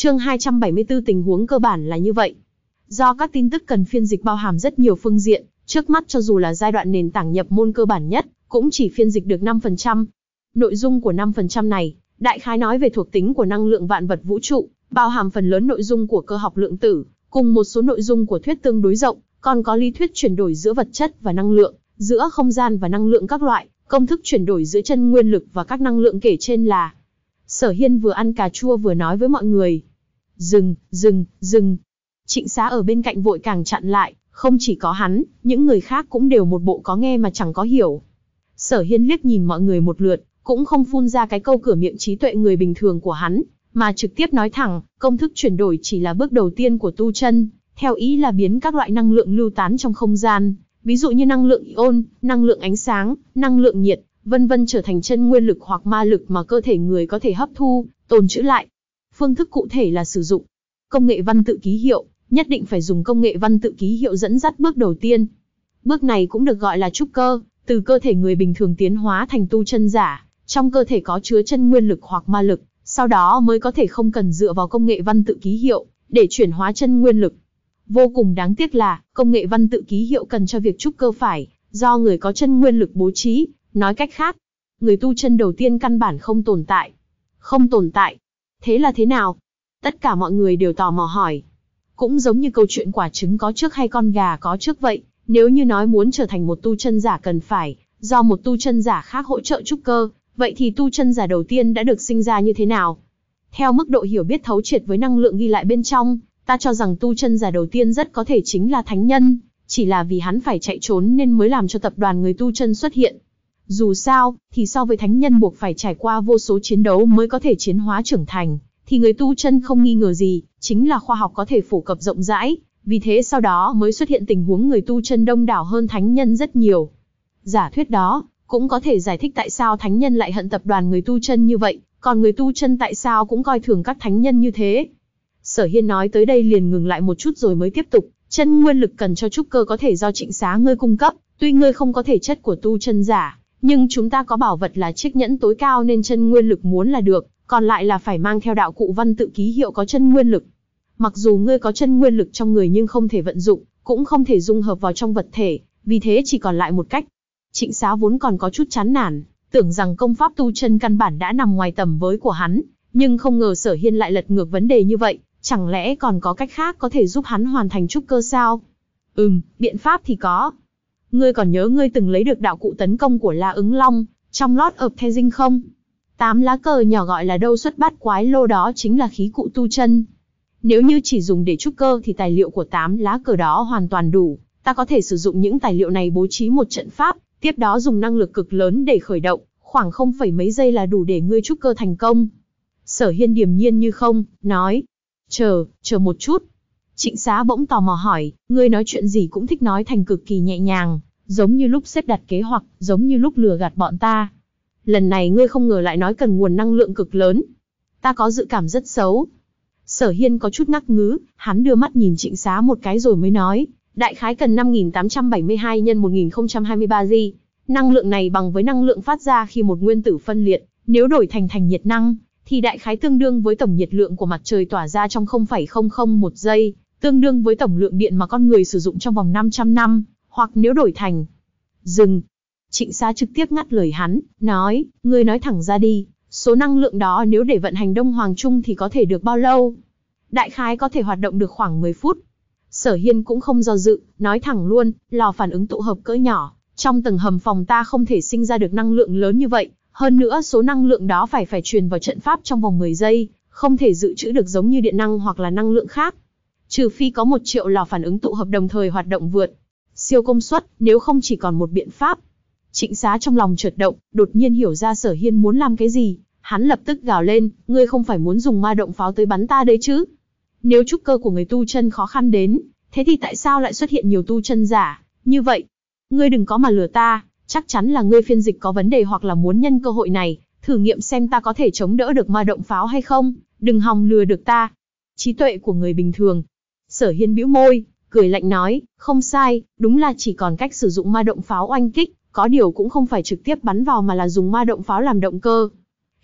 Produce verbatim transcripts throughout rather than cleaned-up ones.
Chương hai trăm bảy mươi tư tình huống cơ bản là như vậy. Do các tin tức cần phiên dịch bao hàm rất nhiều phương diện, trước mắt cho dù là giai đoạn nền tảng nhập môn cơ bản nhất, cũng chỉ phiên dịch được năm phần trăm. Nội dung của năm phần trăm này, đại khái nói về thuộc tính của năng lượng vạn vật vũ trụ, bao hàm phần lớn nội dung của cơ học lượng tử, cùng một số nội dung của thuyết tương đối rộng, còn có lý thuyết chuyển đổi giữa vật chất và năng lượng, giữa không gian và năng lượng các loại, công thức chuyển đổi giữa chân nguyên lực và các năng lượng kể trên là. Sở Hiên vừa ăn cà chua vừa nói với mọi người. Dừng, dừng, dừng. Trịnh Xá ở bên cạnh vội càng chặn lại, không chỉ có hắn, những người khác cũng đều một bộ có nghe mà chẳng có hiểu. Sở Hiên liếc nhìn mọi người một lượt, cũng không phun ra cái câu cửa miệng trí tuệ người bình thường của hắn, mà trực tiếp nói thẳng, công thức chuyển đổi chỉ là bước đầu tiên của tu chân, theo ý là biến các loại năng lượng lưu tán trong không gian, ví dụ như năng lượng ion, năng lượng ánh sáng, năng lượng nhiệt, vân vân trở thành chân nguyên lực hoặc ma lực mà cơ thể người có thể hấp thu, tồn trữ lại. Phương thức cụ thể là sử dụng công nghệ văn tự ký hiệu, nhất định phải dùng công nghệ văn tự ký hiệu dẫn dắt bước đầu tiên. Bước này cũng được gọi là trúc cơ, từ cơ thể người bình thường tiến hóa thành tu chân giả, trong cơ thể có chứa chân nguyên lực hoặc ma lực, sau đó mới có thể không cần dựa vào công nghệ văn tự ký hiệu để chuyển hóa chân nguyên lực. Vô cùng đáng tiếc là, công nghệ văn tự ký hiệu cần cho việc trúc cơ phải do người có chân nguyên lực bố trí, nói cách khác, người tu chân đầu tiên căn bản không tồn tại. Không tồn tại. Thế là thế nào? Tất cả mọi người đều tò mò hỏi. Cũng giống như câu chuyện quả trứng có trước hay con gà có trước vậy, nếu như nói muốn trở thành một tu chân giả cần phải do một tu chân giả khác hỗ trợ trúc cơ, vậy thì tu chân giả đầu tiên đã được sinh ra như thế nào? Theo mức độ hiểu biết thấu triệt với năng lượng ghi lại bên trong, ta cho rằng tu chân giả đầu tiên rất có thể chính là thánh nhân, chỉ là vì hắn phải chạy trốn nên mới làm cho tập đoàn người tu chân xuất hiện. Dù sao, thì so với thánh nhân buộc phải trải qua vô số chiến đấu mới có thể chiến hóa trưởng thành, thì người tu chân không nghi ngờ gì, chính là khoa học có thể phổ cập rộng rãi, vì thế sau đó mới xuất hiện tình huống người tu chân đông đảo hơn thánh nhân rất nhiều. Giả thuyết đó, cũng có thể giải thích tại sao thánh nhân lại hận tập đoàn người tu chân như vậy, còn người tu chân tại sao cũng coi thường các thánh nhân như thế. Sở Hiên nói tới đây liền ngừng lại một chút rồi mới tiếp tục, chân nguyên lực cần cho trúc cơ có thể do Trịnh Xá ngươi cung cấp, tuy ngươi không có thể chất của tu chân giả, nhưng chúng ta có bảo vật là chiếc nhẫn tối cao nên chân nguyên lực muốn là được, còn lại là phải mang theo đạo cụ văn tự ký hiệu có chân nguyên lực. Mặc dù ngươi có chân nguyên lực trong người nhưng không thể vận dụng, cũng không thể dung hợp vào trong vật thể, vì thế chỉ còn lại một cách. Trịnh Xá vốn còn có chút chán nản, tưởng rằng công pháp tu chân căn bản đã nằm ngoài tầm với của hắn, nhưng không ngờ Sở Hiên lại lật ngược vấn đề như vậy, chẳng lẽ còn có cách khác có thể giúp hắn hoàn thành trúc cơ sao? Ừm, biện pháp thì có. Ngươi còn nhớ ngươi từng lấy được đạo cụ tấn công của La Ứng Long, trong Lord of the Rings không? Tám lá cờ nhỏ gọi là đâu xuất bát quái lô đó chính là khí cụ tu chân. Nếu như chỉ dùng để trúc cơ thì tài liệu của tám lá cờ đó hoàn toàn đủ, ta có thể sử dụng những tài liệu này bố trí một trận pháp, tiếp đó dùng năng lực cực lớn để khởi động, khoảng không phẩy mấy giây là đủ để ngươi trúc cơ thành công. Sở Hiên điềm nhiên như không, nói, chờ, chờ một chút. Trịnh Xá bỗng tò mò hỏi, ngươi nói chuyện gì cũng thích nói thành cực kỳ nhẹ nhàng, giống như lúc xếp đặt kế hoạch, giống như lúc lừa gạt bọn ta. Lần này ngươi không ngờ lại nói cần nguồn năng lượng cực lớn. Ta có dự cảm rất xấu. Sở Hiên có chút ngắc ngứ, hắn đưa mắt nhìn Trịnh Xá một cái rồi mới nói, đại khái cần năm nghìn tám trăm bảy mươi hai nhân một nghìn không trăm hai mươi ba gi. Năng lượng này bằng với năng lượng phát ra khi một nguyên tử phân liệt, nếu đổi thành thành nhiệt năng, thì đại khái tương đương với tổng nhiệt lượng của mặt trời tỏa ra trong không phẩy không không một giây, tương đương với tổng lượng điện mà con người sử dụng trong vòng năm trăm năm, hoặc nếu đổi thành... Dừng. Trịnh Xá trực tiếp ngắt lời hắn, nói, ngươi nói thẳng ra đi, số năng lượng đó nếu để vận hành Đông Hoàng Trung thì có thể được bao lâu? Đại khái có thể hoạt động được khoảng mười phút. Sở Hiên cũng không do dự, nói thẳng luôn, lò phản ứng tụ hợp cỡ nhỏ, trong tầng hầm phòng ta không thể sinh ra được năng lượng lớn như vậy, hơn nữa số năng lượng đó phải phải truyền vào trận pháp trong vòng mười giây, không thể dự trữ được giống như điện năng hoặc là năng lượng khác. Trừ phi có một triệu lò phản ứng tụ hợp đồng thời hoạt động vượt siêu công suất, nếu không chỉ còn một biện pháp. Trịnh Xá trong lòng chợt động, đột nhiên hiểu ra Sở Hiên muốn làm cái gì, hắn lập tức gào lên, ngươi không phải muốn dùng ma động pháo tới bắn ta đấy chứ? Nếu trúc cơ của người tu chân khó khăn đến, thế thì tại sao lại xuất hiện nhiều tu chân giả như vậy? Ngươi đừng có mà lừa ta, chắc chắn là ngươi phiên dịch có vấn đề hoặc là muốn nhân cơ hội này, thử nghiệm xem ta có thể chống đỡ được ma động pháo hay không, đừng hòng lừa được ta. Trí tuệ của người bình thường. Sở Hiên bĩu môi, cười lạnh nói, không sai, đúng là chỉ còn cách sử dụng ma động pháo oanh kích, có điều cũng không phải trực tiếp bắn vào mà là dùng ma động pháo làm động cơ.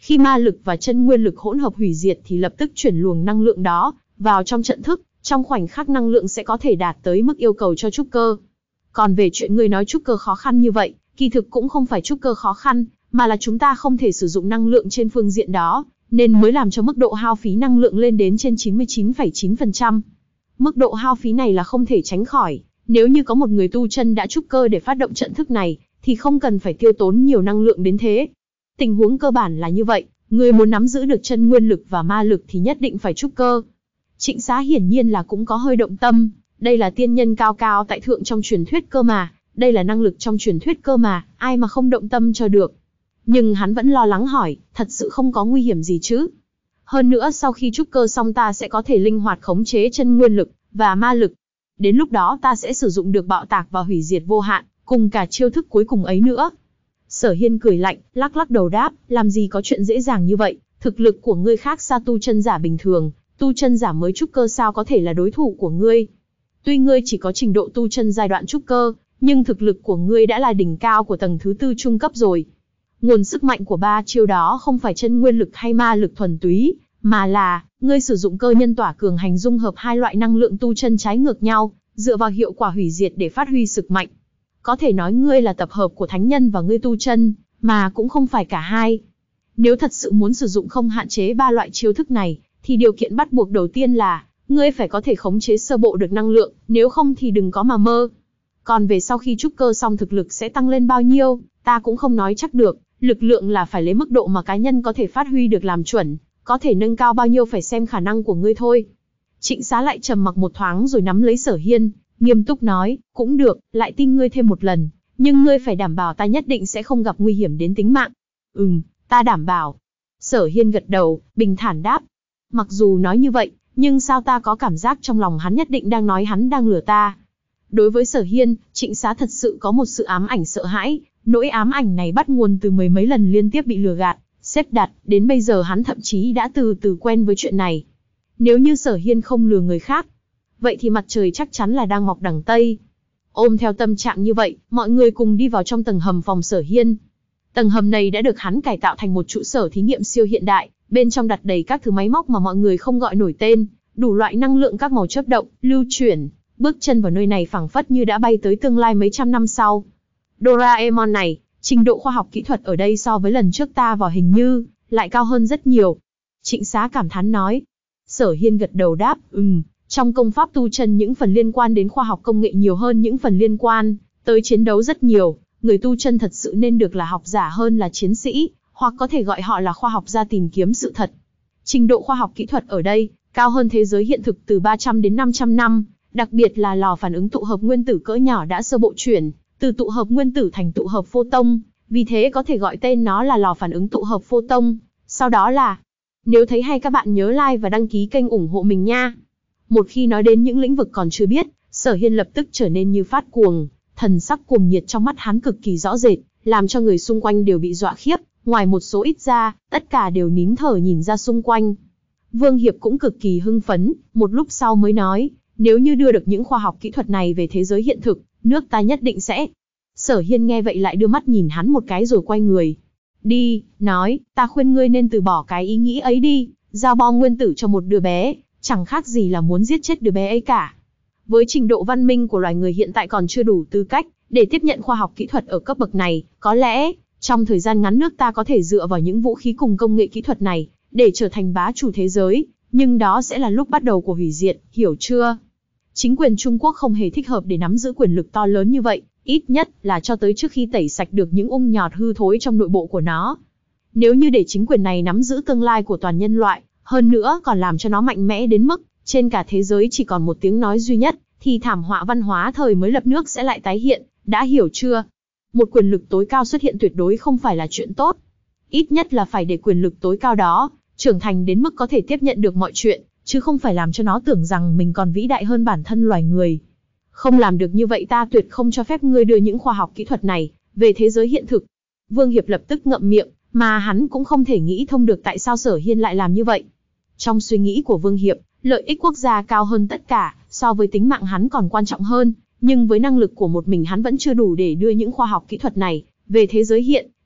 Khi ma lực và chân nguyên lực hỗn hợp hủy diệt thì lập tức chuyển luồng năng lượng đó vào trong trận thức, trong khoảnh khắc năng lượng sẽ có thể đạt tới mức yêu cầu cho trúc cơ. Còn về chuyện ngươi nói trúc cơ khó khăn như vậy, kỳ thực cũng không phải trúc cơ khó khăn, mà là chúng ta không thể sử dụng năng lượng trên phương diện đó, nên mới làm cho mức độ hao phí năng lượng lên đến trên chín mươi chín phẩy chín phần trăm. Mức độ hao phí này là không thể tránh khỏi, nếu như có một người tu chân đã trúc cơ để phát động trận thức này, thì không cần phải tiêu tốn nhiều năng lượng đến thế. Tình huống cơ bản là như vậy, người muốn nắm giữ được chân nguyên lực và ma lực thì nhất định phải trúc cơ. Trịnh Xá hiển nhiên là cũng có hơi động tâm, đây là tiên nhân cao cao tại thượng trong truyền thuyết cơ mà, đây là năng lực trong truyền thuyết cơ mà, ai mà không động tâm cho được. Nhưng hắn vẫn lo lắng hỏi, thật sự không có nguy hiểm gì chứ? Hơn nữa sau khi trúc cơ xong ta sẽ có thể linh hoạt khống chế chân nguyên lực và ma lực. Đến lúc đó ta sẽ sử dụng được bạo tạc và hủy diệt vô hạn, cùng cả chiêu thức cuối cùng ấy nữa. Sở Hiên cười lạnh, lắc lắc đầu đáp, làm gì có chuyện dễ dàng như vậy, thực lực của ngươi khác xa tu chân giả bình thường, tu chân giả mới trúc cơ sao có thể là đối thủ của ngươi. Tuy ngươi chỉ có trình độ tu chân giai đoạn trúc cơ, nhưng thực lực của ngươi đã là đỉnh cao của tầng thứ tư trung cấp rồi. Nguồn sức mạnh của ba chiêu đó không phải chân nguyên lực hay ma lực thuần túy, mà là, ngươi sử dụng cơ nhân tỏa cường hành dung hợp hai loại năng lượng tu chân trái ngược nhau, dựa vào hiệu quả hủy diệt để phát huy sức mạnh. Có thể nói ngươi là tập hợp của thánh nhân và ngươi tu chân, mà cũng không phải cả hai. Nếu thật sự muốn sử dụng không hạn chế ba loại chiêu thức này, thì điều kiện bắt buộc đầu tiên là, ngươi phải có thể khống chế sơ bộ được năng lượng, nếu không thì đừng có mà mơ. Còn về sau khi trúc cơ xong thực lực sẽ tăng lên bao nhiêu, ta cũng không nói chắc được, lực lượng là phải lấy mức độ mà cá nhân có thể phát huy được làm chuẩn, có thể nâng cao bao nhiêu phải xem khả năng của ngươi thôi. Trịnh Xá lại trầm mặc một thoáng rồi nắm lấy Sở Hiên, nghiêm túc nói, cũng được, lại tin ngươi thêm một lần, nhưng ngươi phải đảm bảo ta nhất định sẽ không gặp nguy hiểm đến tính mạng. Ừm, ta đảm bảo. Sở Hiên gật đầu, bình thản đáp. Mặc dù nói như vậy, nhưng sao ta có cảm giác trong lòng hắn nhất định đang nói hắn đang lừa ta. Đối với Sở Hiên, Trịnh Xá thật sự có một sự ám ảnh sợ hãi, nỗi ám ảnh này bắt nguồn từ mười mấy lần liên tiếp bị lừa gạt, xếp đặt, đến bây giờ hắn thậm chí đã từ từ quen với chuyện này. Nếu như Sở Hiên không lừa người khác, vậy thì mặt trời chắc chắn là đang mọc đằng Tây. Ôm theo tâm trạng như vậy, mọi người cùng đi vào trong tầng hầm phòng Sở Hiên. Tầng hầm này đã được hắn cải tạo thành một trụ sở thí nghiệm siêu hiện đại, bên trong đặt đầy các thứ máy móc mà mọi người không gọi nổi tên, đủ loại năng lượng các màu chớp động, lưu chuyển, bước chân vào nơi này phảng phất như đã bay tới tương lai mấy trăm năm sau. Doraemon này, trình độ khoa học kỹ thuật ở đây so với lần trước ta vào hình như lại cao hơn rất nhiều. Trịnh Xá cảm thán nói. Sở Hiên gật đầu đáp, ừm, trong công pháp tu chân những phần liên quan đến khoa học công nghệ nhiều hơn những phần liên quan tới chiến đấu rất nhiều. Người tu chân thật sự nên được là học giả hơn là chiến sĩ, hoặc có thể gọi họ là khoa học gia tìm kiếm sự thật. Trình độ khoa học kỹ thuật ở đây cao hơn thế giới hiện thực từ ba trăm đến năm trăm năm, đặc biệt là lò phản ứng tụ hợp nguyên tử cỡ nhỏ đã sơ bộ chuyển từ tụ hợp nguyên tử thành tụ hợp photon, vì thế có thể gọi tên nó là lò phản ứng tụ hợp photon. Sau đó là, nếu thấy hay các bạn nhớ like và đăng ký kênh ủng hộ mình nha. Một khi nói đến những lĩnh vực còn chưa biết, Sở Hiên lập tức trở nên như phát cuồng, thần sắc cuồng nhiệt trong mắt hắn cực kỳ rõ rệt, làm cho người xung quanh đều bị dọa khiếp, ngoài một số ít ra, tất cả đều nín thở nhìn ra xung quanh. Vương Hiệp cũng cực kỳ hưng phấn, một lúc sau mới nói, nếu như đưa được những khoa học kỹ thuật này về thế giới hiện thực, nước ta nhất định sẽ. Sở Hiên nghe vậy lại đưa mắt nhìn hắn một cái rồi quay người đi, nói, ta khuyên ngươi nên từ bỏ cái ý nghĩ ấy đi, giao bom nguyên tử cho một đứa bé, chẳng khác gì là muốn giết chết đứa bé ấy cả. Với trình độ văn minh của loài người hiện tại còn chưa đủ tư cách để tiếp nhận khoa học kỹ thuật ở cấp bậc này, có lẽ trong thời gian ngắn nước ta có thể dựa vào những vũ khí cùng công nghệ kỹ thuật này để trở thành bá chủ thế giới, nhưng đó sẽ là lúc bắt đầu của hủy diệt, hiểu chưa? Chính quyền Trung Quốc không hề thích hợp để nắm giữ quyền lực to lớn như vậy, ít nhất là cho tới trước khi tẩy sạch được những ung nhọt hư thối trong nội bộ của nó. Nếu như để chính quyền này nắm giữ tương lai của toàn nhân loại, hơn nữa còn làm cho nó mạnh mẽ đến mức trên cả thế giới chỉ còn một tiếng nói duy nhất, thì thảm họa văn hóa thời mới lập nước sẽ lại tái hiện, đã hiểu chưa? Một quyền lực tối cao xuất hiện tuyệt đối không phải là chuyện tốt. Ít nhất là phải để quyền lực tối cao đó trưởng thành đến mức có thể tiếp nhận được mọi chuyện, chứ không phải làm cho nó tưởng rằng mình còn vĩ đại hơn bản thân loài người. Không làm được như vậy ta tuyệt không cho phép ngươi đưa những khoa học kỹ thuật này về thế giới hiện thực. Vương Hiệp lập tức ngậm miệng, mà hắn cũng không thể nghĩ thông được tại sao Sở Hiên lại làm như vậy. Trong suy nghĩ của Vương Hiệp, lợi ích quốc gia cao hơn tất cả, so với tính mạng hắn còn quan trọng hơn, nhưng với năng lực của một mình hắn vẫn chưa đủ để đưa những khoa học kỹ thuật này về thế giới hiện,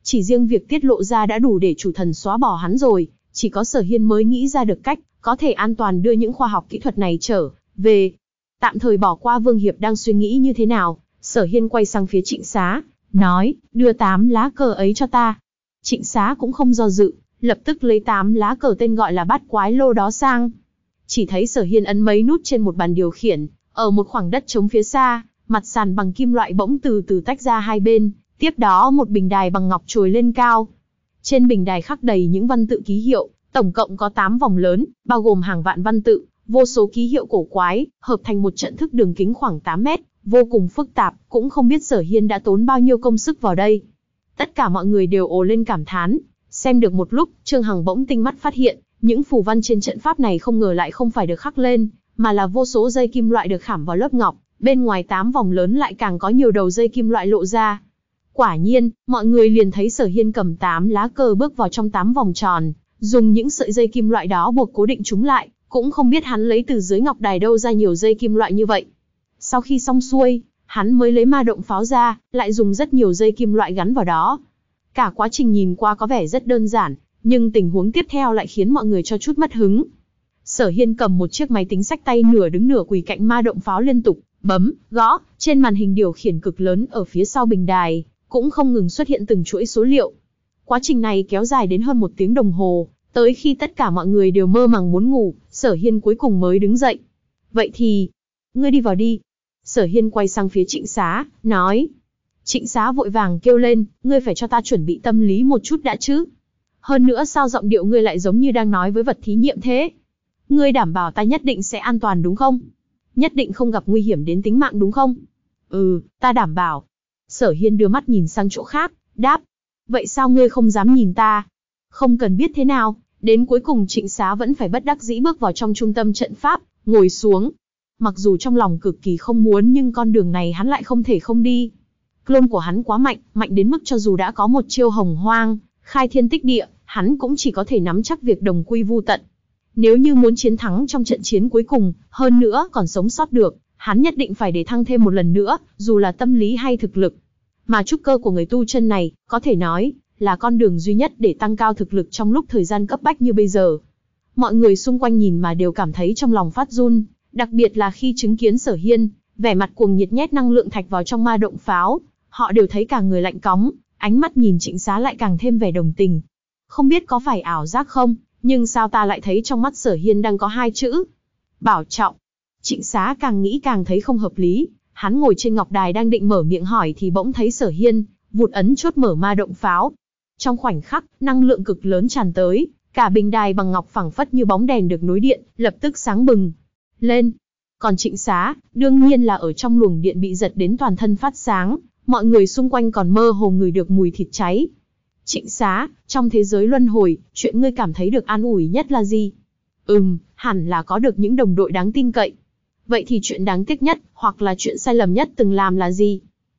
Chỉ riêng việc tiết lộ ra đã đủ để chủ thần xóa bỏ hắn rồi, chỉ có Sở Hiên mới nghĩ ra được cách, có thể an toàn đưa những khoa học kỹ thuật này trở về. Tạm thời bỏ qua Vương Hiệp đang suy nghĩ như thế nào, Sở Hiên quay sang phía Trịnh Xá, nói, đưa tám lá cờ ấy cho ta. Trịnh Xá cũng không do dự, lập tức lấy tám lá cờ tên gọi là bát quái lô đó sang. Chỉ thấy Sở Hiên ấn mấy nút trên một bàn điều khiển, ở một khoảng đất trống phía xa, mặt sàn bằng kim loại bỗng từ từ tách ra hai bên, tiếp đó một bình đài bằng ngọc trồi lên cao. Trên bình đài khắc đầy những văn tự ký hiệu, tổng cộng có tám vòng lớn, bao gồm hàng vạn văn tự, vô số ký hiệu cổ quái, hợp thành một trận thức đường kính khoảng tám mét, vô cùng phức tạp, cũng không biết Sở Hiên đã tốn bao nhiêu công sức vào đây. Tất cả mọi người đều ồ lên cảm thán, xem được một lúc, Trương Hằng bỗng tinh mắt phát hiện, những phù văn trên trận pháp này không ngờ lại không phải được khắc lên, mà là vô số dây kim loại được khảm vào lớp ngọc, bên ngoài tám vòng lớn lại càng có nhiều đầu dây kim loại lộ ra. Quả nhiên, mọi người liền thấy Sở Hiên cầm tám lá cờ bước vào trong tám vòng tròn, dùng những sợi dây kim loại đó buộc cố định chúng lại, cũng không biết hắn lấy từ dưới ngọc đài đâu ra nhiều dây kim loại như vậy. Sau khi xong xuôi, hắn mới lấy ma động pháo ra, lại dùng rất nhiều dây kim loại gắn vào đó. Cả quá trình nhìn qua có vẻ rất đơn giản, nhưng tình huống tiếp theo lại khiến mọi người cho chút mất hứng. Sở Hiên cầm một chiếc máy tính xách tay nửa đứng nửa quỳ cạnh ma động pháo liên tục, bấm, gõ, trên màn hình điều khiển cực lớn ở phía sau bình đài, cũng không ngừng xuất hiện từng chuỗi số liệu. Quá trình này kéo dài đến hơn một tiếng đồng hồ, tới khi tất cả mọi người đều mơ màng muốn ngủ, Sở Hiên cuối cùng mới đứng dậy. Vậy thì, ngươi đi vào đi. Sở Hiên quay sang phía Trịnh Xá, nói. Trịnh Xá vội vàng kêu lên, ngươi phải cho ta chuẩn bị tâm lý một chút đã chứ. Hơn nữa sao giọng điệu ngươi lại giống như đang nói với vật thí nghiệm thế? Ngươi đảm bảo ta nhất định sẽ an toàn đúng không? Nhất định không gặp nguy hiểm đến tính mạng đúng không? Ừ, ta đảm bảo. Sở Hiên đưa mắt nhìn sang chỗ khác, đáp. Vậy sao ngươi không dám nhìn ta? Không cần biết thế nào, đến cuối cùng Trịnh Xá vẫn phải bất đắc dĩ bước vào trong trung tâm trận pháp, ngồi xuống. Mặc dù trong lòng cực kỳ không muốn nhưng con đường này hắn lại không thể không đi. Clone của hắn quá mạnh, mạnh đến mức cho dù đã có một chiêu hồng hoang, khai thiên tích địa, hắn cũng chỉ có thể nắm chắc việc đồng quy vu tận. Nếu như muốn chiến thắng trong trận chiến cuối cùng, hơn nữa còn sống sót được, hắn nhất định phải để thăng thêm một lần nữa, dù là tâm lý hay thực lực. Mà trúc cơ của người tu chân này, có thể nói, là con đường duy nhất để tăng cao thực lực trong lúc thời gian cấp bách như bây giờ. Mọi người xung quanh nhìn mà đều cảm thấy trong lòng phát run, đặc biệt là khi chứng kiến Sở Hiên, vẻ mặt cuồng nhiệt nhét năng lượng thạch vào trong ma động pháo, họ đều thấy cả người lạnh cóng, ánh mắt nhìn Trịnh Xá lại càng thêm vẻ đồng tình. Không biết có phải ảo giác không, nhưng sao ta lại thấy trong mắt Sở Hiên đang có hai chữ. Bảo trọng. Trịnh Xá càng nghĩ càng thấy không hợp lý, hắn ngồi trên ngọc đài đang định mở miệng hỏi thì bỗng thấy Sở Hiên, vụt ấn chốt mở ma động pháo. Trong khoảnh khắc, năng lượng cực lớn tràn tới, cả bình đài bằng ngọc phẳng phất như bóng đèn được nối điện, lập tức sáng bừng lên. Còn Trịnh Xá, đương nhiên là ở trong luồng điện bị giật đến toàn thân phát sáng, mọi người xung quanh còn mơ hồ ngửi được mùi thịt cháy. Trịnh Xá, trong thế giới luân hồi, chuyện ngươi cảm thấy được an ủi nhất là gì? Ừm, hẳn là có được những đồng đội đáng tin cậy. Vậy thì chuyện đáng tiếc nhất, hoặc là chuyện sai lầm nhất từng làm là gì?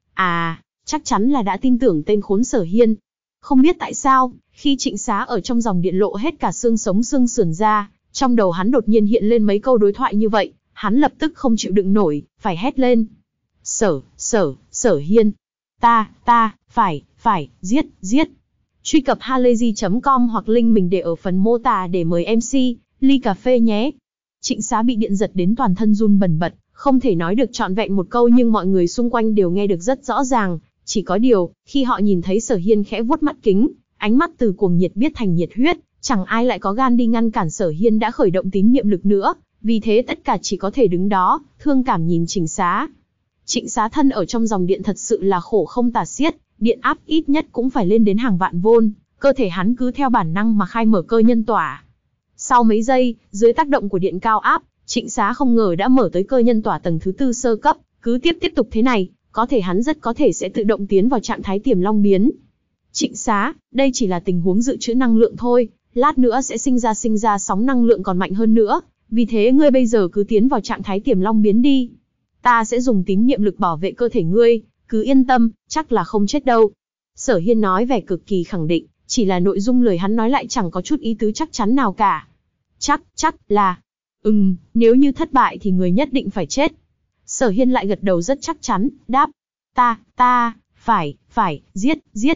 À, chắc chắn là đã tin tưởng tên khốn Sở Hiên. Không biết tại sao, khi Trịnh Xá ở trong dòng điện lộ hết cả xương sống xương sườn ra, trong đầu hắn đột nhiên hiện lên mấy câu đối thoại như vậy, hắn lập tức không chịu đựng nổi, phải hét lên. Sở, Sở, Sở Hiên. Ta, ta, phải, phải, giết, giết. Truy cập halayzi chấm com hoặc link mình để ở phần mô tả để mời em xê, ly cà phê nhé. Trịnh Xá bị điện giật đến toàn thân run bần bật, không thể nói được trọn vẹn một câu nhưng mọi người xung quanh đều nghe được rất rõ ràng. Chỉ có điều, khi họ nhìn thấy Sở Hiên khẽ vuốt mắt kính, ánh mắt từ cuồng nhiệt biết thành nhiệt huyết, chẳng ai lại có gan đi ngăn cản Sở Hiên đã khởi động tín niệm lực nữa, vì thế tất cả chỉ có thể đứng đó, thương cảm nhìn Trịnh Xá. Trịnh Xá thân ở trong dòng điện thật sự là khổ không tả xiết, điện áp ít nhất cũng phải lên đến hàng vạn vôn, cơ thể hắn cứ theo bản năng mà khai mở cơ nhân tỏa. Sau mấy giây, dưới tác động của điện cao áp, Trịnh Xá không ngờ đã mở tới cơ nhân tỏa tầng thứ tư sơ cấp, cứ tiếp tiếp tục thế này, có thể hắn rất có thể sẽ tự động tiến vào trạng thái tiềm long biến. Trịnh Xá, đây chỉ là tình huống dự trữ năng lượng thôi, lát nữa sẽ sinh ra sinh ra sóng năng lượng còn mạnh hơn nữa, vì thế ngươi bây giờ cứ tiến vào trạng thái tiềm long biến đi. Ta sẽ dùng tín niệm lực bảo vệ cơ thể ngươi, cứ yên tâm, chắc là không chết đâu. Sở Hiên nói vẻ cực kỳ khẳng định, chỉ là nội dung lời hắn nói lại chẳng có chút ý tứ chắc chắn nào cả. Chắc, chắc là, ừm, nếu như thất bại thì người nhất định phải chết. Sở Hiên lại gật đầu rất chắc chắn, đáp, ta, ta, phải, phải, giết, giết.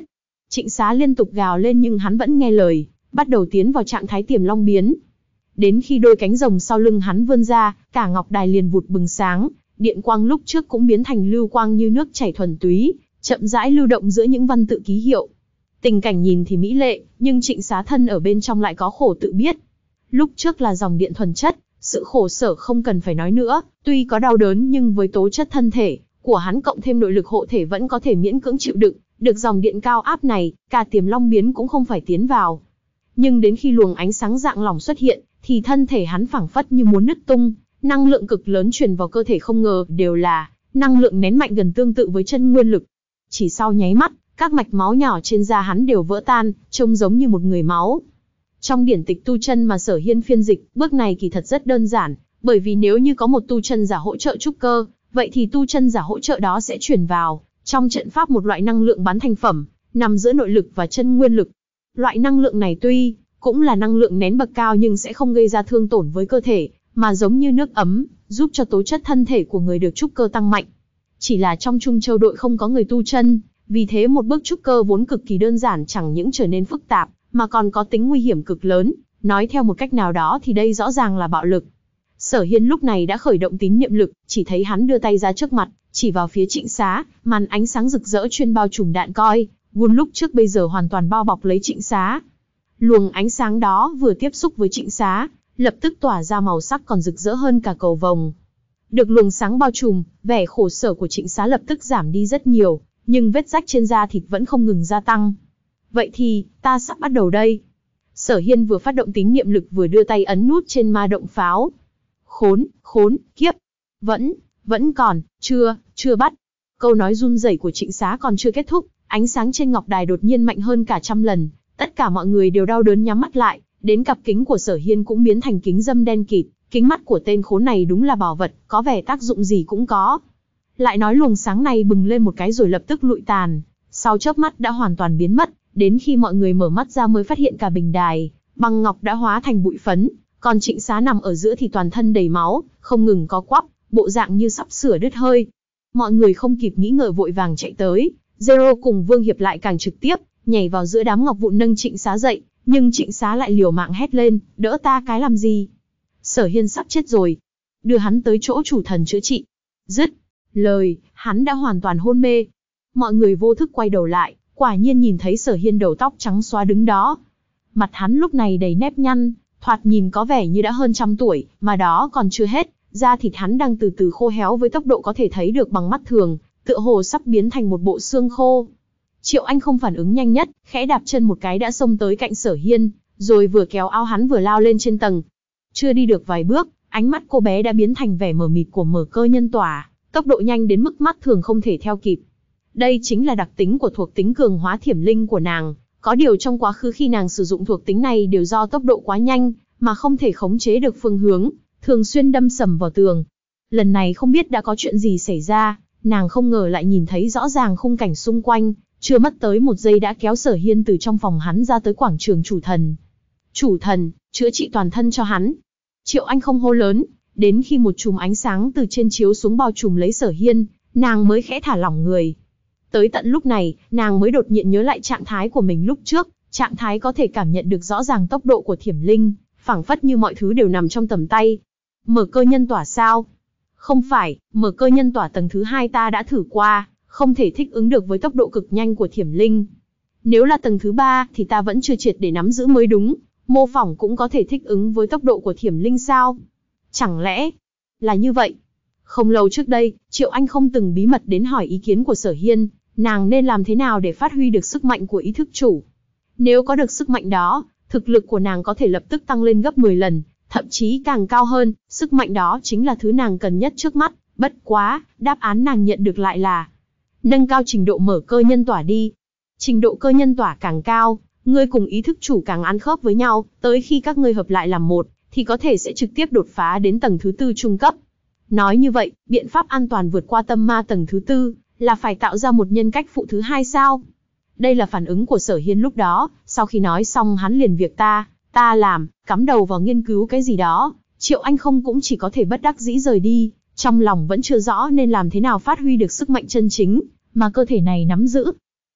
Trịnh Xá liên tục gào lên nhưng hắn vẫn nghe lời, bắt đầu tiến vào trạng thái tiềm long biến. Đến khi đôi cánh rồng sau lưng hắn vươn ra, cả ngọc đài liền vụt bừng sáng, điện quang lúc trước cũng biến thành lưu quang như nước chảy thuần túy, chậm rãi lưu động giữa những văn tự ký hiệu. Tình cảnh nhìn thì mỹ lệ, nhưng Trịnh Xá thân ở bên trong lại có khổ tự biết. Lúc trước là dòng điện thuần chất, sự khổ sở không cần phải nói nữa, tuy có đau đớn nhưng với tố chất thân thể của hắn cộng thêm nội lực hộ thể vẫn có thể miễn cưỡng chịu đựng, được dòng điện cao áp này, cả tiềm long biến cũng không phải tiến vào. Nhưng đến khi luồng ánh sáng dạng lỏng xuất hiện, thì thân thể hắn phảng phất như muốn nứt tung, năng lượng cực lớn truyền vào cơ thể không ngờ đều là năng lượng nén mạnh gần tương tự với chân nguyên lực. Chỉ sau nháy mắt, các mạch máu nhỏ trên da hắn đều vỡ tan, trông giống như một người máu. Trong điển tịch tu chân mà Sở Hiên phiên dịch, bước này kỳ thật rất đơn giản, bởi vì nếu như có một tu chân giả hỗ trợ trúc cơ, vậy thì tu chân giả hỗ trợ đó sẽ truyền vào trong trận pháp một loại năng lượng bán thành phẩm, nằm giữa nội lực và chân nguyên lực. Loại năng lượng này tuy cũng là năng lượng nén bậc cao nhưng sẽ không gây ra thương tổn với cơ thể, mà giống như nước ấm, giúp cho tố chất thân thể của người được trúc cơ tăng mạnh. Chỉ là trong Trung Châu đội không có người tu chân, vì thế một bước trúc cơ vốn cực kỳ đơn giản chẳng những trở nên phức tạp, mà còn có tính nguy hiểm cực lớn, nói theo một cách nào đó thì đây rõ ràng là bạo lực. Sở Hiên lúc này đã khởi động tín niệm lực, chỉ thấy hắn đưa tay ra trước mặt, chỉ vào phía Trịnh Xá, màn ánh sáng rực rỡ chuyên bao trùm đạn coi, Gun lúc trước bây giờ hoàn toàn bao bọc lấy Trịnh Xá. Luồng ánh sáng đó vừa tiếp xúc với Trịnh Xá, lập tức tỏa ra màu sắc còn rực rỡ hơn cả cầu vồng. Được luồng sáng bao trùm, vẻ khổ sở của Trịnh Xá lập tức giảm đi rất nhiều, nhưng vết rách trên da thịt vẫn không ngừng gia tăng. Vậy thì, ta sắp bắt đầu đây. Sở Hiên vừa phát động tín niệm lực vừa đưa tay ấn nút trên ma động pháo. Khốn, khốn, kiếp. Vẫn, vẫn còn, chưa, chưa bắt. Câu nói run rẩy của Trịnh Xá còn chưa kết thúc, ánh sáng trên ngọc đài đột nhiên mạnh hơn cả trăm lần. Tất cả mọi người đều đau đớn nhắm mắt lại, đến cặp kính của Sở Hiên cũng biến thành kính râm đen kịt. Kính mắt của tên khốn này đúng là bảo vật, có vẻ tác dụng gì cũng có. Lại nói luồng sáng này bừng lên một cái rồi lập tức lụi tàn, sau chớp mắt đã hoàn toàn biến mất, đến khi mọi người mở mắt ra mới phát hiện cả bình đài bằng ngọc đã hóa thành bụi phấn, còn Trịnh Xá nằm ở giữa thì toàn thân đầy máu, không ngừng có quắp, bộ dạng như sắp sửa đứt hơi. Mọi người không kịp nghĩ ngợi vội vàng chạy tới, Zero cùng Vương Hiệp lại càng trực tiếp nhảy vào giữa đám ngọc vụn nâng Trịnh Xá dậy, nhưng Trịnh Xá lại liều mạng hét lên, đỡ ta cái làm gì? Sở Hiên sắp chết rồi, đưa hắn tới chỗ chủ thần chữa trị. Dứt lời, hắn đã hoàn toàn hôn mê. Mọi người vô thức quay đầu lại, quả nhiên nhìn thấy Sở Hiên đầu tóc trắng xóa đứng đó. Mặt hắn lúc này đầy nếp nhăn, thoạt nhìn có vẻ như đã hơn trăm tuổi, mà đó còn chưa hết, da thịt hắn đang từ từ khô héo với tốc độ có thể thấy được bằng mắt thường, tựa hồ sắp biến thành một bộ xương khô. Triệu Anh không phản ứng nhanh nhất, khẽ đạp chân một cái đã xông tới cạnh Sở Hiên, rồi vừa kéo áo hắn vừa lao lên trên tầng. Chưa đi được vài bước, ánh mắt cô bé đã biến thành vẻ mờ mịt của Mở Cơ Nhân Tỏa, tốc độ nhanh đến mức mắt thường không thể theo kịp. Đây chính là đặc tính của thuộc tính cường hóa thiểm linh của nàng, có điều trong quá khứ khi nàng sử dụng thuộc tính này đều do tốc độ quá nhanh, mà không thể khống chế được phương hướng, thường xuyên đâm sầm vào tường. Lần này không biết đã có chuyện gì xảy ra, nàng không ngờ lại nhìn thấy rõ ràng khung cảnh xung quanh, chưa mất tới một giây đã kéo Sở Hiên từ trong phòng hắn ra tới quảng trường chủ thần. Chủ thần, chữa trị toàn thân cho hắn. Triệu Anh không hô lớn, đến khi một chùm ánh sáng từ trên chiếu xuống bao trùm lấy Sở Hiên, nàng mới khẽ thả lỏng người. Tới tận lúc này, nàng mới đột nhiên nhớ lại trạng thái của mình lúc trước, trạng thái có thể cảm nhận được rõ ràng tốc độ của thiểm linh, phảng phất như mọi thứ đều nằm trong tầm tay. Mở Cơ Nhân Tỏa sao? Không phải, Mở Cơ Nhân Tỏa tầng thứ hai ta đã thử qua, không thể thích ứng được với tốc độ cực nhanh của thiểm linh. Nếu là tầng thứ ba thì ta vẫn chưa triệt để nắm giữ mới đúng, mô phỏng cũng có thể thích ứng với tốc độ của thiểm linh sao? Chẳng lẽ là như vậy? Không lâu trước đây, Triệu Anh không từng bí mật đến hỏi ý kiến của Sở Hiên, nàng nên làm thế nào để phát huy được sức mạnh của ý thức chủ. Nếu có được sức mạnh đó, thực lực của nàng có thể lập tức tăng lên gấp mười lần, thậm chí càng cao hơn, sức mạnh đó chính là thứ nàng cần nhất trước mắt, bất quá, đáp án nàng nhận được lại là nâng cao trình độ Mở Cơ Nhân Tỏa đi. Trình độ cơ nhân tỏa càng cao, ngươi cùng ý thức chủ càng ăn khớp với nhau, tới khi các ngươi hợp lại làm một, thì có thể sẽ trực tiếp đột phá đến tầng thứ tư trung cấp. Nói như vậy, biện pháp an toàn vượt qua tâm ma tầng thứ tư, là phải tạo ra một nhân cách phụ thứ hai sao? Đây là phản ứng của Sở Hiên lúc đó, sau khi nói xong hắn liền việc ta, ta làm, cắm đầu vào nghiên cứu cái gì đó, Triệu Anh không cũng chỉ có thể bất đắc dĩ rời đi, trong lòng vẫn chưa rõ nên làm thế nào phát huy được sức mạnh chân chính, mà cơ thể này nắm giữ.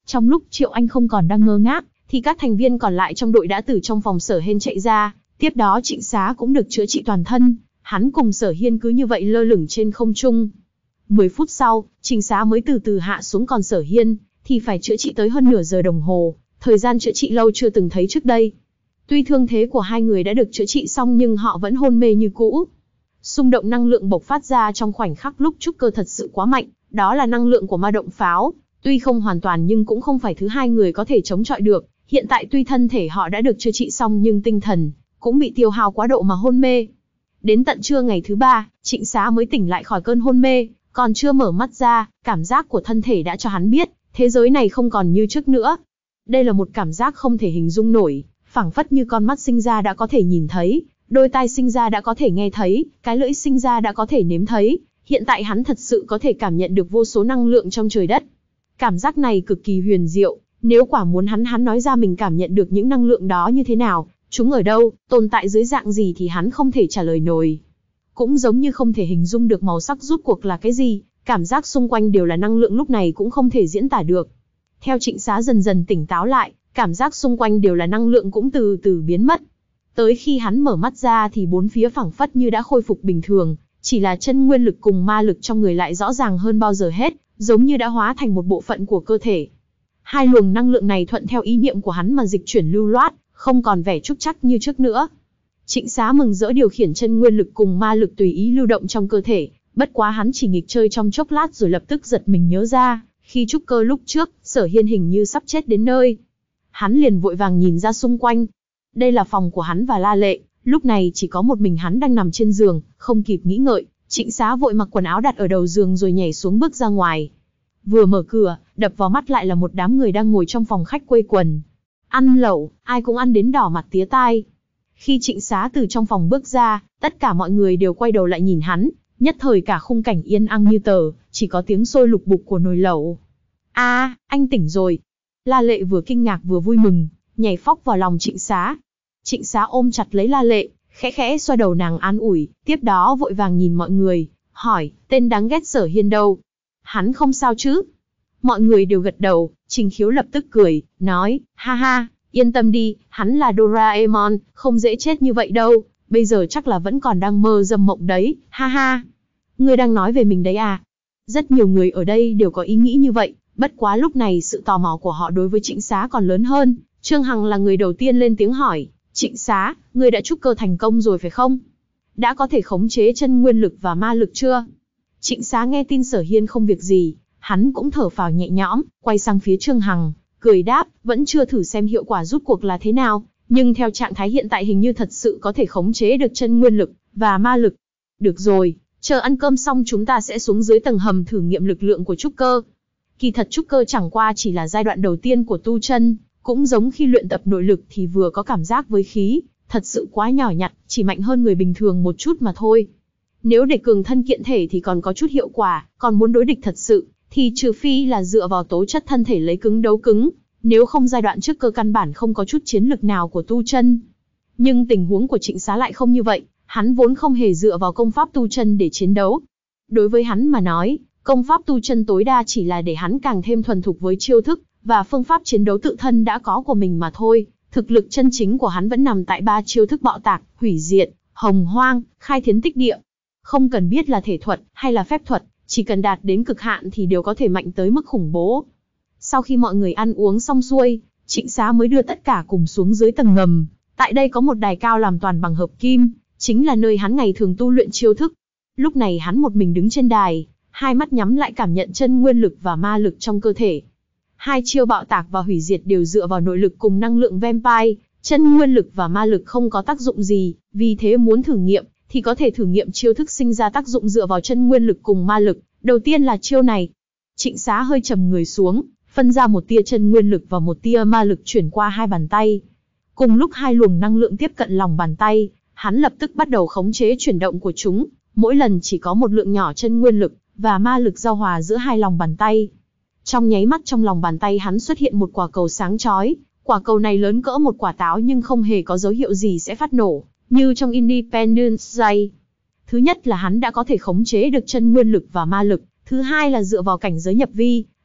Trong lúc Triệu Anh không còn đang ngơ ngác, thì các thành viên còn lại trong đội đã từ trong phòng Sở Hiên chạy ra, tiếp đó Trịnh Xá cũng được chữa trị toàn thân, hắn cùng Sở Hiên cứ như vậy lơ lửng trên không trung. mười phút sau, Trịnh Xá mới từ từ hạ xuống, còn Sở Hiên thì phải chữa trị tới hơn nửa giờ đồng hồ, thời gian chữa trị lâu chưa từng thấy trước đây. Tuy thương thế của hai người đã được chữa trị xong nhưng họ vẫn hôn mê như cũ. Xung động năng lượng bộc phát ra trong khoảnh khắc lúc trúc cơ thật sự quá mạnh, đó là năng lượng của ma động pháo, tuy không hoàn toàn nhưng cũng không phải thứ hai người có thể chống chọi được. Hiện tại tuy thân thể họ đã được chữa trị xong nhưng tinh thần cũng bị tiêu hao quá độ mà hôn mê. Đến tận trưa ngày thứ ba, Trịnh Xá mới tỉnh lại khỏi cơn hôn mê, còn chưa mở mắt ra, cảm giác của thân thể đã cho hắn biết, thế giới này không còn như trước nữa. Đây là một cảm giác không thể hình dung nổi, phảng phất như con mắt sinh ra đã có thể nhìn thấy, đôi tai sinh ra đã có thể nghe thấy, cái lưỡi sinh ra đã có thể nếm thấy. Hiện tại hắn thật sự có thể cảm nhận được vô số năng lượng trong trời đất. Cảm giác này cực kỳ huyền diệu, nếu quả muốn hắn hắn nói ra mình cảm nhận được những năng lượng đó như thế nào, chúng ở đâu, tồn tại dưới dạng gì thì hắn không thể trả lời nổi. Cũng giống như không thể hình dung được màu sắc rút cuộc là cái gì, cảm giác xung quanh đều là năng lượng lúc này cũng không thể diễn tả được. Theo Trịnh Xá dần dần tỉnh táo lại, cảm giác xung quanh đều là năng lượng cũng từ từ biến mất. Tới khi hắn mở mắt ra thì bốn phía phảng phất như đã khôi phục bình thường, chỉ là chân nguyên lực cùng ma lực trong người lại rõ ràng hơn bao giờ hết, giống như đã hóa thành một bộ phận của cơ thể. Hai luồng năng lượng này thuận theo ý niệm của hắn mà dịch chuyển lưu loát, không còn vẻ trúc trắc như trước nữa. Trịnh Xá mừng rỡ điều khiển chân nguyên lực cùng ma lực tùy ý lưu động trong cơ thể, bất quá hắn chỉ nghịch chơi trong chốc lát rồi lập tức giật mình nhớ ra, khi trúc cơ lúc trước, Sở Hiên hình như sắp chết đến nơi. Hắn liền vội vàng nhìn ra xung quanh. Đây là phòng của hắn và La Lệ, lúc này chỉ có một mình hắn đang nằm trên giường, không kịp nghĩ ngợi, Trịnh Xá vội mặc quần áo đặt ở đầu giường rồi nhảy xuống bước ra ngoài. Vừa mở cửa, đập vào mắt lại là một đám người đang ngồi trong phòng khách quây quần. Ăn lẩu, ai cũng ăn đến đỏ mặt tía tai. Khi Trịnh Xá từ trong phòng bước ra, tất cả mọi người đều quay đầu lại nhìn hắn, nhất thời cả khung cảnh yên ắng như tờ, chỉ có tiếng sôi lục bục của nồi lẩu. A, à, anh tỉnh rồi. La Lệ vừa kinh ngạc vừa vui mừng, nhảy phóc vào lòng Trịnh Xá. Trịnh Xá ôm chặt lấy La Lệ, khẽ khẽ xoa đầu nàng an ủi, tiếp đó vội vàng nhìn mọi người, hỏi, tên đáng ghét Sở Hiên đâu? Hắn không sao chứ? Mọi người đều gật đầu, Trình Khiếu lập tức cười, nói, ha ha, yên tâm đi, hắn là Doraemon, không dễ chết như vậy đâu, bây giờ chắc là vẫn còn đang mơ dâm mộng đấy, ha ha. Ngươi đang nói về mình đấy à? Rất nhiều người ở đây đều có ý nghĩ như vậy, bất quá lúc này sự tò mò của họ đối với Trịnh Xá còn lớn hơn. Trương Hằng là người đầu tiên lên tiếng hỏi, Trịnh Xá, ngươi đã trúc cơ thành công rồi phải không? Đã có thể khống chế chân nguyên lực và ma lực chưa? Trịnh Xá nghe tin Sở Hiên không việc gì, hắn cũng thở phào nhẹ nhõm, quay sang phía Trương Hằng, cười đáp, vẫn chưa thử xem hiệu quả rút cuộc là thế nào, nhưng theo trạng thái hiện tại hình như thật sự có thể khống chế được chân nguyên lực và ma lực. Được rồi, chờ ăn cơm xong chúng ta sẽ xuống dưới tầng hầm thử nghiệm lực lượng của trúc cơ. Kỳ thật trúc cơ chẳng qua chỉ là giai đoạn đầu tiên của tu chân, cũng giống khi luyện tập nội lực thì vừa có cảm giác với khí, thật sự quá nhỏ nhặt, chỉ mạnh hơn người bình thường một chút mà thôi. Nếu để cường thân kiện thể thì còn có chút hiệu quả, còn muốn đối địch thật sự, thì trừ phi là dựa vào tố chất thân thể lấy cứng đấu cứng, nếu không giai đoạn trước cơ căn bản không có chút chiến lực nào của tu chân. Nhưng tình huống của Trịnh Xá lại không như vậy, hắn vốn không hề dựa vào công pháp tu chân để chiến đấu. Đối với hắn mà nói, công pháp tu chân tối đa chỉ là để hắn càng thêm thuần thục với chiêu thức, và phương pháp chiến đấu tự thân đã có của mình mà thôi. Thực lực chân chính của hắn vẫn nằm tại ba chiêu thức bạo tạc, hủy diệt, hồng hoang, khai thiên tích địa. Không cần biết là thể thuật hay là phép thuật, chỉ cần đạt đến cực hạn thì đều có thể mạnh tới mức khủng bố. Sau khi mọi người ăn uống xong xuôi, Trịnh Xá mới đưa tất cả cùng xuống dưới tầng ngầm. Tại đây có một đài cao làm toàn bằng hợp kim, chính là nơi hắn ngày thường tu luyện chiêu thức. Lúc này hắn một mình đứng trên đài, hai mắt nhắm lại cảm nhận chân nguyên lực và ma lực trong cơ thể. Hai chiêu bạo tạc và hủy diệt đều dựa vào nội lực cùng năng lượng vampire, chân nguyên lực và ma lực không có tác dụng gì, vì thế muốn thử nghiệm thì có thể thử nghiệm chiêu thức sinh ra tác dụng dựa vào chân nguyên lực cùng ma lực. Đầu tiên là chiêu này. Trịnh Xá hơi trầm người xuống, phân ra một tia chân nguyên lực và một tia ma lực chuyển qua hai bàn tay. Cùng lúc hai luồng năng lượng tiếp cận lòng bàn tay, hắn lập tức bắt đầu khống chế chuyển động của chúng, mỗi lần chỉ có một lượng nhỏ chân nguyên lực và ma lực giao hòa giữa hai lòng bàn tay. Trong nháy mắt trong lòng bàn tay hắn xuất hiện một quả cầu sáng chói, quả cầu này lớn cỡ một quả táo nhưng không hề có dấu hiệu gì sẽ phát nổ, như trong Independence Day. Thứ nhất là hắn đã có thể khống chế được chân nguyên lực và ma lực, thứ hai là dựa vào cảnh giới nhập vi,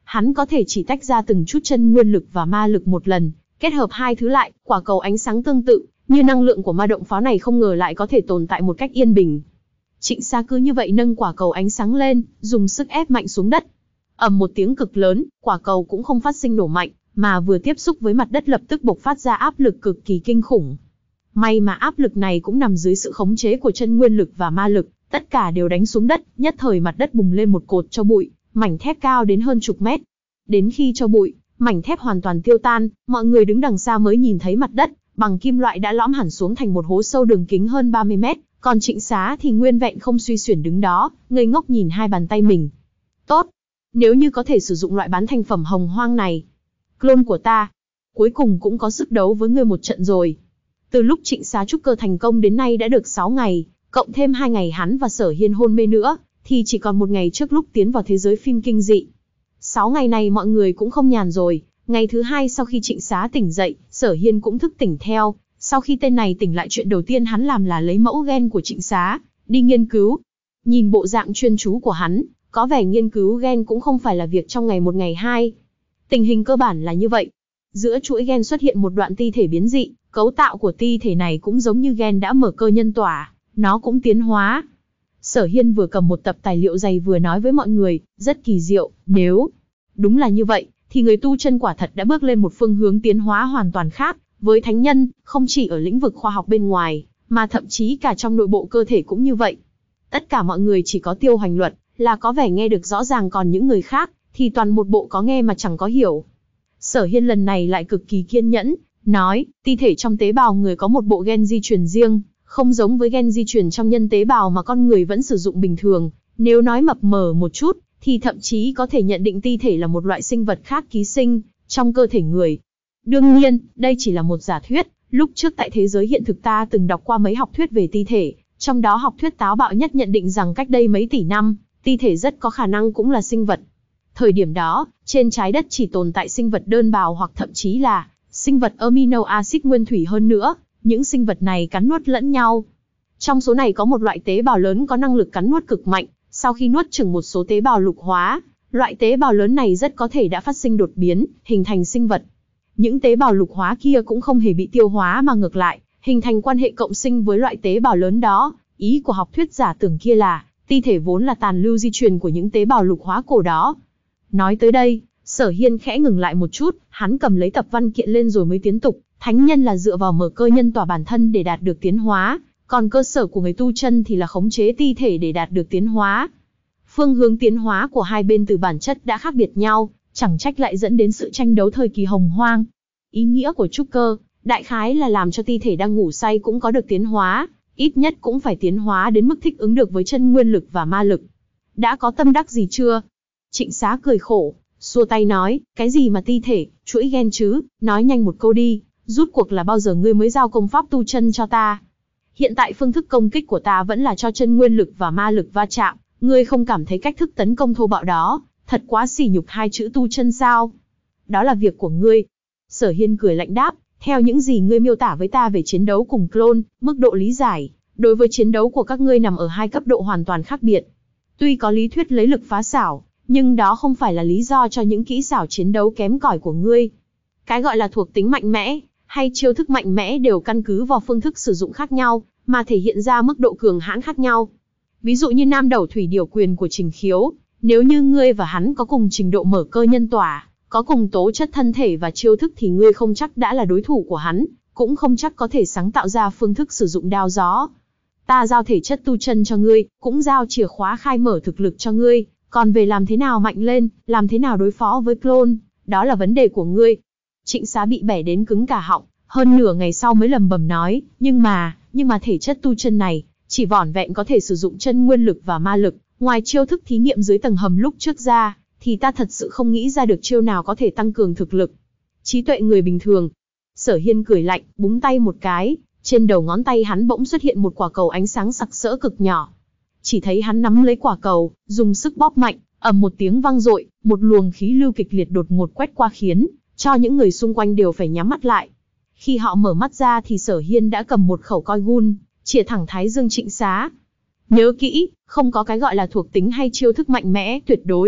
Hắn có thể chỉ tách ra từng chút chân nguyên lực và ma lực một lần, kết hợp hai thứ lại, quả cầu ánh sáng tương tự, như năng lượng của ma động pháo này không ngờ lại có thể tồn tại một cách yên bình. Trịnh Xá cứ như vậy nâng quả cầu ánh sáng lên, dùng sức ép mạnh xuống đất. Ầm một tiếng cực lớn, quả cầu cũng không phát sinh nổ mạnh, mà vừa tiếp xúc với mặt đất lập tức bộc phát ra áp lực cực kỳ kinh khủng. May mà áp lực này cũng nằm dưới sự khống chế của chân nguyên lực và ma lực, tất cả đều đánh xuống đất, nhất thời mặt đất bùng lên một cột tro bụi, mảnh thép cao đến hơn chục mét. Đến khi tro bụi, mảnh thép hoàn toàn tiêu tan, mọi người đứng đằng xa mới nhìn thấy mặt đất bằng kim loại đã lõm hẳn xuống thành một hố sâu đường kính hơn ba mươi mét, còn Trịnh Xá thì nguyên vẹn không suy xuyển đứng đó, ngây ngốc nhìn hai bàn tay mình. Tốt, nếu như có thể sử dụng loại bán thành phẩm hồng hoang này, clone của ta, cuối cùng cũng có sức đấu với ngươi một trận rồi. Từ lúc Trịnh Xá trúc cơ thành công đến nay đã được sáu ngày, cộng thêm hai ngày hắn và Sở Hiên hôn mê nữa, thì chỉ còn một ngày trước lúc tiến vào thế giới phim kinh dị. Sáu ngày này mọi người cũng không nhàn rồi. Ngày thứ hai sau khi Trịnh Xá tỉnh dậy, Sở Hiên cũng thức tỉnh theo. Sau khi tên này tỉnh lại, chuyện đầu tiên hắn làm là lấy mẫu gen của Trịnh Xá, đi nghiên cứu. Nhìn bộ dạng chuyên chú của hắn, có vẻ nghiên cứu gen cũng không phải là việc trong ngày một ngày hai. Tình hình cơ bản là như vậy. Giữa chuỗi gen xuất hiện một đoạn ti thể biến dị, cấu tạo của ti thể này cũng giống như gen đã mở cơ nhân tỏa, nó cũng tiến hóa. Sở Hiên vừa cầm một tập tài liệu dày vừa nói với mọi người, rất kỳ diệu, nếu đúng là như vậy, thì người tu chân quả thật đã bước lên một phương hướng tiến hóa hoàn toàn khác, với thánh nhân, không chỉ ở lĩnh vực khoa học bên ngoài, mà thậm chí cả trong nội bộ cơ thể cũng như vậy. Tất cả mọi người chỉ có Tiêu Hoành Luật là có vẻ nghe được rõ ràng, còn những người khác thì toàn một bộ có nghe mà chẳng có hiểu. Sở Hiên lần này lại cực kỳ kiên nhẫn, nói, ti thể trong tế bào người có một bộ gen di truyền riêng, không giống với gen di truyền trong nhân tế bào mà con người vẫn sử dụng bình thường. Nếu nói mập mờ một chút, thì thậm chí có thể nhận định ti thể là một loại sinh vật khác ký sinh trong cơ thể người. Đương nhiên, đây chỉ là một giả thuyết. Lúc trước tại thế giới hiện thực ta từng đọc qua mấy học thuyết về ti thể, trong đó học thuyết táo bạo nhất nhận định rằng cách đây mấy tỷ năm, ti thể rất có khả năng cũng là sinh vật. Thời điểm đó, trên trái đất chỉ tồn tại sinh vật đơn bào hoặc thậm chí là sinh vật amino acid nguyên thủy hơn nữa, những sinh vật này cắn nuốt lẫn nhau. Trong số này có một loại tế bào lớn có năng lực cắn nuốt cực mạnh, sau khi nuốt chửng một số tế bào lục hóa, loại tế bào lớn này rất có thể đã phát sinh đột biến, hình thành sinh vật. Những tế bào lục hóa kia cũng không hề bị tiêu hóa mà ngược lại, hình thành quan hệ cộng sinh với loại tế bào lớn đó. Ý của học thuyết giả tưởng kia là, ti thể vốn là tàn lưu di truyền của những tế bào lục hóa cổ đó. Nói tới đây, Sở Hiên khẽ ngừng lại một chút, hắn cầm lấy tập văn kiện lên rồi mới tiến tục. Thánh nhân là dựa vào mở cơ nhân tỏa bản thân để đạt được tiến hóa, còn cơ sở của người tu chân thì là khống chế ti thể để đạt được tiến hóa. Phương hướng tiến hóa của hai bên từ bản chất đã khác biệt nhau, chẳng trách lại dẫn đến sự tranh đấu thời kỳ hồng hoang. Ý nghĩa của trúc cơ, đại khái là làm cho ti thể đang ngủ say cũng có được tiến hóa, ít nhất cũng phải tiến hóa đến mức thích ứng được với chân nguyên lực và ma lực. Đã có tâm đắc gì chưa? Trịnh Xá cười khổ, xua tay nói, cái gì mà ti thể, chuỗi gen chứ, nói nhanh một câu đi, rút cuộc là bao giờ ngươi mới giao công pháp tu chân cho ta? Hiện tại phương thức công kích của ta vẫn là cho chân nguyên lực và ma lực va chạm, ngươi không cảm thấy cách thức tấn công thô bạo đó thật quá sỉ nhục hai chữ tu chân sao? Đó là việc của ngươi. Sở Hiên cười lạnh đáp, theo những gì ngươi miêu tả với ta về chiến đấu cùng clone, mức độ lý giải đối với chiến đấu của các ngươi nằm ở hai cấp độ hoàn toàn khác biệt. Tuy có lý thuyết lấy lực phá xảo, nhưng đó không phải là lý do cho những kỹ xảo chiến đấu kém cỏi của ngươi. Cái gọi là thuộc tính mạnh mẽ hay chiêu thức mạnh mẽ đều căn cứ vào phương thức sử dụng khác nhau, mà thể hiện ra mức độ cường hãn khác nhau. Ví dụ như Nam Đầu Thủy Điểu Quyền của Trình Khiếu, nếu như ngươi và hắn có cùng trình độ mở cơ nhân tỏa, có cùng tố chất thân thể và chiêu thức thì ngươi không chắc đã là đối thủ của hắn, cũng không chắc có thể sáng tạo ra phương thức sử dụng đao gió. Ta giao thể chất tu chân cho ngươi, cũng giao chìa khóa khai mở thực lực cho ngươi, còn về làm thế nào mạnh lên, làm thế nào đối phó với clone, đó là vấn đề của ngươi. Trịnh Xá bị bẻ đến cứng cả họng, hơn nửa ngày sau mới lầm bầm nói, nhưng mà, nhưng mà thể chất tu chân này, chỉ vỏn vẹn có thể sử dụng chân nguyên lực và ma lực, ngoài chiêu thức thí nghiệm dưới tầng hầm lúc trước ra, thì ta thật sự không nghĩ ra được chiêu nào có thể tăng cường thực lực. Trí tuệ người bình thường. Sở Hiên cười lạnh, búng tay một cái, trên đầu ngón tay hắn bỗng xuất hiện một quả cầu ánh sáng sặc sỡ cực nhỏ. Chỉ thấy hắn nắm lấy quả cầu, dùng sức bóp mạnh, ầm một tiếng vang dội, một luồng khí lưu kịch liệt đột ngột quét qua khiến cho những người xung quanh đều phải nhắm mắt lại. Khi họ mở mắt ra thì Sở Hiên đã cầm một khẩu coi gun, chĩa thẳng thái dương Trịnh Xá. Nhớ kỹ, không có cái gọi là thuộc tính hay chiêu thức mạnh mẽ tuyệt đối,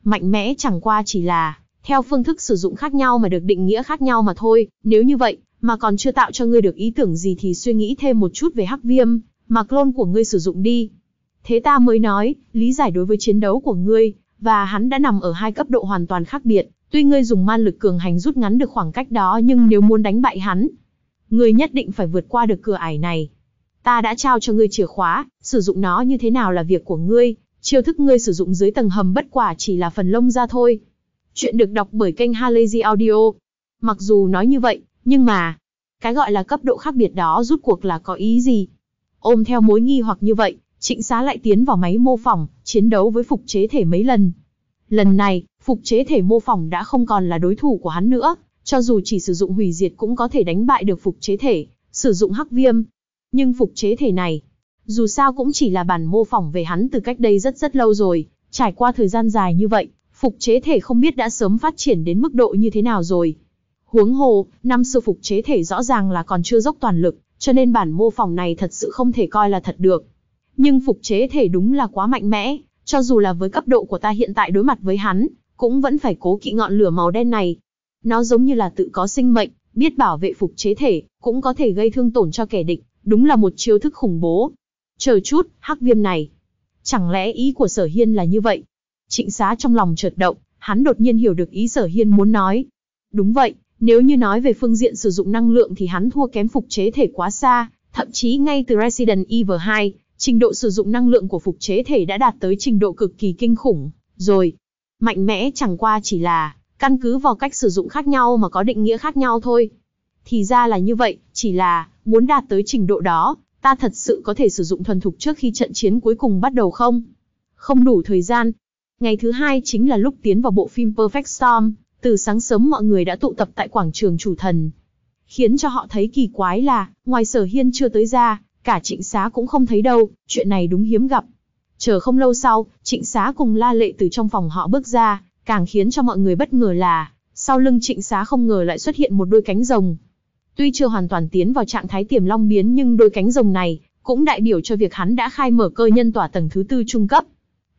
Mạnh mẽ chẳng qua chỉ là, theo phương thức sử dụng khác nhau mà được định nghĩa khác nhau mà thôi. Nếu như vậy, mà còn chưa tạo cho ngươi được ý tưởng gì thì suy nghĩ thêm một chút về hắc viêm, mà clone của ngươi sử dụng đi. Thế ta mới nói, lý giải đối với chiến đấu của ngươi, và hắn đã nằm ở hai cấp độ hoàn toàn khác biệt. Tuy ngươi dùng man lực cường hành rút ngắn được khoảng cách đó, nhưng nếu muốn đánh bại hắn, ngươi nhất định phải vượt qua được cửa ải này. Ta đã trao cho ngươi chìa khóa, sử dụng nó như thế nào là việc của ngươi, chiêu thức ngươi sử dụng dưới tầng hầm bất quả chỉ là phần lông ra thôi. Chuyện được đọc bởi kênh Halazy Audio. Mặc dù nói như vậy, nhưng mà, cái gọi là cấp độ khác biệt đó rút cuộc là có ý gì? Ôm theo mối nghi hoặc như vậy, Trịnh Xá lại tiến vào máy mô phỏng, chiến đấu với phục chế thể mấy lần. Lần này, phục chế thể mô phỏng đã không còn là đối thủ của hắn nữa, cho dù chỉ sử dụng hủy diệt cũng có thể đánh bại được phục chế thể, sử dụng hắc viêm. Nhưng phục chế thể này, dù sao cũng chỉ là bản mô phỏng về hắn từ cách đây rất rất lâu rồi, trải qua thời gian dài như vậy, phục chế thể không biết đã sớm phát triển đến mức độ như thế nào rồi. Huống hồ, năm xưa phục chế thể rõ ràng là còn chưa dốc toàn lực, cho nên bản mô phỏng này thật sự không thể coi là thật được. Nhưng phục chế thể đúng là quá mạnh mẽ, cho dù là với cấp độ của ta hiện tại đối mặt với hắn, cũng vẫn phải cố kỵ ngọn lửa màu đen này. Nó giống như là tự có sinh mệnh, biết bảo vệ phục chế thể, cũng có thể gây thương tổn cho kẻ địch, đúng là một chiêu thức khủng bố. Chờ chút, hắc viêm này. Chẳng lẽ ý của Sở Hiên là như vậy? Trịnh Xá trong lòng chợt động, hắn đột nhiên hiểu được ý Sở Hiên muốn nói. Đúng vậy, nếu như nói về phương diện sử dụng năng lượng thì hắn thua kém phục chế thể quá xa, thậm chí ngay từ Resident Evil hai, trình độ sử dụng năng lượng của phục chế thể đã đạt tới trình độ cực kỳ kinh khủng, rồi. Mạnh mẽ chẳng qua chỉ là, căn cứ vào cách sử dụng khác nhau mà có định nghĩa khác nhau thôi. Thì ra là như vậy, chỉ là, muốn đạt tới trình độ đó, ta thật sự có thể sử dụng thuần thục trước khi trận chiến cuối cùng bắt đầu không? Không đủ thời gian. Ngày thứ hai chính là lúc tiến vào bộ phim Perfect Storm, từ sáng sớm mọi người đã tụ tập tại quảng trường chủ thần. Khiến cho họ thấy kỳ quái là, ngoài Sở Hiên chưa tới ra, cả Trịnh Xá cũng không thấy đâu, chuyện này đúng hiếm gặp. Chờ không lâu sau, Trịnh Xá cùng La Lệ từ trong phòng họ bước ra, càng khiến cho mọi người bất ngờ là, sau lưng Trịnh Xá không ngờ lại xuất hiện một đôi cánh rồng. Tuy chưa hoàn toàn tiến vào trạng thái tiềm long biến nhưng đôi cánh rồng này, cũng đại biểu cho việc hắn đã khai mở cơ nhân tỏa tầng thứ tư trung cấp.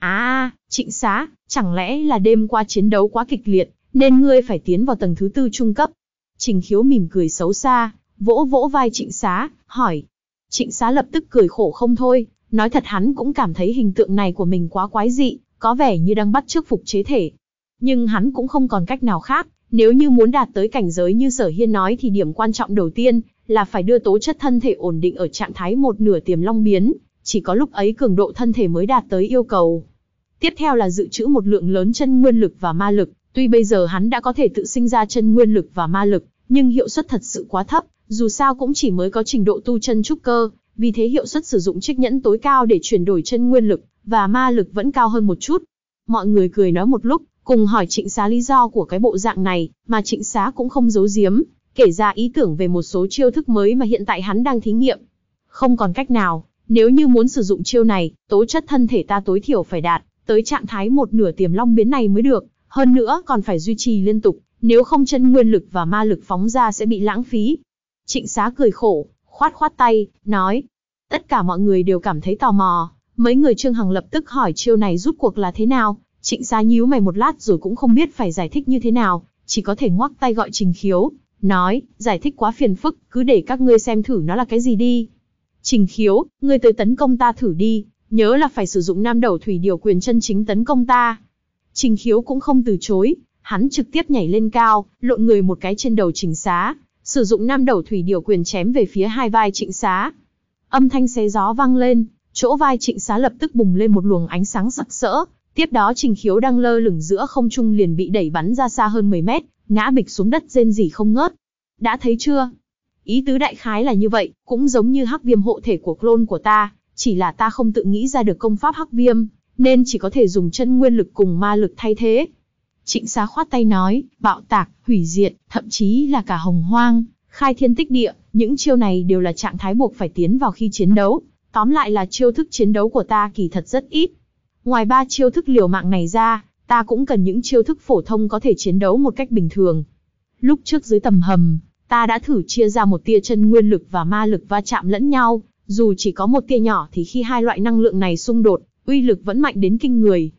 À, Trịnh Xá, chẳng lẽ là đêm qua chiến đấu quá kịch liệt, nên ngươi phải tiến vào tầng thứ tư trung cấp? Trình Khiếu mỉm cười xấu xa, vỗ vỗ vai Trịnh Xá, hỏi. Trịnh Xá lập tức cười khổ không thôi, nói thật hắn cũng cảm thấy hình tượng này của mình quá quái dị, có vẻ như đang bắt chước phục chế thể. Nhưng hắn cũng không còn cách nào khác, nếu như muốn đạt tới cảnh giới như Sở Hiên nói thì điểm quan trọng đầu tiên là phải đưa tố chất thân thể ổn định ở trạng thái một nửa tiềm long biến, chỉ có lúc ấy cường độ thân thể mới đạt tới yêu cầu. Tiếp theo là dự trữ một lượng lớn chân nguyên lực và ma lực, tuy bây giờ hắn đã có thể tự sinh ra chân nguyên lực và ma lực, nhưng hiệu suất thật sự quá thấp, dù sao cũng chỉ mới có trình độ tu chân trúc cơ, vì thế hiệu suất sử dụng chiếc nhẫn tối cao để chuyển đổi chân nguyên lực và ma lực vẫn cao hơn một chút. Mọi người cười nói một lúc, cùng hỏi Trịnh Xá lý do của cái bộ dạng này, mà Trịnh Xá cũng không giấu giếm, kể ra ý tưởng về một số chiêu thức mới mà hiện tại hắn đang thí nghiệm. Không còn cách nào, nếu như muốn sử dụng chiêu này, tố chất thân thể ta tối thiểu phải đạt tới trạng thái một nửa tiềm long biến này mới được, hơn nữa còn phải duy trì liên tục, nếu không chân nguyên lực và ma lực phóng ra sẽ bị lãng phí. Trịnh Xá cười khổ, khoát khoát tay, nói. Tất cả mọi người đều cảm thấy tò mò, mấy người Trương Hằng lập tức hỏi chiêu này rút cuộc là thế nào. Trịnh Xá nhíu mày một lát rồi cũng không biết phải giải thích như thế nào, chỉ có thể ngoắc tay gọi Trình Khiếu, nói, giải thích quá phiền phức, cứ để các ngươi xem thử nó là cái gì đi. Trình Khiếu, ngươi tới tấn công ta thử đi, nhớ là phải sử dụng Nam Đầu Thủy Điều Quyền chân chính tấn công ta. Trình Khiếu cũng không từ chối, hắn trực tiếp nhảy lên cao, lộn người một cái trên đầu Trịnh Xá, sử dụng Nam Đầu Thủy Điều Quyền chém về phía hai vai Trịnh Xá. Âm thanh xé gió vang lên, chỗ vai Trịnh Xá lập tức bùng lên một luồng ánh sáng sặc sỡ. Tiếp đó Trình Khiếu đang lơ lửng giữa không trung liền bị đẩy bắn ra xa hơn mười mét, ngã bịch xuống đất rên rỉ không ngớt. Đã thấy chưa? Ý tứ đại khái là như vậy, cũng giống như hắc viêm hộ thể của clone của ta, chỉ là ta không tự nghĩ ra được công pháp hắc viêm, nên chỉ có thể dùng chân nguyên lực cùng ma lực thay thế. Trịnh Xá khoát tay nói, bạo tạc, hủy diệt, thậm chí là cả hồng hoang, khai thiên tích địa, những chiêu này đều là trạng thái buộc phải tiến vào khi chiến đấu. Tóm lại là chiêu thức chiến đấu của ta kỳ thật rất ít. Ngoài ba chiêu thức liều mạng này ra, ta cũng cần những chiêu thức phổ thông có thể chiến đấu một cách bình thường. Lúc trước dưới tầm hầm, ta đã thử chia ra một tia chân nguyên lực và ma lực va chạm lẫn nhau, dù chỉ có một tia nhỏ thì khi hai loại năng lượng này xung đột, uy lực vẫn mạnh đến kinh người.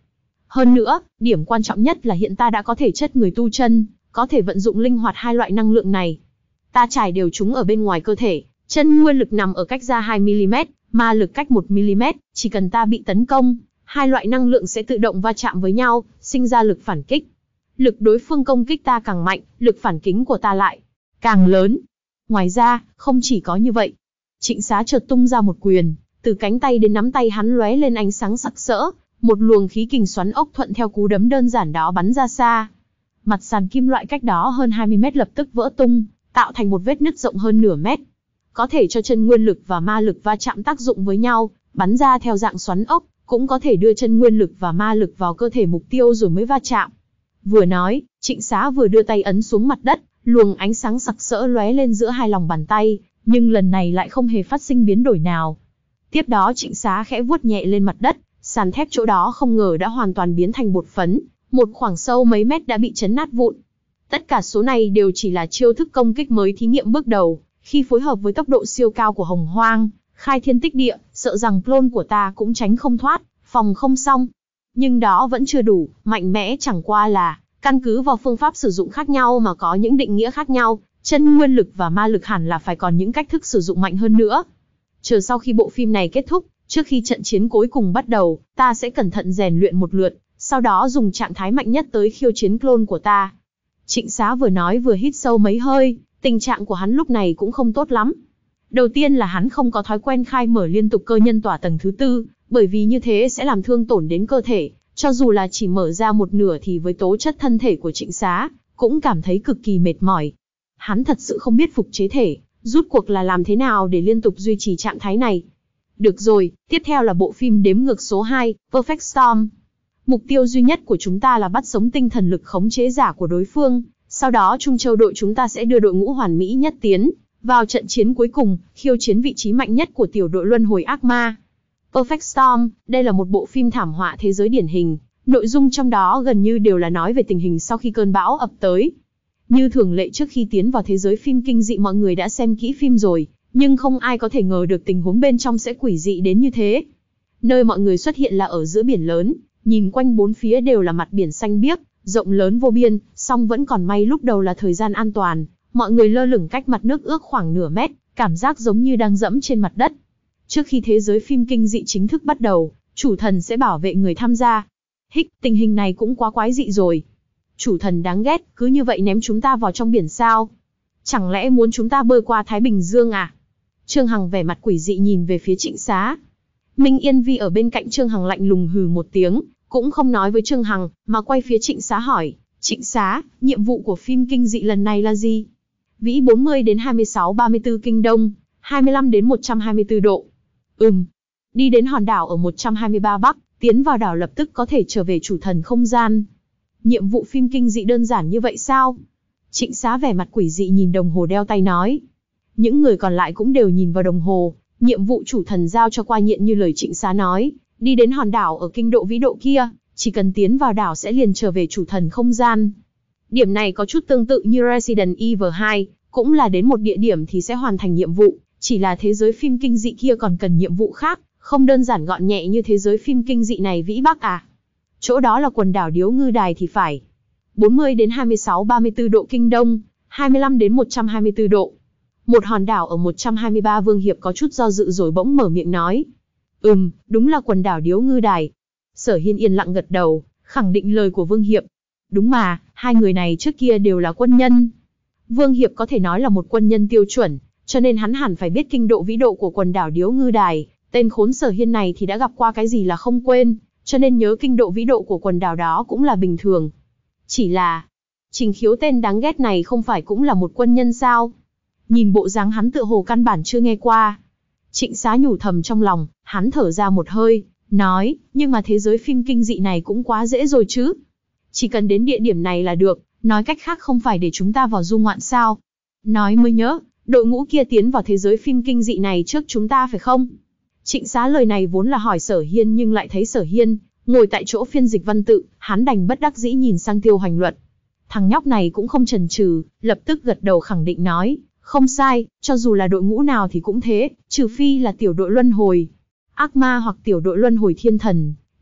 Hơn nữa, điểm quan trọng nhất là hiện ta đã có thể chất người tu chân, có thể vận dụng linh hoạt hai loại năng lượng này. Ta trải đều chúng ở bên ngoài cơ thể, chân nguyên lực nằm ở cách ra hai mi li mét, ma lực cách một mi li mét, chỉ cần ta bị tấn công, hai loại năng lượng sẽ tự động va chạm với nhau, sinh ra lực phản kích. Lực đối phương công kích ta càng mạnh, lực phản kính của ta lại càng lớn. Ngoài ra, không chỉ có như vậy. Trịnh Xá chợt tung ra một quyền, từ cánh tay đến nắm tay hắn lóe lên ánh sáng sặc sỡ, một luồng khí kình xoắn ốc thuận theo cú đấm đơn giản đó bắn ra xa. Mặt sàn kim loại cách đó hơn hai mươi mét lập tức vỡ tung, tạo thành một vết nứt rộng hơn nửa mét. Có thể cho chân nguyên lực và ma lực va chạm tác dụng với nhau, bắn ra theo dạng xoắn ốc, cũng có thể đưa chân nguyên lực và ma lực vào cơ thể mục tiêu rồi mới va chạm. Vừa nói, Trịnh Xá vừa đưa tay ấn xuống mặt đất, luồng ánh sáng sặc sỡ lóe lên giữa hai lòng bàn tay, nhưng lần này lại không hề phát sinh biến đổi nào. Tiếp đó Trịnh Xá khẽ vuốt nhẹ lên mặt đất, sàn thép chỗ đó không ngờ đã hoàn toàn biến thành bột phấn, một khoảng sâu mấy mét đã bị chấn nát vụn. Tất cả số này đều chỉ là chiêu thức công kích mới thí nghiệm bước đầu, khi phối hợp với tốc độ siêu cao của Hồng Hoang, khai thiên tích địa, sợ rằng clone của ta cũng tránh không thoát, phòng không xong. Nhưng đó vẫn chưa đủ, mạnh mẽ chẳng qua là căn cứ vào phương pháp sử dụng khác nhau mà có những định nghĩa khác nhau, chân nguyên lực và ma lực hẳn là phải còn những cách thức sử dụng mạnh hơn nữa. Chờ sau khi bộ phim này kết thúc, trước khi trận chiến cuối cùng bắt đầu, ta sẽ cẩn thận rèn luyện một lượt, sau đó dùng trạng thái mạnh nhất tới khiêu chiến clone của ta. Trịnh Xá vừa nói vừa hít sâu mấy hơi, tình trạng của hắn lúc này cũng không tốt lắm. Đầu tiên là hắn không có thói quen khai mở liên tục cơ nhân tỏa tầng thứ tư, bởi vì như thế sẽ làm thương tổn đến cơ thể, cho dù là chỉ mở ra một nửa thì với tố chất thân thể của Trịnh Xá, cũng cảm thấy cực kỳ mệt mỏi. Hắn thật sự không biết phục chế thể, rút cuộc là làm thế nào để liên tục duy trì trạng thái này. Được rồi, tiếp theo là bộ phim đếm ngược số hai, Perfect Storm. Mục tiêu duy nhất của chúng ta là bắt sống tinh thần lực khống chế giả của đối phương, sau đó Trung Châu đội chúng ta sẽ đưa đội ngũ hoàn mỹ nhất tiến vào trận chiến cuối cùng, khiêu chiến vị trí mạnh nhất của tiểu đội luân hồi ác ma. Perfect Storm, đây là một bộ phim thảm họa thế giới điển hình, nội dung trong đó gần như đều là nói về tình hình sau khi cơn bão ập tới. Như thường lệ trước khi tiến vào thế giới phim kinh dị mọi người đã xem kỹ phim rồi, nhưng không ai có thể ngờ được tình huống bên trong sẽ quỷ dị đến như thế. Nơi mọi người xuất hiện là ở giữa biển lớn, nhìn quanh bốn phía đều là mặt biển xanh biếc, rộng lớn vô biên, song vẫn còn may lúc đầu là thời gian an toàn, mọi người lơ lửng cách mặt nước ước khoảng nửa mét, cảm giác giống như đang dẫm trên mặt đất. Trước khi thế giới phim kinh dị chính thức bắt đầu, chủ thần sẽ bảo vệ người tham gia. Hích, tình hình này cũng quá quái dị rồi. Chủ thần đáng ghét, cứ như vậy ném chúng ta vào trong biển sao? Chẳng lẽ muốn chúng ta bơi qua Thái Bình Dương à? Trương Hằng vẻ mặt quỷ dị nhìn về phía Trịnh Xá. Minh Yên Vi ở bên cạnh Trương Hằng lạnh lùng hừ một tiếng, cũng không nói với Trương Hằng, mà quay phía Trịnh Xá hỏi, Trịnh Xá, nhiệm vụ của phim kinh dị lần này là gì? Vĩ bốn mươi đến hai mươi sáu ba mươi tư kinh đông, hai mươi lăm đến một trăm hai mươi tư độ. Ừm, đi đến hòn đảo ở một trăm hai mươi ba bắc, tiến vào đảo lập tức có thể trở về chủ thần không gian. Nhiệm vụ phim kinh dị đơn giản như vậy sao? Trịnh Xá vẻ mặt quỷ dị nhìn đồng hồ đeo tay nói. Những người còn lại cũng đều nhìn vào đồng hồ, nhiệm vụ chủ thần giao cho qua nhiện như lời Trịnh Xá nói, đi đến hòn đảo ở kinh độ vĩ độ kia, chỉ cần tiến vào đảo sẽ liền trở về chủ thần không gian. Điểm này có chút tương tự như Resident Evil hai, cũng là đến một địa điểm thì sẽ hoàn thành nhiệm vụ, chỉ là thế giới phim kinh dị kia còn cần nhiệm vụ khác, không đơn giản gọn nhẹ như thế giới phim kinh dị này vĩ bắc à. Chỗ đó là quần đảo Điếu Ngư Đài thì phải. bốn mươi đến hai mươi sáu ba mươi tư độ kinh đông, hai mươi lăm đến một trăm hai mươi tư độ. Một hòn đảo ở một trăm hai mươi ba Vương Hiệp có chút do dự rồi bỗng mở miệng nói. Ừm, đúng là quần đảo Điếu Ngư Đài. Sở Hiên yên lặng gật đầu, khẳng định lời của Vương Hiệp. Đúng mà, hai người này trước kia đều là quân nhân. Vương Hiệp có thể nói là một quân nhân tiêu chuẩn, cho nên hắn hẳn phải biết kinh độ vĩ độ của quần đảo Điếu Ngư Đài. Tên khốn Sở Hiên này thì đã gặp qua cái gì là không quên, cho nên nhớ kinh độ vĩ độ của quần đảo đó cũng là bình thường. Chỉ là, Trình Khiếu tên đáng ghét này không phải cũng là một quân nhân sao? Nhìn bộ dáng hắn tựa hồ căn bản chưa nghe qua. Trịnh Xá nhủ thầm trong lòng, hắn thở ra một hơi, nói, nhưng mà thế giới phim kinh dị này cũng quá dễ rồi chứ. Chỉ cần đến địa điểm này là được, nói cách khác không phải để chúng ta vào du ngoạn sao. Nói mới nhớ, đội ngũ kia tiến vào thế giới phim kinh dị này trước chúng ta phải không? Trịnh Xá lời này vốn là hỏi Sở Hiên nhưng lại thấy Sở Hiên ngồi tại chỗ phiên dịch văn tự, hắn đành bất đắc dĩ nhìn sang Tiêu Hoành Luật. Thằng nhóc này cũng không chần chừ, lập tức gật đầu khẳng định nói, không sai, cho dù là đội ngũ nào thì cũng thế, trừ phi là tiểu đội luân hồi ác ma hoặc tiểu đội luân hồi thiên thần,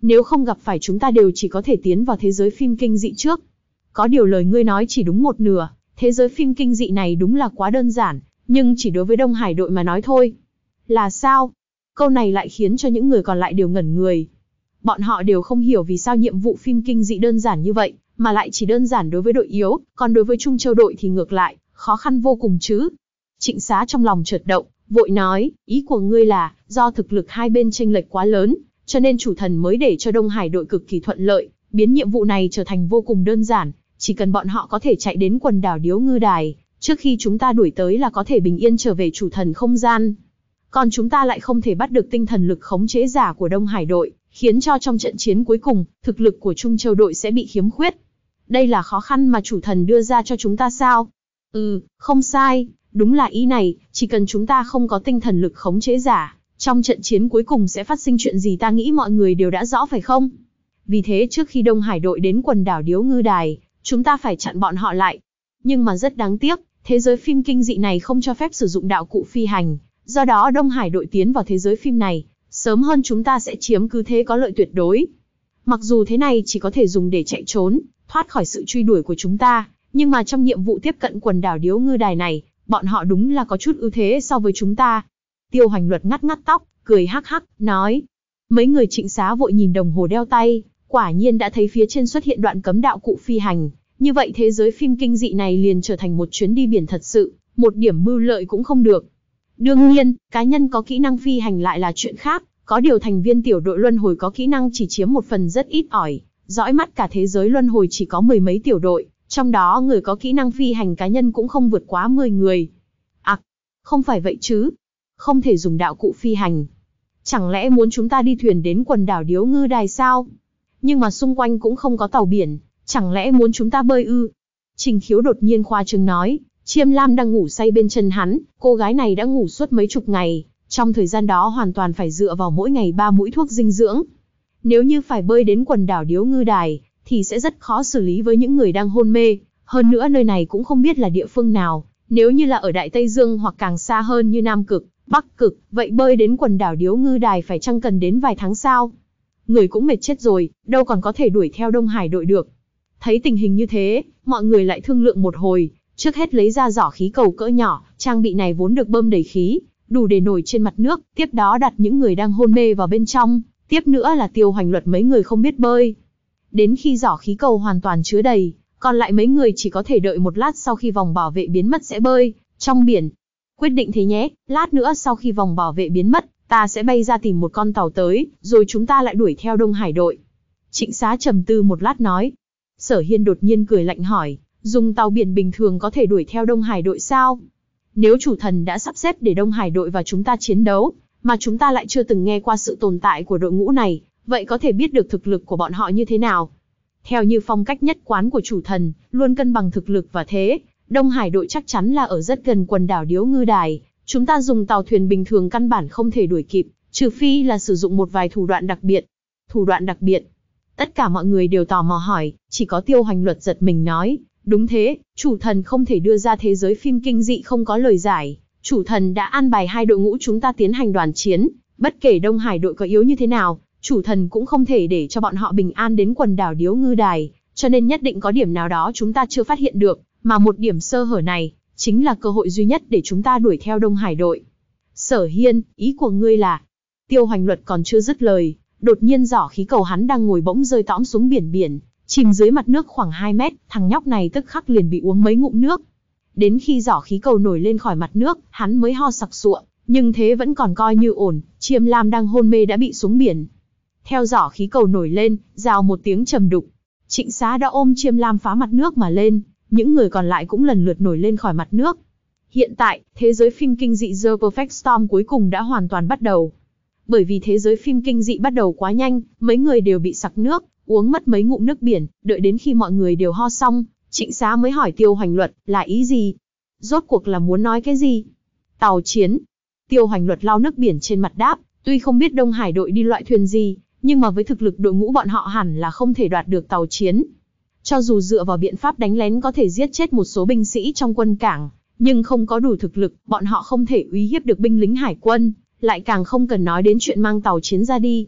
Nếu không gặp phải chúng ta đều chỉ có thể tiến vào thế giới phim kinh dị trước. Có điều lời ngươi nói chỉ đúng một nửa, thế giới phim kinh dị này đúng là quá đơn giản, nhưng chỉ đối với Đông Hải đội mà nói thôi. Là sao? Câu này lại khiến cho những người còn lại đều ngẩn người. Bọn họ đều không hiểu vì sao nhiệm vụ phim kinh dị đơn giản như vậy, mà lại chỉ đơn giản đối với đội yếu, còn đối với Trung Châu đội thì ngược lại, khó khăn vô cùng chứ. Trịnh Xá trong lòng chợt động, vội nói, ý của ngươi là, do thực lực hai bên chênh lệch quá lớn, cho nên chủ thần mới để cho Đông Hải đội cực kỳ thuận lợi, biến nhiệm vụ này trở thành vô cùng đơn giản, chỉ cần bọn họ có thể chạy đến quần đảo Điếu Ngư Đài, trước khi chúng ta đuổi tới là có thể bình yên trở về chủ thần không gian. Còn chúng ta lại không thể bắt được tinh thần lực khống chế giả của Đông Hải đội, khiến cho trong trận chiến cuối cùng, thực lực của Trung Châu đội sẽ bị khiếm khuyết. Đây là khó khăn mà chủ thần đưa ra cho chúng ta sao? Ừ, không sai, đúng là ý này, chỉ cần chúng ta không có tinh thần lực khống chế giả, trong trận chiến cuối cùng sẽ phát sinh chuyện gì ta nghĩ mọi người đều đã rõ phải không? Vì thế trước khi Đông Hải đội đến quần đảo Điếu Ngư Đài, chúng ta phải chặn bọn họ lại. Nhưng mà rất đáng tiếc, thế giới phim kinh dị này không cho phép sử dụng đạo cụ phi hành, do đó Đông Hải đội tiến vào thế giới phim này, sớm hơn chúng ta sẽ chiếm cứ thế có lợi tuyệt đối. Mặc dù thế này chỉ có thể dùng để chạy trốn, thoát khỏi sự truy đuổi của chúng ta, nhưng mà trong nhiệm vụ tiếp cận quần đảo Điếu Ngư Đài này, bọn họ đúng là có chút ưu thế so với chúng ta. Tiêu Hoành Luật ngắt ngắt tóc, cười hắc hắc, nói. Mấy người Trịnh Xá vội nhìn đồng hồ đeo tay, quả nhiên đã thấy phía trên xuất hiện đoạn cấm đạo cụ phi hành. Như vậy thế giới phim kinh dị này liền trở thành một chuyến đi biển thật sự, một điểm mưu lợi cũng không được. Đương nhiên, cá nhân có kỹ năng phi hành lại là chuyện khác, có điều thành viên tiểu đội luân hồi có kỹ năng chỉ chiếm một phần rất ít ỏi, dõi mắt cả thế giới luân hồi chỉ có mười mấy tiểu đội, trong đó người có kỹ năng phi hành cá nhân cũng không vượt quá mười người. À, không phải vậy chứ, không thể dùng đạo cụ phi hành. Chẳng lẽ muốn chúng ta đi thuyền đến quần đảo Điếu Ngư Đài sao? Nhưng mà xung quanh cũng không có tàu biển, chẳng lẽ muốn chúng ta bơi ư? Trình Khiếu đột nhiên khoa trương nói. Chiêm Lam đang ngủ say bên chân hắn, cô gái này đã ngủ suốt mấy chục ngày, trong thời gian đó hoàn toàn phải dựa vào mỗi ngày ba mũi thuốc dinh dưỡng. Nếu như phải bơi đến quần đảo Điếu Ngư Đài, thì sẽ rất khó xử lý với những người đang hôn mê, hơn nữa nơi này cũng không biết là địa phương nào, nếu như là ở Đại Tây Dương hoặc càng xa hơn như Nam Cực, Bắc Cực, vậy bơi đến quần đảo Điếu Ngư Đài phải chăng cần đến vài tháng sao? Người cũng mệt chết rồi, đâu còn có thể đuổi theo Đông Hải đội được. Thấy tình hình như thế, mọi người lại thương lượng một hồi. Trước hết lấy ra giỏ khí cầu cỡ nhỏ, trang bị này vốn được bơm đầy khí, đủ để nổi trên mặt nước, tiếp đó đặt những người đang hôn mê vào bên trong, tiếp nữa là Tiêu Hoành Luật mấy người không biết bơi. Đến khi giỏ khí cầu hoàn toàn chứa đầy, còn lại mấy người chỉ có thể đợi một lát sau khi vòng bảo vệ biến mất sẽ bơi trong biển. Quyết định thế nhé, lát nữa sau khi vòng bảo vệ biến mất, ta sẽ bay ra tìm một con tàu tới, rồi chúng ta lại đuổi theo Đông Hải đội. Trịnh Xá trầm tư một lát nói. Sở Hiên đột nhiên cười lạnh hỏi. Dùng tàu biển bình thường có thể đuổi theo Đông Hải đội sao? Nếu chủ thần đã sắp xếp để Đông Hải đội và chúng ta chiến đấu, mà chúng ta lại chưa từng nghe qua sự tồn tại của đội ngũ này, vậy có thể biết được thực lực của bọn họ như thế nào? Theo như phong cách nhất quán của chủ thần, luôn cân bằng thực lực và thế, Đông Hải đội chắc chắn là ở rất gần quần đảo Điếu Ngư Đài, chúng ta dùng tàu thuyền bình thường căn bản không thể đuổi kịp, trừ phi là sử dụng một vài thủ đoạn đặc biệt. Thủ đoạn đặc biệt? Tất cả mọi người đều tò mò hỏi, chỉ có Tiêu Hoành Luật giật mình nói. Đúng thế, chủ thần không thể đưa ra thế giới phim kinh dị không có lời giải. Chủ thần đã an bài hai đội ngũ chúng ta tiến hành đoàn chiến, bất kể Đông Hải đội có yếu như thế nào, chủ thần cũng không thể để cho bọn họ bình an đến quần đảo Điếu Ngư Đài, cho nên nhất định có điểm nào đó chúng ta chưa phát hiện được, mà một điểm sơ hở này, chính là cơ hội duy nhất để chúng ta đuổi theo Đông Hải đội. Sở Hiên, ý của ngươi là... Tiêu Hoành Luật còn chưa dứt lời, đột nhiên giỏ khí cầu hắn đang ngồi bỗng rơi tõm xuống biển biển. Chìm dưới mặt nước khoảng hai mét, thằng nhóc này tức khắc liền bị uống mấy ngụm nước. Đến khi giỏ khí cầu nổi lên khỏi mặt nước, hắn mới ho sặc sụa, nhưng thế vẫn còn coi như ổn, Chiêm Lam đang hôn mê đã bị xuống biển. Theo giỏ khí cầu nổi lên, rào một tiếng trầm đục. Trịnh Xá đã ôm Chiêm Lam phá mặt nước mà lên, những người còn lại cũng lần lượt nổi lên khỏi mặt nước. Hiện tại, thế giới phim kinh dị The Perfect Storm cuối cùng đã hoàn toàn bắt đầu. Bởi vì thế giới phim kinh dị bắt đầu quá nhanh, mấy người đều bị sặc nước, uống mất mấy ngụm nước biển, đợi đến khi mọi người đều ho xong, Trịnh Xá mới hỏi Tiêu Hoành Luật, là ý gì? Rốt cuộc là muốn nói cái gì? Tàu chiến. Tiêu Hoành Luật lau nước biển trên mặt đáp, tuy không biết Đông Hải đội đi loại thuyền gì, nhưng mà với thực lực đội ngũ bọn họ hẳn là không thể đoạt được tàu chiến. Cho dù dựa vào biện pháp đánh lén có thể giết chết một số binh sĩ trong quân cảng, nhưng không có đủ thực lực, bọn họ không thể uy hiếp được binh lính hải quân, lại càng không cần nói đến chuyện mang tàu chiến ra đi.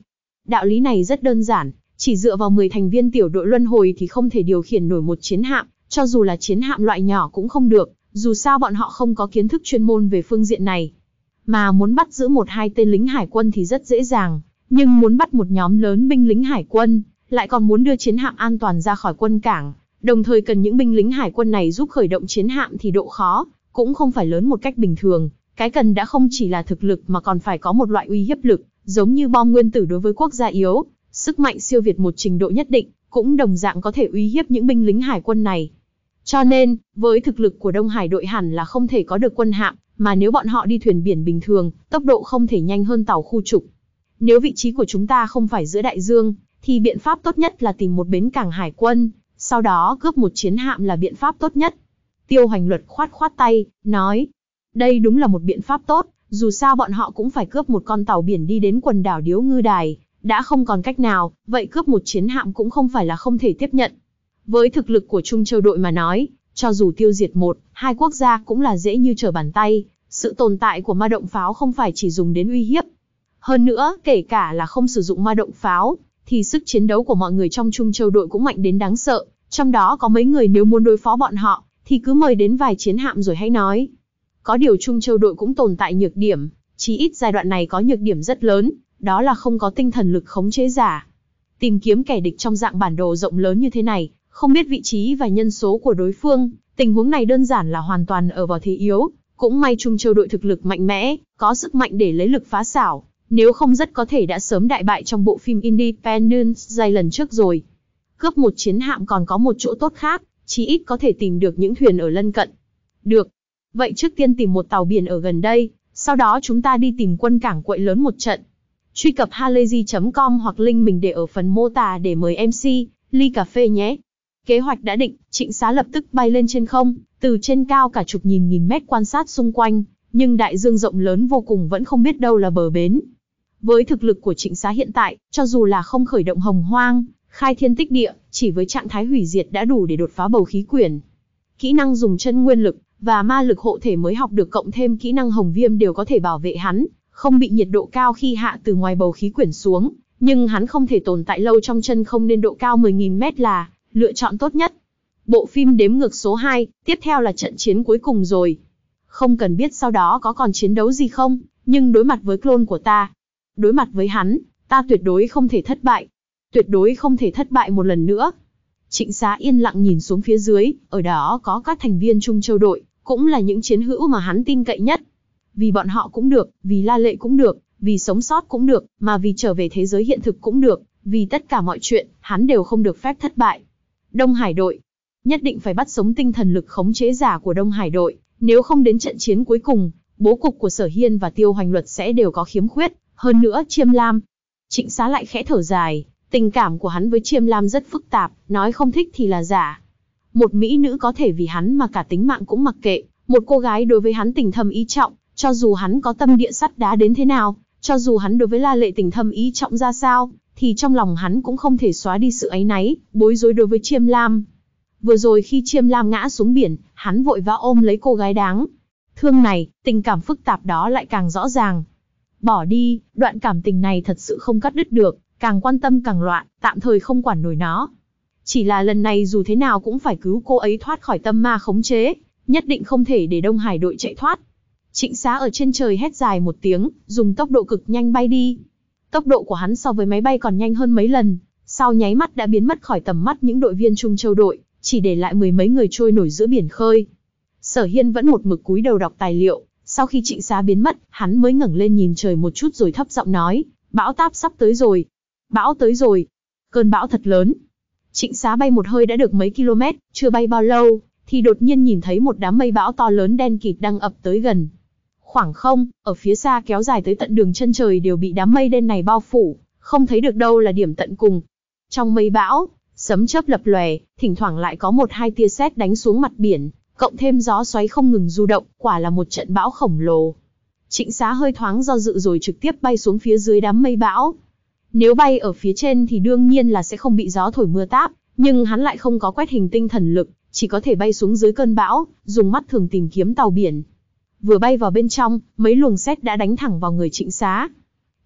Đạo lý này rất đơn giản, chỉ dựa vào mười thành viên tiểu đội luân hồi thì không thể điều khiển nổi một chiến hạm, cho dù là chiến hạm loại nhỏ cũng không được, dù sao bọn họ không có kiến thức chuyên môn về phương diện này. Mà muốn bắt giữ một hai tên lính hải quân thì rất dễ dàng, nhưng muốn bắt một nhóm lớn binh lính hải quân, lại còn muốn đưa chiến hạm an toàn ra khỏi quân cảng, đồng thời cần những binh lính hải quân này giúp khởi động chiến hạm thì độ khó cũng không phải lớn một cách bình thường. Cái cần đã không chỉ là thực lực mà còn phải có một loại uy hiếp lực, giống như bom nguyên tử đối với quốc gia yếu, sức mạnh siêu việt một trình độ nhất định, cũng đồng dạng có thể uy hiếp những binh lính hải quân này. Cho nên, với thực lực của Đông Hải đội hẳn là không thể có được quân hạm, mà nếu bọn họ đi thuyền biển bình thường, tốc độ không thể nhanh hơn tàu khu trục. Nếu vị trí của chúng ta không phải giữa đại dương, thì biện pháp tốt nhất là tìm một bến cảng hải quân, sau đó cướp một chiến hạm là biện pháp tốt nhất. Tiêu Hoành Luật khoát khoát tay, nói, đây đúng là một biện pháp tốt, dù sao bọn họ cũng phải cướp một con tàu biển đi đến quần đảo Điếu Ngư Đài, đã không còn cách nào, vậy cướp một chiến hạm cũng không phải là không thể tiếp nhận. Với thực lực của Trung Châu đội mà nói, cho dù tiêu diệt một, hai quốc gia cũng là dễ như trở bàn tay, sự tồn tại của ma động pháo không phải chỉ dùng đến uy hiếp. Hơn nữa, kể cả là không sử dụng ma động pháo, thì sức chiến đấu của mọi người trong Trung Châu đội cũng mạnh đến đáng sợ, trong đó có mấy người nếu muốn đối phó bọn họ, thì cứ mời đến vài chiến hạm rồi hãy nói. Có điều Trung Châu đội cũng tồn tại nhược điểm, chí ít giai đoạn này có nhược điểm rất lớn, đó là không có tinh thần lực khống chế giả. Tìm kiếm kẻ địch trong dạng bản đồ rộng lớn như thế này, không biết vị trí và nhân số của đối phương, tình huống này đơn giản là hoàn toàn ở vào thế yếu. Cũng may Trung Châu đội thực lực mạnh mẽ, có sức mạnh để lấy lực phá xảo, nếu không rất có thể đã sớm đại bại trong bộ phim Independence Day lần trước rồi. Cướp một chiến hạm còn có một chỗ tốt khác, chí ít có thể tìm được những thuyền ở lân cận. Được. Vậy trước tiên tìm một tàu biển ở gần đây, sau đó chúng ta đi tìm quân cảng quậy lớn một trận. Truy cập halayzi chấm com hoặc link mình để ở phần mô tả để mời em xê, ly cà phê nhé. Kế hoạch đã định, Trịnh Xá lập tức bay lên trên không, từ trên cao cả chục nghìn nghìn mét quan sát xung quanh, nhưng đại dương rộng lớn vô cùng vẫn không biết đâu là bờ bến. Với thực lực của Trịnh Xá hiện tại, cho dù là không khởi động hồng hoang, khai thiên tích địa, chỉ với trạng thái hủy diệt đã đủ để đột phá bầu khí quyển. Kỹ năng dùng chân nguyên lực và ma lực hộ thể mới học được cộng thêm kỹ năng hồng viêm đều có thể bảo vệ hắn, không bị nhiệt độ cao khi hạ từ ngoài bầu khí quyển xuống, nhưng hắn không thể tồn tại lâu trong chân không nên độ cao mười nghìn mét là lựa chọn tốt nhất. Bộ phim đếm ngược số hai, tiếp theo là trận chiến cuối cùng rồi. Không cần biết sau đó có còn chiến đấu gì không, nhưng đối mặt với clone của ta, đối mặt với hắn, ta tuyệt đối không thể thất bại. Tuyệt đối không thể thất bại một lần nữa. Trịnh Xá yên lặng nhìn xuống phía dưới, ở đó có các thành viên Trung Châu đội, cũng là những chiến hữu mà hắn tin cậy nhất. Vì bọn họ cũng được, vì La Lệ cũng được, vì sống sót cũng được, mà vì trở về thế giới hiện thực cũng được, vì tất cả mọi chuyện, hắn đều không được phép thất bại. Đông Hải đội, nhất định phải bắt sống tinh thần lực khống chế giả của Đông Hải đội, nếu không đến trận chiến cuối cùng, bố cục của Sở Hiên và Tiêu Hoành Luật sẽ đều có khiếm khuyết, hơn nữa Chiêm Lam. Trịnh Xá lại khẽ thở dài, tình cảm của hắn với Chiêm Lam rất phức tạp, nói không thích thì là giả. Một mỹ nữ có thể vì hắn mà cả tính mạng cũng mặc kệ, một cô gái đối với hắn tình thâm ý trọng, cho dù hắn có tâm địa sắt đá đến thế nào, cho dù hắn đối với La Lệ tình thâm ý trọng ra sao, thì trong lòng hắn cũng không thể xóa đi sự áy náy, bối rối đối với Chiêm Lam. Vừa rồi khi Chiêm Lam ngã xuống biển, hắn vội vã ôm lấy cô gái đáng thương này, tình cảm phức tạp đó lại càng rõ ràng. Bỏ đi, đoạn cảm tình này thật sự không cắt đứt được, càng quan tâm càng loạn, tạm thời không quản nổi nó. Chỉ là lần này dù thế nào cũng phải cứu cô ấy thoát khỏi tâm ma khống chế, nhất định không thể để Đông Hải đội chạy thoát. Trịnh Xá ở trên trời hét dài một tiếng, dùng tốc độ cực nhanh bay đi. Tốc độ của hắn so với máy bay còn nhanh hơn mấy lần, sau nháy mắt đã biến mất khỏi tầm mắt những đội viên Trung Châu đội, chỉ để lại mười mấy người trôi nổi giữa biển khơi. Sở Hiên vẫn một mực cúi đầu đọc tài liệu, sau khi Trịnh Xá biến mất, hắn mới ngẩng lên nhìn trời một chút rồi thấp giọng nói, bão táp sắp tới rồi. Bão tới rồi. Cơn bão thật lớn. Trịnh Xá bay một hơi đã được mấy km, chưa bay bao lâu, thì đột nhiên nhìn thấy một đám mây bão to lớn đen kịt đang ập tới gần. Khoảng không, ở phía xa kéo dài tới tận đường chân trời đều bị đám mây đen này bao phủ, không thấy được đâu là điểm tận cùng. Trong mây bão, sấm chớp lập lòe, thỉnh thoảng lại có một hai tia sét đánh xuống mặt biển, cộng thêm gió xoáy không ngừng du động, quả là một trận bão khổng lồ. Trịnh Xá hơi thoáng do dự rồi trực tiếp bay xuống phía dưới đám mây bão. Nếu bay ở phía trên thì đương nhiên là sẽ không bị gió thổi mưa táp, nhưng hắn lại không có quét hình tinh thần lực, chỉ có thể bay xuống dưới cơn bão, dùng mắt thường tìm kiếm tàu biển. Vừa bay vào bên trong, mấy luồng sét đã đánh thẳng vào người Trịnh Xá.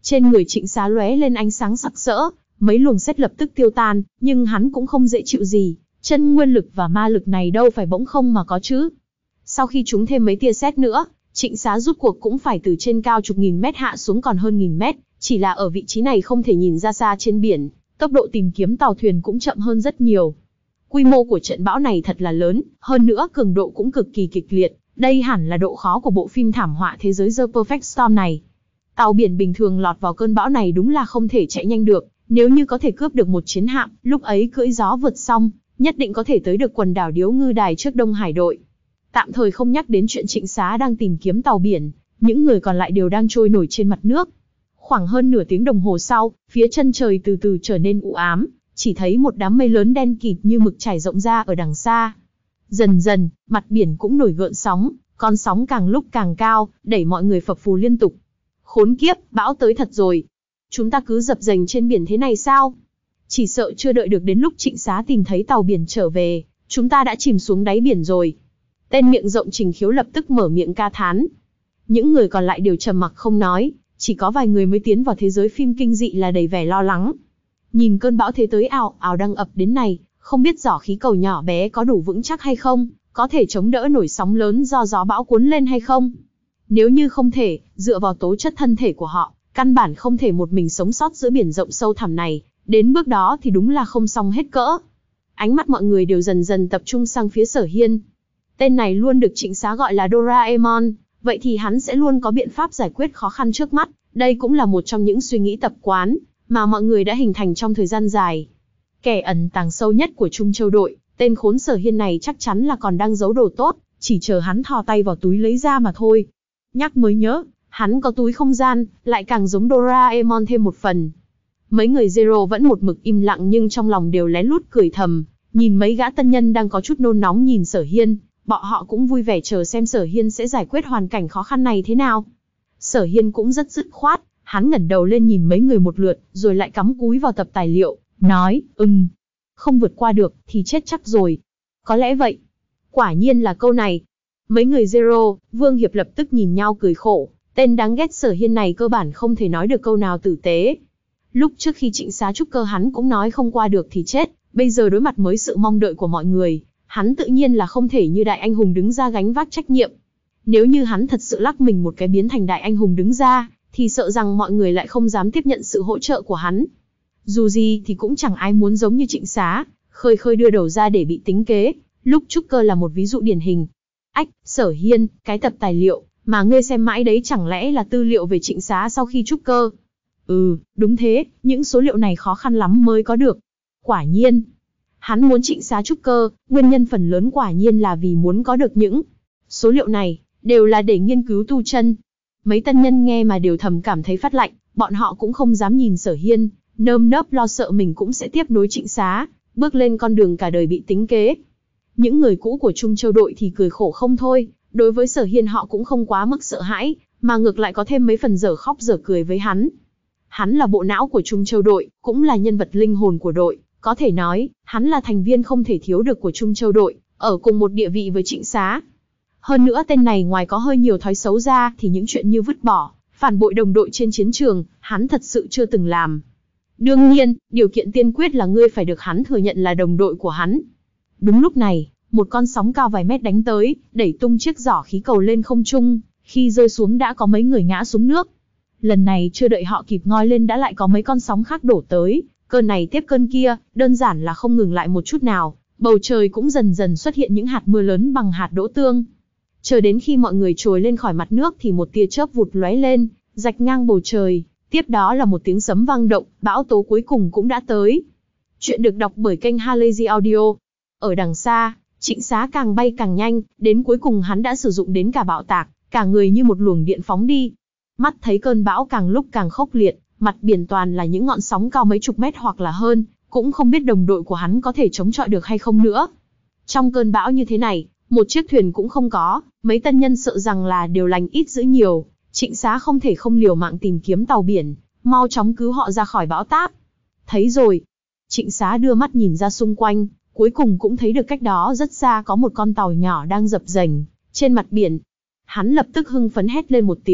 Trên người Trịnh Xá lóe lên ánh sáng sặc sỡ, mấy luồng sét lập tức tiêu tan, nhưng hắn cũng không dễ chịu gì, chân nguyên lực và ma lực này đâu phải bỗng không mà có chứ. Sau khi trúng thêm mấy tia sét nữa, Trịnh Xá rút cuộc cũng phải từ trên cao chục nghìn mét hạ xuống còn hơn nghìn mét, chỉ là ở vị trí này không thể nhìn ra xa trên biển, tốc độ tìm kiếm tàu thuyền cũng chậm hơn rất nhiều. Quy mô của trận bão này thật là lớn, hơn nữa cường độ cũng cực kỳ kịch liệt, đây hẳn là độ khó của bộ phim thảm họa thế giới The Perfect Storm này. Tàu biển bình thường lọt vào cơn bão này đúng là không thể chạy nhanh được, nếu như có thể cướp được một chiến hạm, lúc ấy cưỡi gió vượt sông, nhất định có thể tới được quần đảo Điếu Ngư Đài trước Đông Hải đội. Tạm thời không nhắc đến chuyện Trịnh Xá đang tìm kiếm tàu biển, những người còn lại đều đang trôi nổi trên mặt nước. Khoảng hơn nửa tiếng đồng hồ sau, phía chân trời từ từ trở nên u ám, chỉ thấy một đám mây lớn đen kịt như mực trải rộng ra ở đằng xa. Dần dần, mặt biển cũng nổi gợn sóng, con sóng càng lúc càng cao, đẩy mọi người phập phù liên tục. Khốn kiếp, bão tới thật rồi. Chúng ta cứ dập dềnh trên biển thế này sao? Chỉ sợ chưa đợi được đến lúc Trịnh Xá tìm thấy tàu biển trở về, chúng ta đã chìm xuống đáy biển rồi. Tên miệng rộng Trình Khiếu lập tức mở miệng ca thán. Những người còn lại đều trầm mặc không nói, chỉ có vài người mới tiến vào thế giới phim kinh dị là đầy vẻ lo lắng. Nhìn cơn bão thế tới ào ào đang ập đến này, không biết giỏ khí cầu nhỏ bé có đủ vững chắc hay không, có thể chống đỡ nổi sóng lớn do gió bão cuốn lên hay không. Nếu như không thể, dựa vào tố chất thân thể của họ, căn bản không thể một mình sống sót giữa biển rộng sâu thẳm này, đến bước đó thì đúng là không xong hết cỡ. Ánh mắt mọi người đều dần dần tập trung sang phía Sở Hiên. Tên này luôn được Trịnh Xá gọi là Doraemon, vậy thì hắn sẽ luôn có biện pháp giải quyết khó khăn trước mắt, đây cũng là một trong những suy nghĩ tập quán mà mọi người đã hình thành trong thời gian dài. Kẻ ẩn tàng sâu nhất của Trung Châu đội, tên khốn Sở Hiên này chắc chắn là còn đang giấu đồ tốt, chỉ chờ hắn thò tay vào túi lấy ra mà thôi. Nhắc mới nhớ, hắn có túi không gian, lại càng giống Doraemon thêm một phần. Mấy người Zero vẫn một mực im lặng nhưng trong lòng đều lén lút cười thầm, nhìn mấy gã tân nhân đang có chút nôn nóng nhìn Sở Hiên, bọn họ cũng vui vẻ chờ xem Sở Hiên sẽ giải quyết hoàn cảnh khó khăn này thế nào. Sở Hiên cũng rất dứt khoát, hắn ngẩng đầu lên nhìn mấy người một lượt, rồi lại cắm cúi vào tập tài liệu, nói, ừm, không vượt qua được, thì chết chắc rồi. Có lẽ vậy. Quả nhiên là câu này. Mấy người Zero, Vương Hiệp lập tức nhìn nhau cười khổ, tên đáng ghét Sở Hiên này cơ bản không thể nói được câu nào tử tế. Lúc trước khi Trịnh Xá trúc cơ hắn cũng nói không qua được thì chết, bây giờ đối mặt với sự mong đợi của mọi người, hắn tự nhiên là không thể như đại anh hùng đứng ra gánh vác trách nhiệm. Nếu như hắn thật sự lắc mình một cái biến thành đại anh hùng đứng ra, thì sợ rằng mọi người lại không dám tiếp nhận sự hỗ trợ của hắn. Dù gì thì cũng chẳng ai muốn giống như Trịnh Xá, khơi khơi đưa đầu ra để bị tính kế, lúc trúc cơ là một ví dụ điển hình. Ách, Sở Hiên, cái tập tài liệu mà ngươi xem mãi đấy chẳng lẽ là tư liệu về Trịnh Xá sau khi trúc cơ? Ừ, đúng thế, những số liệu này khó khăn lắm mới có được. Quả nhiên, hắn muốn Trịnh Xá trúc cơ, nguyên nhân phần lớn quả nhiên là vì muốn có được những số liệu này, đều là để nghiên cứu tu chân. Mấy tân nhân nghe mà đều thầm cảm thấy phát lạnh, bọn họ cũng không dám nhìn Sở Hiên, nơm nớp lo sợ mình cũng sẽ tiếp nối Trịnh Xá, bước lên con đường cả đời bị tính kế. Những người cũ của Trung Châu đội thì cười khổ không thôi, đối với Sở Hiên họ cũng không quá mức sợ hãi, mà ngược lại có thêm mấy phần dở khóc dở cười với hắn. Hắn là bộ não của Trung Châu đội, cũng là nhân vật linh hồn của đội, có thể nói, hắn là thành viên không thể thiếu được của Trung Châu đội, ở cùng một địa vị với Trịnh Xá. Hơn nữa tên này ngoài có hơi nhiều thói xấu ra thì những chuyện như vứt bỏ, phản bội đồng đội trên chiến trường, hắn thật sự chưa từng làm. Đương nhiên, điều kiện tiên quyết là ngươi phải được hắn thừa nhận là đồng đội của hắn. Đúng lúc này, một con sóng cao vài mét đánh tới, đẩy tung chiếc giỏ khí cầu lên không trung, khi rơi xuống đã có mấy người ngã xuống nước. Lần này chưa đợi họ kịp ngoi lên đã lại có mấy con sóng khác đổ tới, cơn này tiếp cơn kia, đơn giản là không ngừng lại một chút nào, bầu trời cũng dần dần xuất hiện những hạt mưa lớn bằng hạt đỗ tương. Chờ đến khi mọi người trồi lên khỏi mặt nước thì một tia chớp vụt lóe lên, rạch ngang bầu trời, tiếp đó là một tiếng sấm vang động, bão tố cuối cùng cũng đã tới. Chuyện được đọc bởi kênh Halazy Audio. Ở đằng xa, Trịnh Xá càng bay càng nhanh, đến cuối cùng hắn đã sử dụng đến cả bạo tạc, cả người như một luồng điện phóng đi. Mắt thấy cơn bão càng lúc càng khốc liệt, mặt biển toàn là những ngọn sóng cao mấy chục mét hoặc là hơn, cũng không biết đồng đội của hắn có thể chống chọi được hay không nữa. Trong cơn bão như thế này, một chiếc thuyền cũng không có, mấy tân nhân sợ rằng là điều lành ít dữ nhiều, Trịnh Xá không thể không liều mạng tìm kiếm tàu biển, mau chóng cứu họ ra khỏi bão táp. Thấy rồi, Trịnh Xá đưa mắt nhìn ra xung quanh, cuối cùng cũng thấy được cách đó rất xa có một con tàu nhỏ đang dập dềnh trên mặt biển. Hắn lập tức hưng phấn hét lên một tiếng,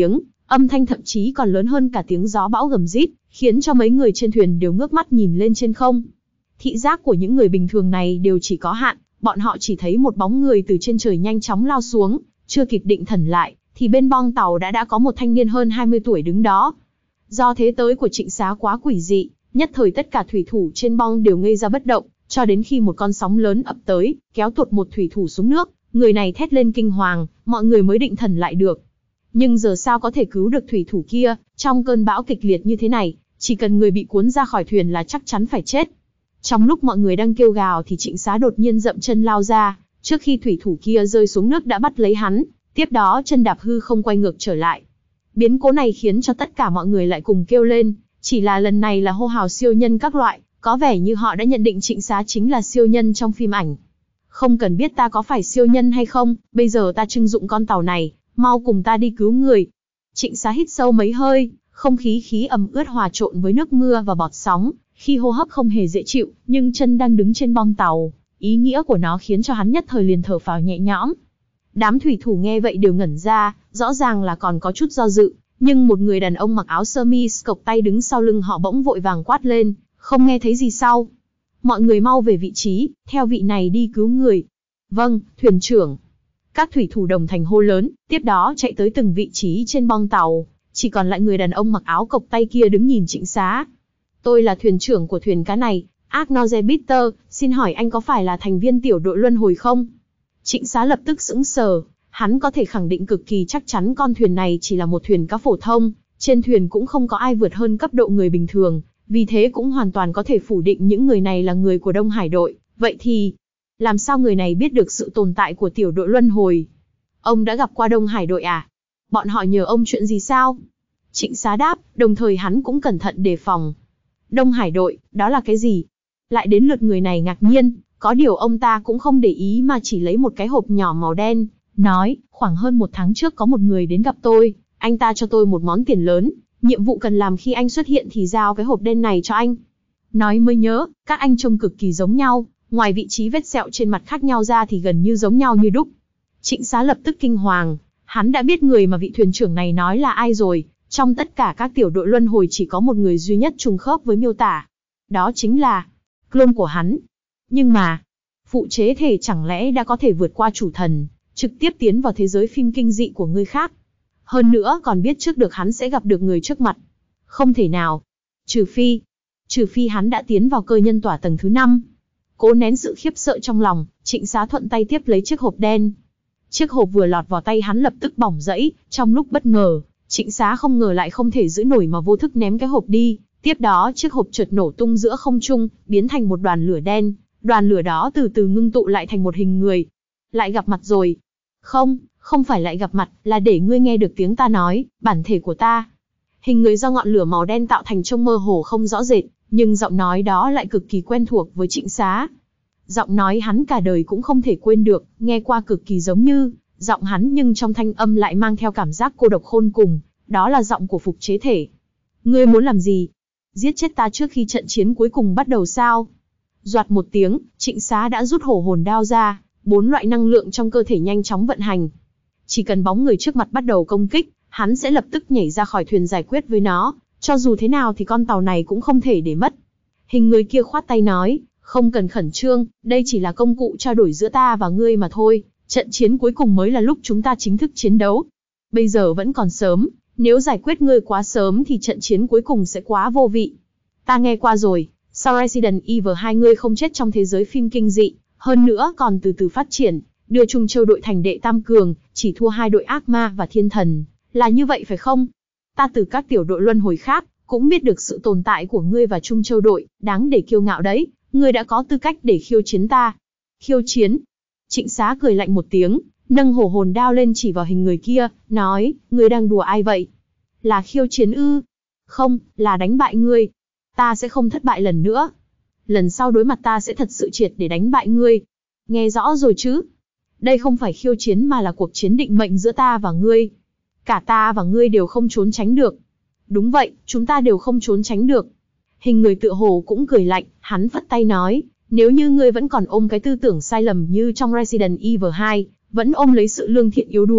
Âm thanh thậm chí còn lớn hơn cả tiếng gió bão gầm rít, khiến cho mấy người trên thuyền đều ngước mắt nhìn lên trên không. Thị giác của những người bình thường này đều chỉ có hạn, bọn họ chỉ thấy một bóng người từ trên trời nhanh chóng lao xuống, chưa kịp định thần lại, thì bên bong tàu đã đã có một thanh niên hơn hai mươi tuổi đứng đó. Do thế tới của Trịnh Xá quá quỷ dị, nhất thời tất cả thủy thủ trên bong đều ngây ra bất động, cho đến khi một con sóng lớn ập tới, kéo tuột một thủy thủ xuống nước, người này thét lên kinh hoàng, mọi người mới định thần lại được. Nhưng giờ sao có thể cứu được thủy thủ kia, trong cơn bão kịch liệt như thế này, chỉ cần người bị cuốn ra khỏi thuyền là chắc chắn phải chết. Trong lúc mọi người đang kêu gào thì Trịnh Xá đột nhiên dậm chân lao ra, trước khi thủy thủ kia rơi xuống nước đã bắt lấy hắn, tiếp đó chân đạp hư không quay ngược trở lại. Biến cố này khiến cho tất cả mọi người lại cùng kêu lên, chỉ là lần này là hô hào siêu nhân các loại, có vẻ như họ đã nhận định Trịnh Xá chính là siêu nhân trong phim ảnh. Không cần biết ta có phải siêu nhân hay không, bây giờ ta trưng dụng con tàu này, mau cùng ta đi cứu người. Trịnh Xá hít sâu mấy hơi, không khí khí ẩm ướt hòa trộn với nước mưa và bọt sóng, khi hô hấp không hề dễ chịu, nhưng chân đang đứng trên bong tàu, ý nghĩa của nó khiến cho hắn nhất thời liền thở phào nhẹ nhõm. Đám thủy thủ nghe vậy đều ngẩn ra, rõ ràng là còn có chút do dự, nhưng một người đàn ông mặc áo sơ mi cộc tay đứng sau lưng họ bỗng vội vàng quát lên, không nghe thấy gì sau. Mọi người mau về vị trí, theo vị này đi cứu người. Vâng, thuyền trưởng. Các thủy thủ đồng thanh hô lớn, tiếp đó chạy tới từng vị trí trên bong tàu, chỉ còn lại người đàn ông mặc áo cộc tay kia đứng nhìn Trịnh Xá. Tôi là thuyền trưởng của thuyền cá này, Agnoze Bitter, xin hỏi anh có phải là thành viên tiểu đội luân hồi không? Trịnh Xá lập tức sững sờ, hắn có thể khẳng định cực kỳ chắc chắn con thuyền này chỉ là một thuyền cá phổ thông, trên thuyền cũng không có ai vượt hơn cấp độ người bình thường, vì thế cũng hoàn toàn có thể phủ định những người này là người của Đông Hải đội. Vậy thì, làm sao người này biết được sự tồn tại của tiểu đội luân hồi? Ông đã gặp qua Đông Hải đội à? Bọn họ nhờ ông chuyện gì sao? Trịnh Xá đáp, đồng thời hắn cũng cẩn thận đề phòng. Đông Hải đội, đó là cái gì? Lại đến lượt người này ngạc nhiên, có điều ông ta cũng không để ý mà chỉ lấy một cái hộp nhỏ màu đen, nói, khoảng hơn một tháng trước có một người đến gặp tôi, anh ta cho tôi một món tiền lớn, nhiệm vụ cần làm khi anh xuất hiện thì giao cái hộp đen này cho anh. Nói mới nhớ, các anh trông cực kỳ giống nhau, ngoài vị trí vết sẹo trên mặt khác nhau ra thì gần như giống nhau như đúc. Trịnh Xá lập tức kinh hoàng, hắn đã biết người mà vị thuyền trưởng này nói là ai rồi, trong tất cả các tiểu đội luân hồi chỉ có một người duy nhất trùng khớp với miêu tả. Đó chính là clone của hắn. Nhưng mà, phụ chế thể chẳng lẽ đã có thể vượt qua chủ thần, trực tiếp tiến vào thế giới phim kinh dị của người khác. Hơn nữa còn biết trước được hắn sẽ gặp được người trước mặt. Không thể nào. Trừ phi, trừ phi hắn đã tiến vào cơ nhân tỏa tầng thứ năm. Cố nén sự khiếp sợ trong lòng, Trịnh Xá thuận tay tiếp lấy chiếc hộp đen. Chiếc hộp vừa lọt vào tay hắn lập tức bỏng rẫy, trong lúc bất ngờ, Trịnh Xá không ngờ lại không thể giữ nổi mà vô thức ném cái hộp đi. Tiếp đó chiếc hộp chợt nổ tung giữa không trung, biến thành một đoàn lửa đen. Đoàn lửa đó từ từ ngưng tụ lại thành một hình người. Lại gặp mặt rồi. Không, không phải lại gặp mặt, là để ngươi nghe được tiếng ta nói, bản thể của ta. Hình người do ngọn lửa màu đen tạo thành trông mơ hồ không rõ rệt, nhưng giọng nói đó lại cực kỳ quen thuộc với Trịnh Xá. Giọng nói hắn cả đời cũng không thể quên được, nghe qua cực kỳ giống như giọng hắn nhưng trong thanh âm lại mang theo cảm giác cô độc khôn cùng, đó là giọng của phục chế thể. Ngươi muốn làm gì? Giết chết ta trước khi trận chiến cuối cùng bắt đầu sao? Doạt một tiếng, Trịnh Xá đã rút hổ hồn đao ra, bốn loại năng lượng trong cơ thể nhanh chóng vận hành. Chỉ cần bóng người trước mặt bắt đầu công kích, hắn sẽ lập tức nhảy ra khỏi thuyền giải quyết với nó, cho dù thế nào thì con tàu này cũng không thể để mất. Hình người kia khoát tay nói, không cần khẩn trương, đây chỉ là công cụ trao đổi giữa ta và ngươi mà thôi, trận chiến cuối cùng mới là lúc chúng ta chính thức chiến đấu. Bây giờ vẫn còn sớm, nếu giải quyết ngươi quá sớm thì trận chiến cuối cùng sẽ quá vô vị. Ta nghe qua rồi, sau Resident Evil hai ngươi không chết trong thế giới phim kinh dị, hơn nữa còn từ từ phát triển, đưa Trung Châu đội thành đệ tam cường, chỉ thua hai đội ác ma và thiên thần, là như vậy phải không? Ta từ các tiểu đội luân hồi khác, cũng biết được sự tồn tại của ngươi và Trung Châu đội, đáng để kiêu ngạo đấy, ngươi đã có tư cách để khiêu chiến ta. Khiêu chiến? Trịnh Xá cười lạnh một tiếng, nâng hổ hồn đao lên chỉ vào hình người kia, nói, ngươi đang đùa ai vậy? Là khiêu chiến ư? Không, là đánh bại ngươi. Ta sẽ không thất bại lần nữa. Lần sau đối mặt ta sẽ thật sự triệt để đánh bại ngươi. Nghe rõ rồi chứ? Đây không phải khiêu chiến mà là cuộc chiến định mệnh giữa ta và ngươi. Cả ta và ngươi đều không trốn tránh được. Đúng vậy, chúng ta đều không trốn tránh được. Hình người tựa hồ cũng cười lạnh, hắn phất tay nói, nếu như ngươi vẫn còn ôm cái tư tưởng sai lầm như trong Resident Evil hai, vẫn ôm lấy sự lương thiện yếu đuối,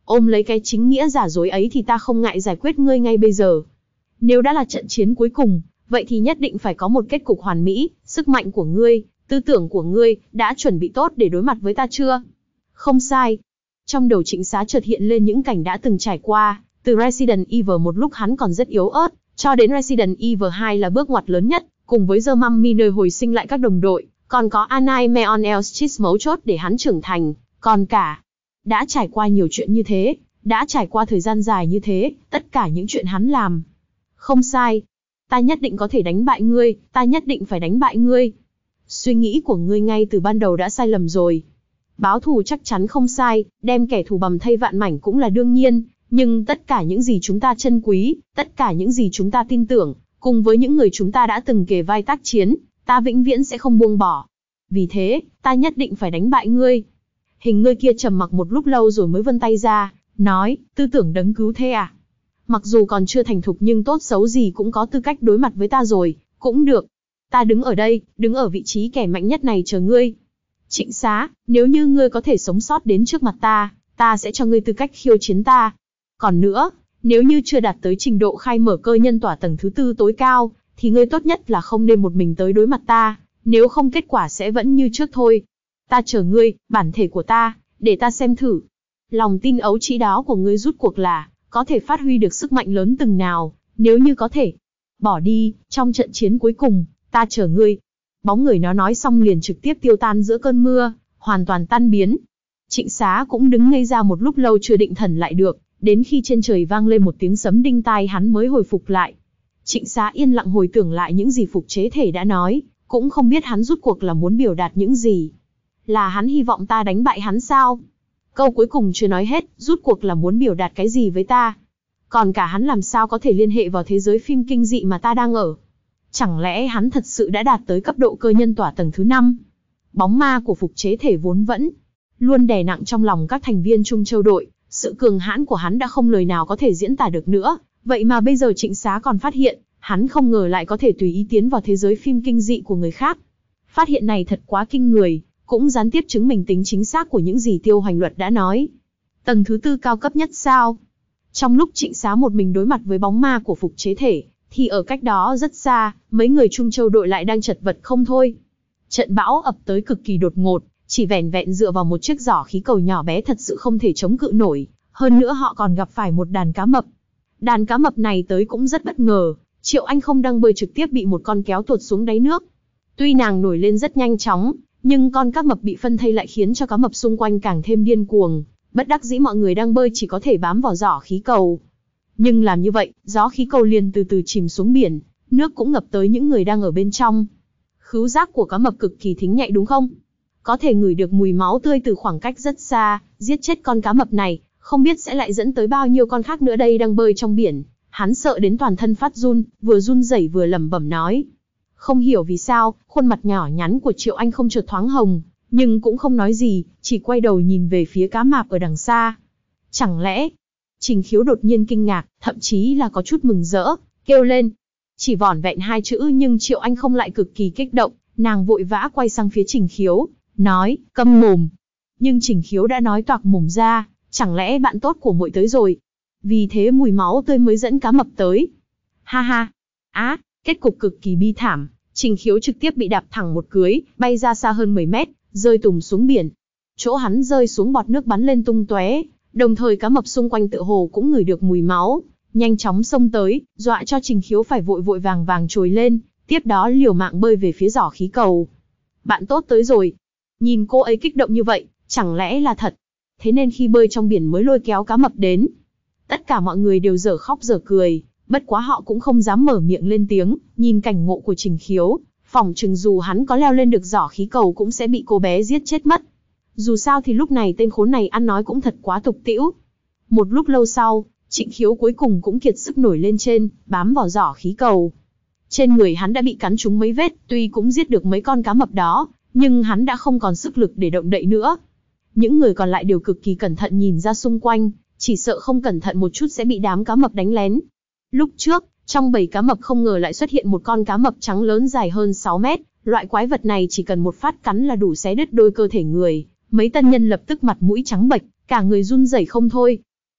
ôm lấy cái chính nghĩa giả dối ấy thì ta không ngại giải quyết ngươi ngay bây giờ. Nếu đã là trận chiến cuối cùng, vậy thì nhất định phải có một kết cục hoàn mỹ. Sức mạnh của ngươi, tư tưởng của ngươi, đã chuẩn bị tốt để đối mặt với ta chưa? Không sai. Trong đầu Trịnh Xá chợt hiện lên những cảnh đã từng trải qua, từ Resident Evil một lúc hắn còn rất yếu ớt, cho đến Resident Evil hai là bước ngoặt lớn nhất, cùng với The Mummy nơi hồi sinh lại các đồng đội, còn có A Nightmare on Elm Street mấu chốt để hắn trưởng thành, còn cả. Đã trải qua nhiều chuyện như thế, đã trải qua thời gian dài như thế, tất cả những chuyện hắn làm. Không sai. Ta nhất định có thể đánh bại ngươi, ta nhất định phải đánh bại ngươi. Suy nghĩ của ngươi ngay từ ban đầu đã sai lầm rồi. Báo thù chắc chắn không sai, đem kẻ thù bầm thây vạn mảnh cũng là đương nhiên, nhưng tất cả những gì chúng ta trân quý, tất cả những gì chúng ta tin tưởng, cùng với những người chúng ta đã từng kề vai tác chiến, ta vĩnh viễn sẽ không buông bỏ. Vì thế, ta nhất định phải đánh bại ngươi. Hình ngươi kia trầm mặc một lúc lâu rồi mới vươn tay ra, nói, tư tưởng đấng cứu thế à? Mặc dù còn chưa thành thục nhưng tốt xấu gì cũng có tư cách đối mặt với ta rồi, cũng được. Ta đứng ở đây, đứng ở vị trí kẻ mạnh nhất này chờ ngươi. Trịnh Xá, nếu như ngươi có thể sống sót đến trước mặt ta, ta sẽ cho ngươi tư cách khiêu chiến ta. Còn nữa, nếu như chưa đạt tới trình độ khai mở cơ nhân tỏa tầng thứ tư tối cao, thì ngươi tốt nhất là không nên một mình tới đối mặt ta, nếu không kết quả sẽ vẫn như trước thôi. Ta chờ ngươi, bản thể của ta, để ta xem thử. Lòng tin ấu trĩ đó của ngươi rút cuộc là, có thể phát huy được sức mạnh lớn từng nào, nếu như có thể. Bỏ đi, trong trận chiến cuối cùng, ta chờ ngươi. Bóng người nó nói xong liền trực tiếp tiêu tan giữa cơn mưa, hoàn toàn tan biến. Trịnh Xá cũng đứng ngây ra một lúc lâu chưa định thần lại được, đến khi trên trời vang lên một tiếng sấm đinh tai hắn mới hồi phục lại. Trịnh Xá yên lặng hồi tưởng lại những gì Phục Chế Thể đã nói, cũng không biết hắn rút cuộc là muốn biểu đạt những gì. Là hắn hy vọng ta đánh bại hắn sao? Câu cuối cùng chưa nói hết, rút cuộc là muốn biểu đạt cái gì với ta? Còn cả hắn làm sao có thể liên hệ vào thế giới phim kinh dị mà ta đang ở? Chẳng lẽ hắn thật sự đã đạt tới cấp độ cơ nhân tỏa tầng thứ năm? Bóng ma của Phục Chế Thể vốn vẫn luôn đè nặng trong lòng các thành viên Trung Châu đội, sự cường hãn của hắn đã không lời nào có thể diễn tả được nữa, vậy mà bây giờ Trịnh Xá còn phát hiện, hắn không ngờ lại có thể tùy ý tiến vào thế giới phim kinh dị của người khác. Phát hiện này thật quá kinh người, cũng gián tiếp chứng minh tính chính xác của những gì Tiêu Hoành Luật đã nói. Tầng thứ tư cao cấp nhất sao? Trong lúc Trịnh Xá một mình đối mặt với bóng ma của Phục Chế Thể, thì ở cách đó rất xa, mấy người Trung Châu đội lại đang chật vật không thôi. Trận bão ập tới cực kỳ đột ngột, chỉ vẻn vẹn dựa vào một chiếc giỏ khí cầu nhỏ bé thật sự không thể chống cự nổi, hơn nữa họ còn gặp phải một đàn cá mập. Đàn cá mập này tới cũng rất bất ngờ, Triệu Anh không đang bơi trực tiếp bị một con kéo tuột xuống đáy nước. Tuy nàng nổi lên rất nhanh chóng, nhưng con cá mập bị phân thây lại khiến cho cá mập xung quanh càng thêm điên cuồng, bất đắc dĩ mọi người đang bơi chỉ có thể bám vào giỏ khí cầu. Nhưng làm như vậy, gió khí cầu liền từ từ chìm xuống biển, nước cũng ngập tới những người đang ở bên trong. Khứu giác của cá mập cực kỳ thính nhạy đúng không? Có thể ngửi được mùi máu tươi từ khoảng cách rất xa, giết chết con cá mập này, không biết sẽ lại dẫn tới bao nhiêu con khác nữa đây đang bơi trong biển. Hắn sợ đến toàn thân phát run, vừa run rẩy vừa lẩm bẩm nói. Không hiểu vì sao, khuôn mặt nhỏ nhắn của Triệu Anh không chợt thoáng hồng, nhưng cũng không nói gì, chỉ quay đầu nhìn về phía cá mạp ở đằng xa. Chẳng lẽ... Trình Khiếu đột nhiên kinh ngạc, thậm chí là có chút mừng rỡ, kêu lên. Chỉ vỏn vẹn hai chữ nhưng Triệu Anh không lại cực kỳ kích động, nàng vội vã quay sang phía Trình Khiếu, nói, câm mồm. Nhưng Trình Khiếu đã nói toạc mồm ra, chẳng lẽ bạn tốt của muội tới rồi? Vì thế mùi máu tươi mới dẫn cá mập tới. Ha ha, á, kết cục cực kỳ bi thảm, Trình Khiếu trực tiếp bị đạp thẳng một cưới, bay ra xa hơn mười mét, rơi tùng xuống biển. Chỗ hắn rơi xuống bọt nước bắn lên tung tóe, đồng thời cá mập xung quanh tựa hồ cũng ngửi được mùi máu, nhanh chóng xông tới, dọa cho Trình Khiếu phải vội vội vàng vàng trồi lên, tiếp đó liều mạng bơi về phía giỏ khí cầu. Bạn tốt tới rồi. Nhìn cô ấy kích động như vậy, chẳng lẽ là thật? Thế nên khi bơi trong biển mới lôi kéo cá mập đến. Tất cả mọi người đều dở khóc dở cười, bất quá họ cũng không dám mở miệng lên tiếng, nhìn cảnh ngộ của Trình Khiếu, phỏng chừng dù hắn có leo lên được giỏ khí cầu cũng sẽ bị cô bé giết chết mất. Dù sao thì lúc này tên khốn này ăn nói cũng thật quá tục tĩu. Một lúc lâu sau, Trịnh Khiếu cuối cùng cũng kiệt sức nổi lên trên, bám vào giỏ khí cầu. Trên người hắn đã bị cắn trúng mấy vết, tuy cũng giết được mấy con cá mập đó, nhưng hắn đã không còn sức lực để động đậy nữa. Những người còn lại đều cực kỳ cẩn thận nhìn ra xung quanh, chỉ sợ không cẩn thận một chút sẽ bị đám cá mập đánh lén. Lúc trước, trong bầy cá mập không ngờ lại xuất hiện một con cá mập trắng lớn dài hơn sáu mét, loại quái vật này chỉ cần một phát cắn là đủ xé đứt đôi cơ thể người. Mấy tân nhân lập tức mặt mũi trắng bệch, cả người run rẩy không thôi.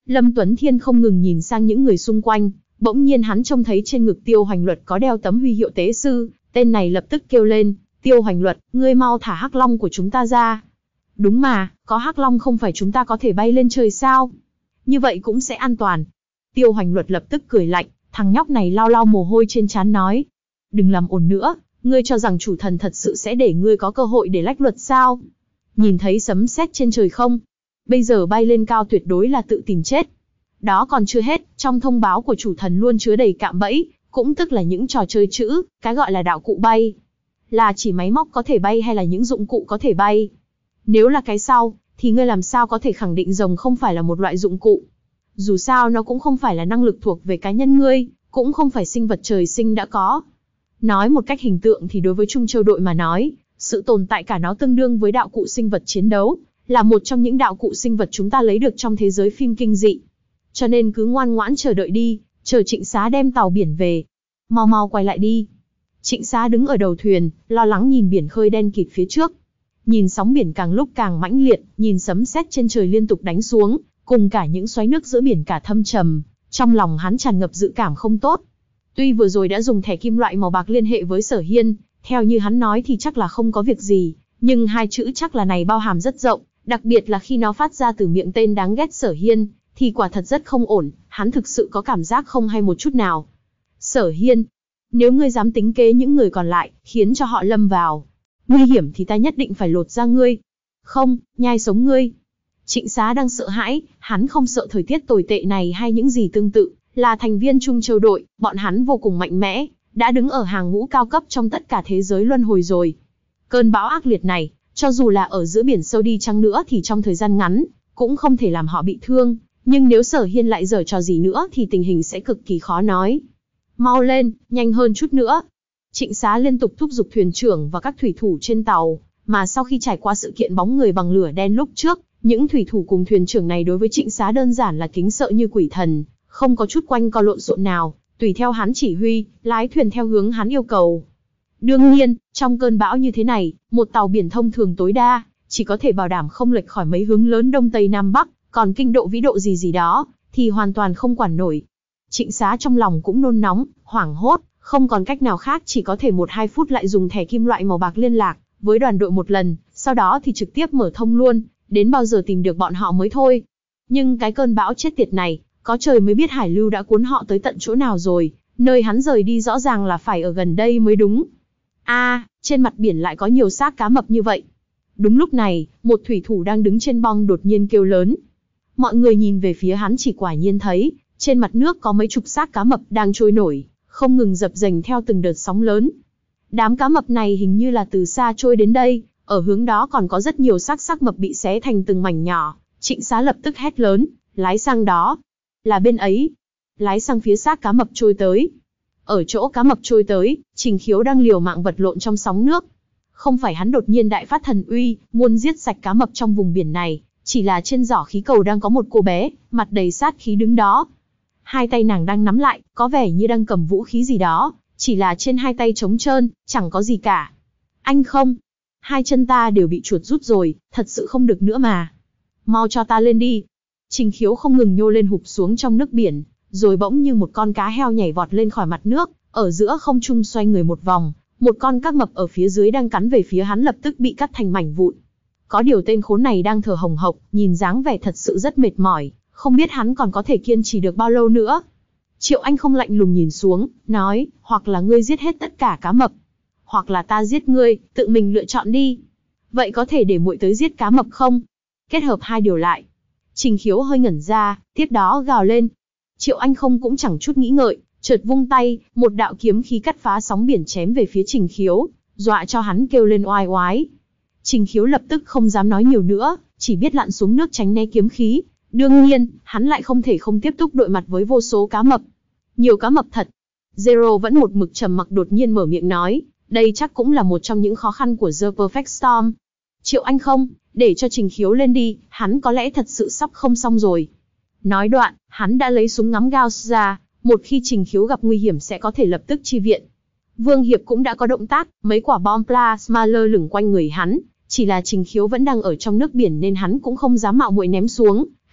Lâm Tuấn Thiên không ngừng nhìn sang những người xung quanh, bỗng nhiên hắn trông thấy trên ngực Tiêu Hoành Luật có đeo tấm huy hiệu tế sư, tên này lập tức kêu lên, Tiêu Hoành Luật, ngươi mau thả Hắc Long của chúng ta ra. Đúng mà, có Hắc Long không phải chúng ta có thể bay lên trời sao? Như vậy cũng sẽ an toàn. Tiêu Hoành Luật lập tức cười lạnh, thằng nhóc này lau lau mồ hôi trên trán nói. Đừng làm ồn nữa, ngươi cho rằng chủ thần thật sự sẽ để ngươi có cơ hội để lách luật sao? Nhìn thấy sấm sét trên trời không? Bây giờ bay lên cao tuyệt đối là tự tìm chết. Đó còn chưa hết, trong thông báo của chủ thần luôn chứa đầy cạm bẫy, cũng tức là những trò chơi chữ, cái gọi là đạo cụ bay. Là chỉ máy móc có thể bay hay là những dụng cụ có thể bay? Nếu là cái sau, thì ngươi làm sao có thể khẳng định rồng không phải là một loại dụng cụ? Dù sao nó cũng không phải là năng lực thuộc về cá nhân ngươi, cũng không phải sinh vật trời sinh đã có. Nói một cách hình tượng thì đối với Trung Châu đội mà nói, sự tồn tại cả nó tương đương với đạo cụ sinh vật chiến đấu, là một trong những đạo cụ sinh vật chúng ta lấy được trong thế giới phim kinh dị. Cho nên cứ ngoan ngoãn chờ đợi đi, chờ Trịnh Xá đem tàu biển về. Mau mau quay lại đi. Trịnh Xá đứng ở đầu thuyền, lo lắng nhìn biển khơi đen kịt phía trước. Nhìn sóng biển càng lúc càng mãnh liệt, nhìn sấm sét trên trời liên tục đánh xuống, cùng cả những xoáy nước giữa biển cả thâm trầm, trong lòng hắn tràn ngập dự cảm không tốt. Tuy vừa rồi đã dùng thẻ kim loại màu bạc liên hệ với Sở Hiên, theo như hắn nói thì chắc là không có việc gì, nhưng hai chữ chắc là này bao hàm rất rộng, đặc biệt là khi nó phát ra từ miệng tên đáng ghét Sở Hiên, thì quả thật rất không ổn, hắn thực sự có cảm giác không hay một chút nào. Sở Hiên, nếu ngươi dám tính kế những người còn lại, khiến cho họ lâm vào nguy hiểm thì ta nhất định phải lột ra ngươi. Không, nhai sống ngươi. Trịnh Xá đang sợ hãi, hắn không sợ thời tiết tồi tệ này hay những gì tương tự, là thành viên Trung Châu đội, bọn hắn vô cùng mạnh mẽ, đã đứng ở hàng ngũ cao cấp trong tất cả thế giới luân hồi rồi. Cơn bão ác liệt này, cho dù là ở giữa biển sâu đi chăng nữa thì trong thời gian ngắn, cũng không thể làm họ bị thương, nhưng nếu Sở Hiên lại giở trò gì nữa thì tình hình sẽ cực kỳ khó nói. Mau lên, nhanh hơn chút nữa. Trịnh Xá liên tục thúc giục thuyền trưởng và các thủy thủ trên tàu, mà sau khi trải qua sự kiện bóng người bằng lửa đen lúc trước, những thủy thủ cùng thuyền trưởng này đối với Trịnh Xá đơn giản là kính sợ như quỷ thần, không có chút quanh co lộn xộn nào, tùy theo hắn chỉ huy, lái thuyền theo hướng hắn yêu cầu. Đương nhiên, trong cơn bão như thế này, một tàu biển thông thường tối đa, chỉ có thể bảo đảm không lệch khỏi mấy hướng lớn đông tây nam bắc, còn kinh độ vĩ độ gì gì đó, thì hoàn toàn không quản nổi. Trịnh Xá trong lòng cũng nôn nóng, hoảng hốt, không còn cách nào khác chỉ có thể một hai phút lại dùng thẻ kim loại màu bạc liên lạc với đoàn đội một lần, sau đó thì trực tiếp mở thông luôn, đến bao giờ tìm được bọn họ mới thôi. Nhưng cái cơn bão chết tiệt này, có trời mới biết hải lưu đã cuốn họ tới tận chỗ nào rồi, nơi hắn rời đi rõ ràng là phải ở gần đây mới đúng. A, à, trên mặt biển lại có nhiều xác cá mập như vậy. Đúng lúc này, một thủy thủ đang đứng trên bong đột nhiên kêu lớn. Mọi người nhìn về phía hắn chỉ quả nhiên thấy, trên mặt nước có mấy chục xác cá mập đang trôi nổi, không ngừng dập dềnh theo từng đợt sóng lớn. Đám cá mập này hình như là từ xa trôi đến đây, ở hướng đó còn có rất nhiều xác xác mập bị xé thành từng mảnh nhỏ. Trịnh Xá lập tức hét lớn, lái sang đó. Là bên ấy. Lái sang phía xác cá mập trôi tới. Ở chỗ cá mập trôi tới, Trình Khiếu đang liều mạng vật lộn trong sóng nước. Không phải hắn đột nhiên đại phát thần uy, muốn giết sạch cá mập trong vùng biển này, chỉ là trên giỏ khí cầu đang có một cô bé, mặt đầy sát khí đứng đó. Hai tay nàng đang nắm lại, có vẻ như đang cầm vũ khí gì đó, chỉ là trên hai tay trống trơn, chẳng có gì cả. Anh không, hai chân ta đều bị chuột rút rồi, thật sự không được nữa mà. Mau cho ta lên đi. Trình Khiếu không ngừng nhô lên hụp xuống trong nước biển, rồi bỗng như một con cá heo nhảy vọt lên khỏi mặt nước, ở giữa không trung xoay người một vòng, một con cá mập ở phía dưới đang cắn về phía hắn lập tức bị cắt thành mảnh vụn. Có điều tên khốn này đang thở hồng hộc, nhìn dáng vẻ thật sự rất mệt mỏi, không biết hắn còn có thể kiên trì được bao lâu nữa. Triệu Anh không lạnh lùng nhìn xuống, nói, hoặc là ngươi giết hết tất cả cá mập, hoặc là ta giết ngươi, tự mình lựa chọn đi. Vậy có thể để muội tới giết cá mập không? Kết hợp hai điều lại. Trình Khiếu hơi ngẩn ra, tiếp đó gào lên. Triệu Anh không cũng chẳng chút nghĩ ngợi, chợt vung tay, một đạo kiếm khí cắt phá sóng biển chém về phía Trình Khiếu, dọa cho hắn kêu lên oai oái. Trình Khiếu lập tức không dám nói nhiều nữa, chỉ biết lặn xuống nước tránh né kiếm khí. Đương nhiên, hắn lại không thể không tiếp tục đối mặt với vô số cá mập. Nhiều cá mập thật. Zero vẫn một mực trầm mặc đột nhiên mở miệng nói, đây chắc cũng là một trong những khó khăn của The Perfect Storm. Triệu Anh không, để cho Trình Khiếu lên đi, hắn có lẽ thật sự sắp không xong rồi. Nói đoạn, hắn đã lấy súng ngắm Gauss ra, một khi Trình Khiếu gặp nguy hiểm sẽ có thể lập tức chi viện. Vương Hiệp cũng đã có động tác, mấy quả bom plasma lơ lửng quanh người hắn, chỉ là Trình Khiếu vẫn đang ở trong nước biển nên hắn cũng không dám mạo muội ném xuống,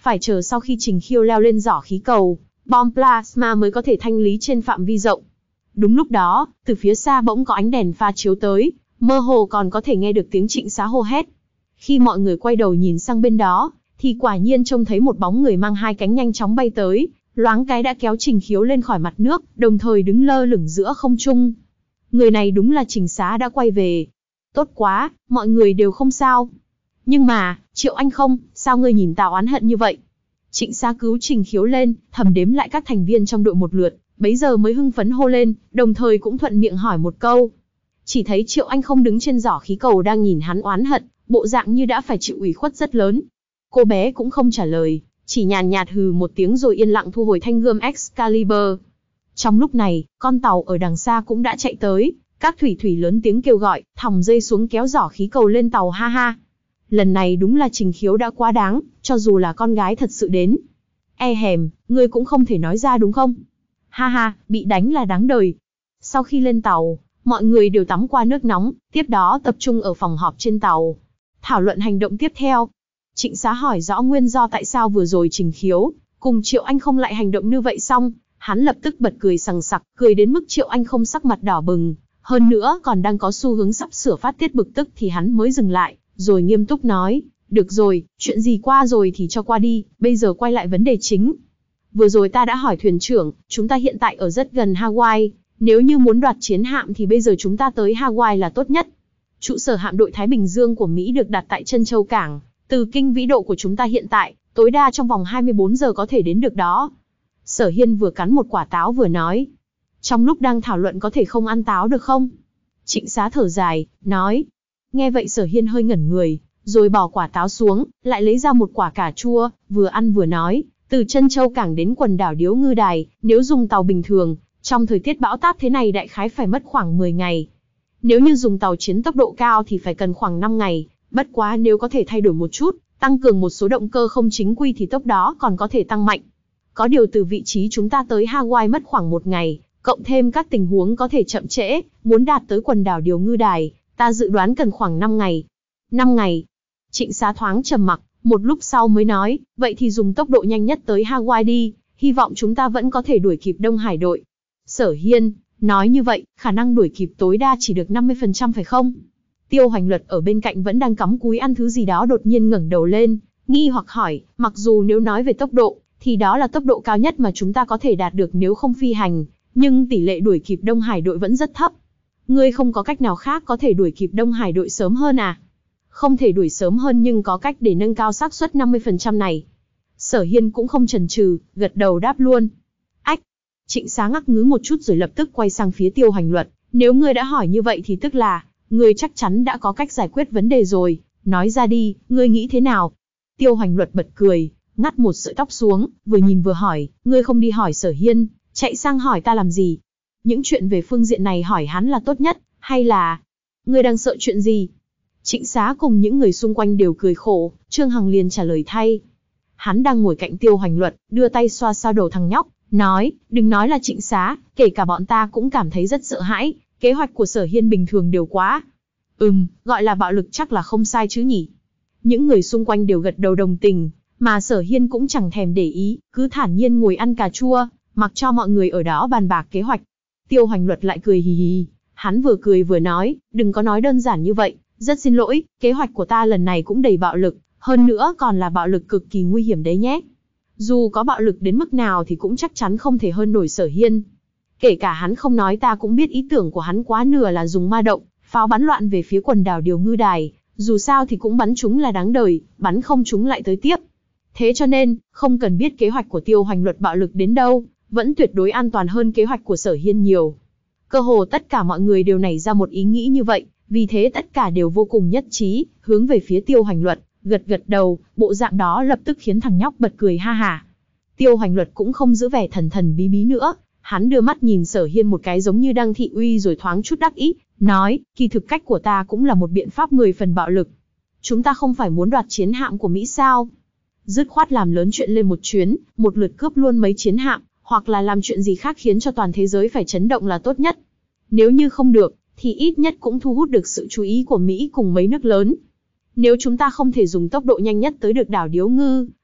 phải chờ sau khi Trình Khiêu leo lên giỏ khí cầu, bom plasma mới có thể thanh lý trên phạm vi rộng. Đúng lúc đó, từ phía xa bỗng có ánh đèn pha chiếu tới, mơ hồ còn có thể nghe được tiếng Trịnh Xá hô hét. Khi mọi người quay đầu nhìn sang bên đó, thì quả nhiên trông thấy một bóng người mang hai cánh nhanh chóng bay tới, loáng cái đã kéo Trình Khiếu lên khỏi mặt nước, đồng thời đứng lơ lửng giữa không trung. Người này đúng là Trình Xá đã quay về. Tốt quá, mọi người đều không sao. Nhưng mà, Triệu Anh không, sao ngươi nhìn tao oán hận như vậy? Trịnh Xá cứu Trình Khiếu lên, thầm đếm lại các thành viên trong đội một lượt, bấy giờ mới hưng phấn hô lên, đồng thời cũng thuận miệng hỏi một câu. Chỉ thấy Triệu Anh không đứng trên giỏ khí cầu đang nhìn hắn oán hận, bộ dạng như đã phải chịu ủy khuất rất lớn. Cô bé cũng không trả lời, chỉ nhàn nhạt hừ một tiếng rồi yên lặng thu hồi thanh gươm Excalibur. Trong lúc này, con tàu ở đằng xa cũng đã chạy tới, các thủy thủy lớn tiếng kêu gọi, thòng dây xuống kéo giỏ khí cầu lên tàu ha ha. Lần này đúng là Trình Khiếu đã quá đáng, cho dù là con gái thật sự đến. E hèm, ngươi cũng không thể nói ra đúng không? Ha ha, bị đánh là đáng đời. Sau khi lên tàu, mọi người đều tắm qua nước nóng, tiếp đó tập trung ở phòng họp trên tàu. Thảo luận hành động tiếp theo. Trịnh Xá hỏi rõ nguyên do tại sao vừa rồi Trình Khiếu cùng Triệu Anh không lại hành động như vậy, xong hắn lập tức bật cười sằng sặc, cười đến mức Triệu Anh không sắc mặt đỏ bừng, hơn nữa còn đang có xu hướng sắp sửa phát tiết bực tức thì hắn mới dừng lại, rồi nghiêm túc nói, được rồi, chuyện gì qua rồi thì cho qua đi, bây giờ quay lại vấn đề chính. Vừa rồi ta đã hỏi thuyền trưởng, chúng ta hiện tại ở rất gần Hawaii, nếu như muốn đoạt chiến hạm thì bây giờ chúng ta tới Hawaii là tốt nhất. Trụ sở hạm đội Thái Bình Dương của Mỹ được đặt tại Trân Châu Cảng, từ kinh vĩ độ của chúng ta hiện tại, tối đa trong vòng hai mươi bốn giờ có thể đến được đó. Sở Hiên vừa cắn một quả táo vừa nói. Trong lúc đang thảo luận có thể không ăn táo được không? Trịnh Xá thở dài, nói. Nghe vậy Sở Hiên hơi ngẩn người, rồi bỏ quả táo xuống, lại lấy ra một quả cà chua, vừa ăn vừa nói. Từ Trân Châu Cảng đến quần đảo Điếu Ngư Đài, nếu dùng tàu bình thường, trong thời tiết bão táp thế này đại khái phải mất khoảng mười ngày. Nếu như dùng tàu chiến tốc độ cao thì phải cần khoảng năm ngày, bất quá nếu có thể thay đổi một chút, tăng cường một số động cơ không chính quy thì tốc đó còn có thể tăng mạnh. Có điều từ vị trí chúng ta tới Hawaii mất khoảng một ngày, cộng thêm các tình huống có thể chậm trễ, muốn đạt tới quần đảo Điếu Ngư Đài, ta dự đoán cần khoảng năm ngày. năm ngày. Trịnh Xá thoáng trầm mặc, một lúc sau mới nói, vậy thì dùng tốc độ nhanh nhất tới Hawaii đi, hy vọng chúng ta vẫn có thể đuổi kịp Đông Hải đội. Sở Hiên, nói như vậy, khả năng đuổi kịp tối đa chỉ được năm mươi phần trăm phải không? Tiêu Hoành Luật ở bên cạnh vẫn đang cắm cúi ăn thứ gì đó đột nhiên ngẩng đầu lên, nghi hoặc hỏi, mặc dù nếu nói về tốc độ, thì đó là tốc độ cao nhất mà chúng ta có thể đạt được nếu không phi hành, nhưng tỷ lệ đuổi kịp Đông Hải đội vẫn rất thấp. Ngươi không có cách nào khác có thể đuổi kịp Đông Hải đội sớm hơn à? Không thể đuổi sớm hơn nhưng có cách để nâng cao xác suất năm mươi phần trăm này. Sở Hiên cũng không chần chừ, gật đầu đáp luôn. Ách! Trịnh Xá ngắc ngứ một chút rồi lập tức quay sang phía Tiêu Hoành Luật. Nếu ngươi đã hỏi như vậy thì tức là, ngươi chắc chắn đã có cách giải quyết vấn đề rồi. Nói ra đi, ngươi nghĩ thế nào? Tiêu Hoành Luật bật cười, ngắt một sợi tóc xuống, vừa nhìn vừa hỏi, ngươi không đi hỏi Sở Hiên, chạy sang hỏi ta làm gì? Những chuyện về phương diện này hỏi hắn là tốt nhất, hay là... Ngươi đang sợ chuyện gì? Trịnh Xá cùng những người xung quanh đều cười khổ, Trương Hằng liền trả lời thay. Hắn đang ngồi cạnh Tiêu Hoành Luật, đưa tay xoa xoa đầu thằng nhóc, nói, đừng nói là Trịnh Xá, kể cả bọn ta cũng cảm thấy rất sợ hãi, kế hoạch của Sở Hiên bình thường đều quá. Ừm, gọi là bạo lực chắc là không sai chứ nhỉ. Những người xung quanh đều gật đầu đồng tình, mà Sở Hiên cũng chẳng thèm để ý, cứ thản nhiên ngồi ăn cà chua, mặc cho mọi người ở đó bàn bạc kế hoạch. Tiêu Hoành Luật lại cười hì hì, hắn vừa cười vừa nói, đừng có nói đơn giản như vậy, rất xin lỗi, kế hoạch của ta lần này cũng đầy bạo lực, hơn nữa còn là bạo lực cực kỳ nguy hiểm đấy nhé. Dù có bạo lực đến mức nào thì cũng chắc chắn không thể hơn nổi Sở Hiên. Kể cả hắn không nói ta cũng biết ý tưởng của hắn quá nửa là dùng ma động, pháo bắn loạn về phía quần đảo Điếu Ngư Đài, dù sao thì cũng bắn chúng là đáng đời, bắn không chúng lại tới tiếp. Thế cho nên, không cần biết kế hoạch của Tiêu Hoành Luật bạo lực đến đâu, vẫn tuyệt đối an toàn hơn kế hoạch của Sở Hiên nhiều. Cơ hồ tất cả mọi người đều nảy ra một ý nghĩ như vậy, vì thế tất cả đều vô cùng nhất trí, hướng về phía Tiêu Hoành Luật, gật gật đầu, bộ dạng đó lập tức khiến thằng nhóc bật cười ha hả. Tiêu Hoành Luật cũng không giữ vẻ thần thần bí bí nữa, hắn đưa mắt nhìn Sở Hiên một cái giống như đang thị uy rồi thoáng chút đắc ý, nói, kỳ thực cách của ta cũng là một biện pháp mười phần bạo lực. Chúng ta không phải muốn đoạt chiến hạm của Mỹ sao? Dứt khoát làm lớn chuyện lên một chuyến, một lượt cướp luôn mấy chiến hạm, hoặc là làm chuyện gì khác khiến cho toàn thế giới phải chấn động là tốt nhất. Nếu như không được, thì ít nhất cũng thu hút được sự chú ý của Mỹ cùng mấy nước lớn. Nếu chúng ta không thể dùng tốc độ nhanh nhất tới được đảo Điếu Ngư,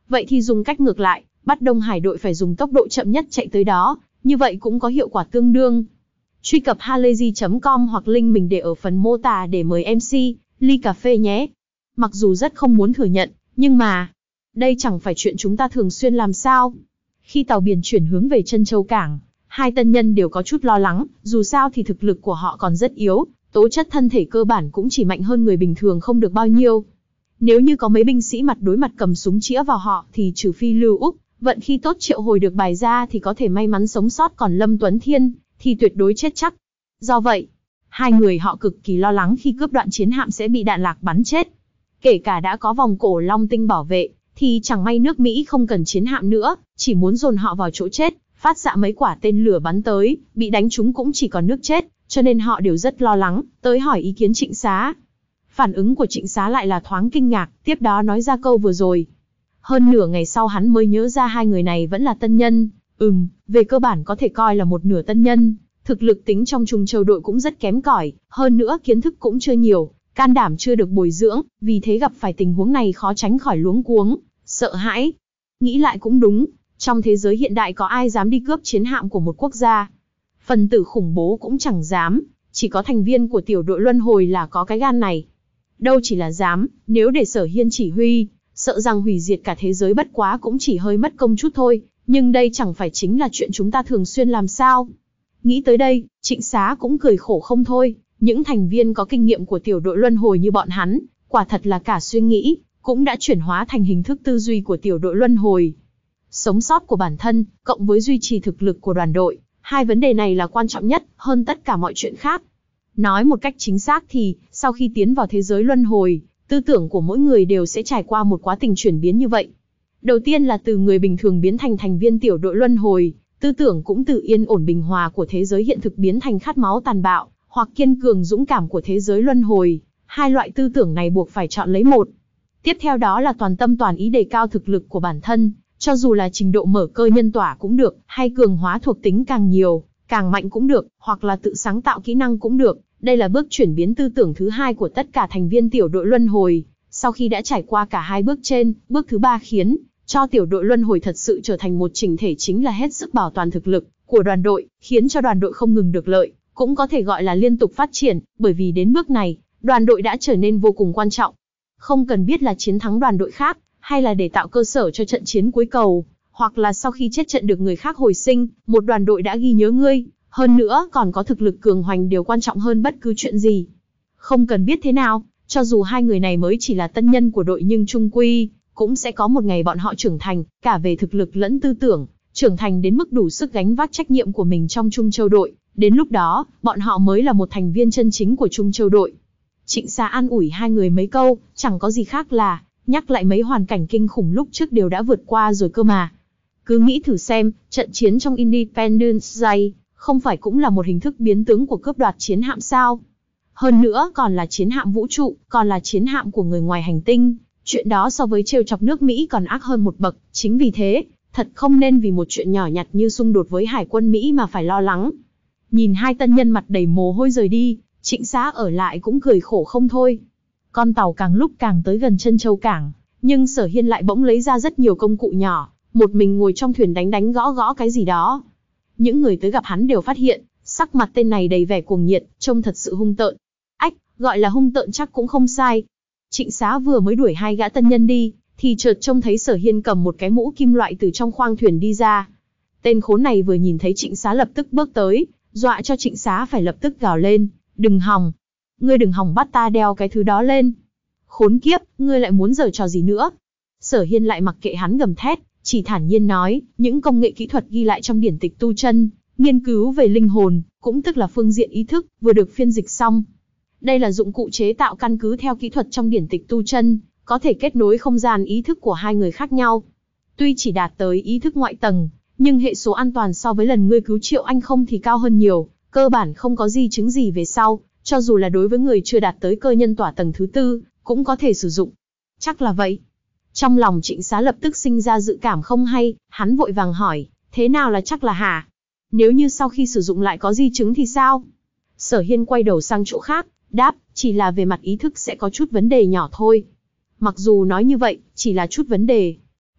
Vậy thì dùng cách ngược lại, bắt Đông Hải đội phải dùng tốc độ chậm nhất chạy tới đó, như vậy cũng có hiệu quả tương đương. Truy cập halayzi chấm com hoặc link mình để ở phần mô tả để mời em xê, ly cà phê nhé. Mặc dù rất không muốn thừa nhận, nhưng mà, đây chẳng phải chuyện chúng ta thường xuyên làm sao. Khi tàu biển chuyển hướng về Trân Châu Cảng, hai tân nhân đều có chút lo lắng, dù sao thì thực lực của họ còn rất yếu, tố chất thân thể cơ bản cũng chỉ mạnh hơn người bình thường không được bao nhiêu. Nếu như có mấy binh sĩ mặt đối mặt cầm súng chĩa vào họ thì trừ phi Lưu Úc, vận khi tốt triệu hồi được bài ra thì có thể may mắn sống sót, còn Lâm Tuấn Thiên thì tuyệt đối chết chắc. Do vậy, hai người họ cực kỳ lo lắng khi cướp đoạn chiến hạm sẽ bị đạn lạc bắn chết. Kể cả đã có vòng cổ Long Tinh bảo vệ, thì chẳng may nước Mỹ không cần chiến hạm nữa, chỉ muốn dồn họ vào chỗ chết, phát xạ mấy quả tên lửa bắn tới, bị đánh trúng cũng chỉ còn nước chết, cho nên họ đều rất lo lắng, tới hỏi ý kiến Trịnh Xá. Phản ứng của Trịnh Xá lại là thoáng kinh ngạc, tiếp đó nói ra câu vừa rồi. Hơn nửa ngày sau hắn mới nhớ ra hai người này vẫn là tân nhân. Ừm, về cơ bản có thể coi là một nửa tân nhân, thực lực tính trong Trung Châu đội cũng rất kém cỏi, hơn nữa kiến thức cũng chưa nhiều, can đảm chưa được bồi dưỡng, vì thế gặp phải tình huống này khó tránh khỏi luống cuống, sợ hãi. Nghĩ lại cũng đúng, trong thế giới hiện đại có ai dám đi cướp chiến hạm của một quốc gia? Phần tử khủng bố cũng chẳng dám, chỉ có thành viên của tiểu đội luân hồi là có cái gan này. Đâu chỉ là dám, nếu để Sở Hiên chỉ huy, sợ rằng hủy diệt cả thế giới bất quá cũng chỉ hơi mất công chút thôi, nhưng đây chẳng phải chính là chuyện chúng ta thường xuyên làm sao. Nghĩ tới đây, Trịnh Xá cũng cười khổ không thôi, những thành viên có kinh nghiệm của tiểu đội luân hồi như bọn hắn, quả thật là cả suy nghĩ, cũng đã chuyển hóa thành hình thức tư duy của tiểu đội luân hồi. Sống sót của bản thân, cộng với duy trì thực lực của đoàn đội, hai vấn đề này là quan trọng nhất, hơn tất cả mọi chuyện khác. Nói một cách chính xác thì, sau khi tiến vào thế giới luân hồi, tư tưởng của mỗi người đều sẽ trải qua một quá trình chuyển biến như vậy. Đầu tiên là từ người bình thường biến thành thành viên tiểu đội luân hồi, tư tưởng cũng từ yên ổn bình hòa của thế giới hiện thực biến thành khát máu tàn bạo, hoặc kiên cường dũng cảm của thế giới luân hồi. Hai loại tư tưởng này buộc phải chọn lấy một. Tiếp theo đó là toàn tâm toàn ý đề cao thực lực của bản thân, cho dù là trình độ mở cơ nhân tỏa cũng được, hay cường hóa thuộc tính càng nhiều, càng mạnh cũng được, hoặc là tự sáng tạo kỹ năng cũng được. Đây là bước chuyển biến tư tưởng thứ hai của tất cả thành viên tiểu đội luân hồi. Sau khi đã trải qua cả hai bước trên, bước thứ ba khiến cho tiểu đội luân hồi thật sự trở thành một chỉnh thể chính là hết sức bảo toàn thực lực của đoàn đội, khiến cho đoàn đội không ngừng được lợi, cũng có thể gọi là liên tục phát triển, bởi vì đến bước này, đoàn đội đã trở nên vô cùng quan trọng. Không cần biết là chiến thắng đoàn đội khác, hay là để tạo cơ sở cho trận chiến cuối cầu, hoặc là sau khi chết trận được người khác hồi sinh, một đoàn đội đã ghi nhớ ngươi, hơn nữa còn có thực lực cường hoành đều quan trọng hơn bất cứ chuyện gì. Không cần biết thế nào, cho dù hai người này mới chỉ là tân nhân của đội nhưng chung quy, cũng sẽ có một ngày bọn họ trưởng thành, cả về thực lực lẫn tư tưởng, trưởng thành đến mức đủ sức gánh vác trách nhiệm của mình trong Trung Châu đội. Đến lúc đó, bọn họ mới là một thành viên chân chính của Trung Châu đội. Trịnh Xá an ủi hai người mấy câu, chẳng có gì khác là nhắc lại mấy hoàn cảnh kinh khủng lúc trước đều đã vượt qua rồi cơ mà. Cứ nghĩ thử xem, trận chiến trong Independence Day không phải cũng là một hình thức biến tướng của cướp đoạt chiến hạm sao? Hơn nữa còn là chiến hạm vũ trụ, còn là chiến hạm của người ngoài hành tinh. Chuyện đó so với trêu chọc nước Mỹ còn ác hơn một bậc. Chính vì thế, thật không nên vì một chuyện nhỏ nhặt như xung đột với hải quân Mỹ mà phải lo lắng. Nhìn hai tân nhân mặt đầy mồ hôi rời đi, Trịnh Xá ở lại cũng cười khổ không thôi. Con tàu càng lúc càng tới gần Trân Châu Cảng, nhưng Sở Hiên lại bỗng lấy ra rất nhiều công cụ nhỏ, một mình ngồi trong thuyền đánh đánh gõ gõ cái gì đó. Những người tới gặp hắn đều phát hiện, sắc mặt tên này đầy vẻ cuồng nhiệt, trông thật sự hung tợn. Ách, gọi là hung tợn chắc cũng không sai. Trịnh Xá vừa mới đuổi hai gã tân nhân đi, thì chợt trông thấy Sở Hiên cầm một cái mũ kim loại từ trong khoang thuyền đi ra. Tên khốn này vừa nhìn thấy Trịnh Xá lập tức bước tới, dọa cho Trịnh Xá phải lập tức gào lên, đừng hòng. Ngươi đừng hòng bắt ta đeo cái thứ đó lên. Khốn kiếp, ngươi lại muốn giở trò gì nữa? Sở Hiên lại mặc kệ hắn gầm thét, chỉ thản nhiên nói, những công nghệ kỹ thuật ghi lại trong điển tịch tu chân, nghiên cứu về linh hồn, cũng tức là phương diện ý thức, vừa được phiên dịch xong. Đây là dụng cụ chế tạo căn cứ theo kỹ thuật trong điển tịch tu chân, có thể kết nối không gian ý thức của hai người khác nhau. Tuy chỉ đạt tới ý thức ngoại tầng, nhưng hệ số an toàn so với lần ngươi cứu Triệu Anh không thì cao hơn nhiều, cơ bản không có di chứng gì về sau, cho dù là đối với người chưa đạt tới cơ nhân tỏa tầng thứ tư, cũng có thể sử dụng. Chắc là vậy. Trong lòng Trịnh Xá lập tức sinh ra dự cảm không hay, hắn vội vàng hỏi, thế nào là chắc là hả? Nếu như sau khi sử dụng lại có di chứng thì sao? Sở Hiên quay đầu sang chỗ khác, đáp, chỉ là về mặt ý thức sẽ có chút vấn đề nhỏ thôi. Mặc dù nói như vậy, chỉ là chút vấn đề.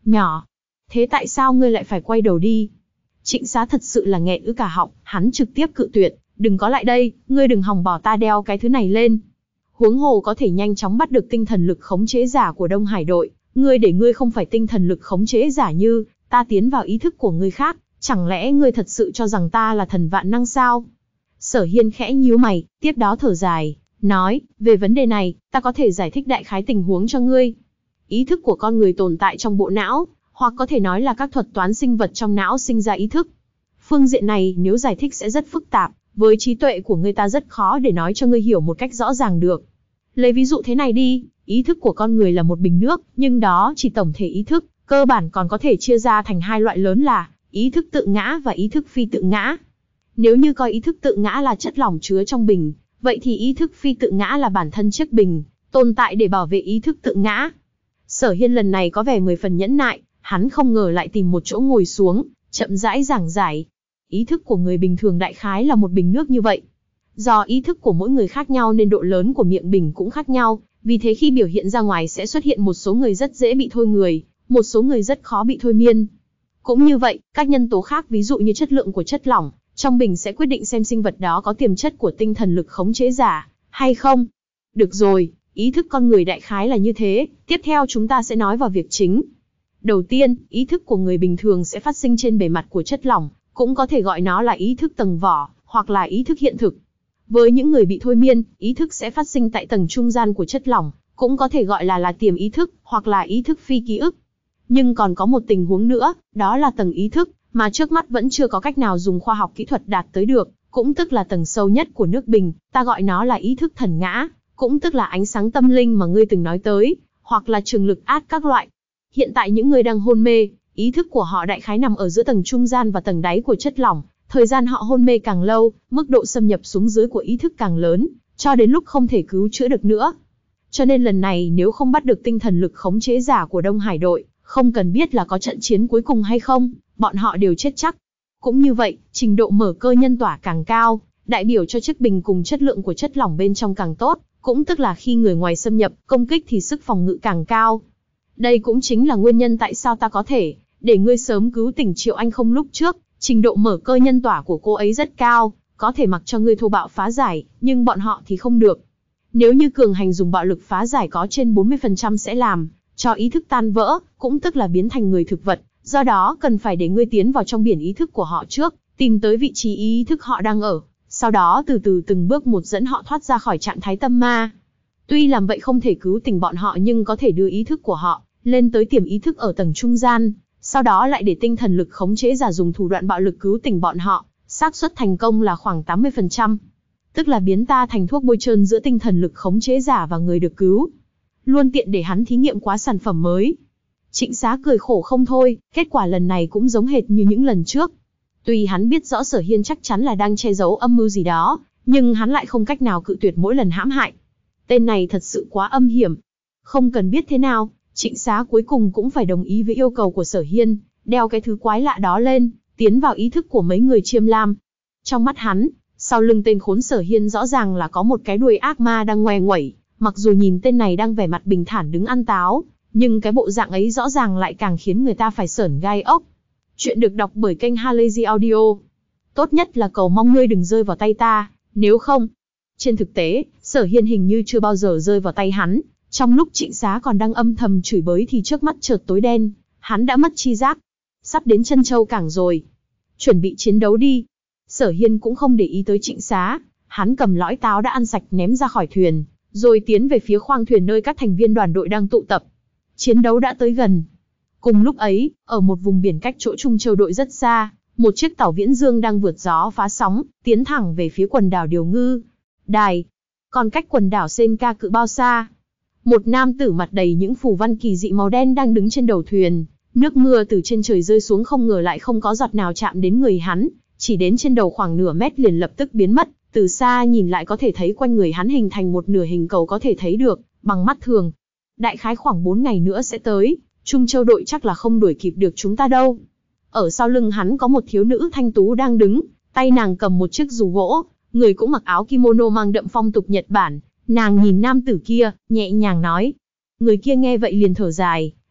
Nhỏ. Thế tại sao ngươi lại phải quay đầu đi? Trịnh Xá thật sự là nghẹn ứ cả họng, hắn trực tiếp cự tuyệt, đừng có lại đây, ngươi đừng hòng bỏ ta đeo cái thứ này lên. Huống hồ có thể nhanh chóng bắt được tinh thần lực khống chế giả của Đông Hải đội, ngươi để ngươi không phải tinh thần lực khống chế giả như, ta tiến vào ý thức của ngươi khác, chẳng lẽ ngươi thật sự cho rằng ta là thần vạn năng sao? Sở Hiên khẽ nhíu mày, tiếp đó thở dài, nói, về vấn đề này, ta có thể giải thích đại khái tình huống cho ngươi. Ý thức của con người tồn tại trong bộ não, hoặc có thể nói là các thuật toán sinh vật trong não sinh ra ý thức. Phương diện này nếu giải thích sẽ rất phức tạp, với trí tuệ của ngươi ta rất khó để nói cho ngươi hiểu một cách rõ ràng được. Lấy ví dụ thế này đi, ý thức của con người là một bình nước, nhưng đó chỉ tổng thể ý thức, cơ bản còn có thể chia ra thành hai loại lớn là ý thức tự ngã và ý thức phi tự ngã. Nếu như coi ý thức tự ngã là chất lỏng chứa trong bình, vậy thì ý thức phi tự ngã là bản thân chiếc bình, tồn tại để bảo vệ ý thức tự ngã. Sở Hiên lần này có vẻ mười phần nhẫn nại, hắn không ngờ lại tìm một chỗ ngồi xuống, chậm rãi giảng giải. Ý thức của người bình thường đại khái là một bình nước như vậy. Do ý thức của mỗi người khác nhau nên độ lớn của miệng bình cũng khác nhau, vì thế khi biểu hiện ra ngoài sẽ xuất hiện một số người rất dễ bị thôi người, một số người rất khó bị thôi miên. Cũng như vậy, các nhân tố khác ví dụ như chất lượng của chất lỏng trong bình sẽ quyết định xem sinh vật đó có tiềm chất của tinh thần lực khống chế giả hay không. Được rồi, ý thức con người đại khái là như thế, tiếp theo chúng ta sẽ nói vào việc chính. Đầu tiên, ý thức của người bình thường sẽ phát sinh trên bề mặt của chất lỏng, cũng có thể gọi nó là ý thức tầng vỏ, hoặc là ý thức hiện thực. Với những người bị thôi miên, ý thức sẽ phát sinh tại tầng trung gian của chất lỏng, cũng có thể gọi là là tiềm ý thức, hoặc là ý thức phi ký ức. Nhưng còn có một tình huống nữa, đó là tầng ý thức, mà trước mắt vẫn chưa có cách nào dùng khoa học kỹ thuật đạt tới được, cũng tức là tầng sâu nhất của nước bình, ta gọi nó là ý thức thần ngã, cũng tức là ánh sáng tâm linh mà ngươi từng nói tới, hoặc là trường lực át các loại. Hiện tại những người đang hôn mê, ý thức của họ đại khái nằm ở giữa tầng trung gian và tầng đáy của chất lỏng, thời gian họ hôn mê càng lâu, mức độ xâm nhập xuống dưới của ý thức càng lớn, cho đến lúc không thể cứu chữa được nữa. Cho nên lần này nếu không bắt được tinh thần lực khống chế giả của Đông Hải đội, không cần biết là có trận chiến cuối cùng hay không, bọn họ đều chết chắc. Cũng như vậy, trình độ mở cơ nhân tỏa càng cao, đại biểu cho chiếc bình cùng chất lượng của chất lỏng bên trong càng tốt, cũng tức là khi người ngoài xâm nhập, công kích thì sức phòng ngự càng cao. Đây cũng chính là nguyên nhân tại sao ta có thể để ngươi sớm cứu tỉnh Triệu Anh không lúc trước, trình độ mở cơ nhân tỏa của cô ấy rất cao, có thể mặc cho ngươi thô bạo phá giải, nhưng bọn họ thì không được. Nếu như cường hành dùng bạo lực phá giải có trên bốn mươi phần trăm sẽ làm cho ý thức tan vỡ, cũng tức là biến thành người thực vật, do đó cần phải để ngươi tiến vào trong biển ý thức của họ trước, tìm tới vị trí ý thức họ đang ở, sau đó từ từ từng bước một dẫn họ thoát ra khỏi trạng thái tâm ma. Tuy làm vậy không thể cứu tỉnh bọn họ nhưng có thể đưa ý thức của họ lên tới tiềm ý thức ở tầng trung gian, sau đó lại để tinh thần lực khống chế giả dùng thủ đoạn bạo lực cứu tỉnh bọn họ, xác suất thành công là khoảng tám mươi phần trăm. Tức là biến ta thành thuốc bôi trơn giữa tinh thần lực khống chế giả và người được cứu. Luôn tiện để hắn thí nghiệm quá sản phẩm mới. Trịnh Xá cười khổ không thôi, kết quả lần này cũng giống hệt như những lần trước. Tuy hắn biết rõ Sở Hiên chắc chắn là đang che giấu âm mưu gì đó, nhưng hắn lại không cách nào cự tuyệt mỗi lần hãm hại. Tên này thật sự quá âm hiểm. Không cần biết thế nào, Trịnh Xá cuối cùng cũng phải đồng ý với yêu cầu của Sở Hiên, đeo cái thứ quái lạ đó lên, tiến vào ý thức của mấy người Chiêm Lam. Trong mắt hắn, sau lưng tên khốn Sở Hiên rõ ràng là có một cái đuôi ác ma đang ngoe nguẩy, mặc dù nhìn tên này đang vẻ mặt bình thản đứng ăn táo, nhưng cái bộ dạng ấy rõ ràng lại càng khiến người ta phải sởn gai ốc. Chuyện được đọc bởi kênh Halazy Audio. Tốt nhất là cầu mong ngươi đừng rơi vào tay ta, nếu không. Trên thực tế, Sở Hiên hình như chưa bao giờ rơi vào tay hắn. Trong lúc Trịnh Xá còn đang âm thầm chửi bới thì trước mắt chợt tối đen, hắn đã mất chi giác. Sắp đến chân châu cảng rồi. Chuẩn bị chiến đấu đi. Sở Hiên cũng không để ý tới Trịnh Xá, hắn cầm lõi táo đã ăn sạch ném ra khỏi thuyền, rồi tiến về phía khoang thuyền nơi các thành viên đoàn đội đang tụ tập. Chiến đấu đã tới gần. Cùng lúc ấy, ở một vùng biển cách chỗ Trung Châu đội rất xa, một chiếc tàu viễn dương đang vượt gió phá sóng, tiến thẳng về phía quần đảo Điều Ngư. Đài. Còn cách quần đảo Senka cự bao xa? Một nam tử mặt đầy những phù văn kỳ dị màu đen đang đứng trên đầu thuyền. Nước mưa từ trên trời rơi xuống không ngờ lại không có giọt nào chạm đến người hắn, chỉ đến trên đầu khoảng nửa mét liền lập tức biến mất. Từ xa nhìn lại có thể thấy quanh người hắn hình thành một nửa hình cầu có thể thấy được bằng mắt thường. Đại khái khoảng bốn ngày nữa sẽ tới, Trung Châu đội chắc là không đuổi kịp được chúng ta đâu. Ở sau lưng hắn có một thiếu nữ thanh tú đang đứng, tay nàng cầm một chiếc dù gỗ, người cũng mặc áo kimono mang đậm phong tục Nhật Bản. Nàng nhìn nam tử kia, nhẹ nhàng nói. Người kia nghe vậy liền thở dài,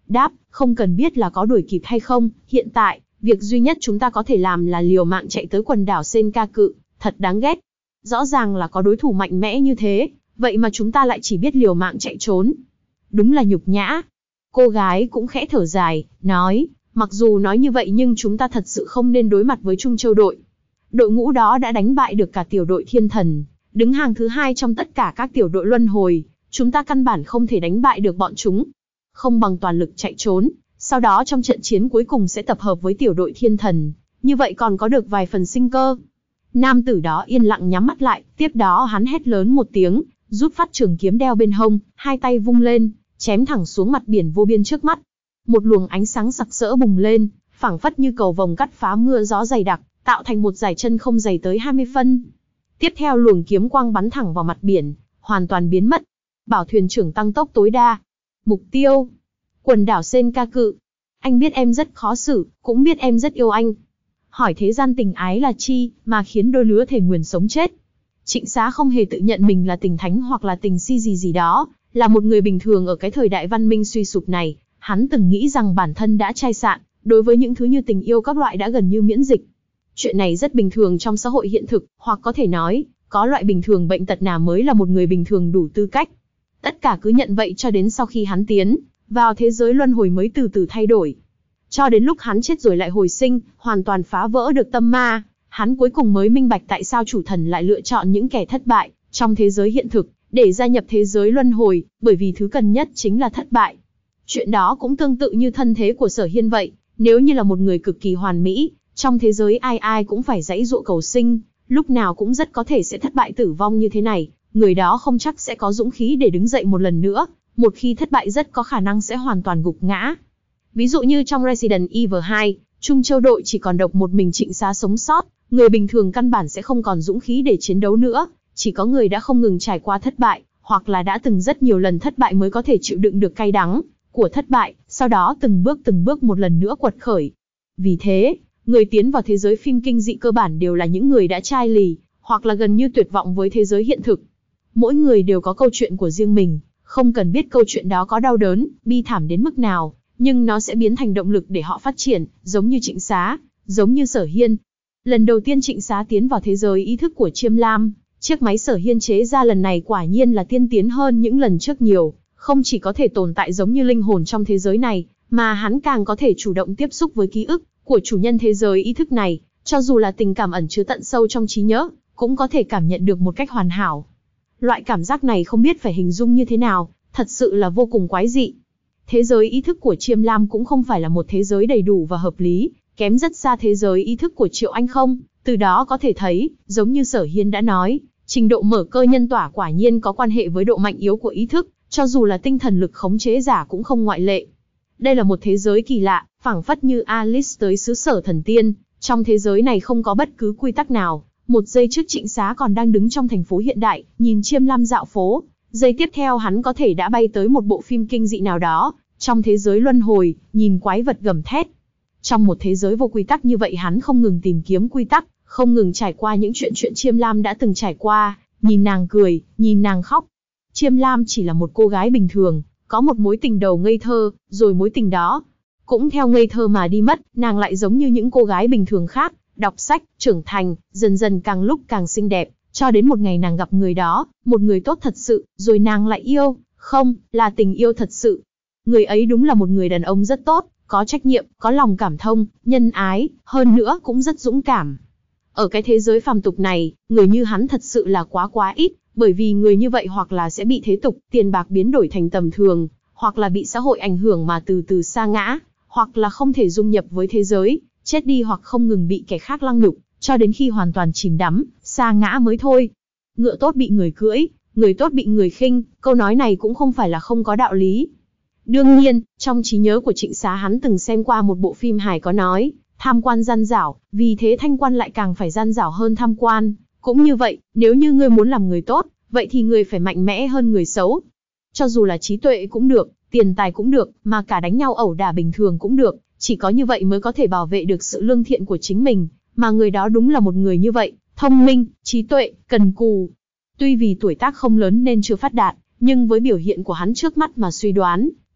đáp, không cần biết là có đuổi kịp hay không, hiện tại, việc duy nhất chúng ta có thể làm là liều mạng chạy tới quần đảo Senkaku, thật đáng ghét. Rõ ràng là có đối thủ mạnh mẽ như thế, vậy mà chúng ta lại chỉ biết liều mạng chạy trốn. Đúng là nhục nhã. Cô gái cũng khẽ thở dài, nói, mặc dù nói như vậy nhưng chúng ta thật sự không nên đối mặt với Trung Châu đội. Đội ngũ đó đã đánh bại được cả tiểu đội thiên thần, đứng hàng thứ hai trong tất cả các tiểu đội luân hồi, chúng ta căn bản không thể đánh bại được bọn chúng. Không bằng toàn lực chạy trốn, sau đó trong trận chiến cuối cùng sẽ tập hợp với tiểu đội thiên thần, như vậy còn có được vài phần sinh cơ. Nam tử đó yên lặng nhắm mắt lại, tiếp đó hắn hét lớn một tiếng, rút phát trường kiếm đeo bên hông, hai tay vung lên, chém thẳng xuống mặt biển vô biên trước mắt. Một luồng ánh sáng sặc sỡ bùng lên, phảng phất như cầu vồng cắt phá mưa gió dày đặc, tạo thành một dải chân không dày tới hai mươi phân. Tiếp theo luồng kiếm quang bắn thẳng vào mặt biển, hoàn toàn biến mất. Bảo thuyền trưởng tăng tốc tối đa. Mục tiêu: quần đảo Senkaku. Anh biết em rất khó xử, cũng biết em rất yêu anh. Hỏi thế gian tình ái là chi, mà khiến đôi lứa thề nguyền sống chết. Trịnh Xá không hề tự nhận mình là tình thánh hoặc là tình si gì gì đó, là một người bình thường ở cái thời đại văn minh suy sụp này. Hắn từng nghĩ rằng bản thân đã chai sạn, đối với những thứ như tình yêu các loại đã gần như miễn dịch. Chuyện này rất bình thường trong xã hội hiện thực, hoặc có thể nói, có loại bình thường bệnh tật nào mới là một người bình thường đủ tư cách. Tất cả cứ nhận vậy cho đến sau khi hắn tiến vào thế giới luân hồi mới từ từ thay đổi. Cho đến lúc hắn chết rồi lại hồi sinh, hoàn toàn phá vỡ được tâm ma, hắn cuối cùng mới minh bạch tại sao chủ thần lại lựa chọn những kẻ thất bại trong thế giới hiện thực để gia nhập thế giới luân hồi, bởi vì thứ cần nhất chính là thất bại. Chuyện đó cũng tương tự như thân thế của Sở Hiên vậy, nếu như là một người cực kỳ hoàn mỹ, trong thế giới ai ai cũng phải giãy giụa cầu sinh, lúc nào cũng rất có thể sẽ thất bại tử vong như thế này, người đó không chắc sẽ có dũng khí để đứng dậy một lần nữa, một khi thất bại rất có khả năng sẽ hoàn toàn gục ngã. Ví dụ như trong Resident Evil hai, Trung Châu đội chỉ còn độc một mình Trịnh Xá sống sót, người bình thường căn bản sẽ không còn dũng khí để chiến đấu nữa, chỉ có người đã không ngừng trải qua thất bại, hoặc là đã từng rất nhiều lần thất bại mới có thể chịu đựng được cay đắng của thất bại, sau đó từng bước từng bước một lần nữa quật khởi. Vì thế, người tiến vào thế giới phim kinh dị cơ bản đều là những người đã chai lì, hoặc là gần như tuyệt vọng với thế giới hiện thực. Mỗi người đều có câu chuyện của riêng mình, không cần biết câu chuyện đó có đau đớn, bi thảm đến mức nào, nhưng nó sẽ biến thành động lực để họ phát triển, giống như Trịnh Xá, giống như Sở Hiên. Lần đầu tiên Trịnh Xá tiến vào thế giới ý thức của Chiêm Lam, chiếc máy Sở Hiên chế ra lần này quả nhiên là tiên tiến hơn những lần trước nhiều, không chỉ có thể tồn tại giống như linh hồn trong thế giới này, mà hắn càng có thể chủ động tiếp xúc với ký ức của chủ nhân thế giới ý thức này, cho dù là tình cảm ẩn chứa tận sâu trong trí nhớ, cũng có thể cảm nhận được một cách hoàn hảo. Loại cảm giác này không biết phải hình dung như thế nào, thật sự là vô cùng quái dị. Thế giới ý thức của Chiêm Lam cũng không phải là một thế giới đầy đủ và hợp lý, kém rất xa thế giới ý thức của Triệu Anh không, từ đó có thể thấy, giống như Sở Hiên đã nói, trình độ mở cơ nhân tỏa quả nhiên có quan hệ với độ mạnh yếu của ý thức, cho dù là tinh thần lực khống chế giả cũng không ngoại lệ. Đây là một thế giới kỳ lạ, phảng phất như Alice tới xứ sở thần tiên, trong thế giới này không có bất cứ quy tắc nào. Một giây trước Trịnh Xá còn đang đứng trong thành phố hiện đại, nhìn Chiêm Lam dạo phố, giây tiếp theo hắn có thể đã bay tới một bộ phim kinh dị nào đó, trong thế giới luân hồi, nhìn quái vật gầm thét. Trong một thế giới vô quy tắc như vậy hắn không ngừng tìm kiếm quy tắc, không ngừng trải qua những chuyện chuyện Chiêm Lam đã từng trải qua, nhìn nàng cười, nhìn nàng khóc. Chiêm Lam chỉ là một cô gái bình thường, có một mối tình đầu ngây thơ, rồi mối tình đó cũng theo ngây thơ mà đi mất, nàng lại giống như những cô gái bình thường khác, đọc sách, trưởng thành, dần dần càng lúc càng xinh đẹp, cho đến một ngày nàng gặp người đó, một người tốt thật sự, rồi nàng lại yêu, không, là tình yêu thật sự. Người ấy đúng là một người đàn ông rất tốt, có trách nhiệm, có lòng cảm thông, nhân ái, hơn nữa cũng rất dũng cảm. Ở cái thế giới phàm tục này, người như hắn thật sự là quá quá ít, bởi vì người như vậy hoặc là sẽ bị thế tục, tiền bạc biến đổi thành tầm thường, hoặc là bị xã hội ảnh hưởng mà từ từ sa ngã, hoặc là không thể dung nhập với thế giới, chết đi hoặc không ngừng bị kẻ khác lăng nhục, cho đến khi hoàn toàn chìm đắm, sa ngã mới thôi. Ngựa tốt bị người cưỡi, người tốt bị người khinh, câu nói này cũng không phải là không có đạo lý. Đương nhiên, trong trí nhớ của Trịnh Xá hắn từng xem qua một bộ phim hài có nói, tham quan gian dảo, vì thế thanh quan lại càng phải gian dảo hơn tham quan. Cũng như vậy, nếu như ngươi muốn làm người tốt, vậy thì người phải mạnh mẽ hơn người xấu. Cho dù là trí tuệ cũng được, tiền tài cũng được, mà cả đánh nhau ẩu đả bình thường cũng được, chỉ có như vậy mới có thể bảo vệ được sự lương thiện của chính mình, mà người đó đúng là một người như vậy, thông minh, trí tuệ, cần cù. Tuy vì tuổi tác không lớn nên chưa phát đạt, nhưng với biểu hiện của hắn trước mắt mà suy đoán,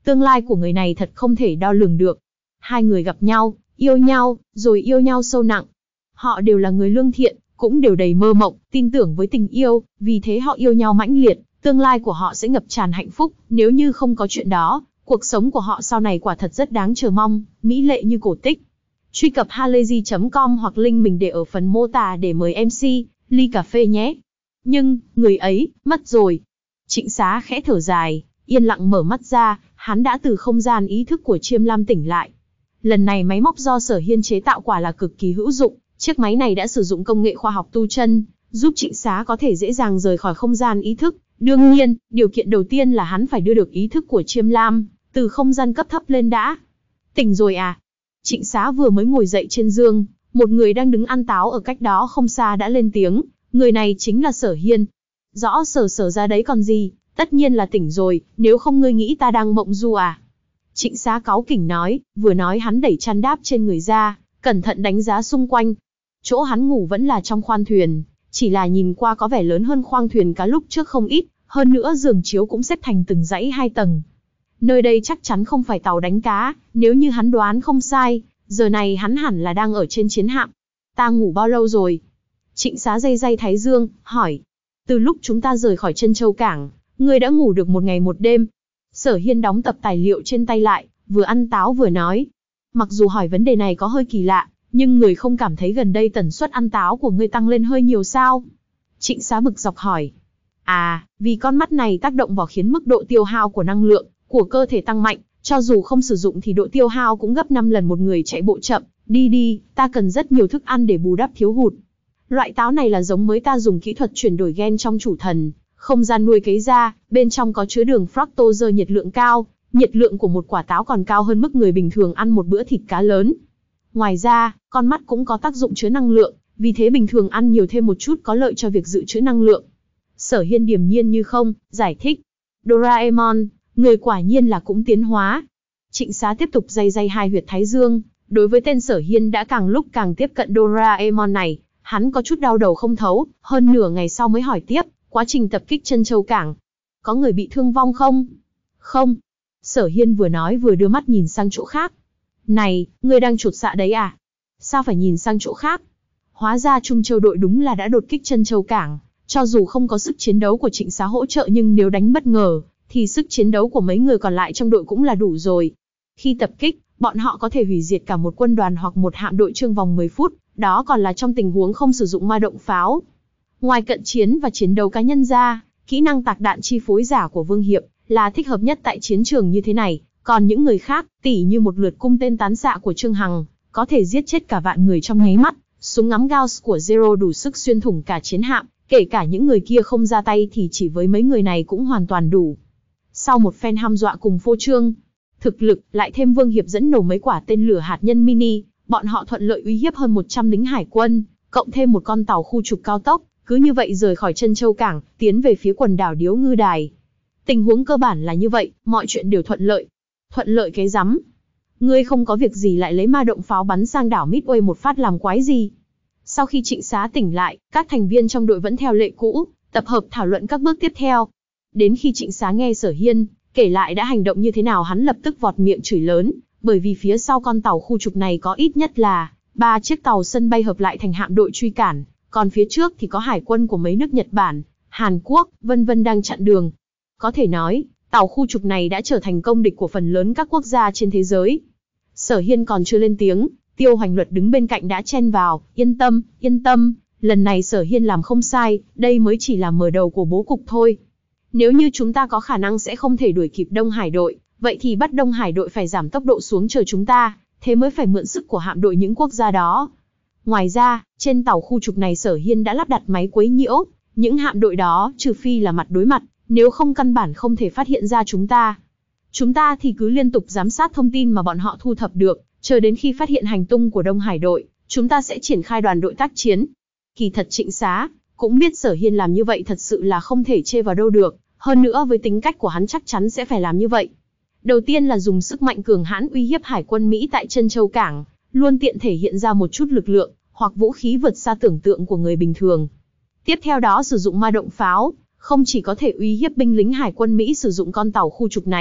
Tương lai của người này thật không thể đo lường được. Hai người gặp nhau, yêu nhau, rồi yêu nhau sâu nặng. Họ đều là người lương thiện, cũng đều đầy mơ mộng, tin tưởng với tình yêu, vì thế họ yêu nhau mãnh liệt, tương lai của họ sẽ ngập tràn hạnh phúc, nếu như không có chuyện đó, cuộc sống của họ sau này quả thật rất đáng chờ mong, mỹ lệ như cổ tích. Truy cập halayzi chấm com hoặc link mình để ở phần mô tả để mời em xê, ly cà phê nhé. Nhưng, người ấy, mất rồi. Trịnh Xá khẽ thở dài, yên lặng mở mắt ra, hắn đã từ không gian ý thức của Chiêm Lam tỉnh lại. Lần này máy móc do Sở Hiên chế tạo quả là cực kỳ hữu dụng, chiếc máy này đã sử dụng công nghệ khoa học tu chân, giúp Trịnh Xá có thể dễ dàng rời khỏi không gian ý thức. Đương nhiên, điều kiện đầu tiên là hắn phải đưa được ý thức của Chiêm Lam từ không gian cấp thấp lên đã. Tỉnh rồi à? Trịnh Xá vừa mới ngồi dậy trên giường, một người đang đứng ăn táo ở cách đó không xa đã lên tiếng, người này chính là Sở Hiên. Rõ Sở Sở ra đấy còn gì, tất nhiên là tỉnh rồi, nếu không ngươi nghĩ ta đang mộng du à? Trịnh Xá cáu kỉnh nói, vừa nói hắn đẩy chăn đáp trên người ra, cẩn thận đánh giá xung quanh. Chỗ hắn ngủ vẫn là trong khoang thuyền, chỉ là nhìn qua có vẻ lớn hơn khoang thuyền cá lúc trước không ít, hơn nữa giường chiếu cũng xếp thành từng dãy hai tầng. Nơi đây chắc chắn không phải tàu đánh cá, nếu như hắn đoán không sai, giờ này hắn hẳn là đang ở trên chiến hạm. Ta ngủ bao lâu rồi? Trịnh Xá day day thái dương, hỏi. Từ lúc chúng ta rời khỏi Trân Châu Cảng, ngươi đã ngủ được một ngày một đêm. Sở Hiên đóng tập tài liệu trên tay lại, vừa ăn táo vừa nói. Mặc dù hỏi vấn đề này có hơi kỳ lạ, nhưng người không cảm thấy gần đây tần suất ăn táo của ngươi tăng lên hơi nhiều sao? Trịnh Xá bực dọc hỏi. À, vì con mắt này tác động vào khiến mức độ tiêu hao của năng lượng của cơ thể tăng mạnh, cho dù không sử dụng thì độ tiêu hao cũng gấp năm lần một người chạy bộ chậm. Đi đi, ta cần rất nhiều thức ăn để bù đắp thiếu hụt. Loại táo này là giống mới ta dùng kỹ thuật chuyển đổi gen trong chủ thần không gian nuôi cấy ra, bên trong có chứa đường fructose nhiệt lượng cao, nhiệt lượng của một quả táo còn cao hơn mức người bình thường ăn một bữa thịt cá lớn. Ngoài ra, con mắt cũng có tác dụng chứa năng lượng, vì thế bình thường ăn nhiều thêm một chút có lợi cho việc dự trữ năng lượng. Sở Hiên điềm nhiên như không, giải thích. Doraemon, người quả nhiên là cũng tiến hóa. Trịnh Xá tiếp tục day day hai huyệt thái dương, đối với tên Sở Hiên đã càng lúc càng tiếp cận Doraemon này, hắn có chút đau đầu không thấu, hơn nửa ngày sau mới hỏi tiếp, quá trình tập kích Trân Châu Cảng, có người bị thương vong không? Không. Sở Hiên vừa nói vừa đưa mắt nhìn sang chỗ khác. Này, ngươi đang chột dạ đấy à? Sao phải nhìn sang chỗ khác? Hóa ra Trung Châu đội đúng là đã đột kích Trân Châu Cảng, cho dù không có sức chiến đấu của Trịnh Xá hỗ trợ nhưng nếu đánh bất ngờ, thì sức chiến đấu của mấy người còn lại trong đội cũng là đủ rồi. Khi tập kích, bọn họ có thể hủy diệt cả một quân đoàn hoặc một hạm đội trong vòng mười phút, đó còn là trong tình huống không sử dụng ma động pháo. Ngoài cận chiến và chiến đấu cá nhân ra, kỹ năng tạc đạn chi phối giả của Vương Hiệp là thích hợp nhất tại chiến trường như thế này, còn những người khác, tỉ như một lượt cung tên tán xạ của Trương Hằng, có thể giết chết cả vạn người trong nháy mắt, súng ngắm Gauss của Zero đủ sức xuyên thủng cả chiến hạm, kể cả những người kia không ra tay thì chỉ với mấy người này cũng hoàn toàn đủ. Sau một phen hăm dọa cùng phô trương thực lực, lại thêm Vương Hiệp dẫn nổ mấy quả tên lửa hạt nhân mini, bọn họ thuận lợi uy hiếp hơn một trăm lính hải quân, cộng thêm một con tàu khu trục cao tốc, cứ như vậy rời khỏi Trân Châu Cảng, tiến về phía quần đảo Điếu Ngư Đài. Tình huống cơ bản là như vậy, mọi chuyện đều thuận lợi. Thuận lợi cái rắm. Ngươi không có việc gì lại lấy ma động pháo bắn sang đảo Midway một phát làm quái gì? Sau khi Trịnh Xá tỉnh lại, các thành viên trong đội vẫn theo lệ cũ, tập hợp thảo luận các bước tiếp theo. Đến khi Trịnh Xá nghe Sở Hiên kể lại đã hành động như thế nào, hắn lập tức vọt miệng chửi lớn, bởi vì phía sau con tàu khu trục này có ít nhất là ba chiếc tàu sân bay hợp lại thành hạm đội truy cản, còn phía trước thì có hải quân của mấy nước Nhật Bản, Hàn Quốc, vân vân đang chặn đường. Có thể nói, tàu khu trục này đã trở thành công địch của phần lớn các quốc gia trên thế giới. Sở Hiên còn chưa lên tiếng, Tiêu Hoành Luật đứng bên cạnh đã chen vào, yên tâm, yên tâm, lần này Sở Hiên làm không sai, đây mới chỉ là mở đầu của bố cục thôi. Nếu như chúng ta có khả năng sẽ không thể đuổi kịp Đông Hải đội, vậy thì bắt Đông Hải đội phải giảm tốc độ xuống chờ chúng ta, thế mới phải mượn sức của hạm đội những quốc gia đó. Ngoài ra, trên tàu khu trục này Sở Hiên đã lắp đặt máy quấy nhiễu, những hạm đội đó trừ phi là mặt đối mặt, nếu không căn bản không thể phát hiện ra chúng ta. Chúng ta thì cứ liên tục giám sát thông tin mà bọn họ thu thập được, chờ đến khi phát hiện hành tung của Đông Hải đội, chúng ta sẽ triển khai đoàn đội tác chiến. Kỳ thật Trịnh Xá cũng biết Sở Hiên làm như vậy thật sự là không thể chê vào đâu được, hơn nữa với tính cách của hắn chắc chắn sẽ phải làm như vậy. Đầu tiên là dùng sức mạnh cường hãn uy hiếp hải quân Mỹ tại Trân Châu Cảng, luôn tiện thể hiện ra một chút lực lượng, hoặc vũ khí vượt xa tưởng tượng của người bình thường. Tiếp theo đó sử dụng ma động pháo, không chỉ có thể uy hiếp binh lính hải quân Mỹ sử dụng con tàu khu trục này,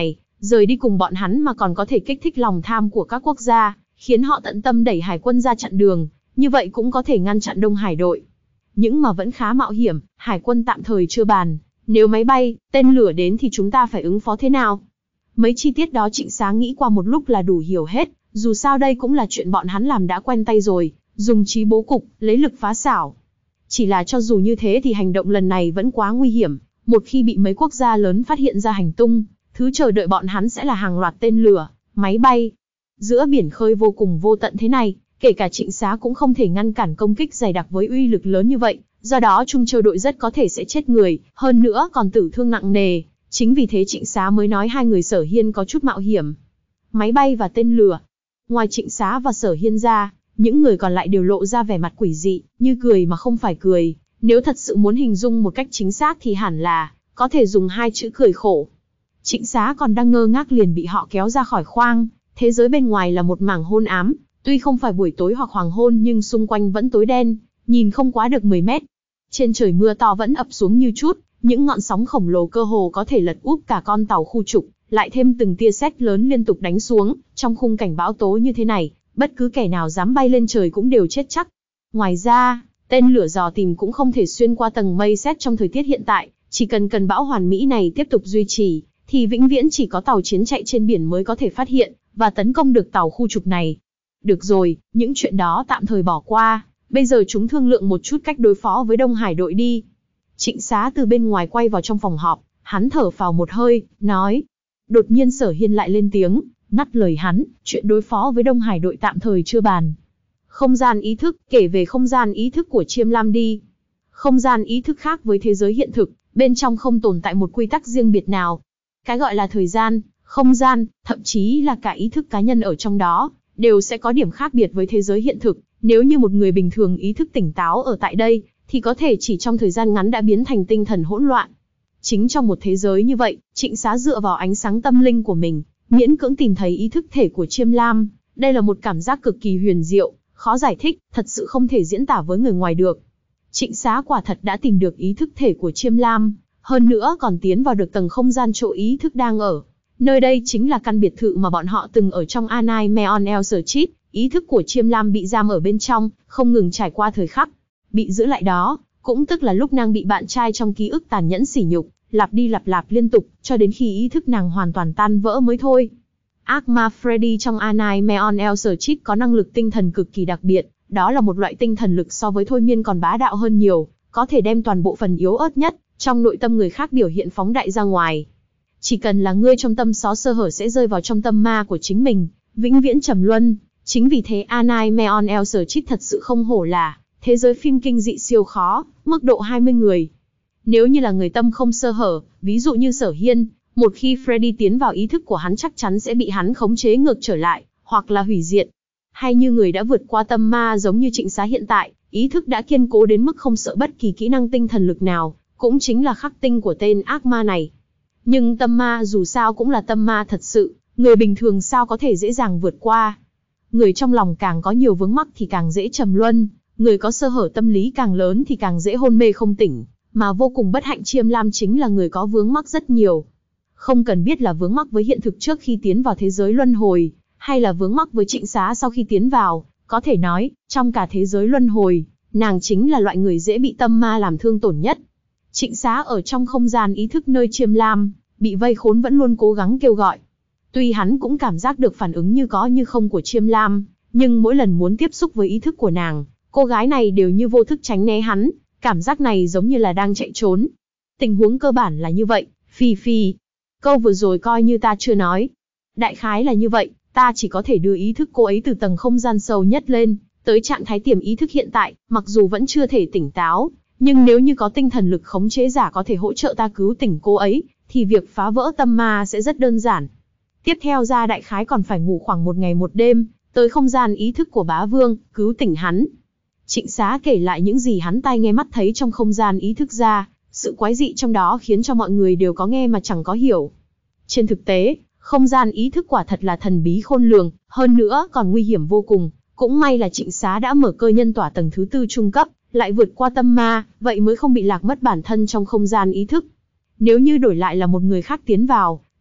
Rời đi cùng bọn hắn mà còn có thể kích thích lòng tham của các quốc gia, khiến họ tận tâm đẩy hải quân ra chặn đường, như vậy cũng có thể ngăn chặn Đông Hải đội. Nhưng mà vẫn khá mạo hiểm, hải quân tạm thời chưa bàn. Nếu máy bay, tên lửa đến thì chúng ta phải ứng phó thế nào? Mấy chi tiết đó Trịnh Xá nghĩ qua một lúc là đủ hiểu hết, dù sao đây cũng là chuyện bọn hắn làm đã quen tay rồi, dùng trí bố cục, lấy lực phá xảo. Chỉ là cho dù như thế thì hành động lần này vẫn quá nguy hiểm, một khi bị mấy quốc gia lớn phát hiện ra hành tung, thứ chờ đợi bọn hắn sẽ là hàng loạt tên lửa, máy bay. Giữa biển khơi vô cùng vô tận thế này, kể cả Trịnh Xá cũng không thể ngăn cản công kích dày đặc với uy lực lớn như vậy, do đó Trung Châu đội rất có thể sẽ chết người, hơn nữa còn tử thương nặng nề. Chính vì thế Trịnh Xá mới nói hai người Sở Hiên có chút mạo hiểm. Máy bay và tên lửa. Ngoài Trịnh Xá và Sở Hiên ra, những người còn lại đều lộ ra vẻ mặt quỷ dị, như cười mà không phải cười. Nếu thật sự muốn hình dung một cách chính xác thì hẳn là có thể dùng hai chữ cười khổ. Trịnh Xá còn đang ngơ ngác liền bị họ kéo ra khỏi khoang. Thế giới bên ngoài là một mảng hôn ám, tuy không phải buổi tối hoặc hoàng hôn nhưng xung quanh vẫn tối đen, nhìn không quá được mười mét. Trên trời mưa to vẫn ập xuống như chút, những ngọn sóng khổng lồ cơ hồ có thể lật úp cả con tàu khu trục, lại thêm từng tia sét lớn liên tục đánh xuống. Trong khung cảnh bão tố như thế này, bất cứ kẻ nào dám bay lên trời cũng đều chết chắc. Ngoài ra, tên lửa dò tìm cũng không thể xuyên qua tầng mây sét trong thời tiết hiện tại, chỉ cần cần bão hoàn mỹ này tiếp tục duy trì, thì vĩnh viễn chỉ có tàu chiến chạy trên biển mới có thể phát hiện và tấn công được tàu khu trục này. Được rồi, những chuyện đó tạm thời bỏ qua, bây giờ chúng thương lượng một chút cách đối phó với Đông Hải đội đi. Trịnh Xá từ bên ngoài quay vào trong phòng họp, hắn thở phào một hơi, nói. Đột nhiên Sở Hiên lại lên tiếng, ngắt lời hắn, chuyện đối phó với Đông Hải đội tạm thời chưa bàn. Không gian ý thức, kể về không gian ý thức của Chiêm Lam đi. Không gian ý thức khác với thế giới hiện thực, bên trong không tồn tại một quy tắc riêng biệt nào. Cái gọi là thời gian, không gian, thậm chí là cả ý thức cá nhân ở trong đó, đều sẽ có điểm khác biệt với thế giới hiện thực. Nếu như một người bình thường ý thức tỉnh táo ở tại đây, thì có thể chỉ trong thời gian ngắn đã biến thành tinh thần hỗn loạn. Chính trong một thế giới như vậy, Trịnh Xá dựa vào ánh sáng tâm linh của mình, miễn cưỡng tìm thấy ý thức thể của Chiêm Lam. Đây là một cảm giác cực kỳ huyền diệu, khó giải thích, thật sự không thể diễn tả với người ngoài được. Trịnh Xá quả thật đã tìm được ý thức thể của Chiêm Lam, hơn nữa còn tiến vào được tầng không gian chỗ ý thức đang ở. Nơi đây chính là căn biệt thự mà bọn họ từng ở trong Anai Meon El Serchit. Ý thức của Chiêm Lam bị giam ở bên trong, không ngừng trải qua thời khắc bị giữ lại đó, cũng tức là lúc nàng bị bạn trai trong ký ức tàn nhẫn sỉ nhục, lặp đi lặp lặp liên tục, cho đến khi ý thức nàng hoàn toàn tan vỡ mới thôi. Ác ma Freddy trong Anai Meon El Serchit có năng lực tinh thần cực kỳ đặc biệt, đó là một loại tinh thần lực so với thôi miên còn bá đạo hơn nhiều, có thể đem toàn bộ phần yếu ớt nhất trong nội tâm người khác biểu hiện phóng đại ra ngoài. Chỉ cần là ngươi trong tâm xó sơ hở sẽ rơi vào trong tâm ma của chính mình, vĩnh viễn trầm luân. Chính vì thế Anai Meon El Serchit thật sự không hổ là thế giới phim kinh dị siêu khó, mức độ hai mươi người. Nếu như là người tâm không sơ hở, ví dụ như Sở Hiên, một khi Freddy tiến vào ý thức của hắn chắc chắn sẽ bị hắn khống chế ngược trở lại, hoặc là hủy diệt. Hay như người đã vượt qua tâm ma giống như Trịnh Xá hiện tại, ý thức đã kiên cố đến mức không sợ bất kỳ kỹ năng tinh thần lực nào, cũng chính là khắc tinh của tên ác ma này. Nhưng tâm ma dù sao cũng là tâm ma thật sự, người bình thường sao có thể dễ dàng vượt qua. Người trong lòng càng có nhiều vướng mắc thì càng dễ trầm luân, người có sơ hở tâm lý càng lớn thì càng dễ hôn mê không tỉnh, mà vô cùng bất hạnh Chiêm Lam chính là người có vướng mắc rất nhiều. Không cần biết là vướng mắc với hiện thực trước khi tiến vào thế giới luân hồi, hay là vướng mắc với Trịnh Xá sau khi tiến vào, có thể nói, trong cả thế giới luân hồi, nàng chính là loại người dễ bị tâm ma làm thương tổn nhất. Trịnh Xá ở trong không gian ý thức nơi Chiêm Lam bị vây khốn vẫn luôn cố gắng kêu gọi. Tuy hắn cũng cảm giác được phản ứng như có như không của Chiêm Lam, nhưng mỗi lần muốn tiếp xúc với ý thức của nàng, cô gái này đều như vô thức tránh né hắn, cảm giác này giống như là đang chạy trốn. Tình huống cơ bản là như vậy, Phi Phi. Câu vừa rồi coi như ta chưa nói. Đại khái là như vậy, ta chỉ có thể đưa ý thức cô ấy từ tầng không gian sâu nhất lên, tới trạng thái tiềm ý thức hiện tại, mặc dù vẫn chưa thể tỉnh táo, nhưng nếu như có tinh thần lực khống chế giả có thể hỗ trợ ta cứu tỉnh cô ấy, thì việc phá vỡ tâm ma sẽ rất đơn giản. Tiếp theo ra đại khái còn phải ngủ khoảng một ngày một đêm, tới không gian ý thức của bá vương, cứu tỉnh hắn. Trịnh Xá kể lại những gì hắn tai nghe mắt thấy trong không gian ý thức ra, sự quái dị trong đó khiến cho mọi người đều có nghe mà chẳng có hiểu. Trên thực tế, không gian ý thức quả thật là thần bí khôn lường, hơn nữa còn nguy hiểm vô cùng. Cũng may là Trịnh Xá đã mở cơ nhân tỏa tầng thứ tư trung cấp, lại vượt qua tâm ma, vậy mới không bị lạc mất bản thân trong không gian ý thức. Nếu như đổi lại là một người khác tiến vào,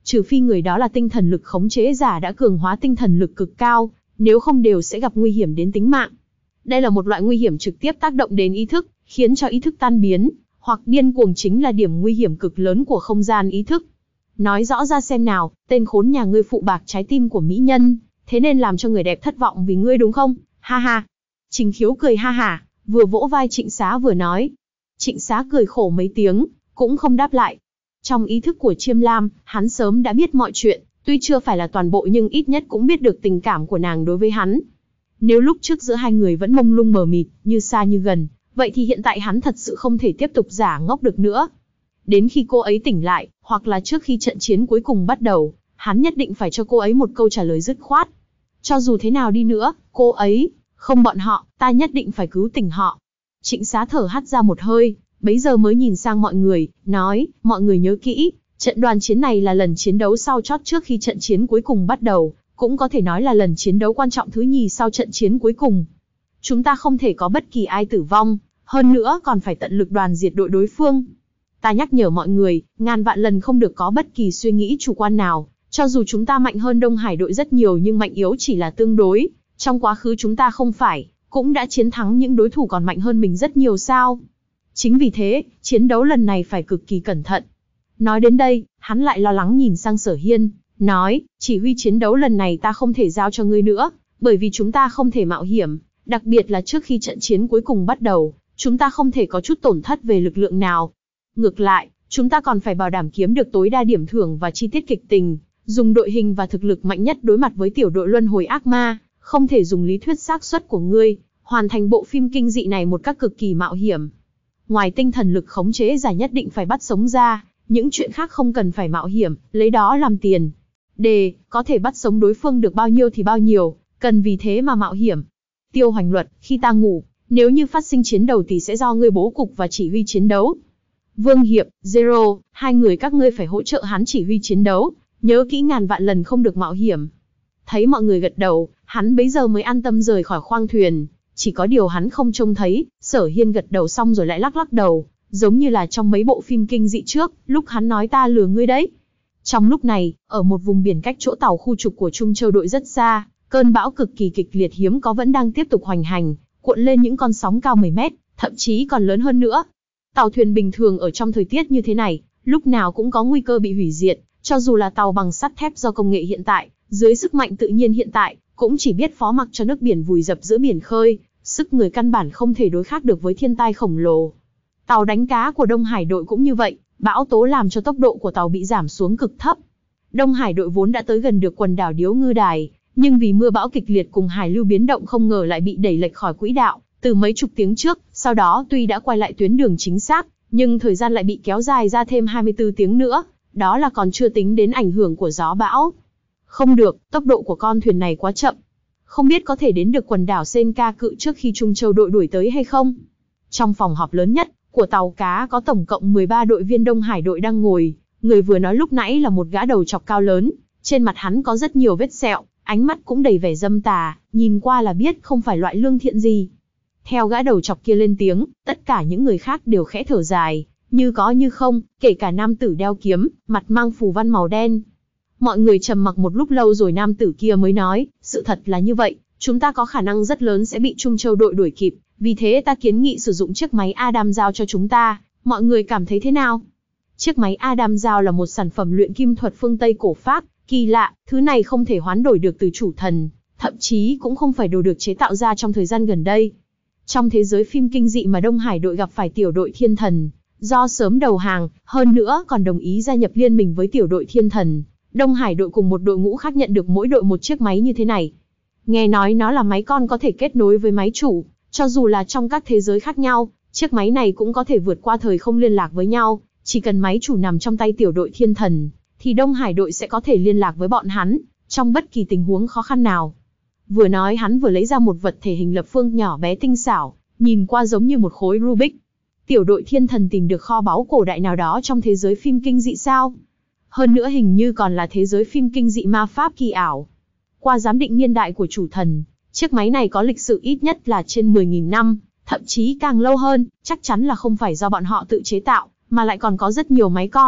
Trừ phi người đó là tinh thần lực khống chế giả đã cường hóa tinh thần lực cực cao, nếu không đều sẽ gặp nguy hiểm đến tính mạng. Đây là một loại nguy hiểm trực tiếp tác động đến ý thức, khiến cho ý thức tan biến, hoặc điên cuồng chính là điểm nguy hiểm cực lớn của không gian ý thức. Nói rõ ra xem nào, tên khốn nhà ngươi phụ bạc trái tim của mỹ nhân, thế nên làm cho người đẹp thất vọng vì ngươi đúng không? Ha ha. Trình Khiếu cười ha hả, vừa vỗ vai Trịnh Xá vừa nói. Trịnh Xá cười khổ mấy tiếng, cũng không đáp lại. Trong ý thức của Chiêm Lam, hắn sớm đã biết mọi chuyện, tuy chưa phải là toàn bộ nhưng ít nhất cũng biết được tình cảm của nàng đối với hắn. Nếu lúc trước giữa hai người vẫn mông lung mờ mịt, như xa như gần, vậy thì hiện tại hắn thật sự không thể tiếp tục giả ngốc được nữa. Đến khi cô ấy tỉnh lại, hoặc là trước khi trận chiến cuối cùng bắt đầu, hắn nhất định phải cho cô ấy một câu trả lời dứt khoát. Cho dù thế nào đi nữa, cô ấy, không bọn họ, ta nhất định phải cứu tỉnh họ. Trịnh Xá thở hắt ra một hơi, bấy giờ mới nhìn sang mọi người, nói, mọi người nhớ kỹ, trận đoàn chiến này là lần chiến đấu sau chót trước khi trận chiến cuối cùng bắt đầu, cũng có thể nói là lần chiến đấu quan trọng thứ nhì sau trận chiến cuối cùng. Chúng ta không thể có bất kỳ ai tử vong, hơn nữa còn phải tận lực đoàn diệt đội đối phương. Ta nhắc nhở mọi người, ngàn vạn lần không được có bất kỳ suy nghĩ chủ quan nào, cho dù chúng ta mạnh hơn Đông Hải đội rất nhiều nhưng mạnh yếu chỉ là tương đối, trong quá khứ chúng ta không phải, cũng đã chiến thắng những đối thủ còn mạnh hơn mình rất nhiều sao. Chính vì thế, chiến đấu lần này phải cực kỳ cẩn thận. Nói đến đây, hắn lại lo lắng nhìn sang Sở Hiên, nói, chỉ huy chiến đấu lần này ta không thể giao cho ngươi nữa, bởi vì chúng ta không thể mạo hiểm, đặc biệt là trước khi trận chiến cuối cùng bắt đầu, chúng ta không thể có chút tổn thất về lực lượng nào. Ngược lại, chúng ta còn phải bảo đảm kiếm được tối đa điểm thưởng và chi tiết kịch tình, dùng đội hình và thực lực mạnh nhất đối mặt với tiểu đội luân hồi ác ma, không thể dùng lý thuyết xác suất của ngươi, hoàn thành bộ phim kinh dị này một cách cực kỳ mạo hiểm. Ngoài tinh thần lực khống chế giả nhất định phải bắt sống ra, những chuyện khác không cần phải mạo hiểm, lấy đó làm tiền. Đề, có thể bắt sống đối phương được bao nhiêu thì bao nhiêu, cần vì thế mà mạo hiểm. Tiêu Hoành Luật, khi ta ngủ, nếu như phát sinh chiến đầu thì sẽ do ngươi bố cục và chỉ huy chiến đấu. Vương Hiệp, Zero, hai người các ngươi phải hỗ trợ hắn chỉ huy chiến đấu, nhớ kỹ ngàn vạn lần không được mạo hiểm. Thấy mọi người gật đầu, hắn bấy giờ mới an tâm rời khỏi khoang thuyền. Chỉ có điều hắn không trông thấy, Sở Hiên gật đầu xong rồi lại lắc lắc đầu, giống như là trong mấy bộ phim kinh dị trước, lúc hắn nói ta lừa ngươi đấy. Trong lúc này, ở một vùng biển cách chỗ tàu khu trục của Trung Châu đội rất xa, cơn bão cực kỳ kịch liệt hiếm có vẫn đang tiếp tục hoành hành, cuộn lên những con sóng cao mười mét, thậm chí còn lớn hơn nữa. Tàu thuyền bình thường ở trong thời tiết như thế này, lúc nào cũng có nguy cơ bị hủy diệt, cho dù là tàu bằng sắt thép do công nghệ hiện tại, dưới sức mạnh tự nhiên hiện tại, cũng chỉ biết phó mặc cho nước biển vùi dập giữa biển khơi, sức người căn bản không thể đối kháng được với thiên tai khổng lồ. Tàu đánh cá của Đông Hải đội cũng như vậy, bão tố làm cho tốc độ của tàu bị giảm xuống cực thấp. Đông Hải đội vốn đã tới gần được quần đảo Điếu Ngư Đài, nhưng vì mưa bão kịch liệt cùng hải lưu biến động không ngờ lại bị đẩy lệch khỏi quỹ đạo, từ mấy chục tiếng trước, sau đó tuy đã quay lại tuyến đường chính xác, nhưng thời gian lại bị kéo dài ra thêm hai mươi tư tiếng nữa, đó là còn chưa tính đến ảnh hưởng của gió bão. Không được, tốc độ của con thuyền này quá chậm. Không biết có thể đến được quần đảo Senka Cự trước khi Trung Châu đội đuổi tới hay không? Trong phòng họp lớn nhất của tàu cá có tổng cộng mười ba đội viên Đông Hải đội đang ngồi, người vừa nói lúc nãy là một gã đầu chọc cao lớn, trên mặt hắn có rất nhiều vết sẹo, ánh mắt cũng đầy vẻ dâm tà, nhìn qua là biết không phải loại lương thiện gì. Theo gã đầu chọc kia lên tiếng, tất cả những người khác đều khẽ thở dài, như có như không, kể cả nam tử đeo kiếm, mặt mang phù văn màu đen. Mọi người trầm mặc một lúc lâu rồi nam tử kia mới nói, sự thật là như vậy, chúng ta có khả năng rất lớn sẽ bị Trung Châu đội đuổi kịp, vì thế ta kiến nghị sử dụng chiếc máy Adam giao cho chúng ta, mọi người cảm thấy thế nào? Chiếc máy Adam giao là một sản phẩm luyện kim thuật phương Tây cổ Pháp, kỳ lạ, thứ này không thể hoán đổi được từ chủ thần, thậm chí cũng không phải đồ được chế tạo ra trong thời gian gần đây. Trong thế giới phim kinh dị mà Đông Hải đội gặp phải tiểu đội thiên thần, do sớm đầu hàng, hơn nữa còn đồng ý gia nhập liên minh với tiểu đội thiên thần, Đông Hải đội cùng một đội ngũ khác nhận được mỗi đội một chiếc máy như thế này. Nghe nói nó là máy con có thể kết nối với máy chủ, cho dù là trong các thế giới khác nhau, chiếc máy này cũng có thể vượt qua thời không liên lạc với nhau, chỉ cần máy chủ nằm trong tay tiểu đội thiên thần, thì Đông Hải đội sẽ có thể liên lạc với bọn hắn, trong bất kỳ tình huống khó khăn nào. Vừa nói hắn vừa lấy ra một vật thể hình lập phương nhỏ bé tinh xảo, nhìn qua giống như một khối Rubik. Tiểu đội thiên thần tìm được kho báu cổ đại nào đó trong thế giới phim kinh dị sao? Hơn nữa hình như còn là thế giới phim kinh dị ma pháp kỳ ảo. Qua giám định niên đại của chủ thần, chiếc máy này có lịch sử ít nhất là trên mười nghìn năm, thậm chí càng lâu hơn, chắc chắn là không phải do bọn họ tự chế tạo, mà lại còn có rất nhiều máy con,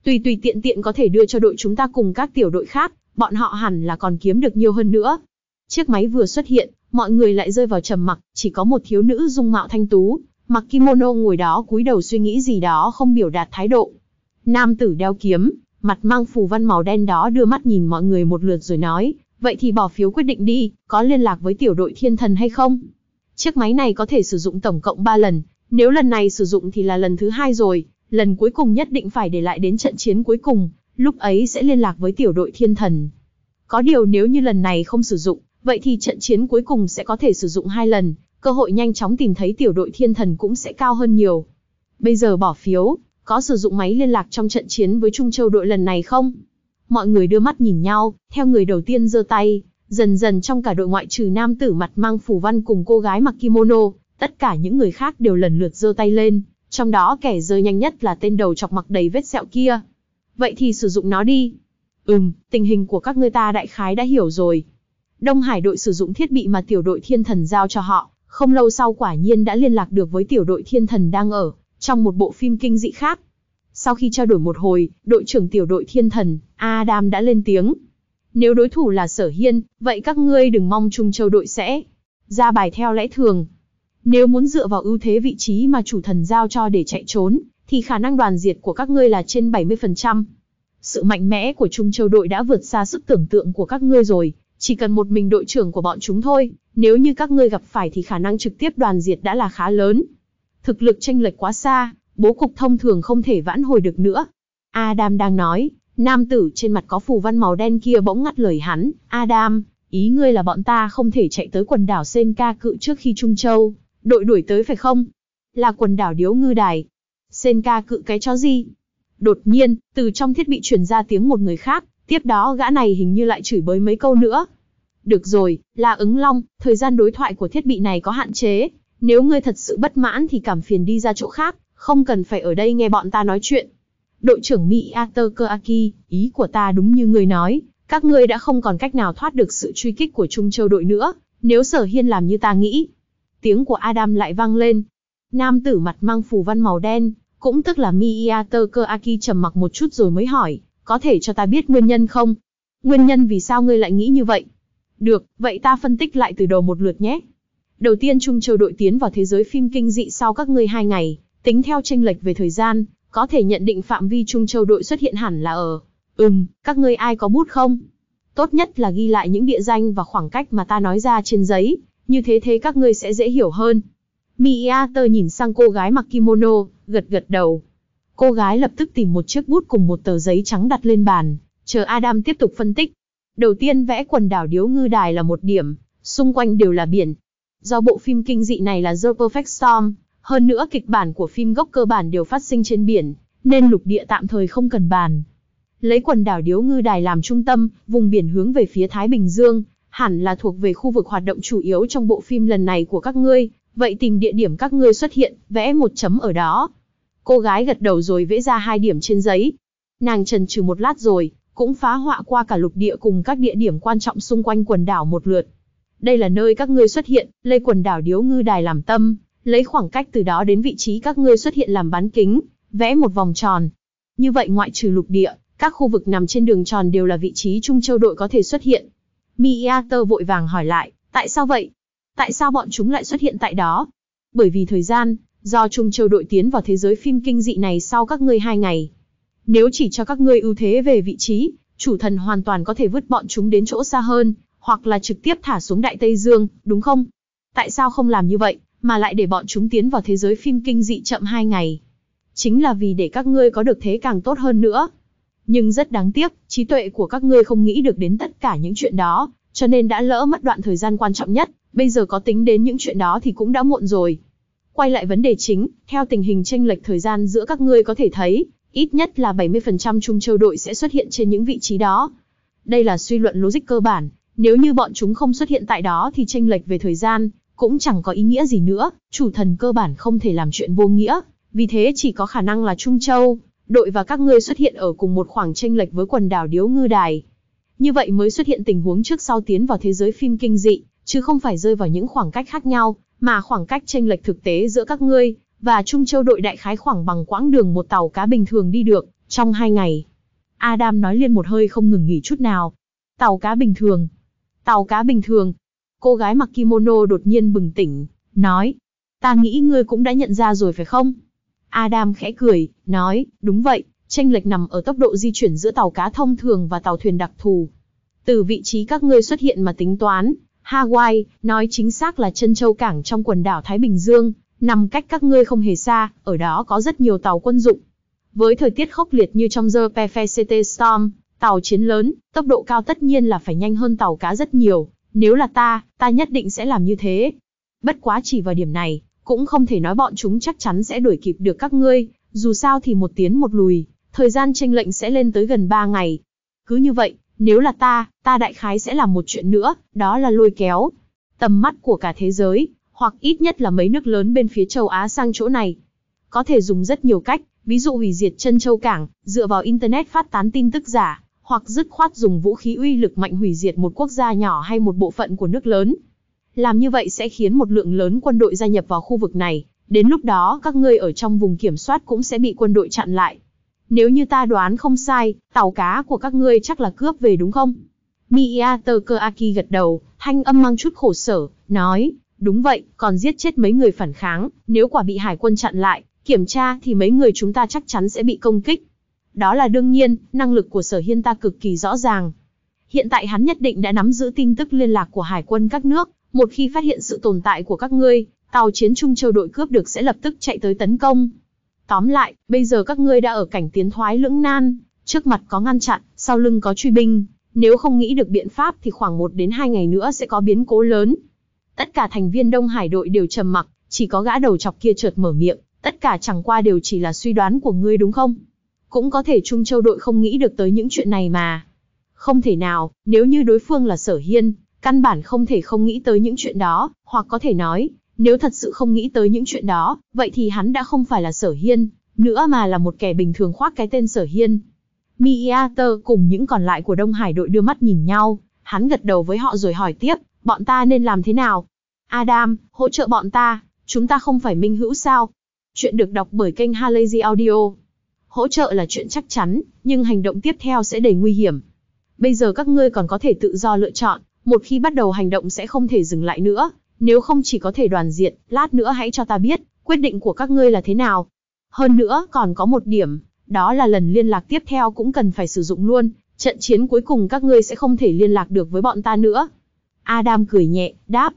Tùy tùy tiện tiện có thể đưa cho đội chúng ta cùng các tiểu đội khác, bọn họ hẳn là còn kiếm được nhiều hơn nữa. Chiếc máy vừa xuất hiện, mọi người lại rơi vào trầm mặc, chỉ có một thiếu nữ dung mạo thanh tú, mặc kimono ngồi đó cúi đầu suy nghĩ gì đó không biểu đạt thái độ. Nam tử đeo kiếm, mặt mang phù văn màu đen đó đưa mắt nhìn mọi người một lượt rồi nói, vậy thì bỏ phiếu quyết định đi, có liên lạc với tiểu đội thiên thần hay không? Chiếc máy này có thể sử dụng tổng cộng ba lần, nếu lần này sử dụng thì là lần thứ hai rồi, lần cuối cùng nhất định phải để lại đến trận chiến cuối cùng, lúc ấy sẽ liên lạc với tiểu đội thiên thần. Có điều nếu như lần này không sử dụng, vậy thì trận chiến cuối cùng sẽ có thể sử dụng hai lần, cơ hội nhanh chóng tìm thấy tiểu đội thiên thần cũng sẽ cao hơn nhiều. Bây giờ bỏ phiếu, có sử dụng máy liên lạc trong trận chiến với Trung Châu đội lần này không? Mọi người đưa mắt nhìn nhau, theo người đầu tiên giơ tay, dần dần trong cả đội ngoại trừ nam tử mặt mang phù văn cùng cô gái mặc kimono, tất cả những người khác đều lần lượt giơ tay lên, trong đó kẻ giơ nhanh nhất là tên đầu chọc mặc đầy vết sẹo kia. Vậy thì sử dụng nó đi. Ừm, tình hình của các ngươi ta đại khái đã hiểu rồi. Đông Hải đội sử dụng thiết bị mà tiểu đội thiên thần giao cho họ, không lâu sau quả nhiên đã liên lạc được với tiểu đội thiên thần đang ở trong một bộ phim kinh dị khác. Sau khi trao đổi một hồi, đội trưởng tiểu đội thiên thần, Adam đã lên tiếng. Nếu đối thủ là Sở Hiên, vậy các ngươi đừng mong Trung Châu đội sẽ ra bài theo lẽ thường. Nếu muốn dựa vào ưu thế vị trí mà chủ thần giao cho để chạy trốn, thì khả năng đoàn diệt của các ngươi là trên bảy mươi phần trăm. Sự mạnh mẽ của Trung Châu đội đã vượt xa sức tưởng tượng của các ngươi rồi, chỉ cần một mình đội trưởng của bọn chúng thôi, nếu như các ngươi gặp phải thì khả năng trực tiếp đoàn diệt đã là khá lớn. Thực lực chênh lệch quá xa, bố cục thông thường không thể vãn hồi được nữa. Adam đang nói, nam tử trên mặt có phù văn màu đen kia bỗng ngắt lời hắn. Adam, ý ngươi là bọn ta không thể chạy tới quần đảo Senka Cự trước khi Trung Châu đội đuổi tới phải không? Là quần đảo Điếu Ngư Đài. Senka Cự cái chó gì? Đột nhiên, từ trong thiết bị truyền ra tiếng một người khác, tiếp đó gã này hình như lại chửi bới mấy câu nữa. Được rồi, là ứng long, thời gian đối thoại của thiết bị này có hạn chế. Nếu ngươi thật sự bất mãn thì cảm phiền đi ra chỗ khác, không cần phải ở đây nghe bọn ta nói chuyện. Đội trưởng Miyato Keaki, ý của ta đúng như ngươi nói, các ngươi đã không còn cách nào thoát được sự truy kích của Trung Châu đội nữa, nếu Sở Hiên làm như ta nghĩ. Tiếng của Adam lại vang lên. Nam tử mặt mang phù văn màu đen, cũng tức là Miyato Keaki trầm mặc một chút rồi mới hỏi, có thể cho ta biết nguyên nhân không? Nguyên nhân vì sao ngươi lại nghĩ như vậy? Được, vậy ta phân tích lại từ đầu một lượt nhé. Đầu tiên Trung Châu đội tiến vào thế giới phim kinh dị sau các ngươi hai ngày, tính theo chênh lệch về thời gian, có thể nhận định phạm vi Trung Châu đội xuất hiện hẳn là ở. Ừm, các ngươi ai có bút không? Tốt nhất là ghi lại những địa danh và khoảng cách mà ta nói ra trên giấy, như thế thế các ngươi sẽ dễ hiểu hơn. Miyato nhìn sang cô gái mặc kimono, gật gật đầu. Cô gái lập tức tìm một chiếc bút cùng một tờ giấy trắng đặt lên bàn, chờ Adam tiếp tục phân tích. Đầu tiên vẽ quần đảo Điếu Ngư Đài là một điểm, xung quanh đều là biển. Do bộ phim kinh dị này là The Perfect Storm, hơn nữa kịch bản của phim gốc cơ bản đều phát sinh trên biển, nên lục địa tạm thời không cần bàn. Lấy quần đảo Điếu Ngư Đài làm trung tâm, vùng biển hướng về phía Thái Bình Dương, hẳn là thuộc về khu vực hoạt động chủ yếu trong bộ phim lần này của các ngươi, vậy tìm địa điểm các ngươi xuất hiện, vẽ một chấm ở đó. Cô gái gật đầu rồi vẽ ra hai điểm trên giấy. Nàng chần chừ một lát rồi, cũng phá họa qua cả lục địa cùng các địa điểm quan trọng xung quanh quần đảo một lượt. Đây là nơi các ngươi xuất hiện, lấy quần đảo Điếu Ngư Đài làm tâm, lấy khoảng cách từ đó đến vị trí các ngươi xuất hiện làm bán kính, vẽ một vòng tròn. Như vậy ngoại trừ lục địa, các khu vực nằm trên đường tròn đều là vị trí Trung Châu đội có thể xuất hiện. Miyato vội vàng hỏi lại, tại sao vậy? Tại sao bọn chúng lại xuất hiện tại đó? Bởi vì thời gian, do Trung Châu đội tiến vào thế giới phim kinh dị này sau các ngươi hai ngày. Nếu chỉ cho các ngươi ưu thế về vị trí, chủ thần hoàn toàn có thể vứt bọn chúng đến chỗ xa hơn, hoặc là trực tiếp thả xuống Đại Tây Dương, đúng không? Tại sao không làm như vậy, mà lại để bọn chúng tiến vào thế giới phim kinh dị chậm hai ngày? Chính là vì để các ngươi có được thế càng tốt hơn nữa. Nhưng rất đáng tiếc, trí tuệ của các ngươi không nghĩ được đến tất cả những chuyện đó, cho nên đã lỡ mất đoạn thời gian quan trọng nhất, bây giờ có tính đến những chuyện đó thì cũng đã muộn rồi. Quay lại vấn đề chính, theo tình hình chênh lệch thời gian giữa các ngươi có thể thấy, ít nhất là bảy mươi phần trăm Trung Châu đội sẽ xuất hiện trên những vị trí đó. Đây là suy luận logic cơ bản, nếu như bọn chúng không xuất hiện tại đó thì chênh lệch về thời gian cũng chẳng có ý nghĩa gì nữa, chủ thần cơ bản không thể làm chuyện vô nghĩa, vì thế chỉ có khả năng là Trung Châu đội và các ngươi xuất hiện ở cùng một khoảng chênh lệch với quần đảo Điếu Ngư Đài. Như vậy mới xuất hiện tình huống trước sau tiến vào thế giới phim kinh dị, chứ không phải rơi vào những khoảng cách khác nhau, mà khoảng cách chênh lệch thực tế giữa các ngươi và Trung Châu đội đại khái khoảng bằng quãng đường một tàu cá bình thường đi được, Trong hai ngày, Adam nói liên một hơi không ngừng nghỉ chút nào. Tàu cá bình thường. Tàu cá bình thường. Cô gái mặc kimono đột nhiên bừng tỉnh, nói. Ta nghĩ ngươi cũng đã nhận ra rồi phải không? Adam khẽ cười, nói, đúng vậy, chênh lệch nằm ở tốc độ di chuyển giữa tàu cá thông thường và tàu thuyền đặc thù. Từ vị trí các ngươi xuất hiện mà tính toán, Hawaii, nói chính xác là Trân Châu Cảng trong quần đảo Thái Bình Dương, nằm cách các ngươi không hề xa, ở đó có rất nhiều tàu quân dụng. Với thời tiết khốc liệt như trong The Perfect Storm, tàu chiến lớn, tốc độ cao tất nhiên là phải nhanh hơn tàu cá rất nhiều. Nếu là ta, ta nhất định sẽ làm như thế. Bất quá chỉ vào điểm này, cũng không thể nói bọn chúng chắc chắn sẽ đuổi kịp được các ngươi, dù sao thì một tiến một lùi, thời gian chênh lệch sẽ lên tới gần ba ngày. Cứ như vậy, nếu là ta, ta đại khái sẽ làm một chuyện nữa, đó là lôi kéo tầm mắt của cả thế giới, hoặc ít nhất là mấy nước lớn bên phía châu Á sang chỗ này. Có thể dùng rất nhiều cách, ví dụ hủy diệt Trân Châu Cảng, dựa vào Internet phát tán tin tức giả, hoặc dứt khoát dùng vũ khí uy lực mạnh hủy diệt một quốc gia nhỏ hay một bộ phận của nước lớn. Làm như vậy sẽ khiến một lượng lớn quân đội gia nhập vào khu vực này, đến lúc đó các ngươi ở trong vùng kiểm soát cũng sẽ bị quân đội chặn lại. Nếu như ta đoán không sai, tàu cá của các ngươi chắc là cướp về đúng không? Miyatake gật đầu, thanh âm mang chút khổ sở, nói, đúng vậy, còn giết chết mấy người phản kháng, nếu quả bị hải quân chặn lại, kiểm tra thì mấy người chúng ta chắc chắn sẽ bị công kích. Đó là đương nhiên, năng lực của Sở Hiên ta cực kỳ rõ ràng. Hiện tại hắn nhất định đã nắm giữ tin tức liên lạc của hải quân các nước, một khi phát hiện sự tồn tại của các ngươi, tàu chiến Trung Châu đội cướp được sẽ lập tức chạy tới tấn công. Tóm lại, bây giờ các ngươi đã ở cảnh tiến thoái lưỡng nan, trước mặt có ngăn chặn, sau lưng có truy binh, nếu không nghĩ được biện pháp thì khoảng một đến hai ngày nữa sẽ có biến cố lớn. Tất cả thành viên Đông Hải đội đều trầm mặc, chỉ có gã đầu chọc kia chợt mở miệng, tất cả chẳng qua đều chỉ là suy đoán của ngươi đúng không? Cũng có thể Trung Châu đội không nghĩ được tới những chuyện này mà. Không thể nào, nếu như đối phương là Sở Hiên, căn bản không thể không nghĩ tới những chuyện đó, hoặc có thể nói, nếu thật sự không nghĩ tới những chuyện đó, vậy thì hắn đã không phải là Sở Hiên, nữa mà là một kẻ bình thường khoác cái tên Sở Hiên. Miyata cùng những còn lại của Đông Hải đội đưa mắt nhìn nhau, hắn gật đầu với họ rồi hỏi tiếp, bọn ta nên làm thế nào? Adam, hỗ trợ bọn ta, chúng ta không phải minh hữu sao? Chuyện được đọc bởi kênh Halazy Audio. Hỗ trợ là chuyện chắc chắn, nhưng hành động tiếp theo sẽ đầy nguy hiểm. Bây giờ các ngươi còn có thể tự do lựa chọn, một khi bắt đầu hành động sẽ không thể dừng lại nữa, nếu không chỉ có thể đoàn diệt, lát nữa hãy cho ta biết, quyết định của các ngươi là thế nào. Hơn nữa, còn có một điểm, đó là lần liên lạc tiếp theo cũng cần phải sử dụng luôn, trận chiến cuối cùng các ngươi sẽ không thể liên lạc được với bọn ta nữa. Adam cười nhẹ, đáp.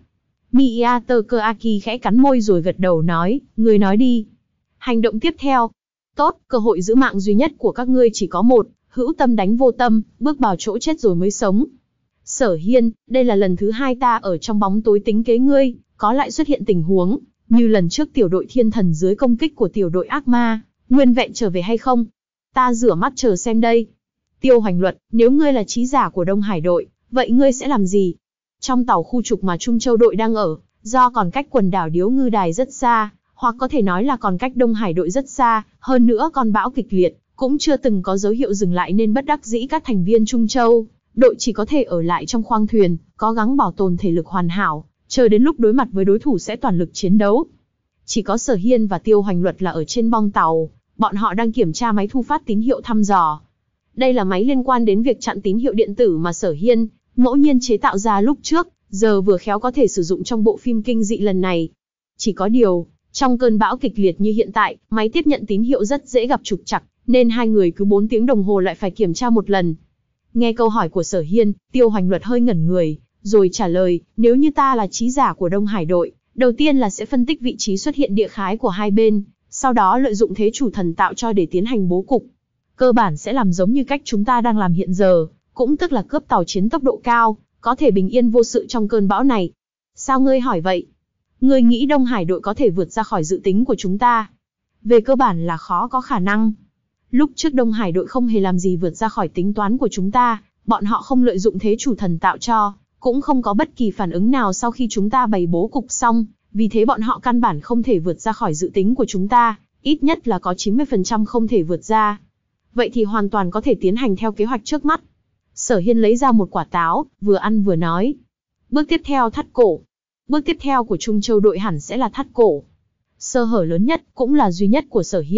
Miyatake khẽ cắn môi rồi gật đầu nói, ngươi nói đi. Hành động tiếp theo. Tốt, cơ hội giữ mạng duy nhất của các ngươi chỉ có một, hữu tâm đánh vô tâm, bước vào chỗ chết rồi mới sống. Sở Hiên, đây là lần thứ hai ta ở trong bóng tối tính kế ngươi, có lại xuất hiện tình huống, như lần trước tiểu đội thiên thần dưới công kích của tiểu đội ác ma, nguyên vẹn trở về hay không? Ta rửa mắt chờ xem đây. Tiêu Hoành Luật, nếu ngươi là trí giả của Đông Hải đội, vậy ngươi sẽ làm gì? Trong tàu khu trục mà Trung Châu đội đang ở, do còn cách quần đảo Điếu Ngư Đài rất xa, hoặc có thể nói là còn cách Đông Hải đội rất xa, hơn nữa còn bão kịch liệt, cũng chưa từng có dấu hiệu dừng lại nên bất đắc dĩ các thành viên Trung Châu đội chỉ có thể ở lại trong khoang thuyền, cố gắng bảo tồn thể lực hoàn hảo, chờ đến lúc đối mặt với đối thủ sẽ toàn lực chiến đấu. Chỉ có Sở Hiên và Tiêu Hoành Luật là ở trên bong tàu, bọn họ đang kiểm tra máy thu phát tín hiệu thăm dò. Đây là máy liên quan đến việc chặn tín hiệu điện tử mà Sở Hiên ngẫu nhiên chế tạo ra lúc trước, giờ vừa khéo có thể sử dụng trong bộ phim kinh dị lần này. Chỉ có điều, trong cơn bão kịch liệt như hiện tại, máy tiếp nhận tín hiệu rất dễ gặp trục trặc, nên hai người cứ bốn tiếng đồng hồ lại phải kiểm tra một lần. Nghe câu hỏi của Sở Hiên, Tiêu Hoành Luật hơi ngẩn người, rồi trả lời, nếu như ta là trí giả của Đông Hải đội, đầu tiên là sẽ phân tích vị trí xuất hiện địa khái của hai bên, sau đó lợi dụng thế chủ thần tạo cho để tiến hành bố cục. Cơ bản sẽ làm giống như cách chúng ta đang làm hiện giờ, cũng tức là cướp tàu chiến tốc độ cao, có thể bình yên vô sự trong cơn bão này. Sao ngươi hỏi vậy? Ngươi nghĩ Đông Hải đội có thể vượt ra khỏi dự tính của chúng ta? Về cơ bản là khó có khả năng. Lúc trước Đông Hải đội không hề làm gì vượt ra khỏi tính toán của chúng ta, bọn họ không lợi dụng thế chủ thần tạo cho, cũng không có bất kỳ phản ứng nào sau khi chúng ta bày bố cục xong, vì thế bọn họ căn bản không thể vượt ra khỏi dự tính của chúng ta, ít nhất là có chín mươi phần trăm không thể vượt ra. Vậy thì hoàn toàn có thể tiến hành theo kế hoạch trước mắt. Sở Hiên lấy ra một quả táo, vừa ăn vừa nói. Bước tiếp theo thắt cổ. Bước tiếp theo của Trung Châu đội hẳn sẽ là thắt cổ. Sơ hở lớn nhất, cũng là duy nhất của Sở Hiên,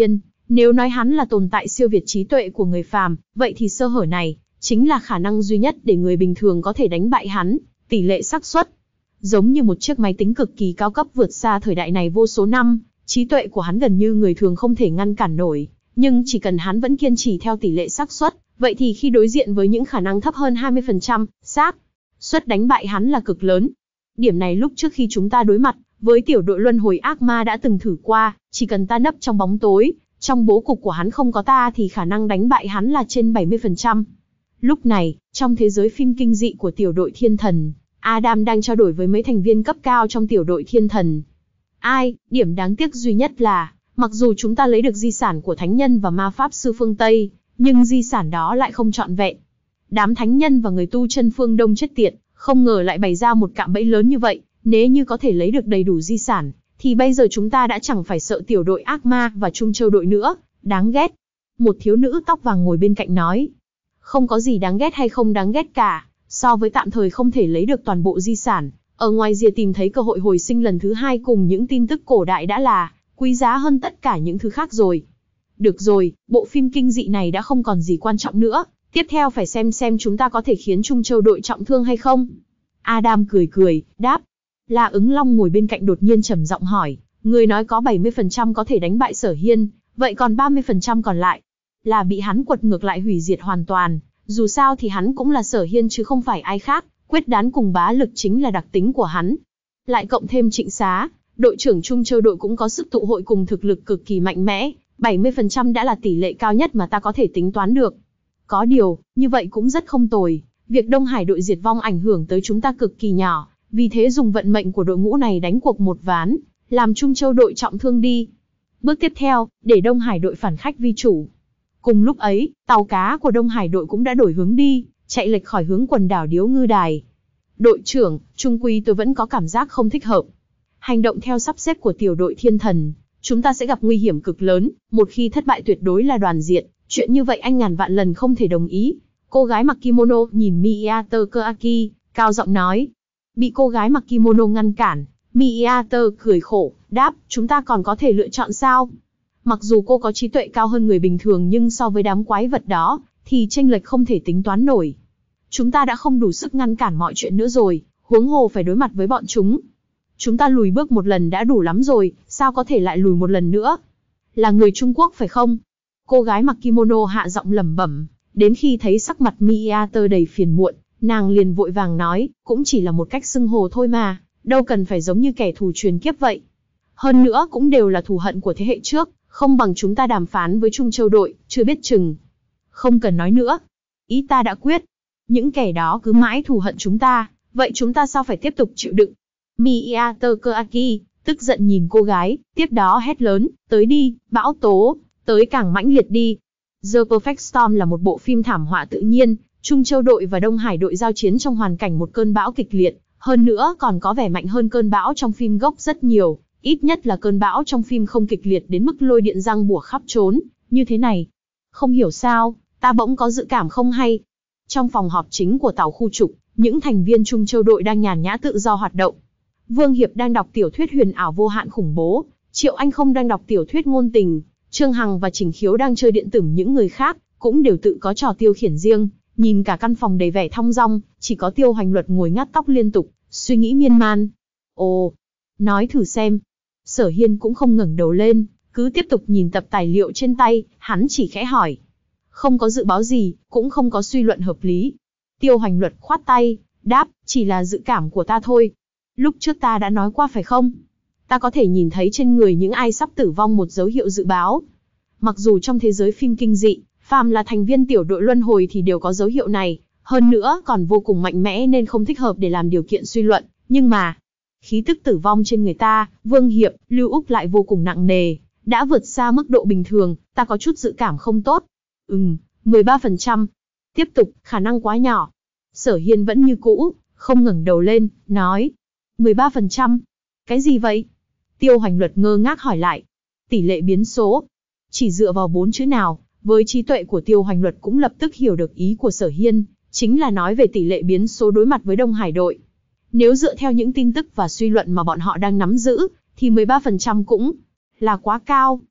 Nếu nói hắn là tồn tại siêu việt trí tuệ của người phàm, vậy thì sơ hở này chính là khả năng duy nhất để người bình thường có thể đánh bại hắn, tỷ lệ xác suất. Giống như một chiếc máy tính cực kỳ cao cấp vượt xa thời đại này vô số năm, trí tuệ của hắn gần như người thường không thể ngăn cản nổi, nhưng chỉ cần hắn vẫn kiên trì theo tỷ lệ xác suất, vậy thì khi đối diện với những khả năng thấp hơn hai mươi phần trăm, xác suất đánh bại hắn là cực lớn. Điểm này lúc trước khi chúng ta đối mặt với tiểu đội luân hồi ác ma đã từng thử qua, chỉ cần ta nấp trong bóng tối, trong bố cục của hắn không có ta thì khả năng đánh bại hắn là trên bảy mươi phần trăm. Lúc này, trong thế giới phim kinh dị của tiểu đội thiên thần, Adam đang trao đổi với mấy thành viên cấp cao trong tiểu đội thiên thần. Ai, điểm đáng tiếc duy nhất là, mặc dù chúng ta lấy được di sản của thánh nhân và ma pháp sư phương Tây, nhưng di sản đó lại không trọn vẹn. Đám thánh nhân và người tu chân phương Đông chết tiệt, không ngờ lại bày ra một cạm bẫy lớn như vậy. Nếu như có thể lấy được đầy đủ di sản, thì bây giờ chúng ta đã chẳng phải sợ tiểu đội ác ma và Trung Châu đội nữa. Đáng ghét. Một thiếu nữ tóc vàng ngồi bên cạnh nói. Không có gì đáng ghét hay không đáng ghét cả, so với tạm thời không thể lấy được toàn bộ di sản, ở ngoài rìa tìm thấy cơ hội hồi sinh lần thứ hai cùng những tin tức cổ đại đã là quý giá hơn tất cả những thứ khác rồi. Được rồi, bộ phim kinh dị này đã không còn gì quan trọng nữa, tiếp theo phải xem xem chúng ta có thể khiến Trung Châu đội trọng thương hay không. Adam cười cười, đáp. La Ứng Long ngồi bên cạnh đột nhiên trầm giọng hỏi, người nói có bảy mươi phần trăm có thể đánh bại Sở Hiên, vậy còn ba mươi phần trăm còn lại là bị hắn quật ngược lại hủy diệt hoàn toàn, dù sao thì hắn cũng là Sở Hiên chứ không phải ai khác, quyết đoán cùng bá lực chính là đặc tính của hắn. Lại cộng thêm Trịnh Xá, đội trưởng Trung Châu đội cũng có sức tụ hội cùng thực lực cực kỳ mạnh mẽ, bảy mươi phần trăm đã là tỷ lệ cao nhất mà ta có thể tính toán được. Có điều, như vậy cũng rất không tồi, việc Đông Hải đội diệt vong ảnh hưởng tới chúng ta cực kỳ nhỏ, vì thế dùng vận mệnh của đội ngũ này đánh cuộc một ván, làm Trung Châu đội trọng thương đi. Bước tiếp theo, để Đông Hải đội phản khách vi chủ. Cùng lúc ấy, tàu cá của Đông Hải đội cũng đã đổi hướng đi, chạy lệch khỏi hướng quần đảo Điếu Ngư Đài. Đội trưởng, trung quy tôi vẫn có cảm giác không thích hợp. Hành động theo sắp xếp của tiểu đội thiên thần, chúng ta sẽ gặp nguy hiểm cực lớn, một khi thất bại tuyệt đối là đoàn diệt, chuyện như vậy anh ngàn vạn lần không thể đồng ý. Cô gái mặc kimono nhìn Miyato Kuraki, cao giọng nói. Bị cô gái mặc kimono ngăn cản, Miyato cười khổ, đáp, chúng ta còn có thể lựa chọn sao? Mặc dù cô có trí tuệ cao hơn người bình thường nhưng so với đám quái vật đó, thì chênh lệch không thể tính toán nổi. Chúng ta đã không đủ sức ngăn cản mọi chuyện nữa rồi, huống hồ phải đối mặt với bọn chúng. Chúng ta lùi bước một lần đã đủ lắm rồi, sao có thể lại lùi một lần nữa? Là người Trung Quốc phải không? Cô gái mặc kimono hạ giọng lẩm bẩm, đến khi thấy sắc mặt Miyato đầy phiền muộn, nàng liền vội vàng nói, cũng chỉ là một cách xưng hồ thôi mà, đâu cần phải giống như kẻ thù truyền kiếp vậy. Hơn nữa cũng đều là thù hận của thế hệ trước, không bằng chúng ta đàm phán với Trung Châu đội, chưa biết chừng. Không cần nói nữa. Ý ta đã quyết. Những kẻ đó cứ mãi thù hận chúng ta, vậy chúng ta sao phải tiếp tục chịu đựng? Miyato Kuraki tức giận nhìn cô gái, tiếp đó hét lớn, tới đi, bão tố, tới càng mãnh liệt đi. The Perfect Storm là một bộ phim thảm họa tự nhiên, Trung Châu đội và Đông Hải đội giao chiến trong hoàn cảnh một cơn bão kịch liệt, hơn nữa còn có vẻ mạnh hơn cơn bão trong phim gốc rất nhiều, ít nhất là cơn bão trong phim không kịch liệt đến mức lôi điện răng bủa khắp trốn, như thế này. Không hiểu sao, ta bỗng có dự cảm không hay. Trong phòng họp chính của tàu khu trục, những thành viên Trung Châu đội đang nhàn nhã tự do hoạt động. Vương Hiệp đang đọc tiểu thuyết huyền ảo vô hạn khủng bố, Triệu Anh Không đang đọc tiểu thuyết ngôn tình, Trương Hằng và Trình Khiếu đang chơi điện tử, những người khác cũng đều tự có trò tiêu khiển riêng. Nhìn cả căn phòng đầy vẻ thong dong, chỉ có Tiêu Hoành Luật ngồi ngắt tóc liên tục, suy nghĩ miên man. Ồ, nói thử xem. Sở Hiên cũng không ngẩng đầu lên, cứ tiếp tục nhìn tập tài liệu trên tay, hắn chỉ khẽ hỏi. Không có dự báo gì, cũng không có suy luận hợp lý. Tiêu Hoành Luật khoát tay, đáp, chỉ là dự cảm của ta thôi. Lúc trước ta đã nói qua phải không? Ta có thể nhìn thấy trên người những ai sắp tử vong một dấu hiệu dự báo. Mặc dù trong thế giới phim kinh dị, phàm là thành viên tiểu đội luân hồi thì đều có dấu hiệu này, hơn nữa còn vô cùng mạnh mẽ nên không thích hợp để làm điều kiện suy luận, nhưng mà khí tức tử vong trên người ta, Vương Hiệp, Lưu Úc lại vô cùng nặng nề, đã vượt xa mức độ bình thường, ta có chút dự cảm không tốt. Ừm, mười ba phần trăm. Tiếp tục, khả năng quá nhỏ. Sở Hiên vẫn như cũ, không ngẩng đầu lên, nói. mười ba phần trăm. Cái gì vậy? Tiêu Hoành Luật ngơ ngác hỏi lại. Tỷ lệ biến số. Chỉ dựa vào bốn chữ nào, với trí tuệ của Tiêu Hoành Luật cũng lập tức hiểu được ý của Sở Hiên, chính là nói về tỷ lệ biến số đối mặt với Đông Hải đội. Nếu dựa theo những tin tức và suy luận mà bọn họ đang nắm giữ, thì mười ba phần trăm cũng là quá cao,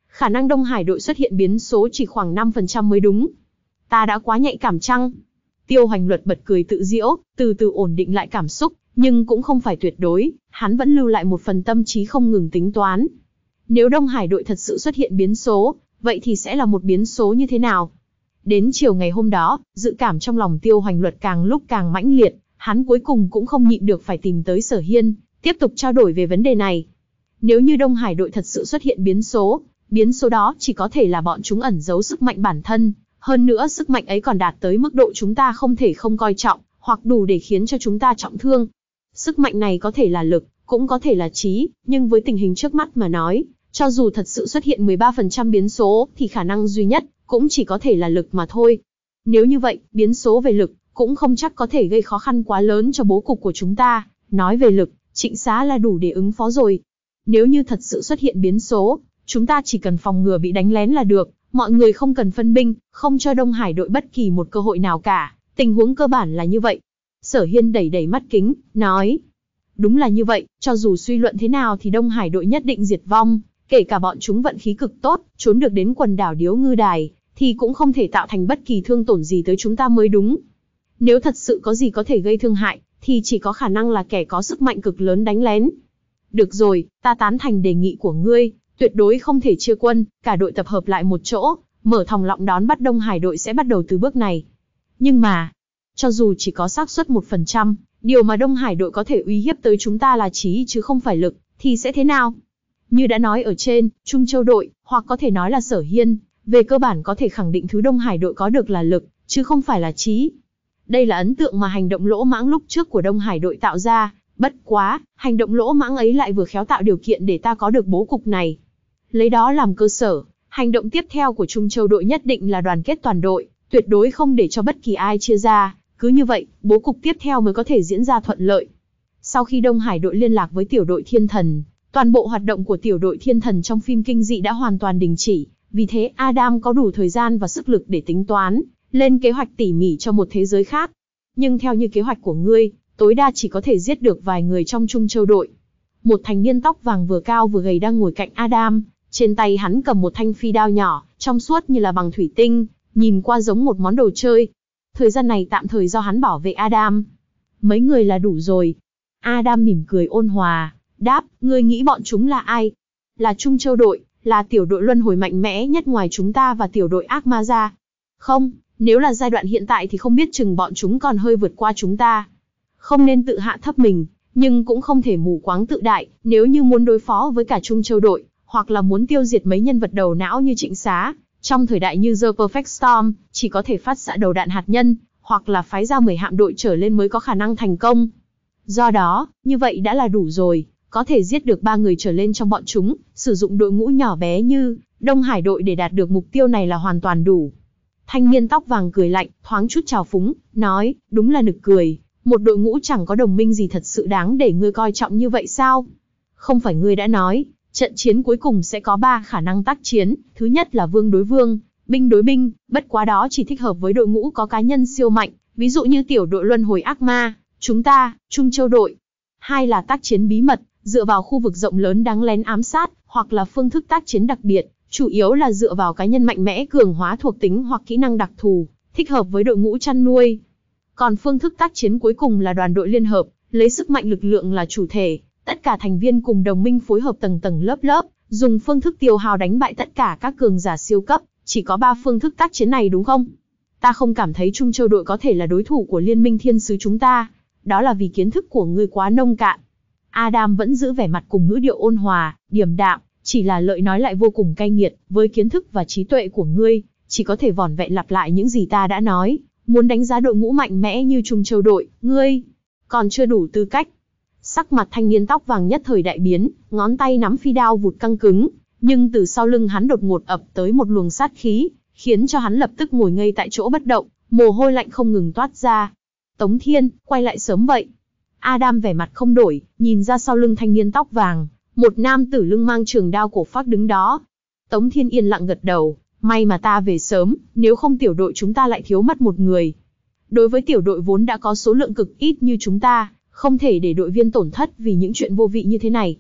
Khả năng Đông Hải đội xuất hiện biến số chỉ khoảng năm phần trăm mới đúng. Ta đã quá nhạy cảm chăng? Tiêu Hoành Luật bật cười tự giễu, từ từ ổn định lại cảm xúc, nhưng cũng không phải tuyệt đối, hắn vẫn lưu lại một phần tâm trí không ngừng tính toán. Nếu Đông Hải đội thật sự xuất hiện biến số, vậy thì sẽ là một biến số như thế nào? Đến chiều ngày hôm đó, dự cảm trong lòng Tiêu Hoành Luật càng lúc càng mãnh liệt, hắn cuối cùng cũng không nhịn được phải tìm tới Sở Hiên, tiếp tục trao đổi về vấn đề này. Nếu như Đông Hải đội thật sự xuất hiện biến số, biến số đó chỉ có thể là bọn chúng ẩn giấu sức mạnh bản thân, hơn nữa sức mạnh ấy còn đạt tới mức độ chúng ta không thể không coi trọng, hoặc đủ để khiến cho chúng ta trọng thương. Sức mạnh này có thể là lực, cũng có thể là trí, nhưng với tình hình trước mắt mà nói, cho dù thật sự xuất hiện mười ba phần trăm biến số thì khả năng duy nhất cũng chỉ có thể là lực mà thôi. Nếu như vậy, biến số về lực cũng không chắc có thể gây khó khăn quá lớn cho bố cục của chúng ta. Nói về lực, Trịnh Xá là đủ để ứng phó rồi. Nếu như thật sự xuất hiện biến số, chúng ta chỉ cần phòng ngừa bị đánh lén là được, mọi người không cần phân binh, không cho Đông Hải đội bất kỳ một cơ hội nào cả. Tình huống cơ bản là như vậy. Sở Hiên đẩy đẩy mắt kính, nói. Đúng là như vậy, cho dù suy luận thế nào thì Đông Hải đội nhất định diệt vong, kể cả bọn chúng vận khí cực tốt, trốn được đến quần đảo Điếu Ngư Đài, thì cũng không thể tạo thành bất kỳ thương tổn gì tới chúng ta mới đúng. Nếu thật sự có gì có thể gây thương hại, thì chỉ có khả năng là kẻ có sức mạnh cực lớn đánh lén. Được rồi, ta tán thành đề nghị của ngươi, tuyệt đối không thể chia quân, cả đội tập hợp lại một chỗ, mở thòng lọng đón bắt Đông Hải đội sẽ bắt đầu từ bước này. Nhưng mà, cho dù chỉ có xác suất một phần trăm, điều mà Đông Hải đội có thể uy hiếp tới chúng ta là trí chứ không phải lực, thì sẽ thế nào? Như đã nói ở trên, Trung Châu đội, hoặc có thể nói là Sở Hiên, về cơ bản có thể khẳng định thứ Đông Hải đội có được là lực, chứ không phải là trí. Đây là ấn tượng mà hành động lỗ mãng lúc trước của Đông Hải đội tạo ra, bất quá, hành động lỗ mãng ấy lại vừa khéo tạo điều kiện để ta có được bố cục này. Lấy đó làm cơ sở, hành động tiếp theo của Trung Châu đội nhất định là đoàn kết toàn đội, tuyệt đối không để cho bất kỳ ai chia ra, cứ như vậy, bố cục tiếp theo mới có thể diễn ra thuận lợi. Sau khi Đông Hải đội liên lạc với tiểu đội Thiên Thần, toàn bộ hoạt động của tiểu đội Thiên Thần trong phim kinh dị đã hoàn toàn đình chỉ, vì thế Adam có đủ thời gian và sức lực để tính toán, lên kế hoạch tỉ mỉ cho một thế giới khác. Nhưng theo như kế hoạch của ngươi, tối đa chỉ có thể giết được vài người trong Trung Châu đội. Một thanh niên tóc vàng vừa cao vừa gầy đang ngồi cạnh Adam, trên tay hắn cầm một thanh phi đao nhỏ, trong suốt như là bằng thủy tinh, nhìn qua giống một món đồ chơi. Thời gian này tạm thời do hắn bảo vệ Adam. Mấy người là đủ rồi. Adam mỉm cười ôn hòa, đáp, ngươi nghĩ bọn chúng là ai? Là Trung Châu đội, là tiểu đội luân hồi mạnh mẽ nhất ngoài chúng ta và tiểu đội ác ma ra. Không, nếu là giai đoạn hiện tại thì không biết chừng bọn chúng còn hơi vượt qua chúng ta. Không nên tự hạ thấp mình, nhưng cũng không thể mù quáng tự đại, nếu như muốn đối phó với cả Trung Châu đội, hoặc là muốn tiêu diệt mấy nhân vật đầu não như Trịnh Xá, trong thời đại như The Perfect Storm, chỉ có thể phát xạ đầu đạn hạt nhân, hoặc là phái ra mười hạm đội trở lên mới có khả năng thành công. Do đó, như vậy đã là đủ rồi, có thể giết được ba người trở lên trong bọn chúng, sử dụng đội ngũ nhỏ bé như Đông Hải đội để đạt được mục tiêu này là hoàn toàn đủ. Thanh niên tóc vàng cười lạnh, thoáng chút trào phúng, nói, đúng là nực cười, một đội ngũ chẳng có đồng minh gì thật sự đáng để ngươi coi trọng như vậy sao? Không phải ngươi đã nói, trận chiến cuối cùng sẽ có ba khả năng tác chiến, thứ nhất là vương đối vương, binh đối binh, bất quá đó chỉ thích hợp với đội ngũ có cá nhân siêu mạnh, ví dụ như tiểu đội luân hồi ác ma, chúng ta, Trung Châu đội. Hai là tác chiến bí mật, dựa vào khu vực rộng lớn đáng lén ám sát, hoặc là phương thức tác chiến đặc biệt, chủ yếu là dựa vào cá nhân mạnh mẽ cường hóa thuộc tính hoặc kỹ năng đặc thù, thích hợp với đội ngũ chăn nuôi. Còn phương thức tác chiến cuối cùng là đoàn đội liên hợp, lấy sức mạnh lực lượng là chủ thể, tất cả thành viên cùng đồng minh phối hợp tầng tầng lớp lớp, dùng phương thức tiêu hao đánh bại tất cả các cường giả siêu cấp, chỉ có ba phương thức tác chiến này đúng không? Ta không cảm thấy Trung Châu đội có thể là đối thủ của Liên minh Thiên Sứ chúng ta, đó là vì kiến thức của ngươi quá nông cạn. Adam vẫn giữ vẻ mặt cùng ngữ điệu ôn hòa, điềm đạm, chỉ là lời nói lại vô cùng cay nghiệt, với kiến thức và trí tuệ của ngươi, chỉ có thể vỏn vẹn lặp lại những gì ta đã nói, muốn đánh giá đội ngũ mạnh mẽ như Trung Châu đội, ngươi còn chưa đủ tư cách. Sắc mặt thanh niên tóc vàng nhất thời đại biến, ngón tay nắm phi đao vụt căng cứng, nhưng từ sau lưng hắn đột ngột ập tới một luồng sát khí, khiến cho hắn lập tức ngồi ngây tại chỗ bất động, mồ hôi lạnh không ngừng toát ra. Tống Thiên, quay lại sớm vậy. Adam vẻ mặt không đổi, nhìn ra sau lưng thanh niên tóc vàng, một nam tử lưng mang trường đao cổ phác đứng đó. Tống Thiên yên lặng gật đầu, may mà ta về sớm, nếu không tiểu đội chúng ta lại thiếu mất một người. Đối với tiểu đội vốn đã có số lượng cực ít như chúng ta, không thể để đội viên tổn thất vì những chuyện vô vị như thế này.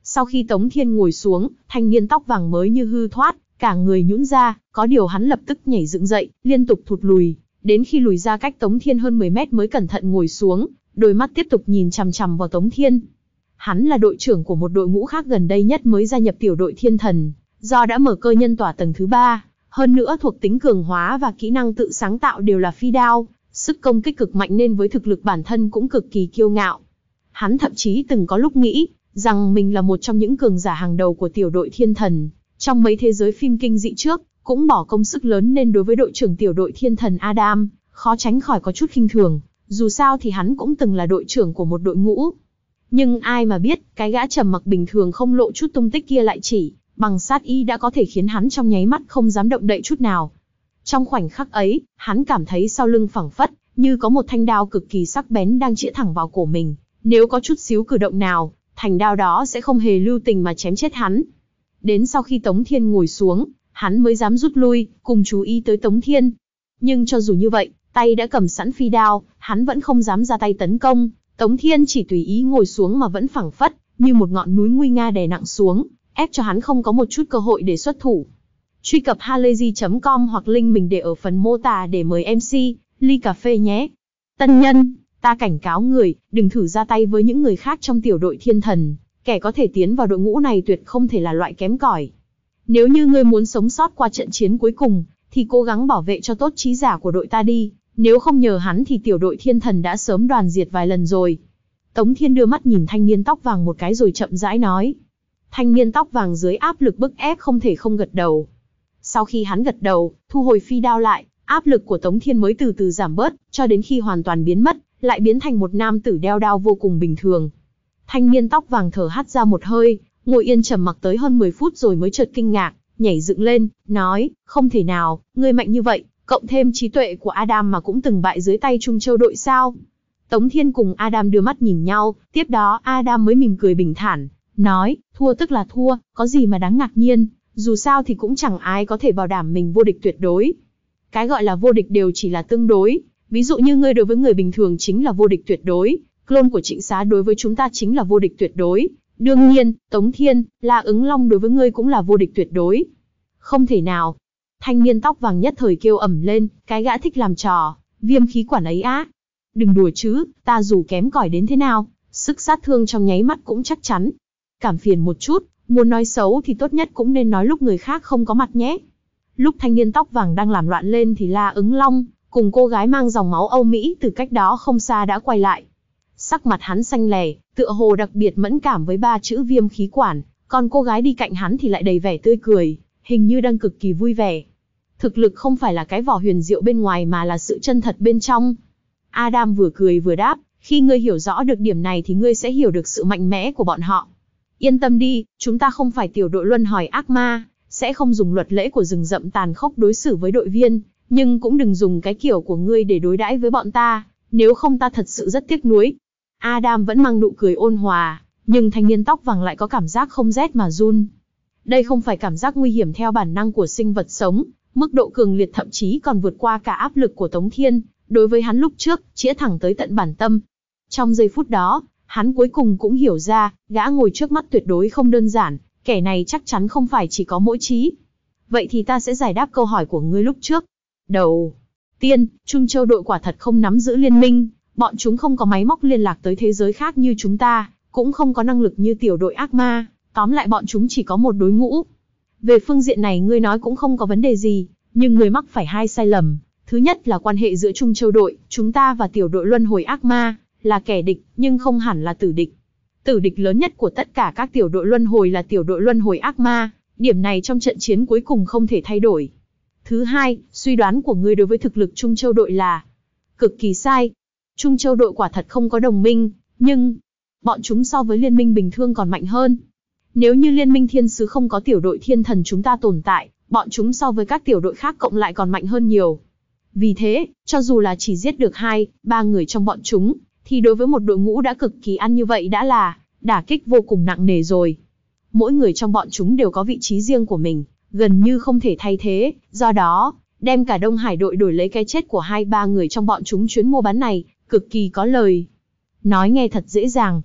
Sau khi Tống Thiên ngồi xuống, thanh niên tóc vàng mới như hư thoát, cả người nhũn ra, có điều hắn lập tức nhảy dựng dậy, liên tục thụt lùi, đến khi lùi ra cách Tống Thiên hơn mười mét mới cẩn thận ngồi xuống, đôi mắt tiếp tục nhìn chằm chằm vào Tống Thiên. Hắn là đội trưởng của một đội ngũ khác gần đây nhất mới gia nhập tiểu đội Thiên Thần, do đã mở cơ nhân tỏa tầng thứ ba, hơn nữa thuộc tính cường hóa và kỹ năng tự sáng tạo đều là phi đao, sức công kích cực mạnh nên với thực lực bản thân cũng cực kỳ kiêu ngạo. Hắn thậm chí từng có lúc nghĩ rằng mình là một trong những cường giả hàng đầu của tiểu đội Thiên Thần, trong mấy thế giới phim kinh dị trước, cũng bỏ công sức lớn nên đối với đội trưởng tiểu đội Thiên Thần Adam, khó tránh khỏi có chút khinh thường, dù sao thì hắn cũng từng là đội trưởng của một đội ngũ. Nhưng ai mà biết, cái gã trầm mặc bình thường không lộ chút tung tích kia lại chỉ bằng sát ý đã có thể khiến hắn trong nháy mắt không dám động đậy chút nào. Trong khoảnh khắc ấy, hắn cảm thấy sau lưng phẳng phất, như có một thanh đao cực kỳ sắc bén đang chĩa thẳng vào cổ mình. Nếu có chút xíu cử động nào, thanh đao đó sẽ không hề lưu tình mà chém chết hắn. Đến sau khi Tống Thiên ngồi xuống, hắn mới dám rút lui, cùng chú ý tới Tống Thiên. Nhưng cho dù như vậy, tay đã cầm sẵn phi đao, hắn vẫn không dám ra tay tấn công. Tống Thiên chỉ tùy ý ngồi xuống mà vẫn phẳng phất, như một ngọn núi nguy nga đè nặng xuống, ép cho hắn không có một chút cơ hội để xuất thủ. Truy cập halayzi chấm com hoặc link mình để ở phần mô tả để mời em xê, ly cà phê nhé. Tân nhân, ta cảnh cáo người, đừng thử ra tay với những người khác trong tiểu đội Thiên Thần, kẻ có thể tiến vào đội ngũ này tuyệt không thể là loại kém cỏi. Nếu như ngươi muốn sống sót qua trận chiến cuối cùng, thì cố gắng bảo vệ cho tốt trí giả của đội ta đi, nếu không nhờ hắn thì tiểu đội Thiên Thần đã sớm đoàn diệt vài lần rồi. Tống Thiên đưa mắt nhìn thanh niên tóc vàng một cái rồi chậm rãi nói. Thanh niên tóc vàng dưới áp lực bức ép không thể không gật đầu. Sau khi hắn gật đầu, thu hồi phi đao lại, áp lực của Tống Thiên mới từ từ giảm bớt, cho đến khi hoàn toàn biến mất, lại biến thành một nam tử đeo đao vô cùng bình thường. Thanh niên tóc vàng thở hắt ra một hơi, ngồi yên trầm mặc tới hơn mười phút rồi mới chợt kinh ngạc, nhảy dựng lên, nói, không thể nào, ngươi mạnh như vậy, cộng thêm trí tuệ của Adam mà cũng từng bại dưới tay Trung Châu đội sao? Tống Thiên cùng Adam đưa mắt nhìn nhau, tiếp đó Adam mới mỉm cười bình thản, nói, thua tức là thua, có gì mà đáng ngạc nhiên, dù sao thì cũng chẳng ai có thể bảo đảm mình vô địch tuyệt đối. Cái gọi là vô địch đều chỉ là tương đối, ví dụ như ngươi đối với người bình thường chính là vô địch tuyệt đối, clone của Trịnh Xá đối với chúng ta chính là vô địch tuyệt đối. Đương nhiên, Tống Thiên, La Ứng Long đối với ngươi cũng là vô địch tuyệt đối. Không thể nào. Thanh niên tóc vàng nhất thời kêu ầm lên, cái gã thích làm trò, viêm khí quản ấy á. Đừng đùa chứ, ta dù kém cỏi đến thế nào, sức sát thương trong nháy mắt cũng chắc chắn. Cảm phiền một chút, muốn nói xấu thì tốt nhất cũng nên nói lúc người khác không có mặt nhé. Lúc thanh niên tóc vàng đang làm loạn lên thì La Ứng Long, cùng cô gái mang dòng máu Âu Mỹ từ cách đó không xa đã quay lại. Sắc mặt hắn xanh lè, tựa hồ đặc biệt mẫn cảm với ba chữ viêm khí quản, còn cô gái đi cạnh hắn thì lại đầy vẻ tươi cười, hình như đang cực kỳ vui vẻ. Thực lực không phải là cái vỏ huyền diệu bên ngoài mà là sự chân thật bên trong. Adam vừa cười vừa đáp, khi ngươi hiểu rõ được điểm này thì ngươi sẽ hiểu được sự mạnh mẽ của bọn họ. Yên tâm đi, chúng ta không phải tiểu đội luân hồi ác ma, sẽ không dùng luật lễ của rừng rậm tàn khốc đối xử với đội viên, nhưng cũng đừng dùng cái kiểu của ngươi để đối đãi với bọn ta, nếu không ta thật sự rất tiếc nuối. Adam vẫn mang nụ cười ôn hòa, nhưng thanh niên tóc vàng lại có cảm giác không rét mà run. Đây không phải cảm giác nguy hiểm theo bản năng của sinh vật sống, mức độ cường liệt thậm chí còn vượt qua cả áp lực của Tống Thiên, đối với hắn lúc trước, chĩa thẳng tới tận bản tâm. Trong giây phút đó, hắn cuối cùng cũng hiểu ra, gã ngồi trước mắt tuyệt đối không đơn giản, kẻ này chắc chắn không phải chỉ có mỗi trí. Vậy thì ta sẽ giải đáp câu hỏi của ngươi lúc trước. Đầu tiên, Trung Châu đội quả thật không nắm giữ liên minh, bọn chúng không có máy móc liên lạc tới thế giới khác như chúng ta, cũng không có năng lực như tiểu đội ác ma, tóm lại bọn chúng chỉ có một đối ngũ. Về phương diện này ngươi nói cũng không có vấn đề gì, nhưng ngươi mắc phải hai sai lầm. Thứ nhất là quan hệ giữa Trung Châu đội, chúng ta và tiểu đội luân hồi ác ma, là kẻ địch, nhưng không hẳn là tử địch. Tử địch lớn nhất của tất cả các tiểu đội luân hồi là tiểu đội luân hồi ác ma, điểm này trong trận chiến cuối cùng không thể thay đổi. Thứ hai, suy đoán của ngươi đối với thực lực Trung Châu đội là cực kỳ sai. Trung Châu đội quả thật không có đồng minh, nhưng bọn chúng so với liên minh bình thường còn mạnh hơn. Nếu như liên minh thiên sứ không có tiểu đội thiên thần chúng ta tồn tại, bọn chúng so với các tiểu đội khác cộng lại còn mạnh hơn nhiều. Vì thế, cho dù là chỉ giết được hai, ba người trong bọn chúng, thì đối với một đội ngũ đã cực kỳ ăn như vậy đã là đả kích vô cùng nặng nề rồi. Mỗi người trong bọn chúng đều có vị trí riêng của mình, gần như không thể thay thế, do đó, đem cả Đông Hải đội đổi lấy cái chết của hai ba người trong bọn chúng chuyến mua bán này, cực kỳ có lời. Nói nghe thật dễ dàng.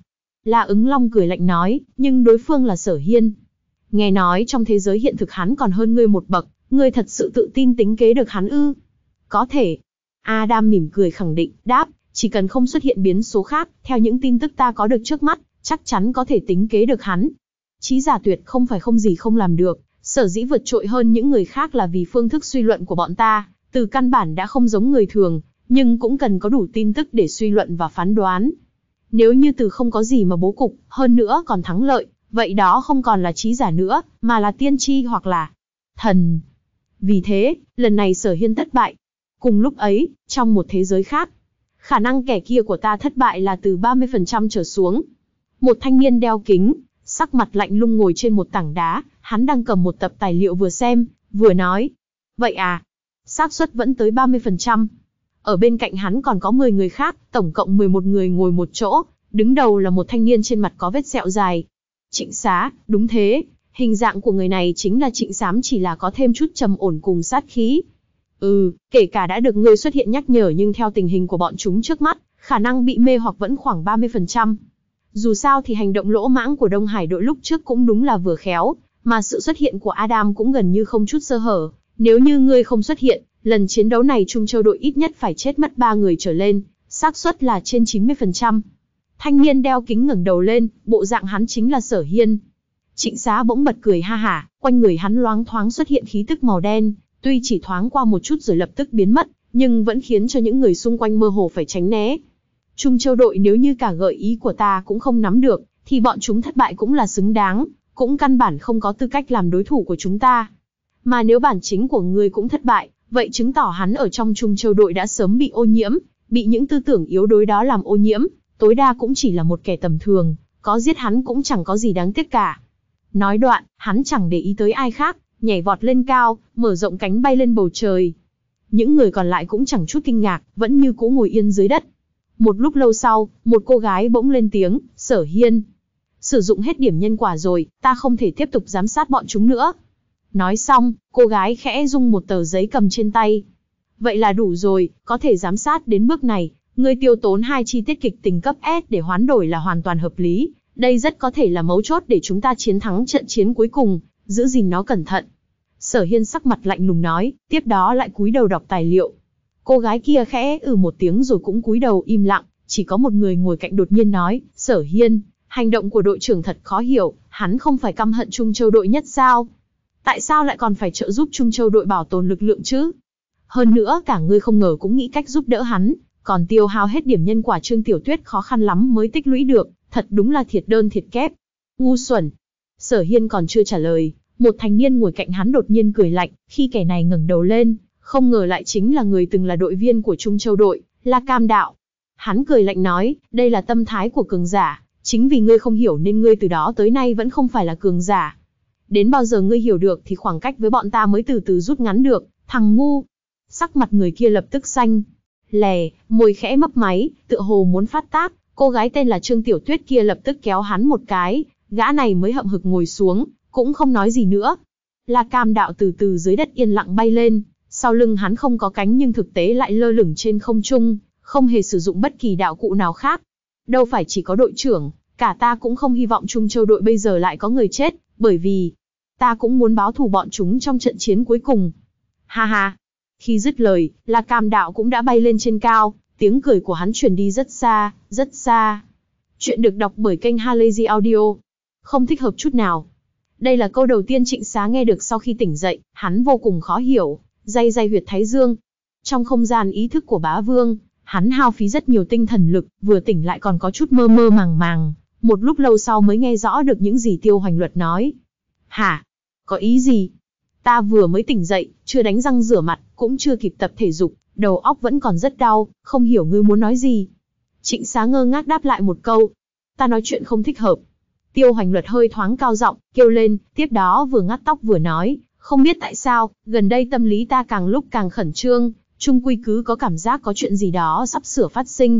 La Ứng Long cười lạnh nói, nhưng đối phương là Sở Hiên. Nghe nói trong thế giới hiện thực hắn còn hơn ngươi một bậc, ngươi thật sự tự tin tính kế được hắn ư? Có thể. Adam mỉm cười khẳng định, đáp, chỉ cần không xuất hiện biến số khác, theo những tin tức ta có được trước mắt, chắc chắn có thể tính kế được hắn. Chí giả tuyệt không phải không gì không làm được, sở dĩ vượt trội hơn những người khác là vì phương thức suy luận của bọn ta, từ căn bản đã không giống người thường, nhưng cũng cần có đủ tin tức để suy luận và phán đoán. Nếu như từ không có gì mà bố cục, hơn nữa còn thắng lợi, vậy đó không còn là trí giả nữa, mà là tiên tri hoặc là thần. Vì thế, lần này Sở Hiên thất bại. Cùng lúc ấy, trong một thế giới khác, khả năng kẻ kia của ta thất bại là từ ba mươi phần trăm trở xuống. Một thanh niên đeo kính, sắc mặt lạnh lùng ngồi trên một tảng đá, hắn đang cầm một tập tài liệu vừa xem, vừa nói. Vậy à? Xác suất vẫn tới ba mươi phần trăm. Ở bên cạnh hắn còn có mười người khác, tổng cộng mười một người ngồi một chỗ, đứng đầu là một thanh niên trên mặt có vết sẹo dài. Trịnh Xá, đúng thế, hình dạng của người này chính là Trịnh Xám, chỉ là có thêm chút trầm ổn cùng sát khí. Ừ, kể cả đã được ngươi xuất hiện nhắc nhở, nhưng theo tình hình của bọn chúng trước mắt, khả năng bị mê hoặc vẫn khoảng ba mươi phần trăm. Dù sao thì hành động lỗ mãng của Đông Hải đội lúc trước cũng đúng là vừa khéo, mà sự xuất hiện của Adam cũng gần như không chút sơ hở. Nếu như ngươi không xuất hiện, lần chiến đấu này Trung Châu đội ít nhất phải chết mất ba người trở lên, xác suất là trên chín mươi phần trăm. Thanh niên đeo kính ngẩng đầu lên, bộ dạng hắn chính là Sở Hiên. Trịnh Xá bỗng bật cười ha hả, quanh người hắn loáng thoáng xuất hiện khí tức màu đen, tuy chỉ thoáng qua một chút rồi lập tức biến mất, nhưng vẫn khiến cho những người xung quanh mơ hồ phải tránh né. Trung Châu đội nếu như cả gợi ý của ta cũng không nắm được, thì bọn chúng thất bại cũng là xứng đáng, cũng căn bản không có tư cách làm đối thủ của chúng ta. Mà nếu bản chính của ngươi cũng thất bại, vậy chứng tỏ hắn ở trong Trung Châu đội đã sớm bị ô nhiễm, bị những tư tưởng yếu đuối đó làm ô nhiễm, tối đa cũng chỉ là một kẻ tầm thường, có giết hắn cũng chẳng có gì đáng tiếc cả. Nói đoạn, hắn chẳng để ý tới ai khác, nhảy vọt lên cao, mở rộng cánh bay lên bầu trời. Những người còn lại cũng chẳng chút kinh ngạc, vẫn như cũ ngồi yên dưới đất. Một lúc lâu sau, một cô gái bỗng lên tiếng, Sở Hiên. Sử dụng hết điểm nhân quả rồi, ta không thể tiếp tục giám sát bọn chúng nữa. Nói xong, cô gái khẽ rung một tờ giấy cầm trên tay. Vậy là đủ rồi, có thể giám sát đến bước này, ngươi tiêu tốn hai chi tiết kịch tính cấp S để hoán đổi là hoàn toàn hợp lý. Đây rất có thể là mấu chốt để chúng ta chiến thắng trận chiến cuối cùng, giữ gìn nó cẩn thận. Sở Hiên sắc mặt lạnh lùng nói, tiếp đó lại cúi đầu đọc tài liệu. Cô gái kia khẽ ừ một tiếng rồi cũng cúi đầu im lặng, chỉ có một người ngồi cạnh đột nhiên nói, Sở Hiên, hành động của đội trưởng thật khó hiểu, hắn không phải căm hận Trung Châu đội nhất sao? Tại sao lại còn phải trợ giúp Trung Châu đội bảo tồn lực lượng chứ? Hơn nữa cả ngươi không ngờ cũng nghĩ cách giúp đỡ hắn, còn tiêu hao hết điểm nhân quả Trương Tiểu Tuyết khó khăn lắm mới tích lũy được, thật đúng là thiệt đơn thiệt kép. Ngu xuẩn. Sở Hiên còn chưa trả lời, một thanh niên ngồi cạnh hắn đột nhiên cười lạnh, khi kẻ này ngẩng đầu lên, không ngờ lại chính là người từng là đội viên của Trung Châu đội, là Cam Đạo. Hắn cười lạnh nói, đây là tâm thái của cường giả, chính vì ngươi không hiểu nên ngươi từ đó tới nay vẫn không phải là cường giả. Đến bao giờ ngươi hiểu được thì khoảng cách với bọn ta mới từ từ rút ngắn được, thằng ngu. Sắc mặt người kia lập tức xanh lè, môi khẽ mấp máy, tựa hồ muốn phát tác. Cô gái tên là Trương Tiểu Tuyết kia lập tức kéo hắn một cái, gã này mới hậm hực ngồi xuống, cũng không nói gì nữa. La Cam Đạo từ từ dưới đất yên lặng bay lên, sau lưng hắn không có cánh nhưng thực tế lại lơ lửng trên không trung, không hề sử dụng bất kỳ đạo cụ nào khác. Đâu phải chỉ có đội trưởng, cả ta cũng không hy vọng Trung Châu đội bây giờ lại có người chết, bởi vì ta cũng muốn báo thù bọn chúng trong trận chiến cuối cùng. Ha ha. Khi dứt lời, La Cam Đạo cũng đã bay lên trên cao, tiếng cười của hắn truyền đi rất xa, rất xa. Chuyện được đọc bởi kênh Halazy Audio. Không thích hợp chút nào. Đây là câu đầu tiên Trịnh Xá nghe được sau khi tỉnh dậy, hắn vô cùng khó hiểu, day day huyệt thái dương. Trong không gian ý thức của bá vương, hắn hao phí rất nhiều tinh thần lực, vừa tỉnh lại còn có chút mơ mơ màng màng, một lúc lâu sau mới nghe rõ được những gì Tiêu Hoành Luật nói. Hả? Có ý gì? Ta vừa mới tỉnh dậy, chưa đánh răng rửa mặt, cũng chưa kịp tập thể dục, đầu óc vẫn còn rất đau, không hiểu ngươi muốn nói gì. Trịnh Xá ngơ ngác đáp lại một câu. Ta nói chuyện không thích hợp. Tiêu Hoành Luật hơi thoáng cao giọng, kêu lên, tiếp đó vừa ngắt tóc vừa nói, không biết tại sao, gần đây tâm lý ta càng lúc càng khẩn trương, chung quy cứ có cảm giác có chuyện gì đó sắp sửa phát sinh.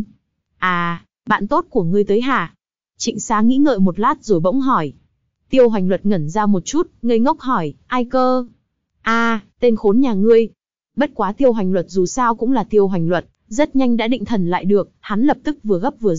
À, bạn tốt của ngươi tới hả? Trịnh Xá nghĩ ngợi một lát rồi bỗng hỏi. Tiêu Hoành Luật ngẩn ra một chút, ngây ngốc hỏi, ai cơ? À, tên khốn nhà ngươi. Bất quá Tiêu Hoành Luật dù sao cũng là Tiêu Hoành Luật, rất nhanh đã định thần lại được, hắn lập tức vừa gấp vừa giận,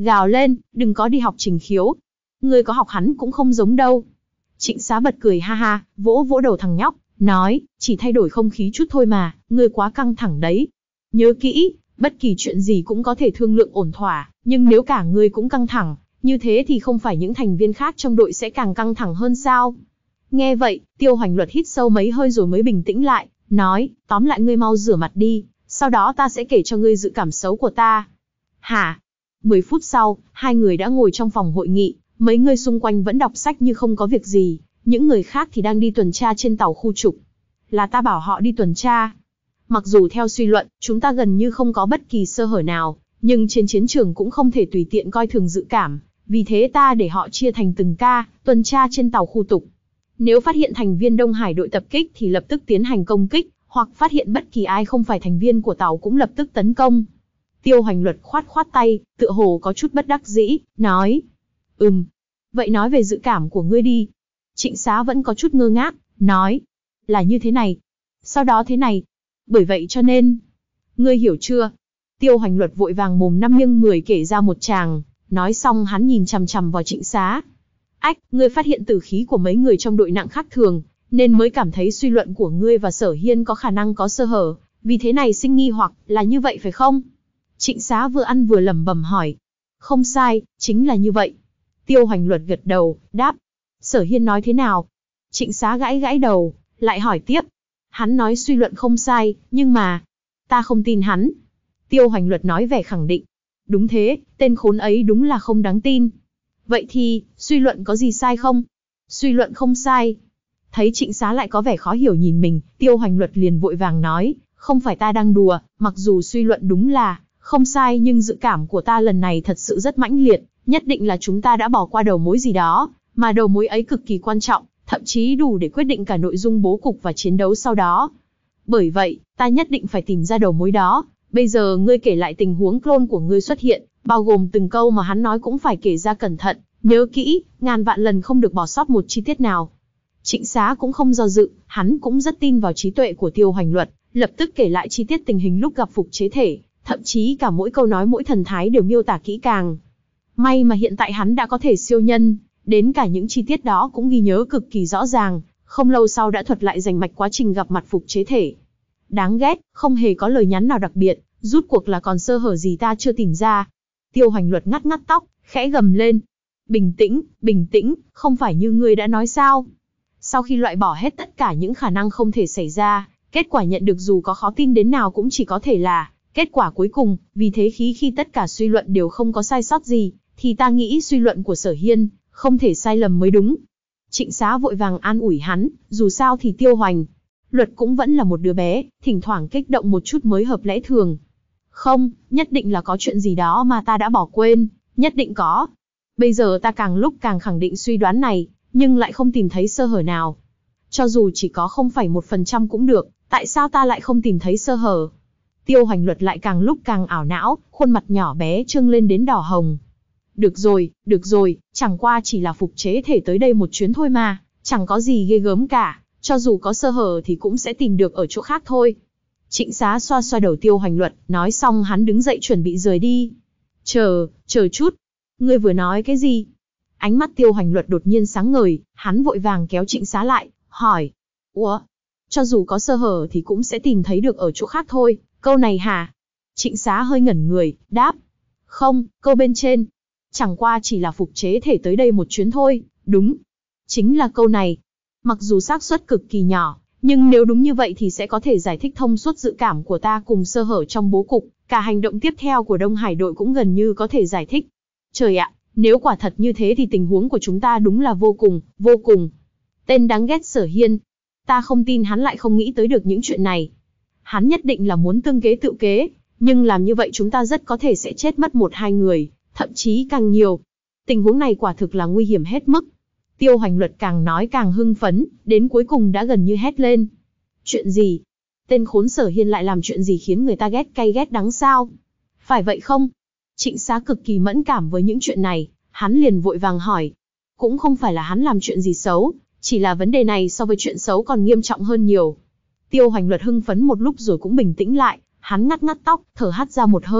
gào lên, đừng có đi học Trình Khiếu. Ngươi có học hắn cũng không giống đâu. Trịnh Xá bật cười ha ha, vỗ vỗ đầu thằng nhóc, nói, chỉ thay đổi không khí chút thôi mà, ngươi quá căng thẳng đấy. Nhớ kỹ, bất kỳ chuyện gì cũng có thể thương lượng ổn thỏa, nhưng nếu cả ngươi cũng căng thẳng, như thế thì không phải những thành viên khác trong đội sẽ càng căng thẳng hơn sao? Nghe vậy, Tiêu Hoành Luật hít sâu mấy hơi rồi mới bình tĩnh lại, nói, tóm lại ngươi mau rửa mặt đi, sau đó ta sẽ kể cho ngươi dự cảm xấu của ta. Hả? Mười phút sau, hai người đã ngồi trong phòng hội nghị, mấy người xung quanh vẫn đọc sách như không có việc gì, những người khác thì đang đi tuần tra trên tàu khu trục. Là ta bảo họ đi tuần tra. Mặc dù theo suy luận, chúng ta gần như không có bất kỳ sơ hở nào, nhưng trên chiến trường cũng không thể tùy tiện coi thường dự cảm, vì thế ta để họ chia thành từng ca, tuần tra trên tàu khu trục. Nếu phát hiện thành viên Đông Hải đội tập kích thì lập tức tiến hành công kích, hoặc phát hiện bất kỳ ai không phải thành viên của tàu cũng lập tức tấn công. Tiêu Hoành Luật khoát khoát tay, tựa hồ có chút bất đắc dĩ, nói. Ừm, vậy nói về dự cảm của ngươi đi. Trịnh Xá vẫn có chút ngơ ngác, nói. Là như thế này. Sau đó thế này. Bởi vậy cho nên. Ngươi hiểu chưa? Tiêu Hoành Luật vội vàng mồm năm miệng mười kể ra một tràng, nói xong hắn nhìn chằm chằm vào Trịnh Xá. Ách, ngươi phát hiện tử khí của mấy người trong đội nặng khác thường, nên mới cảm thấy suy luận của ngươi và Sở Hiên có khả năng có sơ hở, vì thế này sinh nghi hoặc, là như vậy phải không? Trịnh Xá vừa ăn vừa lẩm bẩm hỏi. Không sai, chính là như vậy. Tiêu Hoành Luật gật đầu, đáp. Sở Hiên nói thế nào? Trịnh Xá gãi gãi đầu, lại hỏi tiếp. Hắn nói suy luận không sai, nhưng mà... ta không tin hắn. Tiêu Hoành Luật nói vẻ khẳng định. Đúng thế, tên khốn ấy đúng là không đáng tin. Vậy thì, suy luận có gì sai không? Suy luận không sai. Thấy Trịnh Xá lại có vẻ khó hiểu nhìn mình, Tiêu Hoành Luật liền vội vàng nói, không phải ta đang đùa, mặc dù suy luận đúng là không sai nhưng dự cảm của ta lần này thật sự rất mãnh liệt, nhất định là chúng ta đã bỏ qua đầu mối gì đó, mà đầu mối ấy cực kỳ quan trọng, thậm chí đủ để quyết định cả nội dung bố cục và chiến đấu sau đó. Bởi vậy, ta nhất định phải tìm ra đầu mối đó. Bây giờ ngươi kể lại tình huống clone của ngươi xuất hiện, bao gồm từng câu mà hắn nói cũng phải kể ra cẩn thận, nhớ kỹ, ngàn vạn lần không được bỏ sót một chi tiết nào. Trịnh Xá cũng không do dự, hắn cũng rất tin vào trí tuệ của Tiêu Hoành Luật, lập tức kể lại chi tiết tình hình lúc gặp phục chế thể, thậm chí cả mỗi câu nói mỗi thần thái đều miêu tả kỹ càng. May mà hiện tại hắn đã có thể siêu nhân, đến cả những chi tiết đó cũng ghi nhớ cực kỳ rõ ràng, không lâu sau đã thuật lại rành mạch quá trình gặp mặt phục chế thể. Đáng ghét, không hề có lời nhắn nào đặc biệt, rút cuộc là còn sơ hở gì ta chưa tìm ra. Tiêu Hoành Luật ngắt ngắt tóc, khẽ gầm lên. Bình tĩnh, bình tĩnh, không phải như ngươi đã nói sao? Sau khi loại bỏ hết tất cả những khả năng không thể xảy ra, kết quả nhận được dù có khó tin đến nào cũng chỉ có thể là kết quả cuối cùng, vì thế khi khi tất cả suy luận đều không có sai sót gì, thì ta nghĩ suy luận của Sở Hiên không thể sai lầm mới đúng. Trịnh Xá vội vàng an ủi hắn, dù sao thì Tiêu Hoành Luật cũng vẫn là một đứa bé, thỉnh thoảng kích động một chút mới hợp lẽ thường. Không, nhất định là có chuyện gì đó mà ta đã bỏ quên, nhất định có. Bây giờ ta càng lúc càng khẳng định suy đoán này, nhưng lại không tìm thấy sơ hở nào. Cho dù chỉ có không phẩy một phần trăm cũng được, tại sao ta lại không tìm thấy sơ hở? Tiêu Hoành Luật lại càng lúc càng ảo não, khuôn mặt nhỏ bé trương lên đến đỏ hồng. Được rồi, được rồi, chẳng qua chỉ là phục chế thể tới đây một chuyến thôi mà, chẳng có gì ghê gớm cả, cho dù có sơ hở thì cũng sẽ tìm được ở chỗ khác thôi. Trịnh Xá xoa xoa đầu Tiêu Hoành Luật, nói xong hắn đứng dậy chuẩn bị rời đi. Chờ, chờ chút. Ngươi vừa nói cái gì? Ánh mắt Tiêu Hoành Luật đột nhiên sáng ngời, hắn vội vàng kéo Trịnh Xá lại, hỏi. Ủa? Cho dù có sơ hở thì cũng sẽ tìm thấy được ở chỗ khác thôi, câu này hả? Trịnh Xá hơi ngẩn người, đáp. Không, câu bên trên. Chẳng qua chỉ là phục chế thể tới đây một chuyến thôi, đúng. Chính là câu này. Mặc dù xác suất cực kỳ nhỏ, nhưng nếu đúng như vậy thì sẽ có thể giải thích thông suốt dự cảm của ta cùng sơ hở trong bố cục, cả hành động tiếp theo của Đông Hải đội cũng gần như có thể giải thích. Trời ạ, nếu quả thật như thế thì tình huống của chúng ta đúng là vô cùng, vô cùng. Tên đáng ghét Sở Hiên. Ta không tin hắn lại không nghĩ tới được những chuyện này. Hắn nhất định là muốn tương kế tự kế, nhưng làm như vậy chúng ta rất có thể sẽ chết mất một hai người, thậm chí càng nhiều. Tình huống này quả thực là nguy hiểm hết mức. Tiêu Hoành Luật càng nói càng hưng phấn, đến cuối cùng đã gần như hét lên. Chuyện gì? Tên khốn Sở Hiên lại làm chuyện gì khiến người ta ghét cay ghét đắng sao? Phải vậy không? Trịnh Xá cực kỳ mẫn cảm với những chuyện này, hắn liền vội vàng hỏi. Cũng không phải là hắn làm chuyện gì xấu, chỉ là vấn đề này so với chuyện xấu còn nghiêm trọng hơn nhiều. Tiêu Hoành Luật hưng phấn một lúc rồi cũng bình tĩnh lại, hắn ngắt ngắt tóc, thở hắt ra một hơi,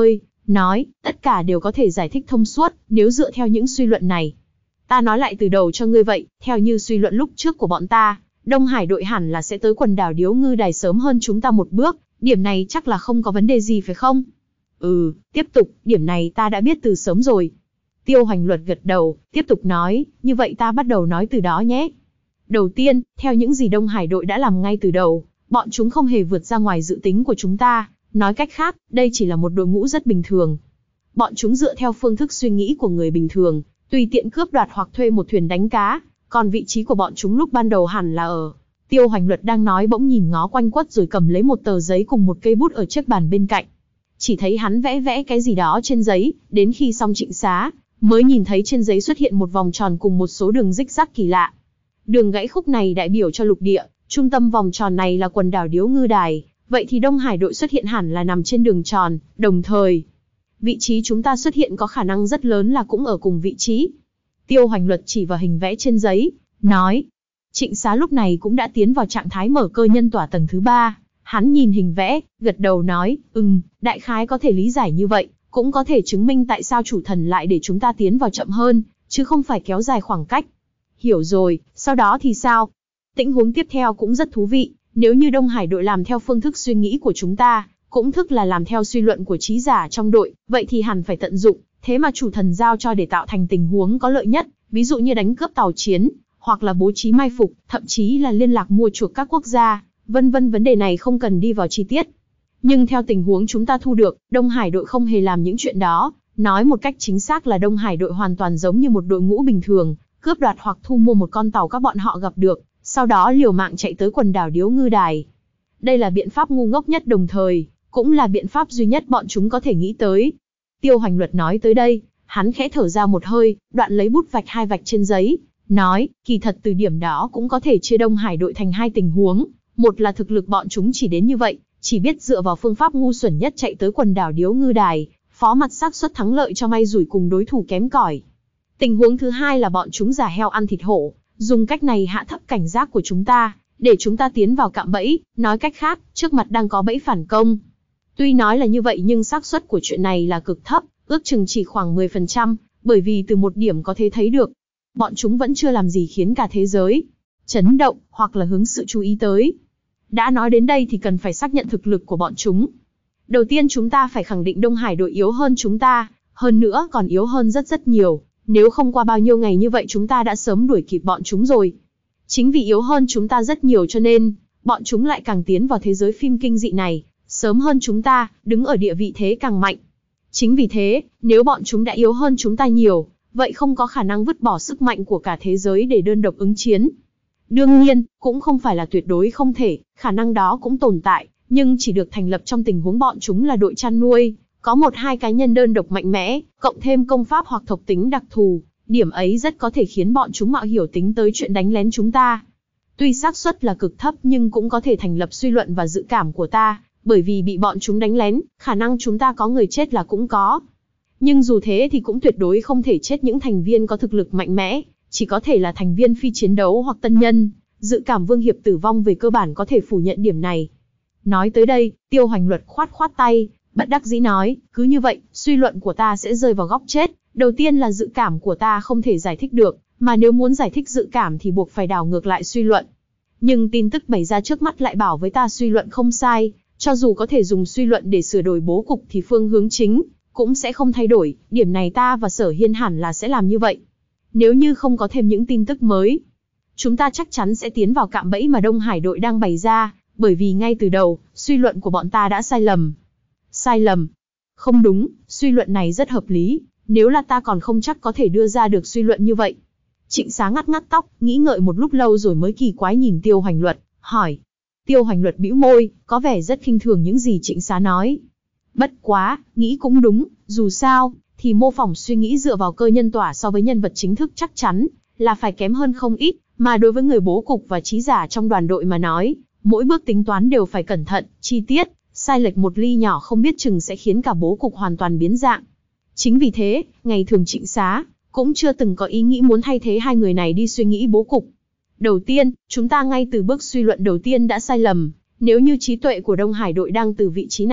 nói, tất cả đều có thể giải thích thông suốt, nếu dựa theo những suy luận này. Ta nói lại từ đầu cho ngươi vậy, theo như suy luận lúc trước của bọn ta, Đông Hải đội hẳn là sẽ tới quần đảo Điếu Ngư Đài sớm hơn chúng ta một bước, điểm này chắc là không có vấn đề gì phải không? Ừ, tiếp tục, điểm này ta đã biết từ sớm rồi. Tiêu Hoành Luật gật đầu, tiếp tục nói, như vậy ta bắt đầu nói từ đó nhé. Đầu tiên, theo những gì Đông Hải đội đã làm ngay từ đầu, bọn chúng không hề vượt ra ngoài dự tính của chúng ta, nói cách khác, đây chỉ là một đội ngũ rất bình thường. Bọn chúng dựa theo phương thức suy nghĩ của người bình thường, tùy tiện cướp đoạt hoặc thuê một thuyền đánh cá, còn vị trí của bọn chúng lúc ban đầu hẳn là ở. Tiêu Hoành Luật đang nói bỗng nhìn ngó quanh quất rồi cầm lấy một tờ giấy cùng một cây bút ở chiếc bàn bên cạnh. Chỉ thấy hắn vẽ vẽ cái gì đó trên giấy, đến khi xong trịnh xá, mới nhìn thấy trên giấy xuất hiện một vòng tròn cùng một số đường rích rắc kỳ lạ. Đường gãy khúc này đại biểu cho lục địa, trung tâm vòng tròn này là quần đảo Điếu Ngư Đài, vậy thì Đông Hải đội xuất hiện hẳn là nằm trên đường tròn, đồng thời, vị trí chúng ta xuất hiện có khả năng rất lớn là cũng ở cùng vị trí. Tiêu Hoành Luật chỉ vào hình vẽ trên giấy, nói. Trịnh xá lúc này cũng đã tiến vào trạng thái mở cơ nhân tỏa tầng thứ ba. Hắn nhìn hình vẽ, gật đầu nói, ừm, đại khái có thể lý giải như vậy, cũng có thể chứng minh tại sao chủ thần lại để chúng ta tiến vào chậm hơn, chứ không phải kéo dài khoảng cách. Hiểu rồi, sau đó thì sao? Tình huống tiếp theo cũng rất thú vị, nếu như Đông Hải đội làm theo phương thức suy nghĩ của chúng ta, cũng thức là làm theo suy luận của trí giả trong đội, vậy thì hẳn phải tận dụng, thế mà chủ thần giao cho để tạo thành tình huống có lợi nhất, ví dụ như đánh cướp tàu chiến, hoặc là bố trí mai phục, thậm chí là liên lạc mua chuộc các quốc gia, vân vân vấn đề này không cần đi vào chi tiết. Nhưng theo tình huống chúng ta thu được, Đông Hải đội không hề làm những chuyện đó, nói một cách chính xác là Đông Hải đội hoàn toàn giống như một đội ngũ bình thường, cướp đoạt hoặc thu mua một con tàu các bọn họ gặp được, sau đó liều mạng chạy tới quần đảo Điếu Ngư Đài. Đây là biện pháp ngu ngốc nhất đồng thời, cũng là biện pháp duy nhất bọn chúng có thể nghĩ tới. Tiêu Hoành Luật nói tới đây, hắn khẽ thở ra một hơi, đoạn lấy bút vạch hai vạch trên giấy, nói, kỳ thật từ điểm đó cũng có thể chia Đông Hải đội thành hai tình huống, một là thực lực bọn chúng chỉ đến như vậy, chỉ biết dựa vào phương pháp ngu xuẩn nhất chạy tới quần đảo Điếu Ngư Đài, phó mặc xác suất thắng lợi cho may rủi cùng đối thủ kém cỏi. Tình huống thứ hai là bọn chúng giả heo ăn thịt hổ, dùng cách này hạ thấp cảnh giác của chúng ta, để chúng ta tiến vào cạm bẫy, nói cách khác, trước mặt đang có bẫy phản công. Tuy nói là như vậy nhưng xác suất của chuyện này là cực thấp, ước chừng chỉ khoảng mười phần trăm, bởi vì từ một điểm có thể thấy được, bọn chúng vẫn chưa làm gì khiến cả thế giới chấn động, hoặc là hướng sự chú ý tới. Đã nói đến đây thì cần phải xác nhận thực lực của bọn chúng. Đầu tiên chúng ta phải khẳng định Đông Hải đội yếu hơn chúng ta, hơn nữa còn yếu hơn rất rất nhiều, nếu không qua bao nhiêu ngày như vậy chúng ta đã sớm đuổi kịp bọn chúng rồi. Chính vì yếu hơn chúng ta rất nhiều cho nên, bọn chúng lại càng tiến vào thế giới phim kinh dị này, sớm hơn chúng ta, đứng ở địa vị thế càng mạnh. Chính vì thế, nếu bọn chúng đã yếu hơn chúng ta nhiều, vậy không có khả năng vứt bỏ sức mạnh của cả thế giới để đơn độc ứng chiến. Đương nhiên, cũng không phải là tuyệt đối không thể, khả năng đó cũng tồn tại, nhưng chỉ được thành lập trong tình huống bọn chúng là đội chăn nuôi, có một hai cá nhân đơn độc mạnh mẽ, cộng thêm công pháp hoặc thuộc tính đặc thù, điểm ấy rất có thể khiến bọn chúng mạo hiểu tính tới chuyện đánh lén chúng ta. Tuy xác suất là cực thấp nhưng cũng có thể thành lập suy luận và dự cảm của ta, bởi vì bị bọn chúng đánh lén, khả năng chúng ta có người chết là cũng có. Nhưng dù thế thì cũng tuyệt đối không thể chết những thành viên có thực lực mạnh mẽ, chỉ có thể là thành viên phi chiến đấu hoặc tân nhân, dự cảm Vương Hiệp tử vong về cơ bản có thể phủ nhận điểm này. Nói tới đây, Tiêu Hoành Luật khoát khoát tay, bất đắc dĩ nói, cứ như vậy, suy luận của ta sẽ rơi vào góc chết, đầu tiên là dự cảm của ta không thể giải thích được, mà nếu muốn giải thích dự cảm thì buộc phải đảo ngược lại suy luận. Nhưng tin tức bày ra trước mắt lại bảo với ta suy luận không sai, cho dù có thể dùng suy luận để sửa đổi bố cục thì phương hướng chính cũng sẽ không thay đổi, điểm này ta và Sở Hiên hẳn là sẽ làm như vậy. Nếu như không có thêm những tin tức mới, chúng ta chắc chắn sẽ tiến vào cạm bẫy mà Đông Hải đội đang bày ra, bởi vì ngay từ đầu, suy luận của bọn ta đã sai lầm. Sai lầm? Không đúng, suy luận này rất hợp lý, nếu là ta còn không chắc có thể đưa ra được suy luận như vậy. Trịnh Xá ngắt ngắt tóc, nghĩ ngợi một lúc lâu rồi mới kỳ quái nhìn Tiêu Hoành Luật, hỏi. Tiêu Hoành Luật bĩu môi, có vẻ rất khinh thường những gì Trịnh Xá nói. Bất quá, nghĩ cũng đúng, dù sao, thì mô phỏng suy nghĩ dựa vào cơ nhân tỏa so với nhân vật chính thức chắc chắn là phải kém hơn không ít, mà đối với người bố cục và trí giả trong đoàn đội mà nói, mỗi bước tính toán đều phải cẩn thận, chi tiết, sai lệch một ly nhỏ không biết chừng sẽ khiến cả bố cục hoàn toàn biến dạng. Chính vì thế, ngày thường Trịnh Xá cũng chưa từng có ý nghĩ muốn thay thế hai người này đi suy nghĩ bố cục. Đầu tiên, chúng ta ngay từ bước suy luận đầu tiên đã sai lầm, nếu như trí tuệ của Đông Hải đội đang từ vị trí này,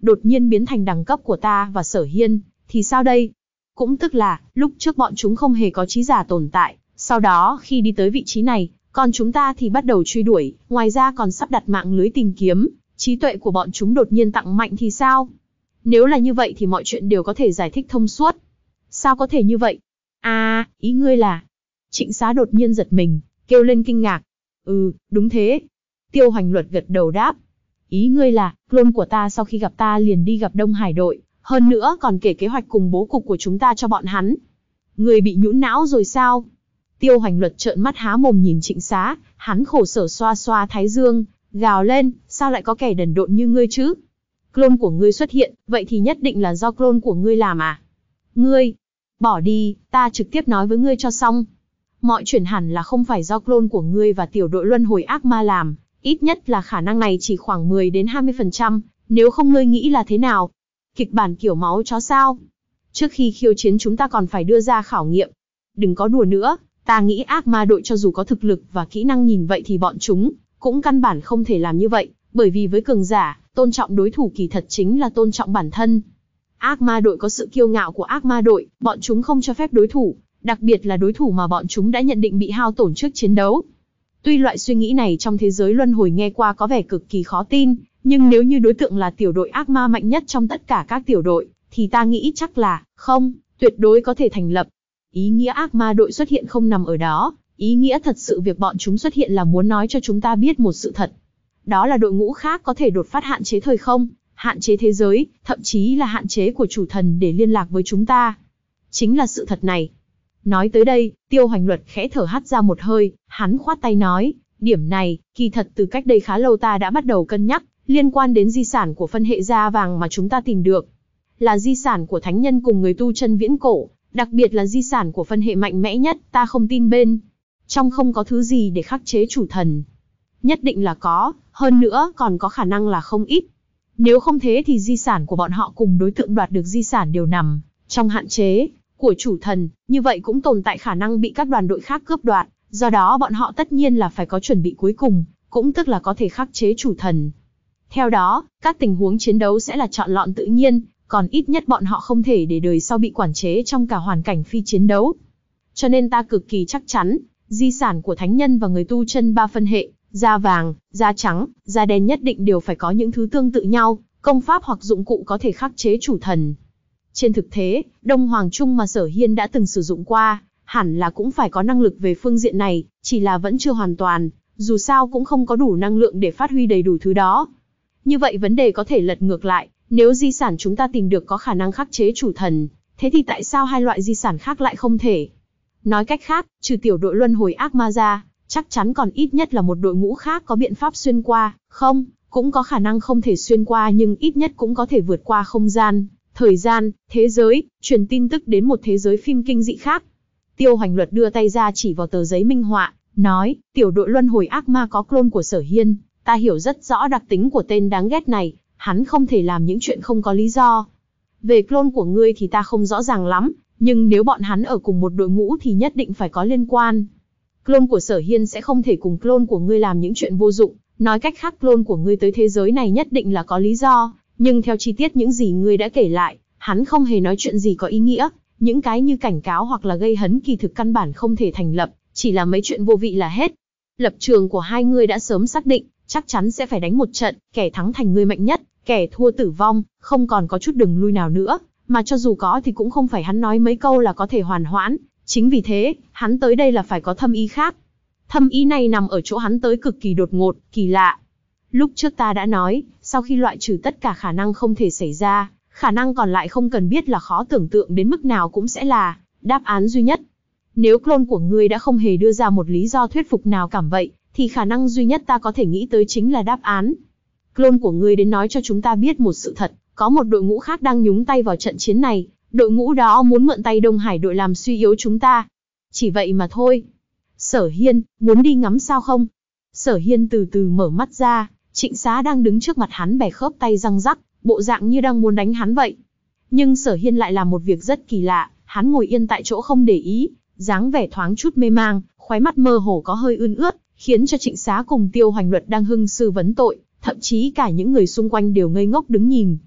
đột nhiên biến thành đẳng cấp của ta và Sở Hiên, thì sao đây? Cũng tức là, lúc trước bọn chúng không hề có trí giả tồn tại, sau đó khi đi tới vị trí này, còn chúng ta thì bắt đầu truy đuổi, ngoài ra còn sắp đặt mạng lưới tìm kiếm, trí tuệ của bọn chúng đột nhiên tăng mạnh thì sao? Nếu là như vậy thì mọi chuyện đều có thể giải thích thông suốt. Sao có thể như vậy? À, ý ngươi là... Trịnh Xá đột nhiên giật mình, kêu lên kinh ngạc. Ừ, đúng thế. Tiêu Hoành Luật gật đầu đáp. Ý ngươi là, clone của ta sau khi gặp ta liền đi gặp Đông Hải đội, hơn nữa còn kể kế hoạch cùng bố cục của chúng ta cho bọn hắn. Ngươi bị nhũn não rồi sao? Tiêu Hoành Luật trợn mắt há mồm nhìn Trịnh Xá, hắn khổ sở xoa xoa thái dương, gào lên, sao lại có kẻ đần độn như ngươi chứ? Clone của ngươi xuất hiện, vậy thì nhất định là do clone của ngươi làm à? Ngươi, bỏ đi, ta trực tiếp nói với ngươi cho xong. Mọi chuyện hẳn là không phải do clone của ngươi và tiểu đội luân hồi ác ma làm, ít nhất là khả năng này chỉ khoảng mười đến hai mươi phần trăm, nếu không ngươi nghĩ là thế nào? Kịch bản kiểu máu chó sao? Trước khi khiêu chiến chúng ta còn phải đưa ra khảo nghiệm. Đừng có đùa nữa, ta nghĩ ác ma đội cho dù có thực lực và kỹ năng nhìn vậy thì bọn chúng cũng căn bản không thể làm như vậy, bởi vì với cường giả, tôn trọng đối thủ kỳ thật chính là tôn trọng bản thân. Ác ma đội có sự kiêu ngạo của ác ma đội, bọn chúng không cho phép đối thủ, đặc biệt là đối thủ mà bọn chúng đã nhận định bị hao tổn trước chiến đấu. Tuy loại suy nghĩ này trong thế giới luân hồi nghe qua có vẻ cực kỳ khó tin, nhưng nếu như đối tượng là tiểu đội ác ma mạnh nhất trong tất cả các tiểu đội, thì ta nghĩ chắc là, không, tuyệt đối có thể thành lập. Ý nghĩa ác ma đội xuất hiện không nằm ở đó, ý nghĩa thật sự việc bọn chúng xuất hiện là muốn nói cho chúng ta biết một sự thật. Đó là đội ngũ khác có thể đột phát hạn chế thời không, hạn chế thế giới, thậm chí là hạn chế của chủ thần để liên lạc với chúng ta. Chính là sự thật này. Nói tới đây, Tiêu Hoành Luật khẽ thở hắt ra một hơi, hắn khoát tay nói, điểm này, kỳ thật từ cách đây khá lâu ta đã bắt đầu cân nhắc, liên quan đến di sản của phân hệ da vàng mà chúng ta tìm được. Là di sản của thánh nhân cùng người tu chân viễn cổ, đặc biệt là di sản của phân hệ mạnh mẽ nhất, ta không tin bên trong không có thứ gì để khắc chế chủ thần. Nhất định là có, hơn nữa còn có khả năng là không ít. Nếu không thế thì di sản của bọn họ cùng đối tượng đoạt được di sản đều nằm trong hạn chế của chủ thần, như vậy cũng tồn tại khả năng bị các đoàn đội khác cướp đoạt, do đó bọn họ tất nhiên là phải có chuẩn bị cuối cùng, cũng tức là có thể khắc chế chủ thần. Theo đó, các tình huống chiến đấu sẽ là chọn lọn tự nhiên, còn ít nhất bọn họ không thể để đời sau bị quản chế trong cả hoàn cảnh phi chiến đấu. Cho nên ta cực kỳ chắc chắn, di sản của thánh nhân và người tu chân ba phân hệ, da vàng, da trắng, da đen nhất định đều phải có những thứ tương tự nhau, công pháp hoặc dụng cụ có thể khắc chế chủ thần. Trên thực tế, Đông Hoàng Trung mà Sở Hiên đã từng sử dụng qua, hẳn là cũng phải có năng lực về phương diện này, chỉ là vẫn chưa hoàn toàn, dù sao cũng không có đủ năng lượng để phát huy đầy đủ thứ đó. Như vậy vấn đề có thể lật ngược lại, nếu di sản chúng ta tìm được có khả năng khắc chế chủ thần, thế thì tại sao hai loại di sản khác lại không thể? Nói cách khác, trừ tiểu đội luân hồi ác ma ra, chắc chắn còn ít nhất là một đội ngũ khác có biện pháp xuyên qua, không, cũng có khả năng không thể xuyên qua nhưng ít nhất cũng có thể vượt qua không gian, thời gian, thế giới, truyền tin tức đến một thế giới phim kinh dị khác. Tiêu Hoành Luật đưa tay ra chỉ vào tờ giấy minh họa, nói, tiểu đội luân hồi ác ma có clone của Sở Hiên, ta hiểu rất rõ đặc tính của tên đáng ghét này, hắn không thể làm những chuyện không có lý do. Về clone của ngươi thì ta không rõ ràng lắm, nhưng nếu bọn hắn ở cùng một đội ngũ thì nhất định phải có liên quan. Clone của Sở Hiên sẽ không thể cùng clone của ngươi làm những chuyện vô dụng, nói cách khác clone của ngươi tới thế giới này nhất định là có lý do, nhưng theo chi tiết những gì ngươi đã kể lại, hắn không hề nói chuyện gì có ý nghĩa, những cái như cảnh cáo hoặc là gây hấn kỳ thực căn bản không thể thành lập, chỉ là mấy chuyện vô vị là hết. Lập trường của hai ngươi đã sớm xác định, chắc chắn sẽ phải đánh một trận, kẻ thắng thành người mạnh nhất, kẻ thua tử vong, không còn có chút đường lui nào nữa, mà cho dù có thì cũng không phải hắn nói mấy câu là có thể hoàn hoãn, chính vì thế, hắn tới đây là phải có thâm ý khác. Thâm ý này nằm ở chỗ hắn tới cực kỳ đột ngột, kỳ lạ. Lúc trước ta đã nói, sau khi loại trừ tất cả khả năng không thể xảy ra, khả năng còn lại không cần biết là khó tưởng tượng đến mức nào cũng sẽ là đáp án duy nhất. Nếu clone của ngươi đã không hề đưa ra một lý do thuyết phục nào cảm vậy, thì khả năng duy nhất ta có thể nghĩ tới chính là đáp án. Clone của ngươi đến nói cho chúng ta biết một sự thật, có một đội ngũ khác đang nhúng tay vào trận chiến này, đội ngũ đó muốn mượn tay Đông Hải đội làm suy yếu chúng ta. Chỉ vậy mà thôi. Sở Hiên, muốn đi ngắm sao không? Sở Hiên từ từ mở mắt ra, Trịnh Xá đang đứng trước mặt hắn bè khớp tay răng rắc, bộ dạng như đang muốn đánh hắn vậy. Nhưng Sở Hiên lại làm một việc rất kỳ lạ, hắn ngồi yên tại chỗ không để ý, dáng vẻ thoáng chút mê mang, khóe mắt mơ hồ có hơi ươn ướt, khiến cho Trịnh Xá cùng Tiêu Hoành Luật đang hưng sư vấn tội, thậm chí cả những người xung quanh đều ngây ngốc đứng nhìn.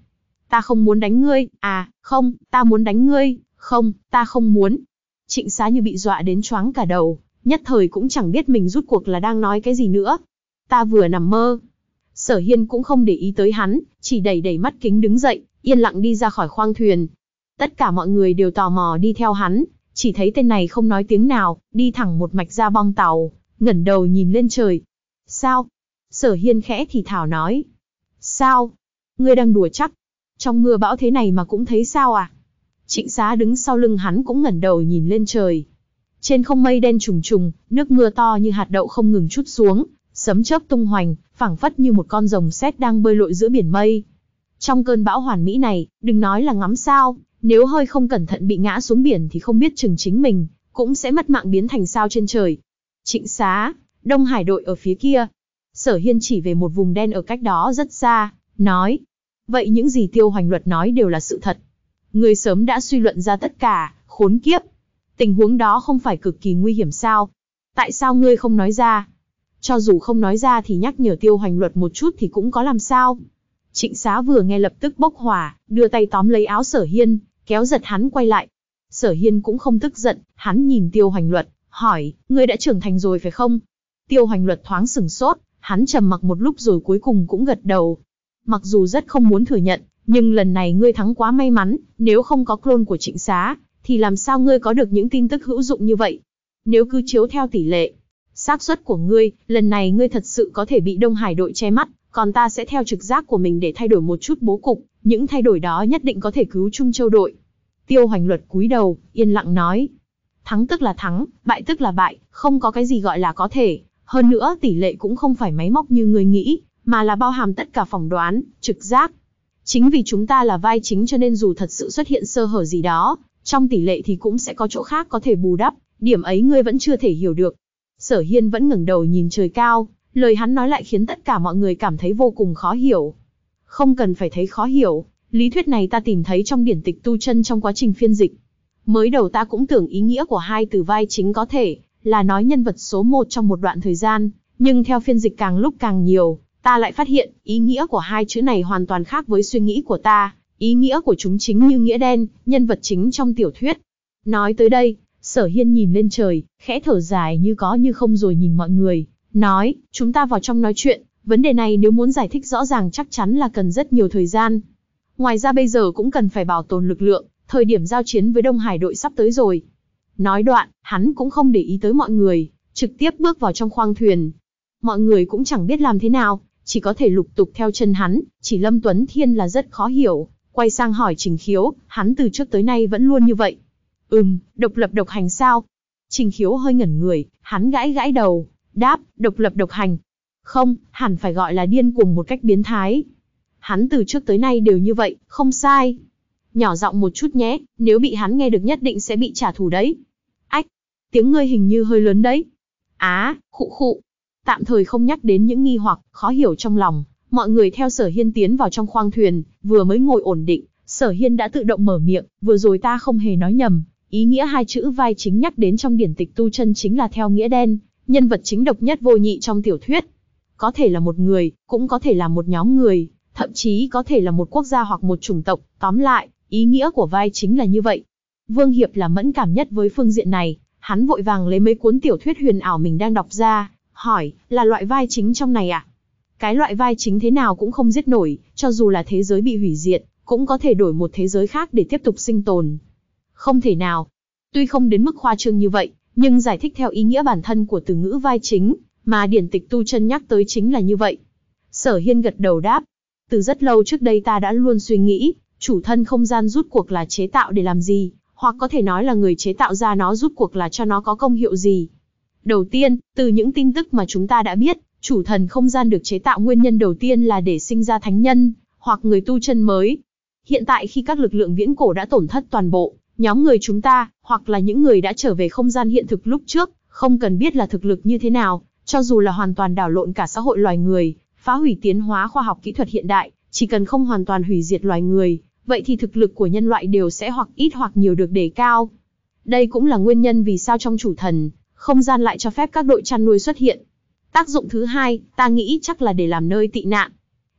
ta không muốn đánh ngươi, à, không, ta muốn đánh ngươi, không, ta không muốn. Trịnh Xá như bị dọa đến choáng cả đầu, nhất thời cũng chẳng biết mình rút cuộc là đang nói cái gì nữa. Ta vừa nằm mơ. Sở Hiên cũng không để ý tới hắn, chỉ đẩy đẩy mắt kính đứng dậy, yên lặng đi ra khỏi khoang thuyền. Tất cả mọi người đều tò mò đi theo hắn, chỉ thấy tên này không nói tiếng nào, đi thẳng một mạch ra bong tàu, ngẩng đầu nhìn lên trời. Sao? Sở Hiên khẽ thì thào nói. Sao? Ngươi đang đùa chắc? Trong mưa bão thế này mà cũng thấy sao à? Trịnh Xá đứng sau lưng hắn cũng ngẩng đầu nhìn lên trời. Trên không mây đen trùng trùng, nước mưa to như hạt đậu không ngừng trút xuống, sấm chớp tung hoành, phảng phất như một con rồng sét đang bơi lội giữa biển mây. Trong cơn bão hoàn mỹ này, đừng nói là ngắm sao, nếu hơi không cẩn thận bị ngã xuống biển thì không biết chừng chính mình cũng sẽ mất mạng biến thành sao trên trời. Trịnh Xá, Đông Hải đội ở phía kia. Sở Hiên chỉ về một vùng đen ở cách đó rất xa, nói. Vậy những gì Tiêu Hoành Luật nói đều là sự thật. Ngươi sớm đã suy luận ra tất cả, khốn kiếp. Tình huống đó không phải cực kỳ nguy hiểm sao? Tại sao ngươi không nói ra? Cho dù không nói ra thì nhắc nhở Tiêu Hoành Luật một chút thì cũng có làm sao? Trịnh Xá vừa nghe lập tức bốc hỏa, đưa tay tóm lấy áo Sở Hiên, kéo giật hắn quay lại. Sở Hiên cũng không tức giận, hắn nhìn Tiêu Hoành Luật, hỏi, ngươi đã trưởng thành rồi phải không? Tiêu Hoành Luật thoáng sửng sốt, hắn trầm mặc một lúc rồi cuối cùng cũng gật đầu. Mặc dù rất không muốn thừa nhận, nhưng lần này ngươi thắng quá may mắn, nếu không có clone của Trịnh Xá, thì làm sao ngươi có được những tin tức hữu dụng như vậy? Nếu cứ chiếu theo tỷ lệ, xác suất của ngươi, lần này ngươi thật sự có thể bị Đông Hải đội che mắt, còn ta sẽ theo trực giác của mình để thay đổi một chút bố cục, những thay đổi đó nhất định có thể cứu Trung Châu đội. Tiêu Hoành Luật cúi đầu, yên lặng nói. Thắng tức là thắng, bại tức là bại, không có cái gì gọi là có thể. Hơn nữa tỷ lệ cũng không phải máy móc như người nghĩ, mà là bao hàm tất cả phỏng đoán, trực giác. Chính vì chúng ta là vai chính cho nên dù thật sự xuất hiện sơ hở gì đó, trong tỷ lệ thì cũng sẽ có chỗ khác có thể bù đắp, điểm ấy ngươi vẫn chưa thể hiểu được. Sở Hiên vẫn ngẩng đầu nhìn trời cao, lời hắn nói lại khiến tất cả mọi người cảm thấy vô cùng khó hiểu. Không cần phải thấy khó hiểu, lý thuyết này ta tìm thấy trong điển tịch tu chân trong quá trình phiên dịch. Mới đầu ta cũng tưởng ý nghĩa của hai từ vai chính có thể là nói nhân vật số một trong một đoạn thời gian, nhưng theo phiên dịch càng lúc càng nhiều, ta lại phát hiện ý nghĩa của hai chữ này hoàn toàn khác với suy nghĩ của ta, ý nghĩa của chúng chính như nghĩa đen, nhân vật chính trong tiểu thuyết. Nói tới đây, Sở Hiên nhìn lên trời, khẽ thở dài như có như không rồi nhìn mọi người, nói, chúng ta vào trong nói chuyện, vấn đề này nếu muốn giải thích rõ ràng chắc chắn là cần rất nhiều thời gian. Ngoài ra bây giờ cũng cần phải bảo tồn lực lượng, thời điểm giao chiến với Đông Hải đội sắp tới rồi. Nói đoạn, hắn cũng không để ý tới mọi người, trực tiếp bước vào trong khoang thuyền. Mọi người cũng chẳng biết làm thế nào, chỉ có thể lục tục theo chân hắn, chỉ Lâm Tuấn Thiên là rất khó hiểu, quay sang hỏi Trình Khiếu, hắn từ trước tới nay vẫn luôn như vậy. Ừm, độc lập độc hành sao? Trình Khiếu hơi ngẩn người, hắn gãi gãi đầu, đáp, độc lập độc hành. Không, hẳn phải gọi là điên cuồng một cách biến thái. Hắn từ trước tới nay đều như vậy, không sai. Nhỏ giọng một chút nhé, nếu bị hắn nghe được nhất định sẽ bị trả thù đấy. Ách, tiếng ngươi hình như hơi lớn đấy. Á, khụ khụ. Tạm thời không nhắc đến những nghi hoặc, khó hiểu trong lòng, mọi người theo Sở Hiên tiến vào trong khoang thuyền, vừa mới ngồi ổn định, Sở Hiên đã tự động mở miệng, vừa rồi ta không hề nói nhầm, ý nghĩa hai chữ vai chính nhắc đến trong điển tịch tu chân chính là theo nghĩa đen, nhân vật chính độc nhất vô nhị trong tiểu thuyết. Có thể là một người, cũng có thể là một nhóm người, thậm chí có thể là một quốc gia hoặc một chủng tộc, tóm lại, ý nghĩa của vai chính là như vậy. Vương Hiệp là mẫn cảm nhất với phương diện này, hắn vội vàng lấy mấy cuốn tiểu thuyết huyền ảo mình đang đọc ra, hỏi, là loại vai chính trong này à? Cái loại vai chính thế nào cũng không giết nổi, cho dù là thế giới bị hủy diệt, cũng có thể đổi một thế giới khác để tiếp tục sinh tồn. Không thể nào. Tuy không đến mức khoa trương như vậy, nhưng giải thích theo ý nghĩa bản thân của từ ngữ vai chính, mà điển tịch tu chân nhắc tới chính là như vậy. Sở Hiên gật đầu đáp. Từ rất lâu trước đây ta đã luôn suy nghĩ, chủ thân không gian rút cuộc là chế tạo để làm gì, hoặc có thể nói là người chế tạo ra nó rút cuộc là cho nó có công hiệu gì. Đầu tiên, từ những tin tức mà chúng ta đã biết, chủ thần không gian được chế tạo nguyên nhân đầu tiên là để sinh ra thánh nhân, hoặc người tu chân mới. Hiện tại khi các lực lượng viễn cổ đã tổn thất toàn bộ, nhóm người chúng ta, hoặc là những người đã trở về không gian hiện thực lúc trước, không cần biết là thực lực như thế nào, cho dù là hoàn toàn đảo lộn cả xã hội loài người, phá hủy tiến hóa khoa học kỹ thuật hiện đại, chỉ cần không hoàn toàn hủy diệt loài người, vậy thì thực lực của nhân loại đều sẽ hoặc ít hoặc nhiều được đề cao. Đây cũng là nguyên nhân vì sao trong chủ thần, không gian lại cho phép các đội chăn nuôi xuất hiện. Tác dụng thứ hai, ta nghĩ chắc là để làm nơi tị nạn.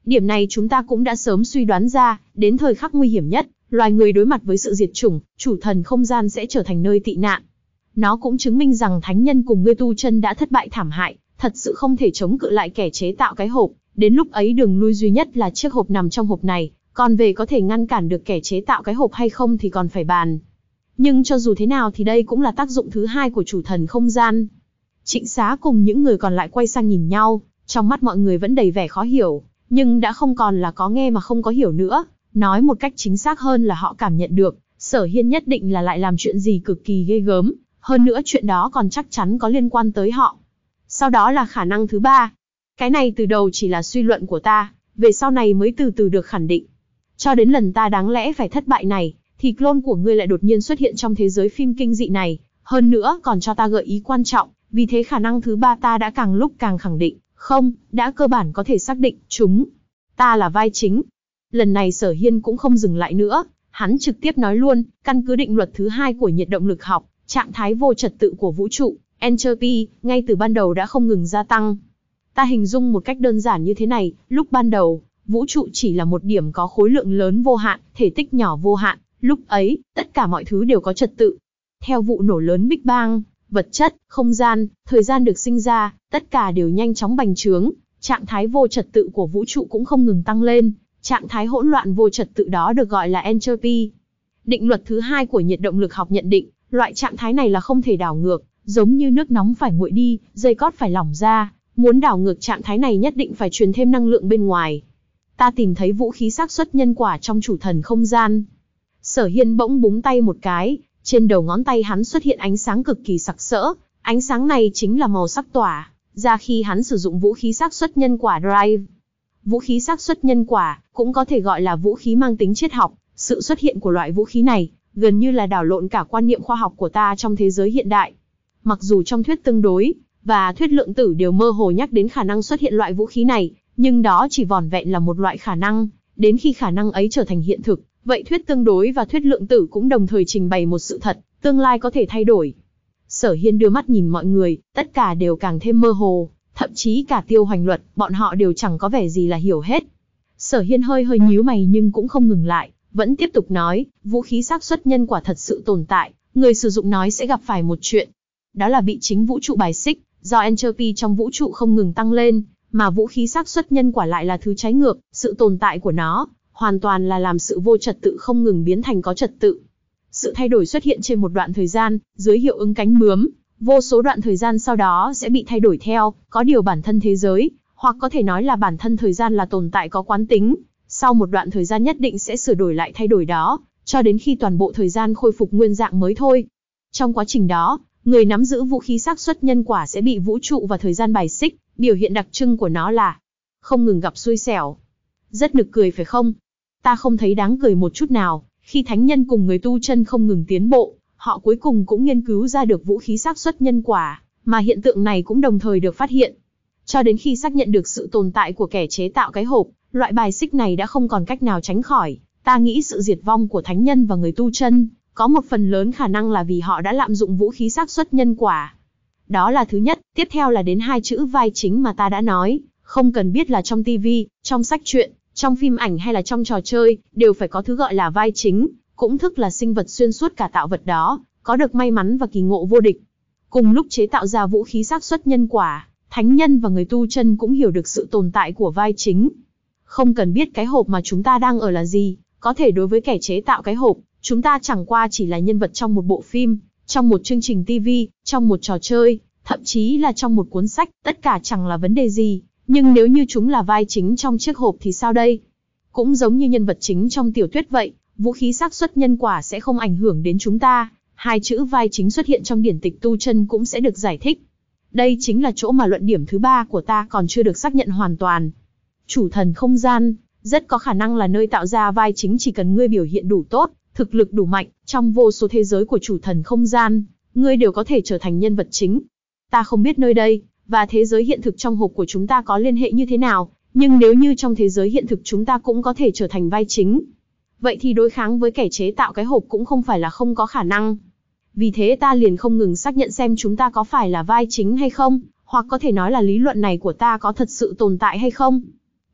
Điểm này chúng ta cũng đã sớm suy đoán ra, đến thời khắc nguy hiểm nhất, loài người đối mặt với sự diệt chủng, chủ thần không gian sẽ trở thành nơi tị nạn. Nó cũng chứng minh rằng thánh nhân cùng ngươi tu chân đã thất bại thảm hại, thật sự không thể chống cự lại kẻ chế tạo cái hộp. Đến lúc ấy đường lui duy nhất là chiếc hộp nằm trong hộp này, còn về có thể ngăn cản được kẻ chế tạo cái hộp hay không thì còn phải bàn. Nhưng cho dù thế nào thì đây cũng là tác dụng thứ hai của chủ thần không gian. Trịnh Xá cùng những người còn lại quay sang nhìn nhau, trong mắt mọi người vẫn đầy vẻ khó hiểu, nhưng đã không còn là có nghe mà không có hiểu nữa. Nói một cách chính xác hơn là họ cảm nhận được, Sở Hiên nhất định là lại làm chuyện gì cực kỳ ghê gớm, hơn nữa chuyện đó còn chắc chắn có liên quan tới họ. Sau đó là khả năng thứ ba. Cái này từ đầu chỉ là suy luận của ta, về sau này mới từ từ được khẳng định. Cho đến lần ta đáng lẽ phải thất bại này, thì clone của ngươi lại đột nhiên xuất hiện trong thế giới phim kinh dị này, hơn nữa còn cho ta gợi ý quan trọng, vì thế khả năng thứ ba ta đã càng lúc càng khẳng định, không, đã cơ bản có thể xác định, chúng, ta là vai chính. Lần này Sở Hiên cũng không dừng lại nữa, hắn trực tiếp nói luôn, căn cứ định luật thứ hai của nhiệt động lực học, trạng thái vô trật tự của vũ trụ, entropy, ngay từ ban đầu đã không ngừng gia tăng. Ta hình dung một cách đơn giản như thế này, lúc ban đầu, vũ trụ chỉ là một điểm có khối lượng lớn vô hạn, thể tích nhỏ vô hạn, lúc ấy, tất cả mọi thứ đều có trật tự. Theo vụ nổ lớn Big Bang, vật chất, không gian, thời gian được sinh ra, tất cả đều nhanh chóng bành trướng, trạng thái vô trật tự của vũ trụ cũng không ngừng tăng lên, trạng thái hỗn loạn vô trật tự đó được gọi là entropy. Định luật thứ hai của nhiệt động lực học nhận định, loại trạng thái này là không thể đảo ngược, giống như nước nóng phải nguội đi, dây cót phải lỏng ra, muốn đảo ngược trạng thái này nhất định phải truyền thêm năng lượng bên ngoài. Ta tìm thấy vũ khí xác suất nhân quả trong chủ thần không gian. Sở Hiên bỗng búng tay một cái, trên đầu ngón tay hắn xuất hiện ánh sáng cực kỳ sặc sỡ, ánh sáng này chính là màu sắc tỏa ra khi hắn sử dụng vũ khí xác suất nhân quả Drive. Vũ khí xác suất nhân quả cũng có thể gọi là vũ khí mang tính triết học, sự xuất hiện của loại vũ khí này gần như là đảo lộn cả quan niệm khoa học của ta trong thế giới hiện đại. Mặc dù trong thuyết tương đối và thuyết lượng tử đều mơ hồ nhắc đến khả năng xuất hiện loại vũ khí này, nhưng đó chỉ vỏn vẹn là một loại khả năng, đến khi khả năng ấy trở thành hiện thực, vậy thuyết tương đối và thuyết lượng tử cũng đồng thời trình bày một sự thật, tương lai có thể thay đổi. Sở Hiên đưa mắt nhìn mọi người, tất cả đều càng thêm mơ hồ, thậm chí cả Tiêu Hoành Luật, bọn họ đều chẳng có vẻ gì là hiểu hết. Sở Hiên hơi hơi nhíu mày nhưng cũng không ngừng lại, vẫn tiếp tục nói, vũ khí xác suất nhân quả thật sự tồn tại, người sử dụng nói sẽ gặp phải một chuyện. Đó là bị chính vũ trụ bài xích, do entropy trong vũ trụ không ngừng tăng lên, mà vũ khí xác suất nhân quả lại là thứ trái ngược, sự tồn tại của nó hoàn toàn là làm sự vô trật tự không ngừng biến thành có trật tự. Sự thay đổi xuất hiện trên một đoạn thời gian, dưới hiệu ứng cánh bướm, vô số đoạn thời gian sau đó sẽ bị thay đổi theo, có điều bản thân thế giới, hoặc có thể nói là bản thân thời gian là tồn tại có quán tính, sau một đoạn thời gian nhất định sẽ sửa đổi lại thay đổi đó, cho đến khi toàn bộ thời gian khôi phục nguyên dạng mới thôi. Trong quá trình đó, người nắm giữ vũ khí xác suất nhân quả sẽ bị vũ trụ và thời gian bài xích, biểu hiện đặc trưng của nó là không ngừng gặp xui xẻo. Rất nực cười phải không? Ta không thấy đáng cười một chút nào, khi thánh nhân cùng người tu chân không ngừng tiến bộ, họ cuối cùng cũng nghiên cứu ra được vũ khí xác suất nhân quả, mà hiện tượng này cũng đồng thời được phát hiện. Cho đến khi xác nhận được sự tồn tại của kẻ chế tạo cái hộp, loại bài xích này đã không còn cách nào tránh khỏi. Ta nghĩ sự diệt vong của thánh nhân và người tu chân có một phần lớn khả năng là vì họ đã lạm dụng vũ khí xác suất nhân quả. Đó là thứ nhất, tiếp theo là đến hai chữ vai chính mà ta đã nói, không cần biết là trong tivi, trong sách truyện, trong phim ảnh hay là trong trò chơi, đều phải có thứ gọi là vai chính, cũng thức là sinh vật xuyên suốt cả tạo vật đó, có được may mắn và kỳ ngộ vô địch. Cùng lúc chế tạo ra vũ khí xác suất nhân quả, thánh nhân và người tu chân cũng hiểu được sự tồn tại của vai chính. Không cần biết cái hộp mà chúng ta đang ở là gì, có thể đối với kẻ chế tạo cái hộp, chúng ta chẳng qua chỉ là nhân vật trong một bộ phim, trong một chương trình tivi, trong một trò chơi, thậm chí là trong một cuốn sách, tất cả chẳng là vấn đề gì. Nhưng nếu như chúng là vai chính trong chiếc hộp thì sao đây? Cũng giống như nhân vật chính trong tiểu thuyết vậy, vũ khí xác suất nhân quả sẽ không ảnh hưởng đến chúng ta. Hai chữ vai chính xuất hiện trong điển tịch tu chân cũng sẽ được giải thích. Đây chính là chỗ mà luận điểm thứ ba của ta còn chưa được xác nhận hoàn toàn. Chủ thần không gian, rất có khả năng là nơi tạo ra vai chính chỉ cần ngươi biểu hiện đủ tốt, thực lực đủ mạnh, trong vô số thế giới của chủ thần không gian, ngươi đều có thể trở thành nhân vật chính. Ta không biết nơi đây và thế giới hiện thực trong hộp của chúng ta có liên hệ như thế nào, nhưng nếu như trong thế giới hiện thực chúng ta cũng có thể trở thành vai chính, vậy thì đối kháng với kẻ chế tạo cái hộp cũng không phải là không có khả năng. Vì thế ta liền không ngừng xác nhận xem chúng ta có phải là vai chính hay không, hoặc có thể nói là lý luận này của ta có thật sự tồn tại hay không.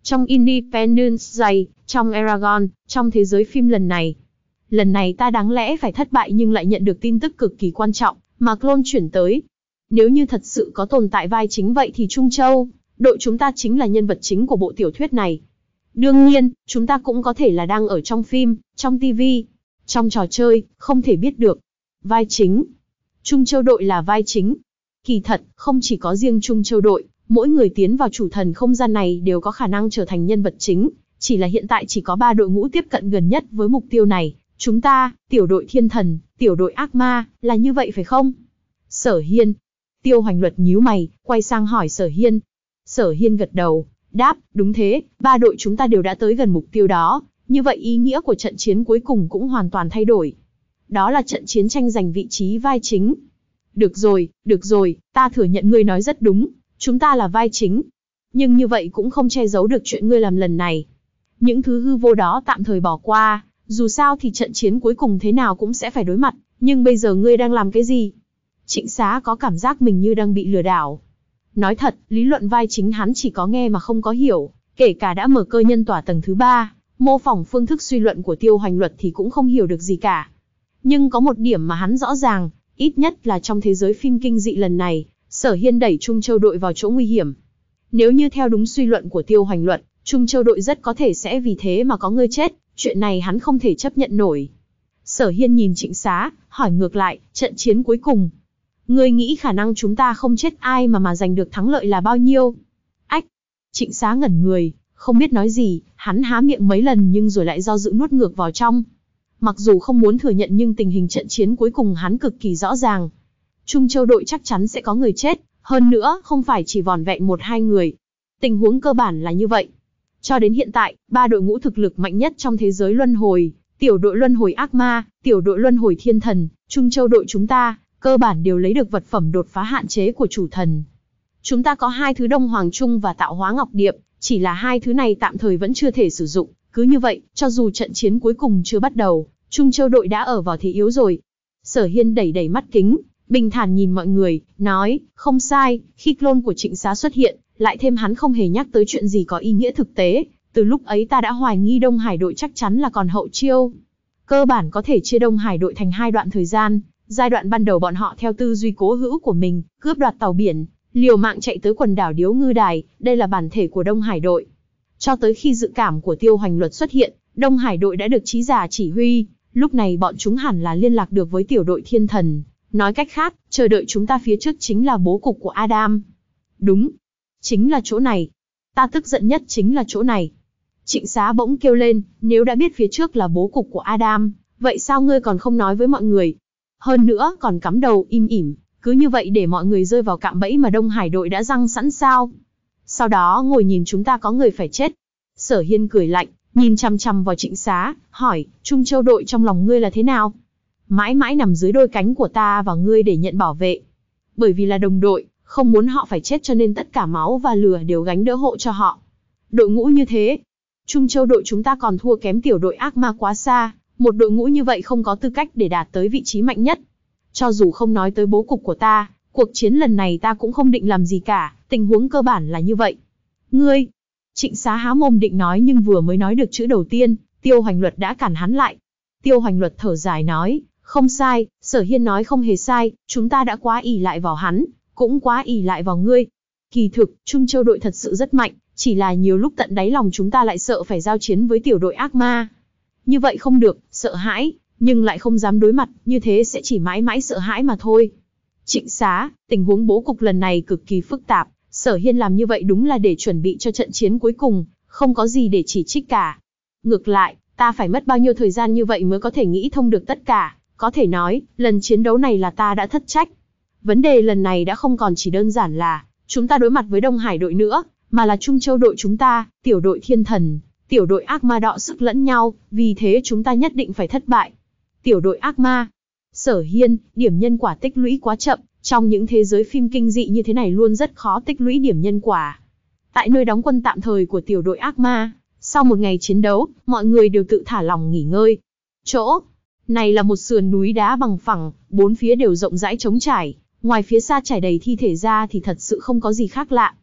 Trong Independence Day, trong Eragon, trong thế giới phim lần này. Lần này ta đáng lẽ phải thất bại nhưng lại nhận được tin tức cực kỳ quan trọng, mà clone chuyển tới. Nếu như thật sự có tồn tại vai chính vậy thì Trung Châu, đội chúng ta chính là nhân vật chính của bộ tiểu thuyết này. Đương nhiên, chúng ta cũng có thể là đang ở trong phim, trong ti vi, trong trò chơi, không thể biết được. Vai chính. Trung Châu đội là vai chính. Kỳ thật, không chỉ có riêng Trung Châu đội, mỗi người tiến vào chủ thần không gian này đều có khả năng trở thành nhân vật chính, chỉ là hiện tại chỉ có ba đội ngũ tiếp cận gần nhất với mục tiêu này. Chúng ta, tiểu đội thiên thần, tiểu đội ác ma, là như vậy phải không? Sở Hiên. Tiêu Hoành Luật nhíu mày, quay sang hỏi Sở Hiên. Sở Hiên gật đầu, đáp, đúng thế, ba đội chúng ta đều đã tới gần mục tiêu đó, như vậy ý nghĩa của trận chiến cuối cùng cũng hoàn toàn thay đổi. Đó là trận chiến tranh giành vị trí vai chính. Được rồi, được rồi, ta thừa nhận ngươi nói rất đúng, chúng ta là vai chính. Nhưng như vậy cũng không che giấu được chuyện ngươi làm lần này. Những thứ hư vô đó tạm thời bỏ qua, dù sao thì trận chiến cuối cùng thế nào cũng sẽ phải đối mặt, nhưng bây giờ ngươi đang làm cái gì? Trịnh Xá có cảm giác mình như đang bị lừa đảo. Nói thật, lý luận vai chính hắn chỉ có nghe mà không có hiểu, kể cả đã mở cơ nhân tỏa tầng thứ ba, mô phỏng phương thức suy luận của Tiêu Hoành Luật thì cũng không hiểu được gì cả. Nhưng có một điểm mà hắn rõ ràng, ít nhất là trong thế giới phim kinh dị lần này, Sở Hiên đẩy Trung Châu đội vào chỗ nguy hiểm. Nếu như theo đúng suy luận của Tiêu Hoành Luật, Trung Châu đội rất có thể sẽ vì thế mà có người chết, chuyện này hắn không thể chấp nhận nổi. Sở Hiên nhìn Trịnh Xá, hỏi ngược lại, trận chiến cuối cùng. Ngươi nghĩ khả năng chúng ta không chết ai mà mà giành được thắng lợi là bao nhiêu? Ách! Trịnh Xá ngẩn người, không biết nói gì, hắn há miệng mấy lần nhưng rồi lại do dự nuốt ngược vào trong. Mặc dù không muốn thừa nhận nhưng tình hình trận chiến cuối cùng hắn cực kỳ rõ ràng. Trung Châu đội chắc chắn sẽ có người chết, hơn nữa không phải chỉ vỏn vẹn một hai người. Tình huống cơ bản là như vậy. Cho đến hiện tại, ba đội ngũ thực lực mạnh nhất trong thế giới luân hồi, tiểu đội luân hồi ác ma, tiểu đội luân hồi thiên thần, Trung Châu đội chúng ta, cơ bản đều lấy được vật phẩm đột phá hạn chế của chủ thần. Chúng ta có hai thứ Đông Hoàng Trung và Tạo Hóa Ngọc Điệp, chỉ là hai thứ này tạm thời vẫn chưa thể sử dụng. Cứ như vậy, cho dù trận chiến cuối cùng chưa bắt đầu, Trung Châu đội đã ở vào thế yếu rồi. Sở Hiên đẩy đẩy mắt kính, bình thản nhìn mọi người, nói, không sai, khi clone của Trịnh Xá xuất hiện, lại thêm hắn không hề nhắc tới chuyện gì có ý nghĩa thực tế, từ lúc ấy ta đã hoài nghi Đông Hải đội chắc chắn là còn hậu chiêu. Cơ bản có thể chia Đông Hải đội thành hai đoạn thời gian, giai đoạn ban đầu bọn họ theo tư duy cố hữu của mình, cướp đoạt tàu biển, liều mạng chạy tới quần đảo Điếu Ngư Đài, đây là bản thể của Đông Hải đội. Cho tới khi dự cảm của Tiêu Hoành Luật xuất hiện, Đông Hải đội đã được trí giả chỉ huy, lúc này bọn chúng hẳn là liên lạc được với tiểu đội thiên thần. Nói cách khác, chờ đợi chúng ta phía trước chính là bố cục của Adam. Đúng, chính là chỗ này. Ta tức giận nhất chính là chỗ này. Trịnh Xá bỗng kêu lên, nếu đã biết phía trước là bố cục của Adam, vậy sao ngươi còn không nói với mọi người? Hơn nữa còn cắm đầu im ỉm, cứ như vậy để mọi người rơi vào cạm bẫy mà Đông Hải đội đã răng sẵn sao? Sau đó ngồi nhìn chúng ta có người phải chết. Sở Hiên cười lạnh, nhìn chằm chằm vào Trịnh Xá, hỏi, Trung Châu đội trong lòng ngươi là thế nào? Mãi mãi nằm dưới đôi cánh của ta và ngươi để nhận bảo vệ. Bởi vì là đồng đội, không muốn họ phải chết cho nên tất cả máu và lửa đều gánh đỡ hộ cho họ. Đội ngũ như thế, Trung Châu đội chúng ta còn thua kém tiểu đội ác ma quá xa, một đội ngũ như vậy không có tư cách để đạt tới vị trí mạnh nhất. Cho dù không nói tới bố cục của ta, cuộc chiến lần này ta cũng không định làm gì cả, tình huống cơ bản là như vậy. Ngươi, Trịnh Xá há mồm định nói nhưng vừa mới nói được chữ đầu tiên, Tiêu Hoành Luật đã cản hắn lại. Tiêu Hoành Luật thở dài nói, không sai, Sở Hiên nói không hề sai, chúng ta đã quá ỷ lại vào hắn, cũng quá ỷ lại vào ngươi. Kỳ thực, Trung Châu đội thật sự rất mạnh, chỉ là nhiều lúc tận đáy lòng chúng ta lại sợ phải giao chiến với tiểu đội ác ma. Như vậy không được, sợ hãi, nhưng lại không dám đối mặt, như thế sẽ chỉ mãi mãi sợ hãi mà thôi. Trịnh Xá, tình huống bố cục lần này cực kỳ phức tạp, Sở Hiên làm như vậy đúng là để chuẩn bị cho trận chiến cuối cùng, không có gì để chỉ trích cả. Ngược lại, ta phải mất bao nhiêu thời gian như vậy mới có thể nghĩ thông được tất cả, có thể nói, lần chiến đấu này là ta đã thất trách. Vấn đề lần này đã không còn chỉ đơn giản là, chúng ta đối mặt với Đông Hải đội nữa, mà là Trung Châu đội chúng ta, tiểu đội thiên thần, tiểu đội ác ma đọ sức lẫn nhau, vì thế chúng ta nhất định phải thất bại. Tiểu đội ác ma. Sở Hiên, điểm nhân quả tích lũy quá chậm, trong những thế giới phim kinh dị như thế này luôn rất khó tích lũy điểm nhân quả. Tại nơi đóng quân tạm thời của tiểu đội ác ma, sau một ngày chiến đấu, mọi người đều tự thả lòng nghỉ ngơi. Chỗ này là một sườn núi đá bằng phẳng, bốn phía đều rộng rãi trống trải, ngoài phía xa trải đầy thi thể ra thì thật sự không có gì khác lạ.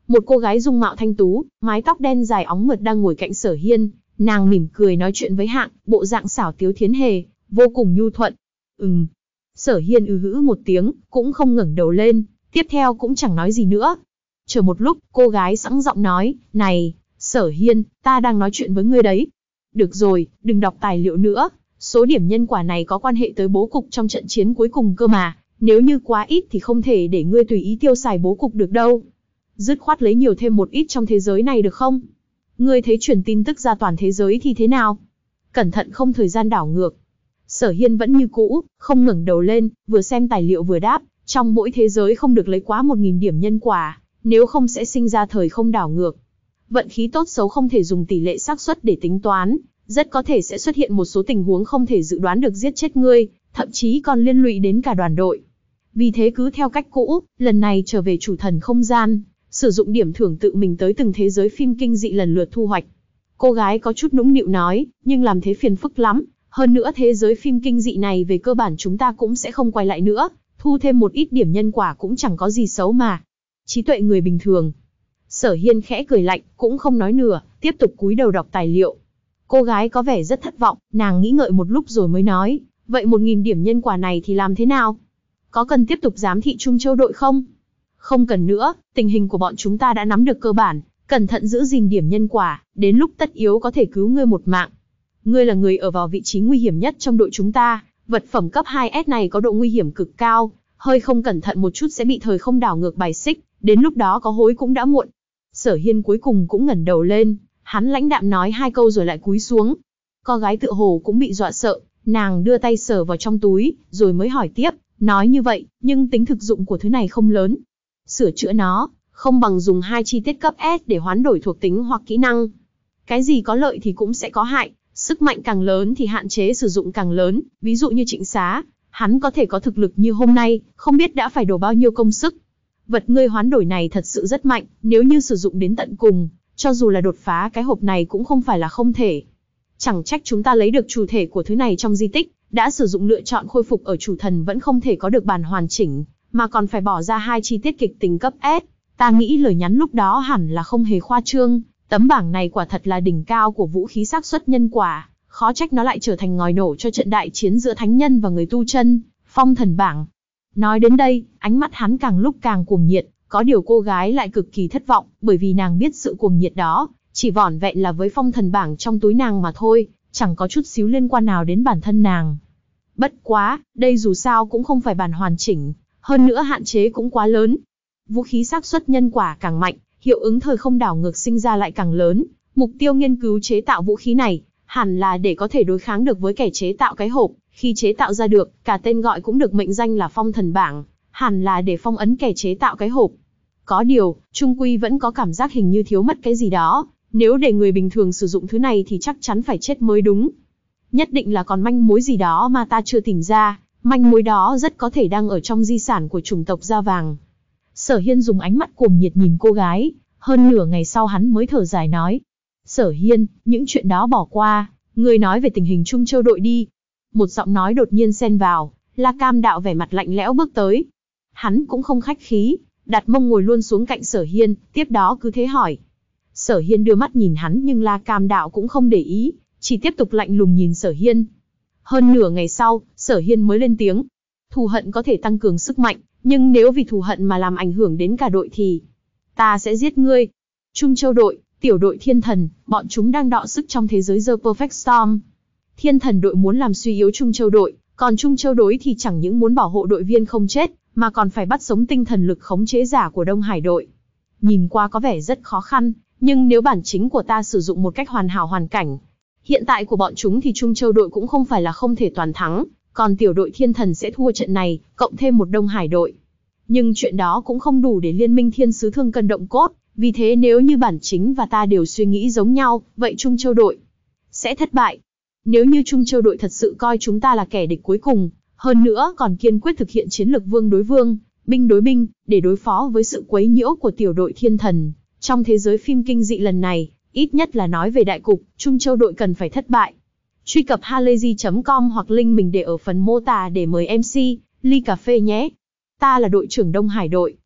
Một cô gái dung mạo thanh tú, mái tóc đen dài óng mượt đang ngồi cạnh Sở Hiên, nàng mỉm cười nói chuyện với Hạng, bộ dạng xảo tiếu thiến hề, vô cùng nhu thuận. Ừm. Sở Hiên ư hữ một tiếng, cũng không ngẩng đầu lên, tiếp theo cũng chẳng nói gì nữa. Chờ một lúc, cô gái sẵn giọng nói, này, Sở Hiên, ta đang nói chuyện với ngươi đấy. Được rồi, đừng đọc tài liệu nữa, số điểm nhân quả này có quan hệ tới bố cục trong trận chiến cuối cùng cơ mà, nếu như quá ít thì không thể để ngươi tùy ý tiêu xài bố cục được đâu. Dứt khoát lấy nhiều thêm một ít trong thế giới này được không? Ngươi thấy truyền tin tức ra toàn thế giới thì thế nào? Cẩn thận không thời gian đảo ngược. Sở Hiên vẫn như cũ, không ngẩng đầu lên, vừa xem tài liệu vừa đáp, trong mỗi thế giới không được lấy quá một nghìn điểm nhân quả, nếu không sẽ sinh ra thời không đảo ngược. Vận khí tốt xấu không thể dùng tỷ lệ xác suất để tính toán, rất có thể sẽ xuất hiện một số tình huống không thể dự đoán được giết chết ngươi, thậm chí còn liên lụy đến cả đoàn đội. Vì thế cứ theo cách cũ, lần này trở về chủ thần không gian, sử dụng điểm thưởng tự mình tới từng thế giới phim kinh dị lần lượt thu hoạch. Cô gái có chút nũng nịu nói, nhưng làm thế phiền phức lắm, hơn nữa thế giới phim kinh dị này về cơ bản chúng ta cũng sẽ không quay lại nữa, thu thêm một ít điểm nhân quả cũng chẳng có gì xấu mà. Trí tuệ người bình thường. Sở Hiên khẽ cười lạnh, cũng không nói nữa, tiếp tục cúi đầu đọc tài liệu. Cô gái có vẻ rất thất vọng, nàng nghĩ ngợi một lúc rồi mới nói, vậy một nghìn điểm nhân quả này thì làm thế nào? Có cần tiếp tục giám thị Trung Châu đội không? Không cần nữa, tình hình của bọn chúng ta đã nắm được cơ bản, cẩn thận giữ gìn điểm nhân quả, đến lúc tất yếu có thể cứu ngươi một mạng. Ngươi là người ở vào vị trí nguy hiểm nhất trong đội chúng ta, vật phẩm cấp hai S này có độ nguy hiểm cực cao, hơi không cẩn thận một chút sẽ bị thời không đảo ngược bài xích, đến lúc đó có hối cũng đã muộn. Sở Hiên cuối cùng cũng ngẩng đầu lên, hắn lãnh đạm nói hai câu rồi lại cúi xuống. Cô gái tựa hồ cũng bị dọa sợ, nàng đưa tay sờ vào trong túi, rồi mới hỏi tiếp, nói như vậy, nhưng tính thực dụng của thứ này không lớn. Sửa chữa nó, không bằng dùng hai chi tiết cấp S để hoán đổi thuộc tính hoặc kỹ năng. Cái gì có lợi thì cũng sẽ có hại, sức mạnh càng lớn thì hạn chế sử dụng càng lớn, ví dụ như Trịnh Xá, hắn có thể có thực lực như hôm nay, không biết đã phải đổ bao nhiêu công sức. Vật ngươi hoán đổi này thật sự rất mạnh, nếu như sử dụng đến tận cùng, cho dù là đột phá cái hộp này cũng không phải là không thể. Chẳng trách chúng ta lấy được chủ thể của thứ này trong di tích, đã sử dụng lựa chọn khôi phục ở chủ thần vẫn không thể có được bản hoàn chỉnh, mà còn phải bỏ ra hai chi tiết kịch tính cấp S. Ta nghĩ lời nhắn lúc đó hẳn là không hề khoa trương, tấm bảng này quả thật là đỉnh cao của vũ khí xác suất nhân quả, khó trách nó lại trở thành ngòi nổ cho trận đại chiến giữa thánh nhân và người tu chân, phong thần bảng. Nói đến đây, ánh mắt hắn càng lúc càng cuồng nhiệt, có điều cô gái lại cực kỳ thất vọng, bởi vì nàng biết sự cuồng nhiệt đó, chỉ vỏn vẹn là với phong thần bảng trong túi nàng mà thôi, chẳng có chút xíu liên quan nào đến bản thân nàng. Bất quá, đây dù sao cũng không phải bản hoàn chỉnh, hơn nữa hạn chế cũng quá lớn. Vũ khí xác suất nhân quả càng mạnh, hiệu ứng thời không đảo ngược sinh ra lại càng lớn, mục tiêu nghiên cứu chế tạo vũ khí này, hẳn là để có thể đối kháng được với kẻ chế tạo cái hộp, khi chế tạo ra được, cả tên gọi cũng được mệnh danh là phong thần bảng, hẳn là để phong ấn kẻ chế tạo cái hộp. Có điều, trung quy vẫn có cảm giác hình như thiếu mất cái gì đó, nếu để người bình thường sử dụng thứ này thì chắc chắn phải chết mới đúng. Nhất định là còn manh mối gì đó mà ta chưa tìm ra, manh mối đó rất có thể đang ở trong di sản của chủng tộc Da Vàng. Sở Hiên dùng ánh mắt cuồng nhiệt nhìn cô gái, hơn nửa ngày sau hắn mới thở dài nói. Sở Hiên, những chuyện đó bỏ qua, ngươi nói về tình hình Trung Châu đội đi. Một giọng nói đột nhiên xen vào, La Cam Đạo vẻ mặt lạnh lẽo bước tới. Hắn cũng không khách khí, đặt mông ngồi luôn xuống cạnh Sở Hiên, tiếp đó cứ thế hỏi. Sở Hiên đưa mắt nhìn hắn nhưng La Cam Đạo cũng không để ý, chỉ tiếp tục lạnh lùng nhìn Sở Hiên. Hơn nửa ngày sau, Sở Hiên mới lên tiếng. Thù hận có thể tăng cường sức mạnh, nhưng nếu vì thù hận mà làm ảnh hưởng đến cả đội thì ta sẽ giết ngươi. Trung Châu đội, tiểu đội Thiên Thần, bọn chúng đang đọ sức trong thế giới The Perfect Storm. Thiên Thần đội muốn làm suy yếu Trung Châu đội, còn Trung Châu đối thì chẳng những muốn bảo hộ đội viên không chết, mà còn phải bắt sống tinh thần lực khống chế giả của Đông Hải đội. Nhìn qua có vẻ rất khó khăn, nhưng nếu bản chính của ta sử dụng một cách hoàn hảo hoàn cảnh, hiện tại của bọn chúng thì Trung Châu đội cũng không phải là không thể toàn thắng, còn tiểu đội Thiên Thần sẽ thua trận này, cộng thêm một Đông Hải đội. Nhưng chuyện đó cũng không đủ để liên minh thiên sứ thương cân động cốt, vì thế nếu như bản chính và ta đều suy nghĩ giống nhau, vậy Trung Châu đội sẽ thất bại. Nếu như Trung Châu đội thật sự coi chúng ta là kẻ địch cuối cùng, hơn nữa còn kiên quyết thực hiện chiến lược vương đối vương, binh đối binh, để đối phó với sự quấy nhiễu của tiểu đội Thiên Thần, trong thế giới phim kinh dị lần này, ít nhất là nói về đại cục, Trung Châu đội cần phải thất bại. Truy cập halayzi chấm com hoặc link mình để ở phần mô tả để mời em xê, ly cà phê nhé. Ta là đội trưởng Đông Hải đội,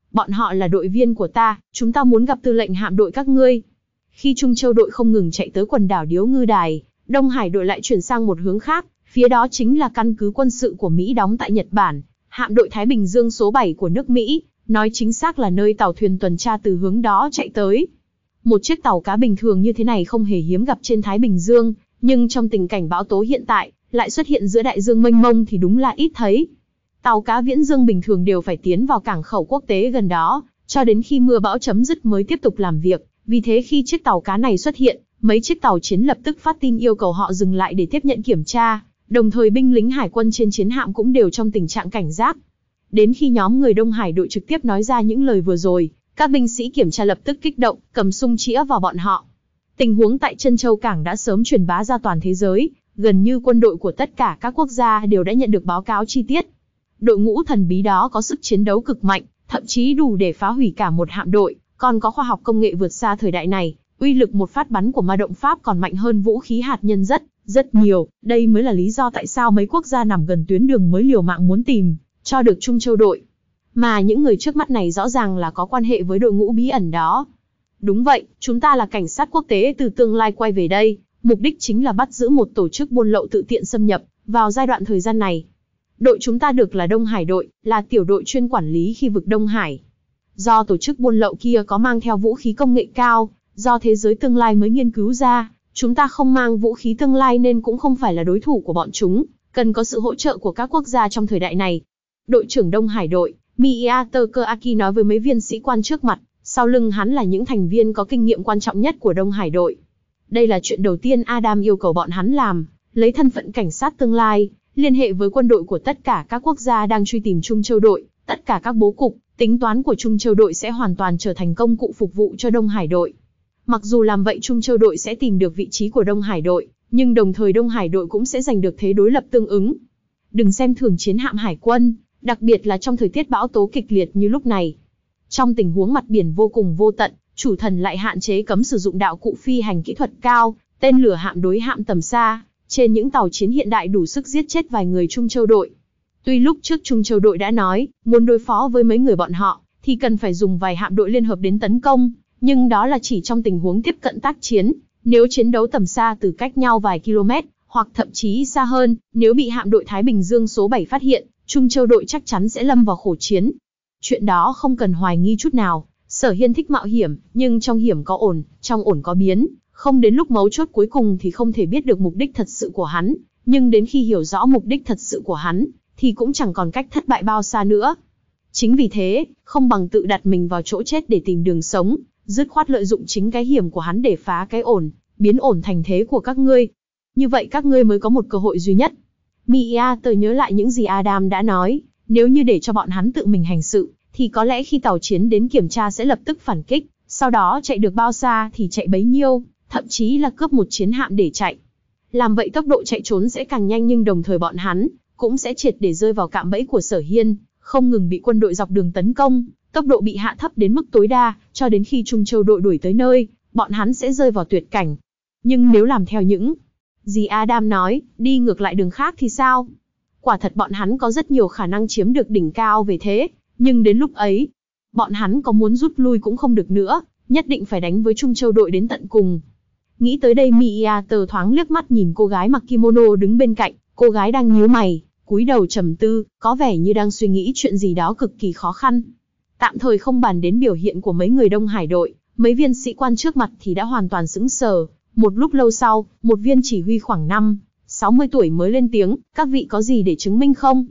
Bọn họ là đội viên của ta, chúng ta muốn gặp tư lệnh hạm đội các ngươi. Khi Trung Châu đội không ngừng chạy tới quần đảo Điếu Ngư Đài, Đông Hải đội lại chuyển sang một hướng khác, phía đó chính là căn cứ quân sự của Mỹ đóng tại Nhật Bản, hạm đội Thái Bình Dương số bảy của nước Mỹ, nói chính xác là nơi tàu thuyền tuần tra từ hướng đó chạy tới. Một chiếc tàu cá bình thường như thế này không hề hiếm gặp trên Thái Bình Dương, nhưng trong tình cảnh bão tố hiện tại, lại xuất hiện giữa đại dương mênh mông thì đúng là ít thấy. Tàu cá viễn dương bình thường đều phải tiến vào cảng khẩu quốc tế gần đó, cho đến khi mưa bão chấm dứt mới tiếp tục làm việc. Vì thế khi chiếc tàu cá này xuất hiện, mấy chiếc tàu chiến lập tức phát tin yêu cầu họ dừng lại để tiếp nhận kiểm tra, đồng thời binh lính hải quân trên chiến hạm cũng đều trong tình trạng cảnh giác. Đến khi nhóm người Đông Hải đội trực tiếp nói ra những lời vừa rồi, các binh sĩ kiểm tra lập tức kích động, cầm sung chĩa vào bọn họ. Tình huống tại Trân Châu Cảng đã sớm truyền bá ra toàn thế giới, gần như quân đội của tất cả các quốc gia đều đã nhận được báo cáo chi tiết. Đội ngũ thần bí đó có sức chiến đấu cực mạnh, thậm chí đủ để phá hủy cả một hạm đội, còn có khoa học công nghệ vượt xa thời đại này, uy lực một phát bắn của ma động Pháp còn mạnh hơn vũ khí hạt nhân rất, rất nhiều. Đây mới là lý do tại sao mấy quốc gia nằm gần tuyến đường mới liều mạng muốn tìm cho được Trung Châu đội. Mà những người trước mắt này rõ ràng là có quan hệ với đội ngũ bí ẩn đó. Đúng vậy, chúng ta là cảnh sát quốc tế từ tương lai quay về đây, mục đích chính là bắt giữ một tổ chức buôn lậu tự tiện xâm nhập vào giai đoạn thời gian này. Đội chúng ta được là Đông Hải đội, là tiểu đội chuyên quản lý khu vực Đông Hải. Do tổ chức buôn lậu kia có mang theo vũ khí công nghệ cao, do thế giới tương lai mới nghiên cứu ra, chúng ta không mang vũ khí tương lai nên cũng không phải là đối thủ của bọn chúng, cần có sự hỗ trợ của các quốc gia trong thời đại này. Đội trưởng Đông Hải đội, Miyatake nói với mấy viên sĩ quan trước mặt, sau lưng hắn là những thành viên có kinh nghiệm quan trọng nhất của Đông Hải đội. Đây là chuyện đầu tiên Adam yêu cầu bọn hắn làm, lấy thân phận cảnh sát tương lai, liên hệ với quân đội của tất cả các quốc gia đang truy tìm Trung Châu đội, tất cả các bố cục, tính toán của Trung Châu đội sẽ hoàn toàn trở thành công cụ phục vụ cho Đông Hải đội. Mặc dù làm vậy Trung Châu đội sẽ tìm được vị trí của Đông Hải đội, nhưng đồng thời Đông Hải đội cũng sẽ giành được thế đối lập tương ứng. Đừng xem thường chiến hạm hải quân, đặc biệt là trong thời tiết bão tố kịch liệt như lúc này. Trong tình huống mặt biển vô cùng vô tận, chủ thần lại hạn chế cấm sử dụng đạo cụ phi hành kỹ thuật cao, tên lửa hạm đối hạm tầm xa, trên những tàu chiến hiện đại đủ sức giết chết vài người Trung Châu đội. Tuy lúc trước Trung Châu đội đã nói, muốn đối phó với mấy người bọn họ, thì cần phải dùng vài hạm đội liên hợp đến tấn công, nhưng đó là chỉ trong tình huống tiếp cận tác chiến, nếu chiến đấu tầm xa từ cách nhau vài km, hoặc thậm chí xa hơn, nếu bị hạm đội Thái Bình Dương số bảy phát hiện, Trung Châu đội chắc chắn sẽ lâm vào khổ chiến. Chuyện đó không cần hoài nghi chút nào, Sở Hiên thích mạo hiểm, nhưng trong hiểm có ổn, trong ổn có biến, không đến lúc mấu chốt cuối cùng thì không thể biết được mục đích thật sự của hắn, nhưng đến khi hiểu rõ mục đích thật sự của hắn, thì cũng chẳng còn cách thất bại bao xa nữa. Chính vì thế, không bằng tự đặt mình vào chỗ chết để tìm đường sống, dứt khoát lợi dụng chính cái hiểm của hắn để phá cái ổn, biến ổn thành thế của các ngươi. Như vậy các ngươi mới có một cơ hội duy nhất. Miyatake nhớ lại những gì Adam đã nói, nếu như để cho bọn hắn tự mình hành sự, thì có lẽ khi tàu chiến đến kiểm tra sẽ lập tức phản kích, sau đó chạy được bao xa thì chạy bấy nhiêu, thậm chí là cướp một chiến hạm để chạy. Làm vậy tốc độ chạy trốn sẽ càng nhanh, nhưng đồng thời bọn hắn cũng sẽ triệt để rơi vào cạm bẫy của Sở Hiên, không ngừng bị quân đội dọc đường tấn công, tốc độ bị hạ thấp đến mức tối đa, cho đến khi Trung Châu đội đuổi tới nơi, bọn hắn sẽ rơi vào tuyệt cảnh. Nhưng nếu làm theo những gì Adam nói, đi ngược lại đường khác thì sao? Quả thật bọn hắn có rất nhiều khả năng chiếm được đỉnh cao về thế, nhưng đến lúc ấy, bọn hắn có muốn rút lui cũng không được nữa, nhất định phải đánh với Trung Châu đội đến tận cùng. Nghĩ tới đây Miyatake thoáng liếc mắt nhìn cô gái mặc kimono đứng bên cạnh, cô gái đang nhíu mày, cúi đầu trầm tư, có vẻ như đang suy nghĩ chuyện gì đó cực kỳ khó khăn. Tạm thời không bàn đến biểu hiện của mấy người Đông Hải đội, mấy viên sĩ quan trước mặt thì đã hoàn toàn sững sờ. Một lúc lâu sau, một viên chỉ huy khoảng năm, sáu mươi tuổi mới lên tiếng, các vị có gì để chứng minh không?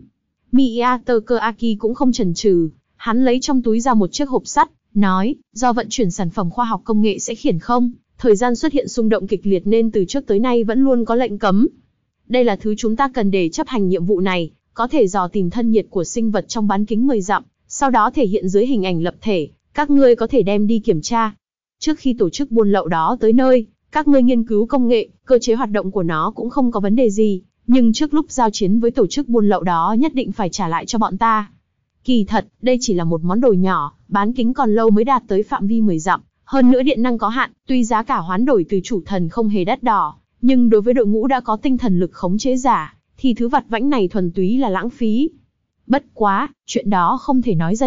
Miyatake cũng không chần chừ, hắn lấy trong túi ra một chiếc hộp sắt, nói, do vận chuyển sản phẩm khoa học công nghệ sẽ khiển không, thời gian xuất hiện xung động kịch liệt nên từ trước tới nay vẫn luôn có lệnh cấm. Đây là thứ chúng ta cần để chấp hành nhiệm vụ này, có thể dò tìm thân nhiệt của sinh vật trong bán kính mười dặm, sau đó thể hiện dưới hình ảnh lập thể, các ngươi có thể đem đi kiểm tra. Trước khi tổ chức buôn lậu đó tới nơi, các ngươi nghiên cứu công nghệ, cơ chế hoạt động của nó cũng không có vấn đề gì, nhưng trước lúc giao chiến với tổ chức buôn lậu đó nhất định phải trả lại cho bọn ta. Kỳ thật, đây chỉ là một món đồ nhỏ, bán kính còn lâu mới đạt tới phạm vi mười dặm, hơn nữa điện năng có hạn, tuy giá cả hoán đổi từ chủ thần không hề đắt đỏ, nhưng đối với đội ngũ đã có tinh thần lực khống chế giả, thì thứ vặt vãnh này thuần túy là lãng phí. Bất quá, chuyện đó không thể nói ra được,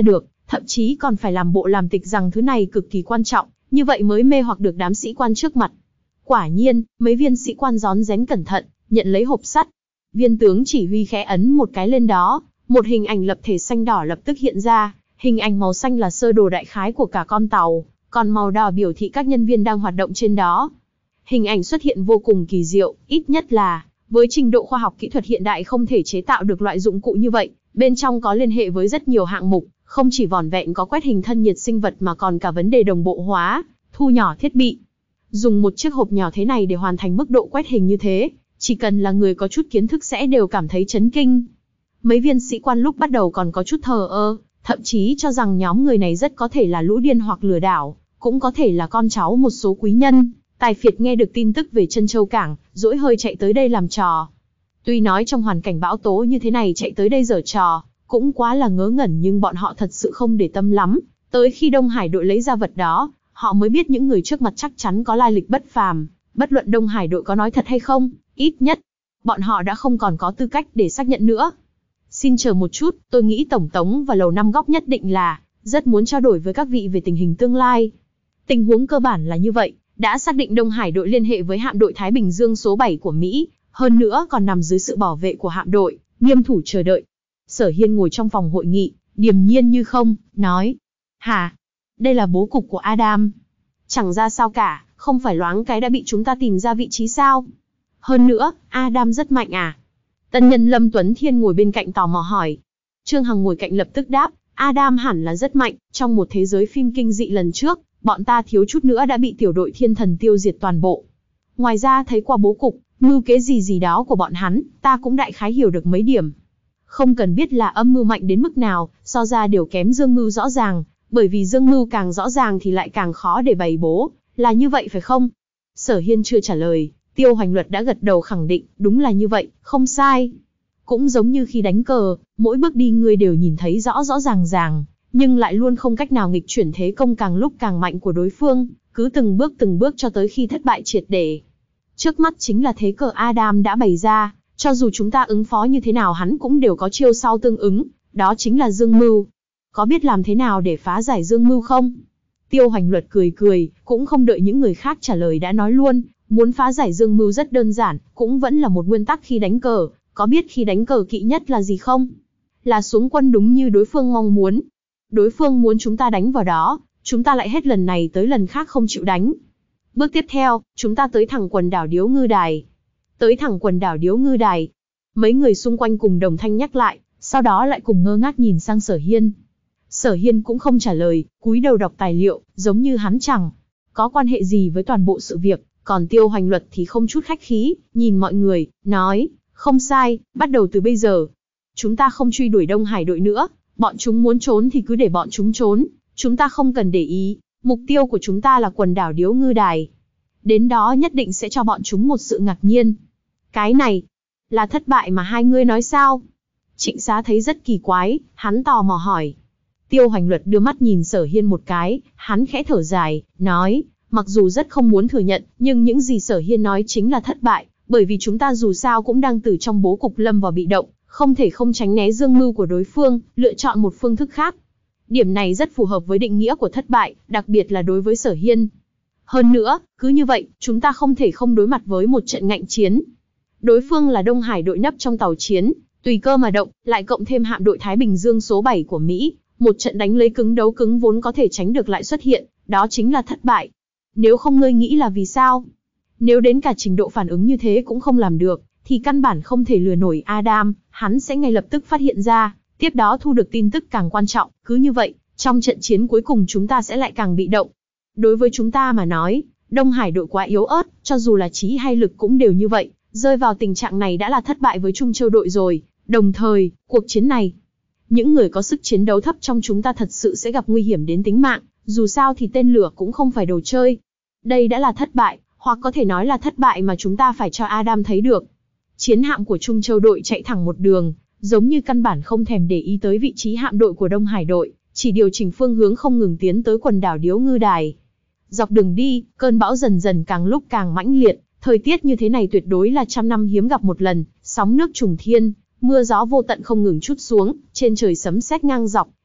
thậm chí còn phải làm bộ làm tịch rằng thứ này cực kỳ quan trọng, như vậy mới mê hoặc được đám sĩ quan trước mặt. Quả nhiên, mấy viên sĩ quan rón rén cẩn thận, nhận lấy hộp sắt. Viên tướng chỉ huy khẽ ấn một cái lên đó, một hình ảnh lập thể xanh đỏ lập tức hiện ra. Hình ảnh màu xanh là sơ đồ đại khái của cả con tàu, còn màu đỏ biểu thị các nhân viên đang hoạt động trên đó. Hình ảnh xuất hiện vô cùng kỳ diệu, ít nhất là, với trình độ khoa học kỹ thuật hiện đại không thể chế tạo được loại dụng cụ như vậy. Bên trong có liên hệ với rất nhiều hạng mục, không chỉ vỏn vẹn có quét hình thân nhiệt sinh vật mà còn cả vấn đề đồng bộ hóa, thu nhỏ thiết bị. Dùng một chiếc hộp nhỏ thế này để hoàn thành mức độ quét hình như thế, chỉ cần là người có chút kiến thức sẽ đều cảm thấy chấn kinh. Mấy viên sĩ quan lúc bắt đầu còn có chút thờ ơ, thậm chí cho rằng nhóm người này rất có thể là lũ điên hoặc lừa đảo, cũng có thể là con cháu một số quý nhân, tài phiệt nghe được tin tức về Trân Châu Cảng, dỗi hơi chạy tới đây làm trò. Tuy nói trong hoàn cảnh bão tố như thế này chạy tới đây giở trò, cũng quá là ngớ ngẩn, nhưng bọn họ thật sự không để tâm lắm. Tới khi Đông Hải đội lấy ra vật đó, họ mới biết những người trước mặt chắc chắn có lai lịch bất phàm. Bất luận Đông Hải đội có nói thật hay không, ít nhất, bọn họ đã không còn có tư cách để xác nhận nữa. Xin chờ một chút, tôi nghĩ Tổng thống và Lầu Năm Góc nhất định là rất muốn trao đổi với các vị về tình hình tương lai. Tình huống cơ bản là như vậy, đã xác định Đông Hải đội liên hệ với hạm đội Thái Bình Dương số bảy của Mỹ, hơn nữa còn nằm dưới sự bảo vệ của hạm đội, nghiêm thủ chờ đợi. Sở Hiên ngồi trong phòng hội nghị, điềm nhiên như không, nói: "Hả? Đây là bố cục của Adam. Chẳng ra sao cả, không phải loáng cái đã bị chúng ta tìm ra vị trí sao? Hơn nữa, Adam rất mạnh à?" Tân nhân Lâm Tuấn Thiên ngồi bên cạnh tò mò hỏi. Trương Hằng ngồi cạnh lập tức đáp: "Adam hẳn là rất mạnh, trong một thế giới phim kinh dị lần trước, bọn ta thiếu chút nữa đã bị tiểu đội thiên thần tiêu diệt toàn bộ. Ngoài ra thấy qua bố cục, mưu kế gì gì đó của bọn hắn, ta cũng đại khái hiểu được mấy điểm. Không cần biết là âm mưu mạnh đến mức nào, so ra đều kém dương mưu rõ ràng, bởi vì dương mưu càng rõ ràng thì lại càng khó để bày bố, là như vậy phải không?" Sở Hiên chưa trả lời, Tiêu Hoành Luật đã gật đầu khẳng định, đúng là như vậy, không sai. Cũng giống như khi đánh cờ, mỗi bước đi ngươi đều nhìn thấy rõ rõ ràng ràng, nhưng lại luôn không cách nào nghịch chuyển thế công càng lúc càng mạnh của đối phương, cứ từng bước từng bước cho tới khi thất bại triệt để. Trước mắt chính là thế cờ Adam đã bày ra, cho dù chúng ta ứng phó như thế nào hắn cũng đều có chiêu sau tương ứng, đó chính là dương mưu. Có biết làm thế nào để phá giải dương mưu không? Tiêu Hoành Luật cười cười, cũng không đợi những người khác trả lời đã nói luôn, muốn phá giải dương mưu rất đơn giản, cũng vẫn là một nguyên tắc khi đánh cờ. Có biết khi đánh cờ kỵ nhất là gì không? Là xuống quân đúng như đối phương mong muốn. Đối phương muốn chúng ta đánh vào đó, chúng ta lại hết lần này tới lần khác không chịu đánh. Bước tiếp theo, chúng ta tới thẳng quần đảo Điếu Ngư Đài. Tới thẳng quần đảo Điếu Ngư Đài. Mấy người xung quanh cùng đồng thanh nhắc lại, sau đó lại cùng ngơ ngác nhìn sang Sở Hiên. Sở Hiên cũng không trả lời, cúi đầu đọc tài liệu, giống như hắn chẳng có quan hệ gì với toàn bộ sự việc. Còn Tiêu Hoành Luật thì không chút khách khí, nhìn mọi người, nói: "Không sai, bắt đầu từ bây giờ, chúng ta không truy đuổi Đông Hải đội nữa, bọn chúng muốn trốn thì cứ để bọn chúng trốn, chúng ta không cần để ý, mục tiêu của chúng ta là quần đảo Điếu Ngư Đài. Đến đó nhất định sẽ cho bọn chúng một sự ngạc nhiên." "Cái này, là thất bại mà hai ngươi nói sao?" Trịnh Xá thấy rất kỳ quái, hắn tò mò hỏi. Tiêu Hoành Luật đưa mắt nhìn Sở Hiên một cái, hắn khẽ thở dài, nói: "Mặc dù rất không muốn thừa nhận, nhưng những gì Sở Hiên nói chính là thất bại, bởi vì chúng ta dù sao cũng đang từ trong bố cục lâm vào bị động, không thể không tránh né dương mưu của đối phương, lựa chọn một phương thức khác." Điểm này rất phù hợp với định nghĩa của thất bại, đặc biệt là đối với Sở Hiên. Hơn nữa, cứ như vậy, chúng ta không thể không đối mặt với một trận ngạnh chiến. Đối phương là Đông Hải đội nấp trong tàu chiến, tùy cơ mà động, lại cộng thêm hạm đội Thái Bình Dương số bảy của Mỹ, một trận đánh lấy cứng đấu cứng vốn có thể tránh được lại xuất hiện, đó chính là thất bại. Nếu không ngươi nghĩ là vì sao? Nếu đến cả trình độ phản ứng như thế cũng không làm được, thì căn bản không thể lừa nổi Adam, hắn sẽ ngay lập tức phát hiện ra, tiếp đó thu được tin tức càng quan trọng, cứ như vậy, trong trận chiến cuối cùng chúng ta sẽ lại càng bị động. Đối với chúng ta mà nói, Đông Hải đội quá yếu ớt, cho dù là trí hay lực cũng đều như vậy, rơi vào tình trạng này đã là thất bại với Trung Châu đội rồi, đồng thời, cuộc chiến này, những người có sức chiến đấu thấp trong chúng ta thật sự sẽ gặp nguy hiểm đến tính mạng, dù sao thì tên lửa cũng không phải đồ chơi. Đây đã là thất bại, hoặc có thể nói là thất bại mà chúng ta phải cho Adam thấy được. Chiến hạm của Trung Châu đội chạy thẳng một đường, giống như căn bản không thèm để ý tới vị trí hạm đội của Đông Hải đội, chỉ điều chỉnh phương hướng không ngừng tiến tới quần đảo Điếu Ngư Đài. Dọc đường đi, cơn bão dần dần càng lúc càng mãnh liệt, thời tiết như thế này tuyệt đối là trăm năm hiếm gặp một lần, sóng nước trùng thiên, mưa gió vô tận không ngừng trút xuống, trên trời sấm sét ngang dọc,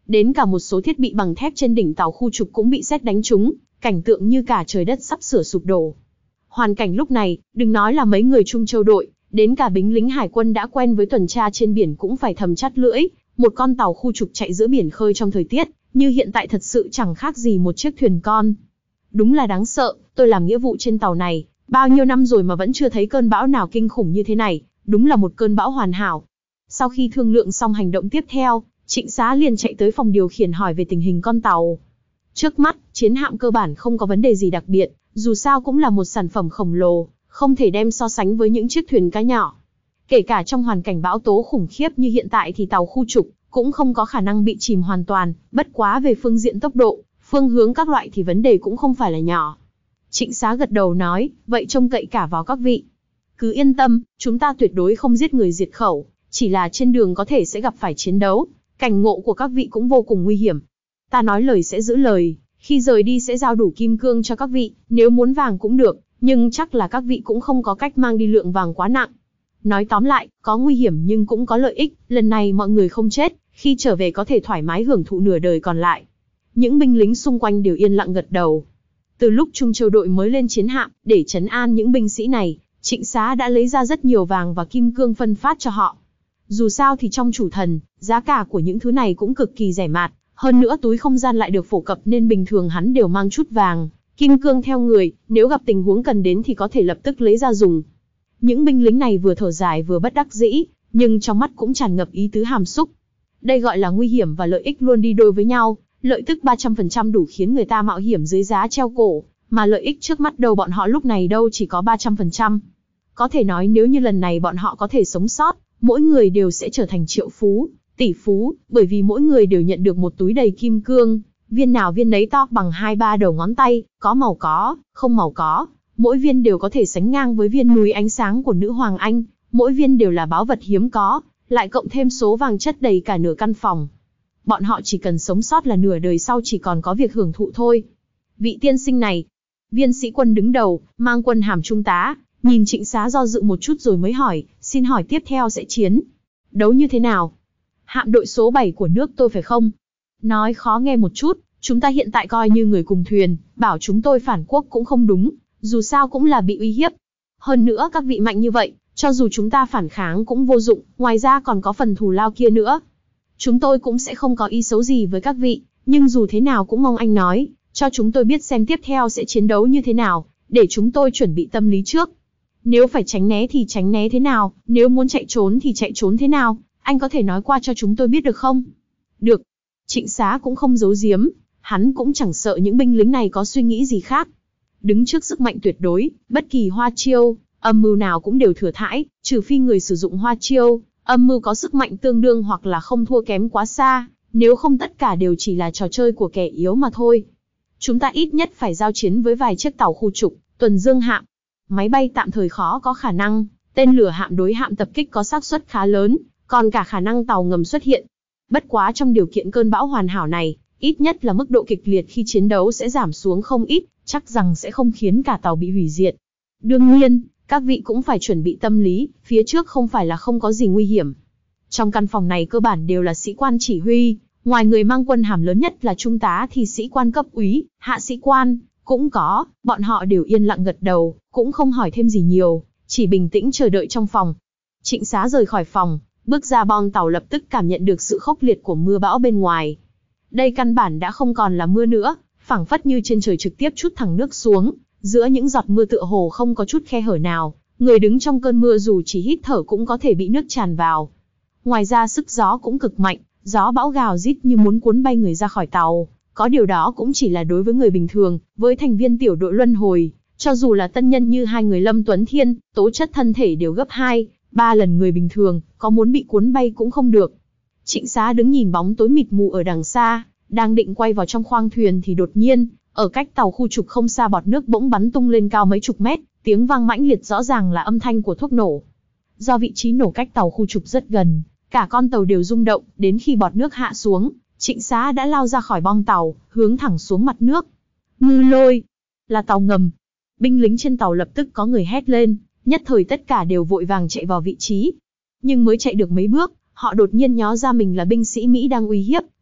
Đến cả một số thiết bị bằng thép trên đỉnh tàu khu trục cũng bị sét đánh trúng, cảnh tượng như cả trời đất sắp sửa sụp đổ. Hoàn cảnh lúc này, đừng nói là mấy người Trung Châu đội, đến cả binh lính hải quân đã quen với tuần tra trên biển cũng phải thầm chắt lưỡi, một con tàu khu trục chạy giữa biển khơi trong thời tiết như hiện tại thật sự chẳng khác gì một chiếc thuyền con. Đúng là đáng sợ, tôi làm nghĩa vụ trên tàu này, bao nhiêu năm rồi mà vẫn chưa thấy cơn bão nào kinh khủng như thế này, đúng là một cơn bão hoàn hảo. Sau khi thương lượng xong hành động tiếp theo, Trịnh Xá liền chạy tới phòng điều khiển hỏi về tình hình con tàu. Trước mắt, chiến hạm cơ bản không có vấn đề gì đặc biệt, dù sao cũng là một sản phẩm khổng lồ, không thể đem so sánh với những chiếc thuyền cá nhỏ. Kể cả trong hoàn cảnh bão tố khủng khiếp như hiện tại thì tàu khu trục cũng không có khả năng bị chìm hoàn toàn, bất quá về phương diện tốc độ, phương hướng các loại thì vấn đề cũng không phải là nhỏ. Trịnh Xá gật đầu nói, vậy trông cậy cả vào các vị. Cứ yên tâm, chúng ta tuyệt đối không giết người diệt khẩu, chỉ là trên đường có thể sẽ gặp phải chiến đấu, cảnh ngộ của các vị cũng vô cùng nguy hiểm. Ta nói lời sẽ giữ lời, khi rời đi sẽ giao đủ kim cương cho các vị, nếu muốn vàng cũng được, nhưng chắc là các vị cũng không có cách mang đi lượng vàng quá nặng. Nói tóm lại, có nguy hiểm nhưng cũng có lợi ích, lần này mọi người không chết, khi trở về có thể thoải mái hưởng thụ nửa đời còn lại. Những binh lính xung quanh đều yên lặng gật đầu. Từ lúc Trung Châu đội mới lên chiến hạm, để trấn an những binh sĩ này, Trịnh Xá đã lấy ra rất nhiều vàng và kim cương phân phát cho họ. Dù sao thì trong chủ thần, giá cả của những thứ này cũng cực kỳ rẻ mạt, hơn nữa túi không gian lại được phổ cập nên bình thường hắn đều mang chút vàng, kim cương theo người, nếu gặp tình huống cần đến thì có thể lập tức lấy ra dùng. Những binh lính này vừa thở dài vừa bất đắc dĩ, nhưng trong mắt cũng tràn ngập ý tứ hàm xúc. Đây gọi là nguy hiểm và lợi ích luôn đi đôi với nhau, lợi tức ba trăm phần trăm đủ khiến người ta mạo hiểm dưới giá treo cổ, mà lợi ích trước mắt đâu bọn họ lúc này đâu chỉ có ba trăm phần trăm. Có thể nói nếu như lần này bọn họ có thể sống sót, mỗi người đều sẽ trở thành triệu phú, tỷ phú, bởi vì mỗi người đều nhận được một túi đầy kim cương, viên nào viên nấy to bằng hai ba đầu ngón tay, có màu có, không màu có, mỗi viên đều có thể sánh ngang với viên núi ánh sáng của nữ hoàng Anh, mỗi viên đều là báu vật hiếm có, lại cộng thêm số vàng chất đầy cả nửa căn phòng. Bọn họ chỉ cần sống sót là nửa đời sau chỉ còn có việc hưởng thụ thôi. Vị tiên sinh này, viên sĩ quân đứng đầu, mang quân hàm trung tá, nhìn Trịnh Xá do dự một chút rồi mới hỏi, xin hỏi tiếp theo sẽ chiến đấu như thế nào? Hạm đội số bảy của nước tôi phải không? Nói khó nghe một chút, chúng ta hiện tại coi như người cùng thuyền, bảo chúng tôi phản quốc cũng không đúng, dù sao cũng là bị uy hiếp. Hơn nữa các vị mạnh như vậy, cho dù chúng ta phản kháng cũng vô dụng, ngoài ra còn có phần thù lao kia nữa. Chúng tôi cũng sẽ không có ý xấu gì với các vị, nhưng dù thế nào cũng mong anh nói, cho chúng tôi biết xem tiếp theo sẽ chiến đấu như thế nào, để chúng tôi chuẩn bị tâm lý trước. Nếu phải tránh né thì tránh né thế nào, nếu muốn chạy trốn thì chạy trốn thế nào, anh có thể nói qua cho chúng tôi biết được không? Được. Trịnh Xá cũng không giấu giếm, hắn cũng chẳng sợ những binh lính này có suy nghĩ gì khác. Đứng trước sức mạnh tuyệt đối, bất kỳ hoa chiêu, âm mưu nào cũng đều thừa thãi, trừ phi người sử dụng hoa chiêu, âm mưu có sức mạnh tương đương hoặc là không thua kém quá xa, nếu không tất cả đều chỉ là trò chơi của kẻ yếu mà thôi. Chúng ta ít nhất phải giao chiến với vài chiếc tàu khu trục, tuần dương hạm. Máy bay tạm thời khó có khả năng, tên lửa hạm đối hạm tập kích có xác suất khá lớn, còn cả khả năng tàu ngầm xuất hiện. Bất quá trong điều kiện cơn bão hoàn hảo này, ít nhất là mức độ kịch liệt khi chiến đấu sẽ giảm xuống không ít, chắc rằng sẽ không khiến cả tàu bị hủy diệt. Đương nhiên, các vị cũng phải chuẩn bị tâm lý, phía trước không phải là không có gì nguy hiểm. Trong căn phòng này cơ bản đều là sĩ quan chỉ huy, ngoài người mang quân hàm lớn nhất là trung tá thì sĩ quan cấp úy, hạ sĩ quan cũng có, bọn họ đều yên lặng gật đầu, cũng không hỏi thêm gì nhiều, chỉ bình tĩnh chờ đợi trong phòng. Trịnh Xá rời khỏi phòng, bước ra bong tàu lập tức cảm nhận được sự khốc liệt của mưa bão bên ngoài. Đây căn bản đã không còn là mưa nữa, phảng phất như trên trời trực tiếp trút thẳng nước xuống, giữa những giọt mưa tựa hồ không có chút khe hở nào, người đứng trong cơn mưa dù chỉ hít thở cũng có thể bị nước tràn vào. Ngoài ra sức gió cũng cực mạnh, gió bão gào rít như muốn cuốn bay người ra khỏi tàu. Có điều đó cũng chỉ là đối với người bình thường, với thành viên tiểu đội luân hồi, cho dù là tân nhân như hai người Lâm Tuấn Thiên, tố chất thân thể đều gấp hai, ba lần người bình thường, có muốn bị cuốn bay cũng không được. Trịnh Xá đứng nhìn bóng tối mịt mù ở đằng xa, đang định quay vào trong khoang thuyền thì đột nhiên, ở cách tàu khu trục không xa bọt nước bỗng bắn tung lên cao mấy chục mét, tiếng vang mãnh liệt rõ ràng là âm thanh của thuốc nổ. Do vị trí nổ cách tàu khu trục rất gần, cả con tàu đều rung động, đến khi bọt nước hạ xuống, Trịnh Xá đã lao ra khỏi bong tàu, hướng thẳng xuống mặt nước. Ngư lôi, là tàu ngầm. Binh lính trên tàu lập tức có người hét lên, nhất thời tất cả đều vội vàng chạy vào vị trí. Nhưng mới chạy được mấy bước, họ đột nhiên nhớ ra mình là binh sĩ Mỹ đang uy hiếp,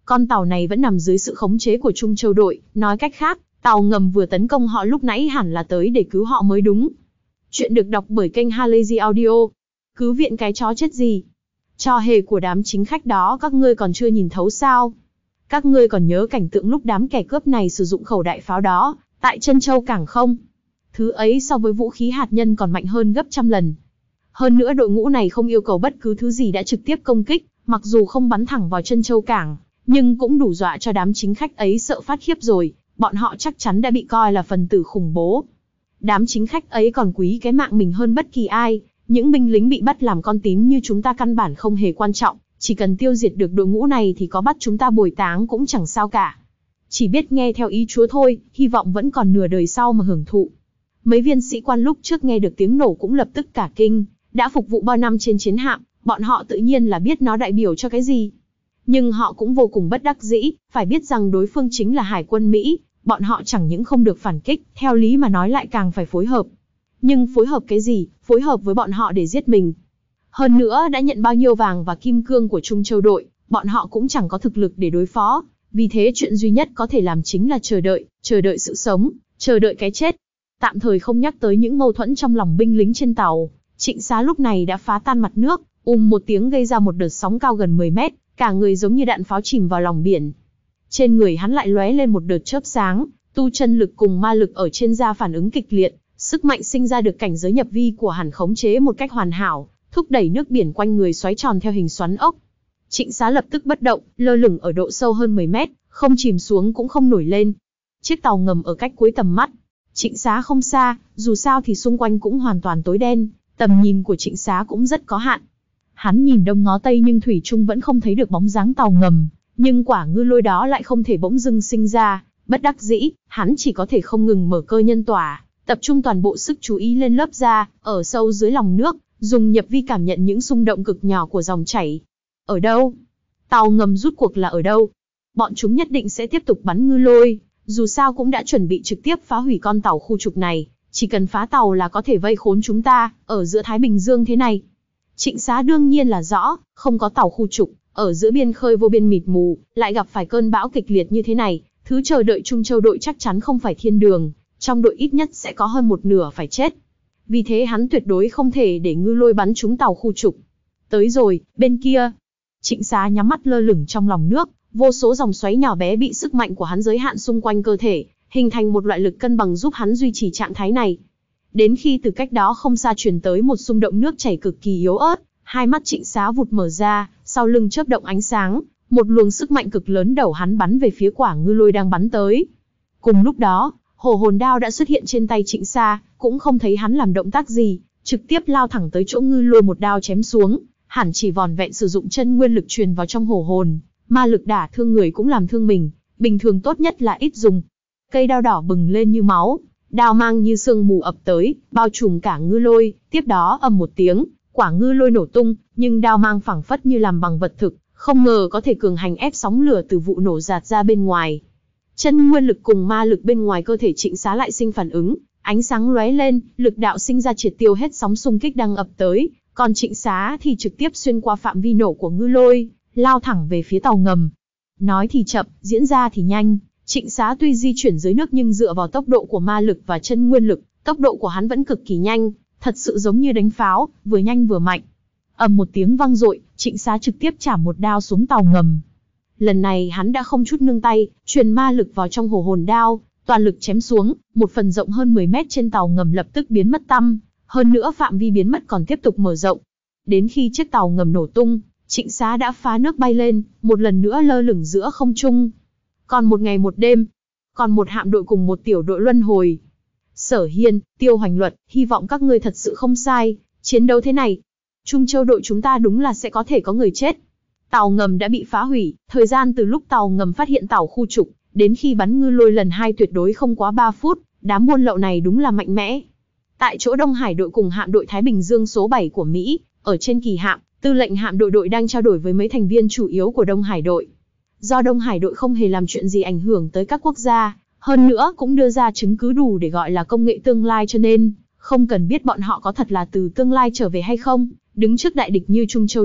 Con tàu này vẫn nằm dưới sự khống chế của Trung Châu đội, nói cách khác, tàu ngầm vừa tấn công họ lúc nãy hẳn là tới để cứu họ mới đúng. Chuyện được đọc bởi kênh Halazy Audio. Cứu viện cái chó chết gì? Trò hề của đám chính khách đó các ngươi còn chưa nhìn thấu sao? Các ngươi còn nhớ cảnh tượng lúc đám kẻ cướp này sử dụng khẩu đại pháo đó, tại Trân Châu Cảng không? Thứ ấy so với vũ khí hạt nhân còn mạnh hơn gấp trăm lần. Hơn nữa đội ngũ này không yêu cầu bất cứ thứ gì đã trực tiếp công kích, mặc dù không bắn thẳng vào Trân Châu Cảng, nhưng cũng đủ dọa cho đám chính khách ấy sợ phát khiếp rồi, bọn họ chắc chắn đã bị coi là phần tử khủng bố. Đám chính khách ấy còn quý cái mạng mình hơn bất kỳ ai, những binh lính bị bắt làm con tín như chúng ta căn bản không hề quan trọng, chỉ cần tiêu diệt được đội ngũ này thì có bắt chúng ta bồi táng cũng chẳng sao cả. Chỉ biết nghe theo ý Chúa thôi, hy vọng vẫn còn nửa đời sau mà hưởng thụ. Mấy viên sĩ quan lúc trước nghe được tiếng nổ cũng lập tức cả kinh, đã phục vụ bao năm trên chiến hạm, bọn họ tự nhiên là biết nó đại biểu cho cái gì. Nhưng họ cũng vô cùng bất đắc dĩ, phải biết rằng đối phương chính là Hải quân Mỹ, bọn họ chẳng những không được phản kích, theo lý mà nói lại càng phải phối hợp. Nhưng phối hợp cái gì, phối hợp với bọn họ để giết mình. Hơn nữa đã nhận bao nhiêu vàng và kim cương của Trung Châu đội, bọn họ cũng chẳng có thực lực để đối phó, vì thế chuyện duy nhất có thể làm chính là chờ đợi, chờ đợi sự sống, chờ đợi cái chết. Tạm thời không nhắc tới những mâu thuẫn trong lòng binh lính trên tàu, Trịnh Xá lúc này đã phá tan mặt nước, ùm một tiếng gây ra một đợt sóng cao gần mười mét, cả người giống như đạn pháo chìm vào lòng biển. Trên người hắn lại lóe lên một đợt chớp sáng, tu chân lực cùng ma lực ở trên da phản ứng kịch liệt, sức mạnh sinh ra được cảnh giới nhập vi của hắn khống chế một cách hoàn hảo, thúc đẩy nước biển quanh người xoáy tròn theo hình xoắn ốc. Trịnh Xá lập tức bất động, lơ lửng ở độ sâu hơn mười mét, không chìm xuống cũng không nổi lên. Chiếc tàu ngầm ở cách cuối tầm mắt. Trịnh Xá không xa, dù sao thì xung quanh cũng hoàn toàn tối đen, tầm nhìn của Trịnh Xá cũng rất có hạn. Hắn nhìn đông ngó tây nhưng thủy chung vẫn không thấy được bóng dáng tàu ngầm, nhưng quả ngư lôi đó lại không thể bỗng dưng sinh ra, bất đắc dĩ, hắn chỉ có thể không ngừng mở cơ nhân tỏa, tập trung toàn bộ sức chú ý lên lớp da, ở sâu dưới lòng nước, dùng nhập vi cảm nhận những xung động cực nhỏ của dòng chảy. Ở đâu? Tàu ngầm rút cuộc là ở đâu? Bọn chúng nhất định sẽ tiếp tục bắn ngư lôi, dù sao cũng đã chuẩn bị trực tiếp phá hủy con tàu khu trục này, chỉ cần phá tàu là có thể vây khốn chúng ta, ở giữa Thái Bình Dương thế này. Trịnh Xá đương nhiên là rõ, không có tàu khu trục, ở giữa biên khơi vô biên mịt mù, lại gặp phải cơn bão kịch liệt như thế này, thứ chờ đợi Trung Châu đội chắc chắn không phải thiên đường, trong đội ít nhất sẽ có hơn một nửa phải chết. Vì thế hắn tuyệt đối không thể để ngư lôi bắn trúng tàu khu trục. Tới rồi, bên kia. Trịnh Xá nhắm mắt lơ lửng trong lòng nước, vô số dòng xoáy nhỏ bé bị sức mạnh của hắn giới hạn xung quanh cơ thể, hình thành một loại lực cân bằng giúp hắn duy trì trạng thái này. Đến khi từ cách đó không xa truyền tới một xung động nước chảy cực kỳ yếu ớt, hai mắt Trịnh Xá vụt mở ra, sau lưng chớp động ánh sáng, một luồng sức mạnh cực lớn đầu hắn bắn về phía quả ngư lôi đang bắn tới. Cùng lúc đó, hổ hồn đao đã xuất hiện trên tay Trịnh Xá, cũng không thấy hắn làm động tác gì, trực tiếp lao thẳng tới chỗ ngư lôi một đao chém xuống, hẳn chỉ vòn vẹn sử dụng chân nguyên lực truyền vào trong hổ hồn, ma lực đả thương người cũng làm thương mình, bình thường tốt nhất là ít dùng. Cây đao đỏ bừng lên như máu, đao mang như sương mù ập tới, bao trùm cả ngư lôi, tiếp đó ầm một tiếng, quả ngư lôi nổ tung, nhưng đao mang phảng phất như làm bằng vật thực, không ngờ có thể cường hành ép sóng lửa từ vụ nổ giạt ra bên ngoài. Chân nguyên lực cùng ma lực bên ngoài cơ thể Trịnh Xá lại sinh phản ứng, ánh sáng lóe lên, lực đạo sinh ra triệt tiêu hết sóng xung kích đang ập tới, còn Trịnh Xá thì trực tiếp xuyên qua phạm vi nổ của ngư lôi, lao thẳng về phía tàu ngầm. Nói thì chậm, diễn ra thì nhanh. Trịnh Xá tuy di chuyển dưới nước nhưng dựa vào tốc độ của ma lực và chân nguyên lực, tốc độ của hắn vẫn cực kỳ nhanh, thật sự giống như đánh pháo, vừa nhanh vừa mạnh. Ầm một tiếng vang dội, Trịnh Xá trực tiếp chảm một đao xuống tàu ngầm. Lần này hắn đã không chút nương tay, truyền ma lực vào trong hổ hồn đao, toàn lực chém xuống, một phần rộng hơn mười mét trên tàu ngầm lập tức biến mất tăm, hơn nữa phạm vi biến mất còn tiếp tục mở rộng. Đến khi chiếc tàu ngầm nổ tung, Trịnh Xá đã phá nước bay lên, một lần nữa lơ lửng giữa không trung. Còn một ngày một đêm, còn một hạm đội cùng một tiểu đội luân hồi. Sở Hiên, Tiêu Hoành Luật, hy vọng các ngươi thật sự không sai, chiến đấu thế này, Trung Châu đội chúng ta đúng là sẽ có thể có người chết. Tàu ngầm đã bị phá hủy, thời gian từ lúc tàu ngầm phát hiện tàu khu trục, đến khi bắn ngư lôi lần hai tuyệt đối không quá ba phút, đám buôn lậu này đúng là mạnh mẽ. Tại chỗ Đông Hải đội cùng hạm đội Thái Bình Dương số bảy của Mỹ, ở trên kỳ hạm, tư lệnh hạm đội đội đang trao đổi với mấy thành viên chủ yếu của Đông Hải đội. Do Đông Hải đội không hề làm chuyện gì ảnh hưởng tới các quốc gia, hơn nữa cũng đưa ra chứng cứ đủ để gọi là công nghệ tương lai cho nên, không cần biết bọn họ có thật là từ tương lai trở về hay không, đứng trước đại địch như Trung Châu đội,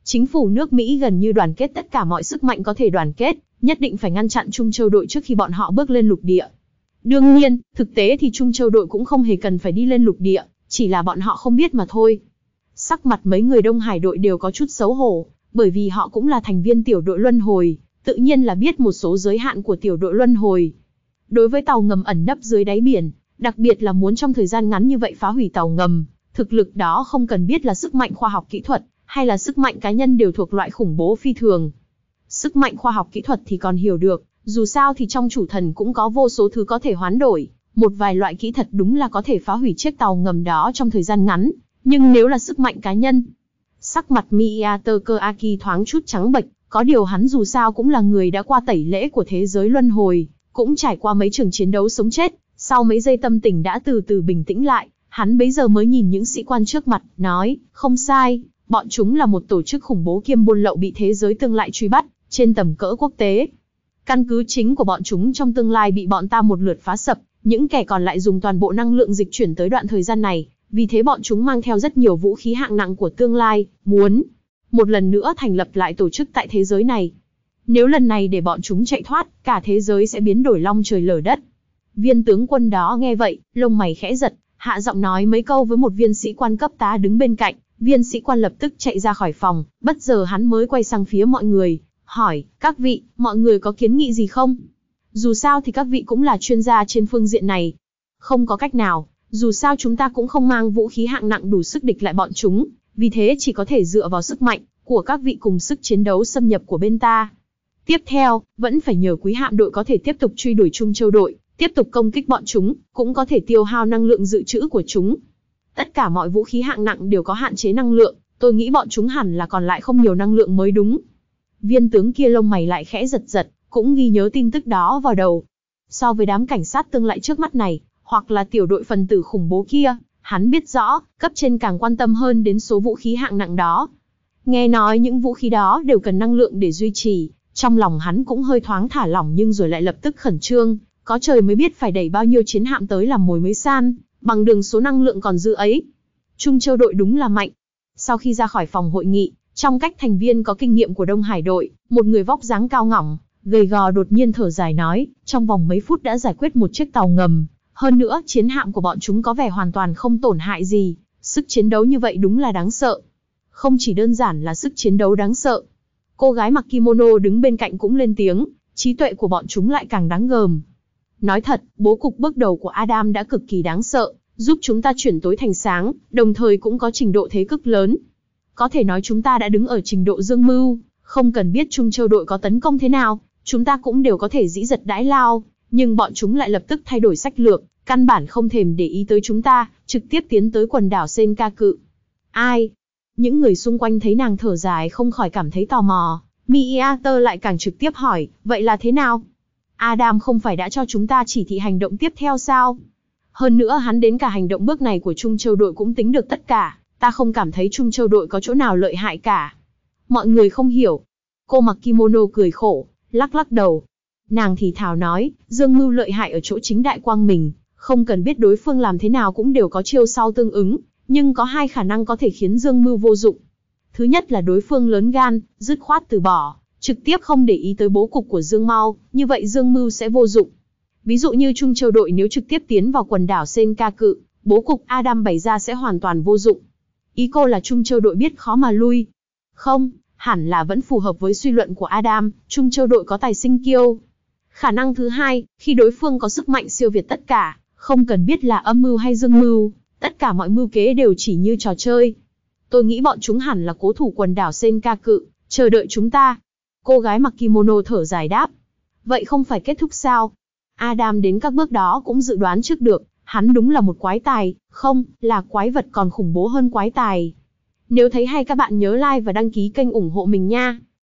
Chính phủ nước Mỹ gần như đoàn kết tất cả mọi sức mạnh có thể đoàn kết, nhất định phải ngăn chặn Trung Châu đội trước khi bọn họ bước lên lục địa. Đương nhiên, thực tế thì Trung Châu đội cũng không hề cần phải đi lên lục địa, chỉ là bọn họ không biết mà thôi. Sắc mặt mấy người Đông Hải đội đều có chút xấu hổ, bởi vì họ cũng là thành viên tiểu đội luân hồi, tự nhiên là biết một số giới hạn của tiểu đội luân hồi. Đối với tàu ngầm ẩn nấp dưới đáy biển, đặc biệt là muốn trong thời gian ngắn như vậy phá hủy tàu ngầm, thực lực đó không cần biết là sức mạnh khoa học kỹ thuật, hay là sức mạnh cá nhân đều thuộc loại khủng bố phi thường. Sức mạnh khoa học kỹ thuật thì còn hiểu được, dù sao thì trong chủ thần cũng có vô số thứ có thể hoán đổi, một vài loại kỹ thuật đúng là có thể phá hủy chiếc tàu ngầm đó trong thời gian ngắn, nhưng nếu là sức mạnh cá nhân. Sắc mặt Miyataka Aki thoáng chút trắng bệch, có điều hắn dù sao cũng là người đã qua tẩy lễ của thế giới luân hồi, cũng trải qua mấy trường chiến đấu sống chết, sau mấy giây tâm tình đã từ từ bình tĩnh lại, hắn bấy giờ mới nhìn những sĩ quan trước mặt, nói, không sai, bọn chúng là một tổ chức khủng bố kiêm buôn lậu bị thế giới tương lai truy bắt, trên tầm cỡ quốc tế. Căn cứ chính của bọn chúng trong tương lai bị bọn ta một lượt phá sập, những kẻ còn lại dùng toàn bộ năng lượng dịch chuyển tới đoạn thời gian này, vì thế bọn chúng mang theo rất nhiều vũ khí hạng nặng của tương lai, muốn một lần nữa thành lập lại tổ chức tại thế giới này. Nếu lần này để bọn chúng chạy thoát, cả thế giới sẽ biến đổi long trời lở đất. Viên tướng quân đó nghe vậy, lông mày khẽ giật, hạ giọng nói mấy câu với một viên sĩ quan cấp tá đứng bên cạnh, viên sĩ quan lập tức chạy ra khỏi phòng, bất giờ hắn mới quay sang phía mọi người, hỏi, các vị, mọi người có kiến nghị gì không? Dù sao thì các vị cũng là chuyên gia trên phương diện này. Không có cách nào, dù sao chúng ta cũng không mang vũ khí hạng nặng đủ sức địch lại bọn chúng, vì thế chỉ có thể dựa vào sức mạnh của các vị cùng sức chiến đấu xâm nhập của bên ta. Tiếp theo, vẫn phải nhờ quý hạm đội có thể tiếp tục truy đuổi Trung Châu đội, tiếp tục công kích bọn chúng, cũng có thể tiêu hao năng lượng dự trữ của chúng. Tất cả mọi vũ khí hạng nặng đều có hạn chế năng lượng, tôi nghĩ bọn chúng hẳn là còn lại không nhiều năng lượng mới đúng. Viên tướng kia lông mày lại khẽ giật giật, cũng ghi nhớ tin tức đó vào đầu. So với đám cảnh sát tương lại trước mắt này, hoặc là tiểu đội phần tử khủng bố kia, hắn biết rõ, cấp trên càng quan tâm hơn đến số vũ khí hạng nặng đó. Nghe nói những vũ khí đó đều cần năng lượng để duy trì, trong lòng hắn cũng hơi thoáng thả lỏng nhưng rồi lại lập tức khẩn trương, có trời mới biết phải đẩy bao nhiêu chiến hạm tới làm mồi mới san, bằng đường số năng lượng còn dư ấy. Trung Châu đội đúng là mạnh. Sau khi ra khỏi phòng hội nghị, trong cách thành viên có kinh nghiệm của Đông Hải đội, một người vóc dáng cao ngỏng, gầy gò đột nhiên thở dài nói, trong vòng mấy phút đã giải quyết một chiếc tàu ngầm, hơn nữa chiến hạm của bọn chúng có vẻ hoàn toàn không tổn hại gì, sức chiến đấu như vậy đúng là đáng sợ. Không chỉ đơn giản là sức chiến đấu đáng sợ. Cô gái mặc kimono đứng bên cạnh cũng lên tiếng, trí tuệ của bọn chúng lại càng đáng gờm. Nói thật, bố cục bước đầu của Adam đã cực kỳ đáng sợ, giúp chúng ta chuyển tối thành sáng, đồng thời cũng có trình độ thế cực lớn. Có thể nói chúng ta đã đứng ở trình độ dương mưu, không cần biết Trung Châu đội có tấn công thế nào, chúng ta cũng đều có thể dĩ giật đãi lao, nhưng bọn chúng lại lập tức thay đổi sách lược, căn bản không thèm để ý tới chúng ta, trực tiếp tiến tới quần đảo Senkaku. Ai? Những người xung quanh thấy nàng thở dài không khỏi cảm thấy tò mò, Miyata lại càng trực tiếp hỏi, vậy là thế nào? Adam không phải đã cho chúng ta chỉ thị hành động tiếp theo sao? Hơn nữa hắn đến cả hành động bước này của Trung Châu đội cũng tính được tất cả, ta không cảm thấy Trung Châu đội có chỗ nào lợi hại cả. Mọi người không hiểu. Cô mặc kimono cười khổ, lắc lắc đầu. Nàng thì thào nói, Dương Mưu lợi hại ở chỗ chính đại quang mình, không cần biết đối phương làm thế nào cũng đều có chiêu sau tương ứng, nhưng có hai khả năng có thể khiến Dương Mưu vô dụng. Thứ nhất là đối phương lớn gan, dứt khoát từ bỏ, trực tiếp không để ý tới bố cục của Dương Mao, như vậy Dương Mưu sẽ vô dụng. Ví dụ như Trung Châu đội nếu trực tiếp tiến vào quần đảo Senkaku, bố cục Adam bày ra sẽ hoàn toàn vô dụng. Ý cô là Trung Châu đội biết khó mà lui. Không, hẳn là vẫn phù hợp với suy luận của Adam, Trung Châu đội có tài sinh kiêu. Khả năng thứ hai, khi đối phương có sức mạnh siêu việt tất cả, không cần biết là âm mưu hay dương mưu, tất cả mọi mưu kế đều chỉ như trò chơi. Tôi nghĩ bọn chúng hẳn là cố thủ quần đảo Senkaku, chờ đợi chúng ta. Cô gái mặc kimono thở dài đáp. Vậy không phải kết thúc sao? Adam đến các bước đó cũng dự đoán trước được, hắn đúng là một quái tài, không, là quái vật còn khủng bố hơn quái tài. Nếu thấy hay các bạn nhớ like và đăng ký kênh ủng hộ mình nha.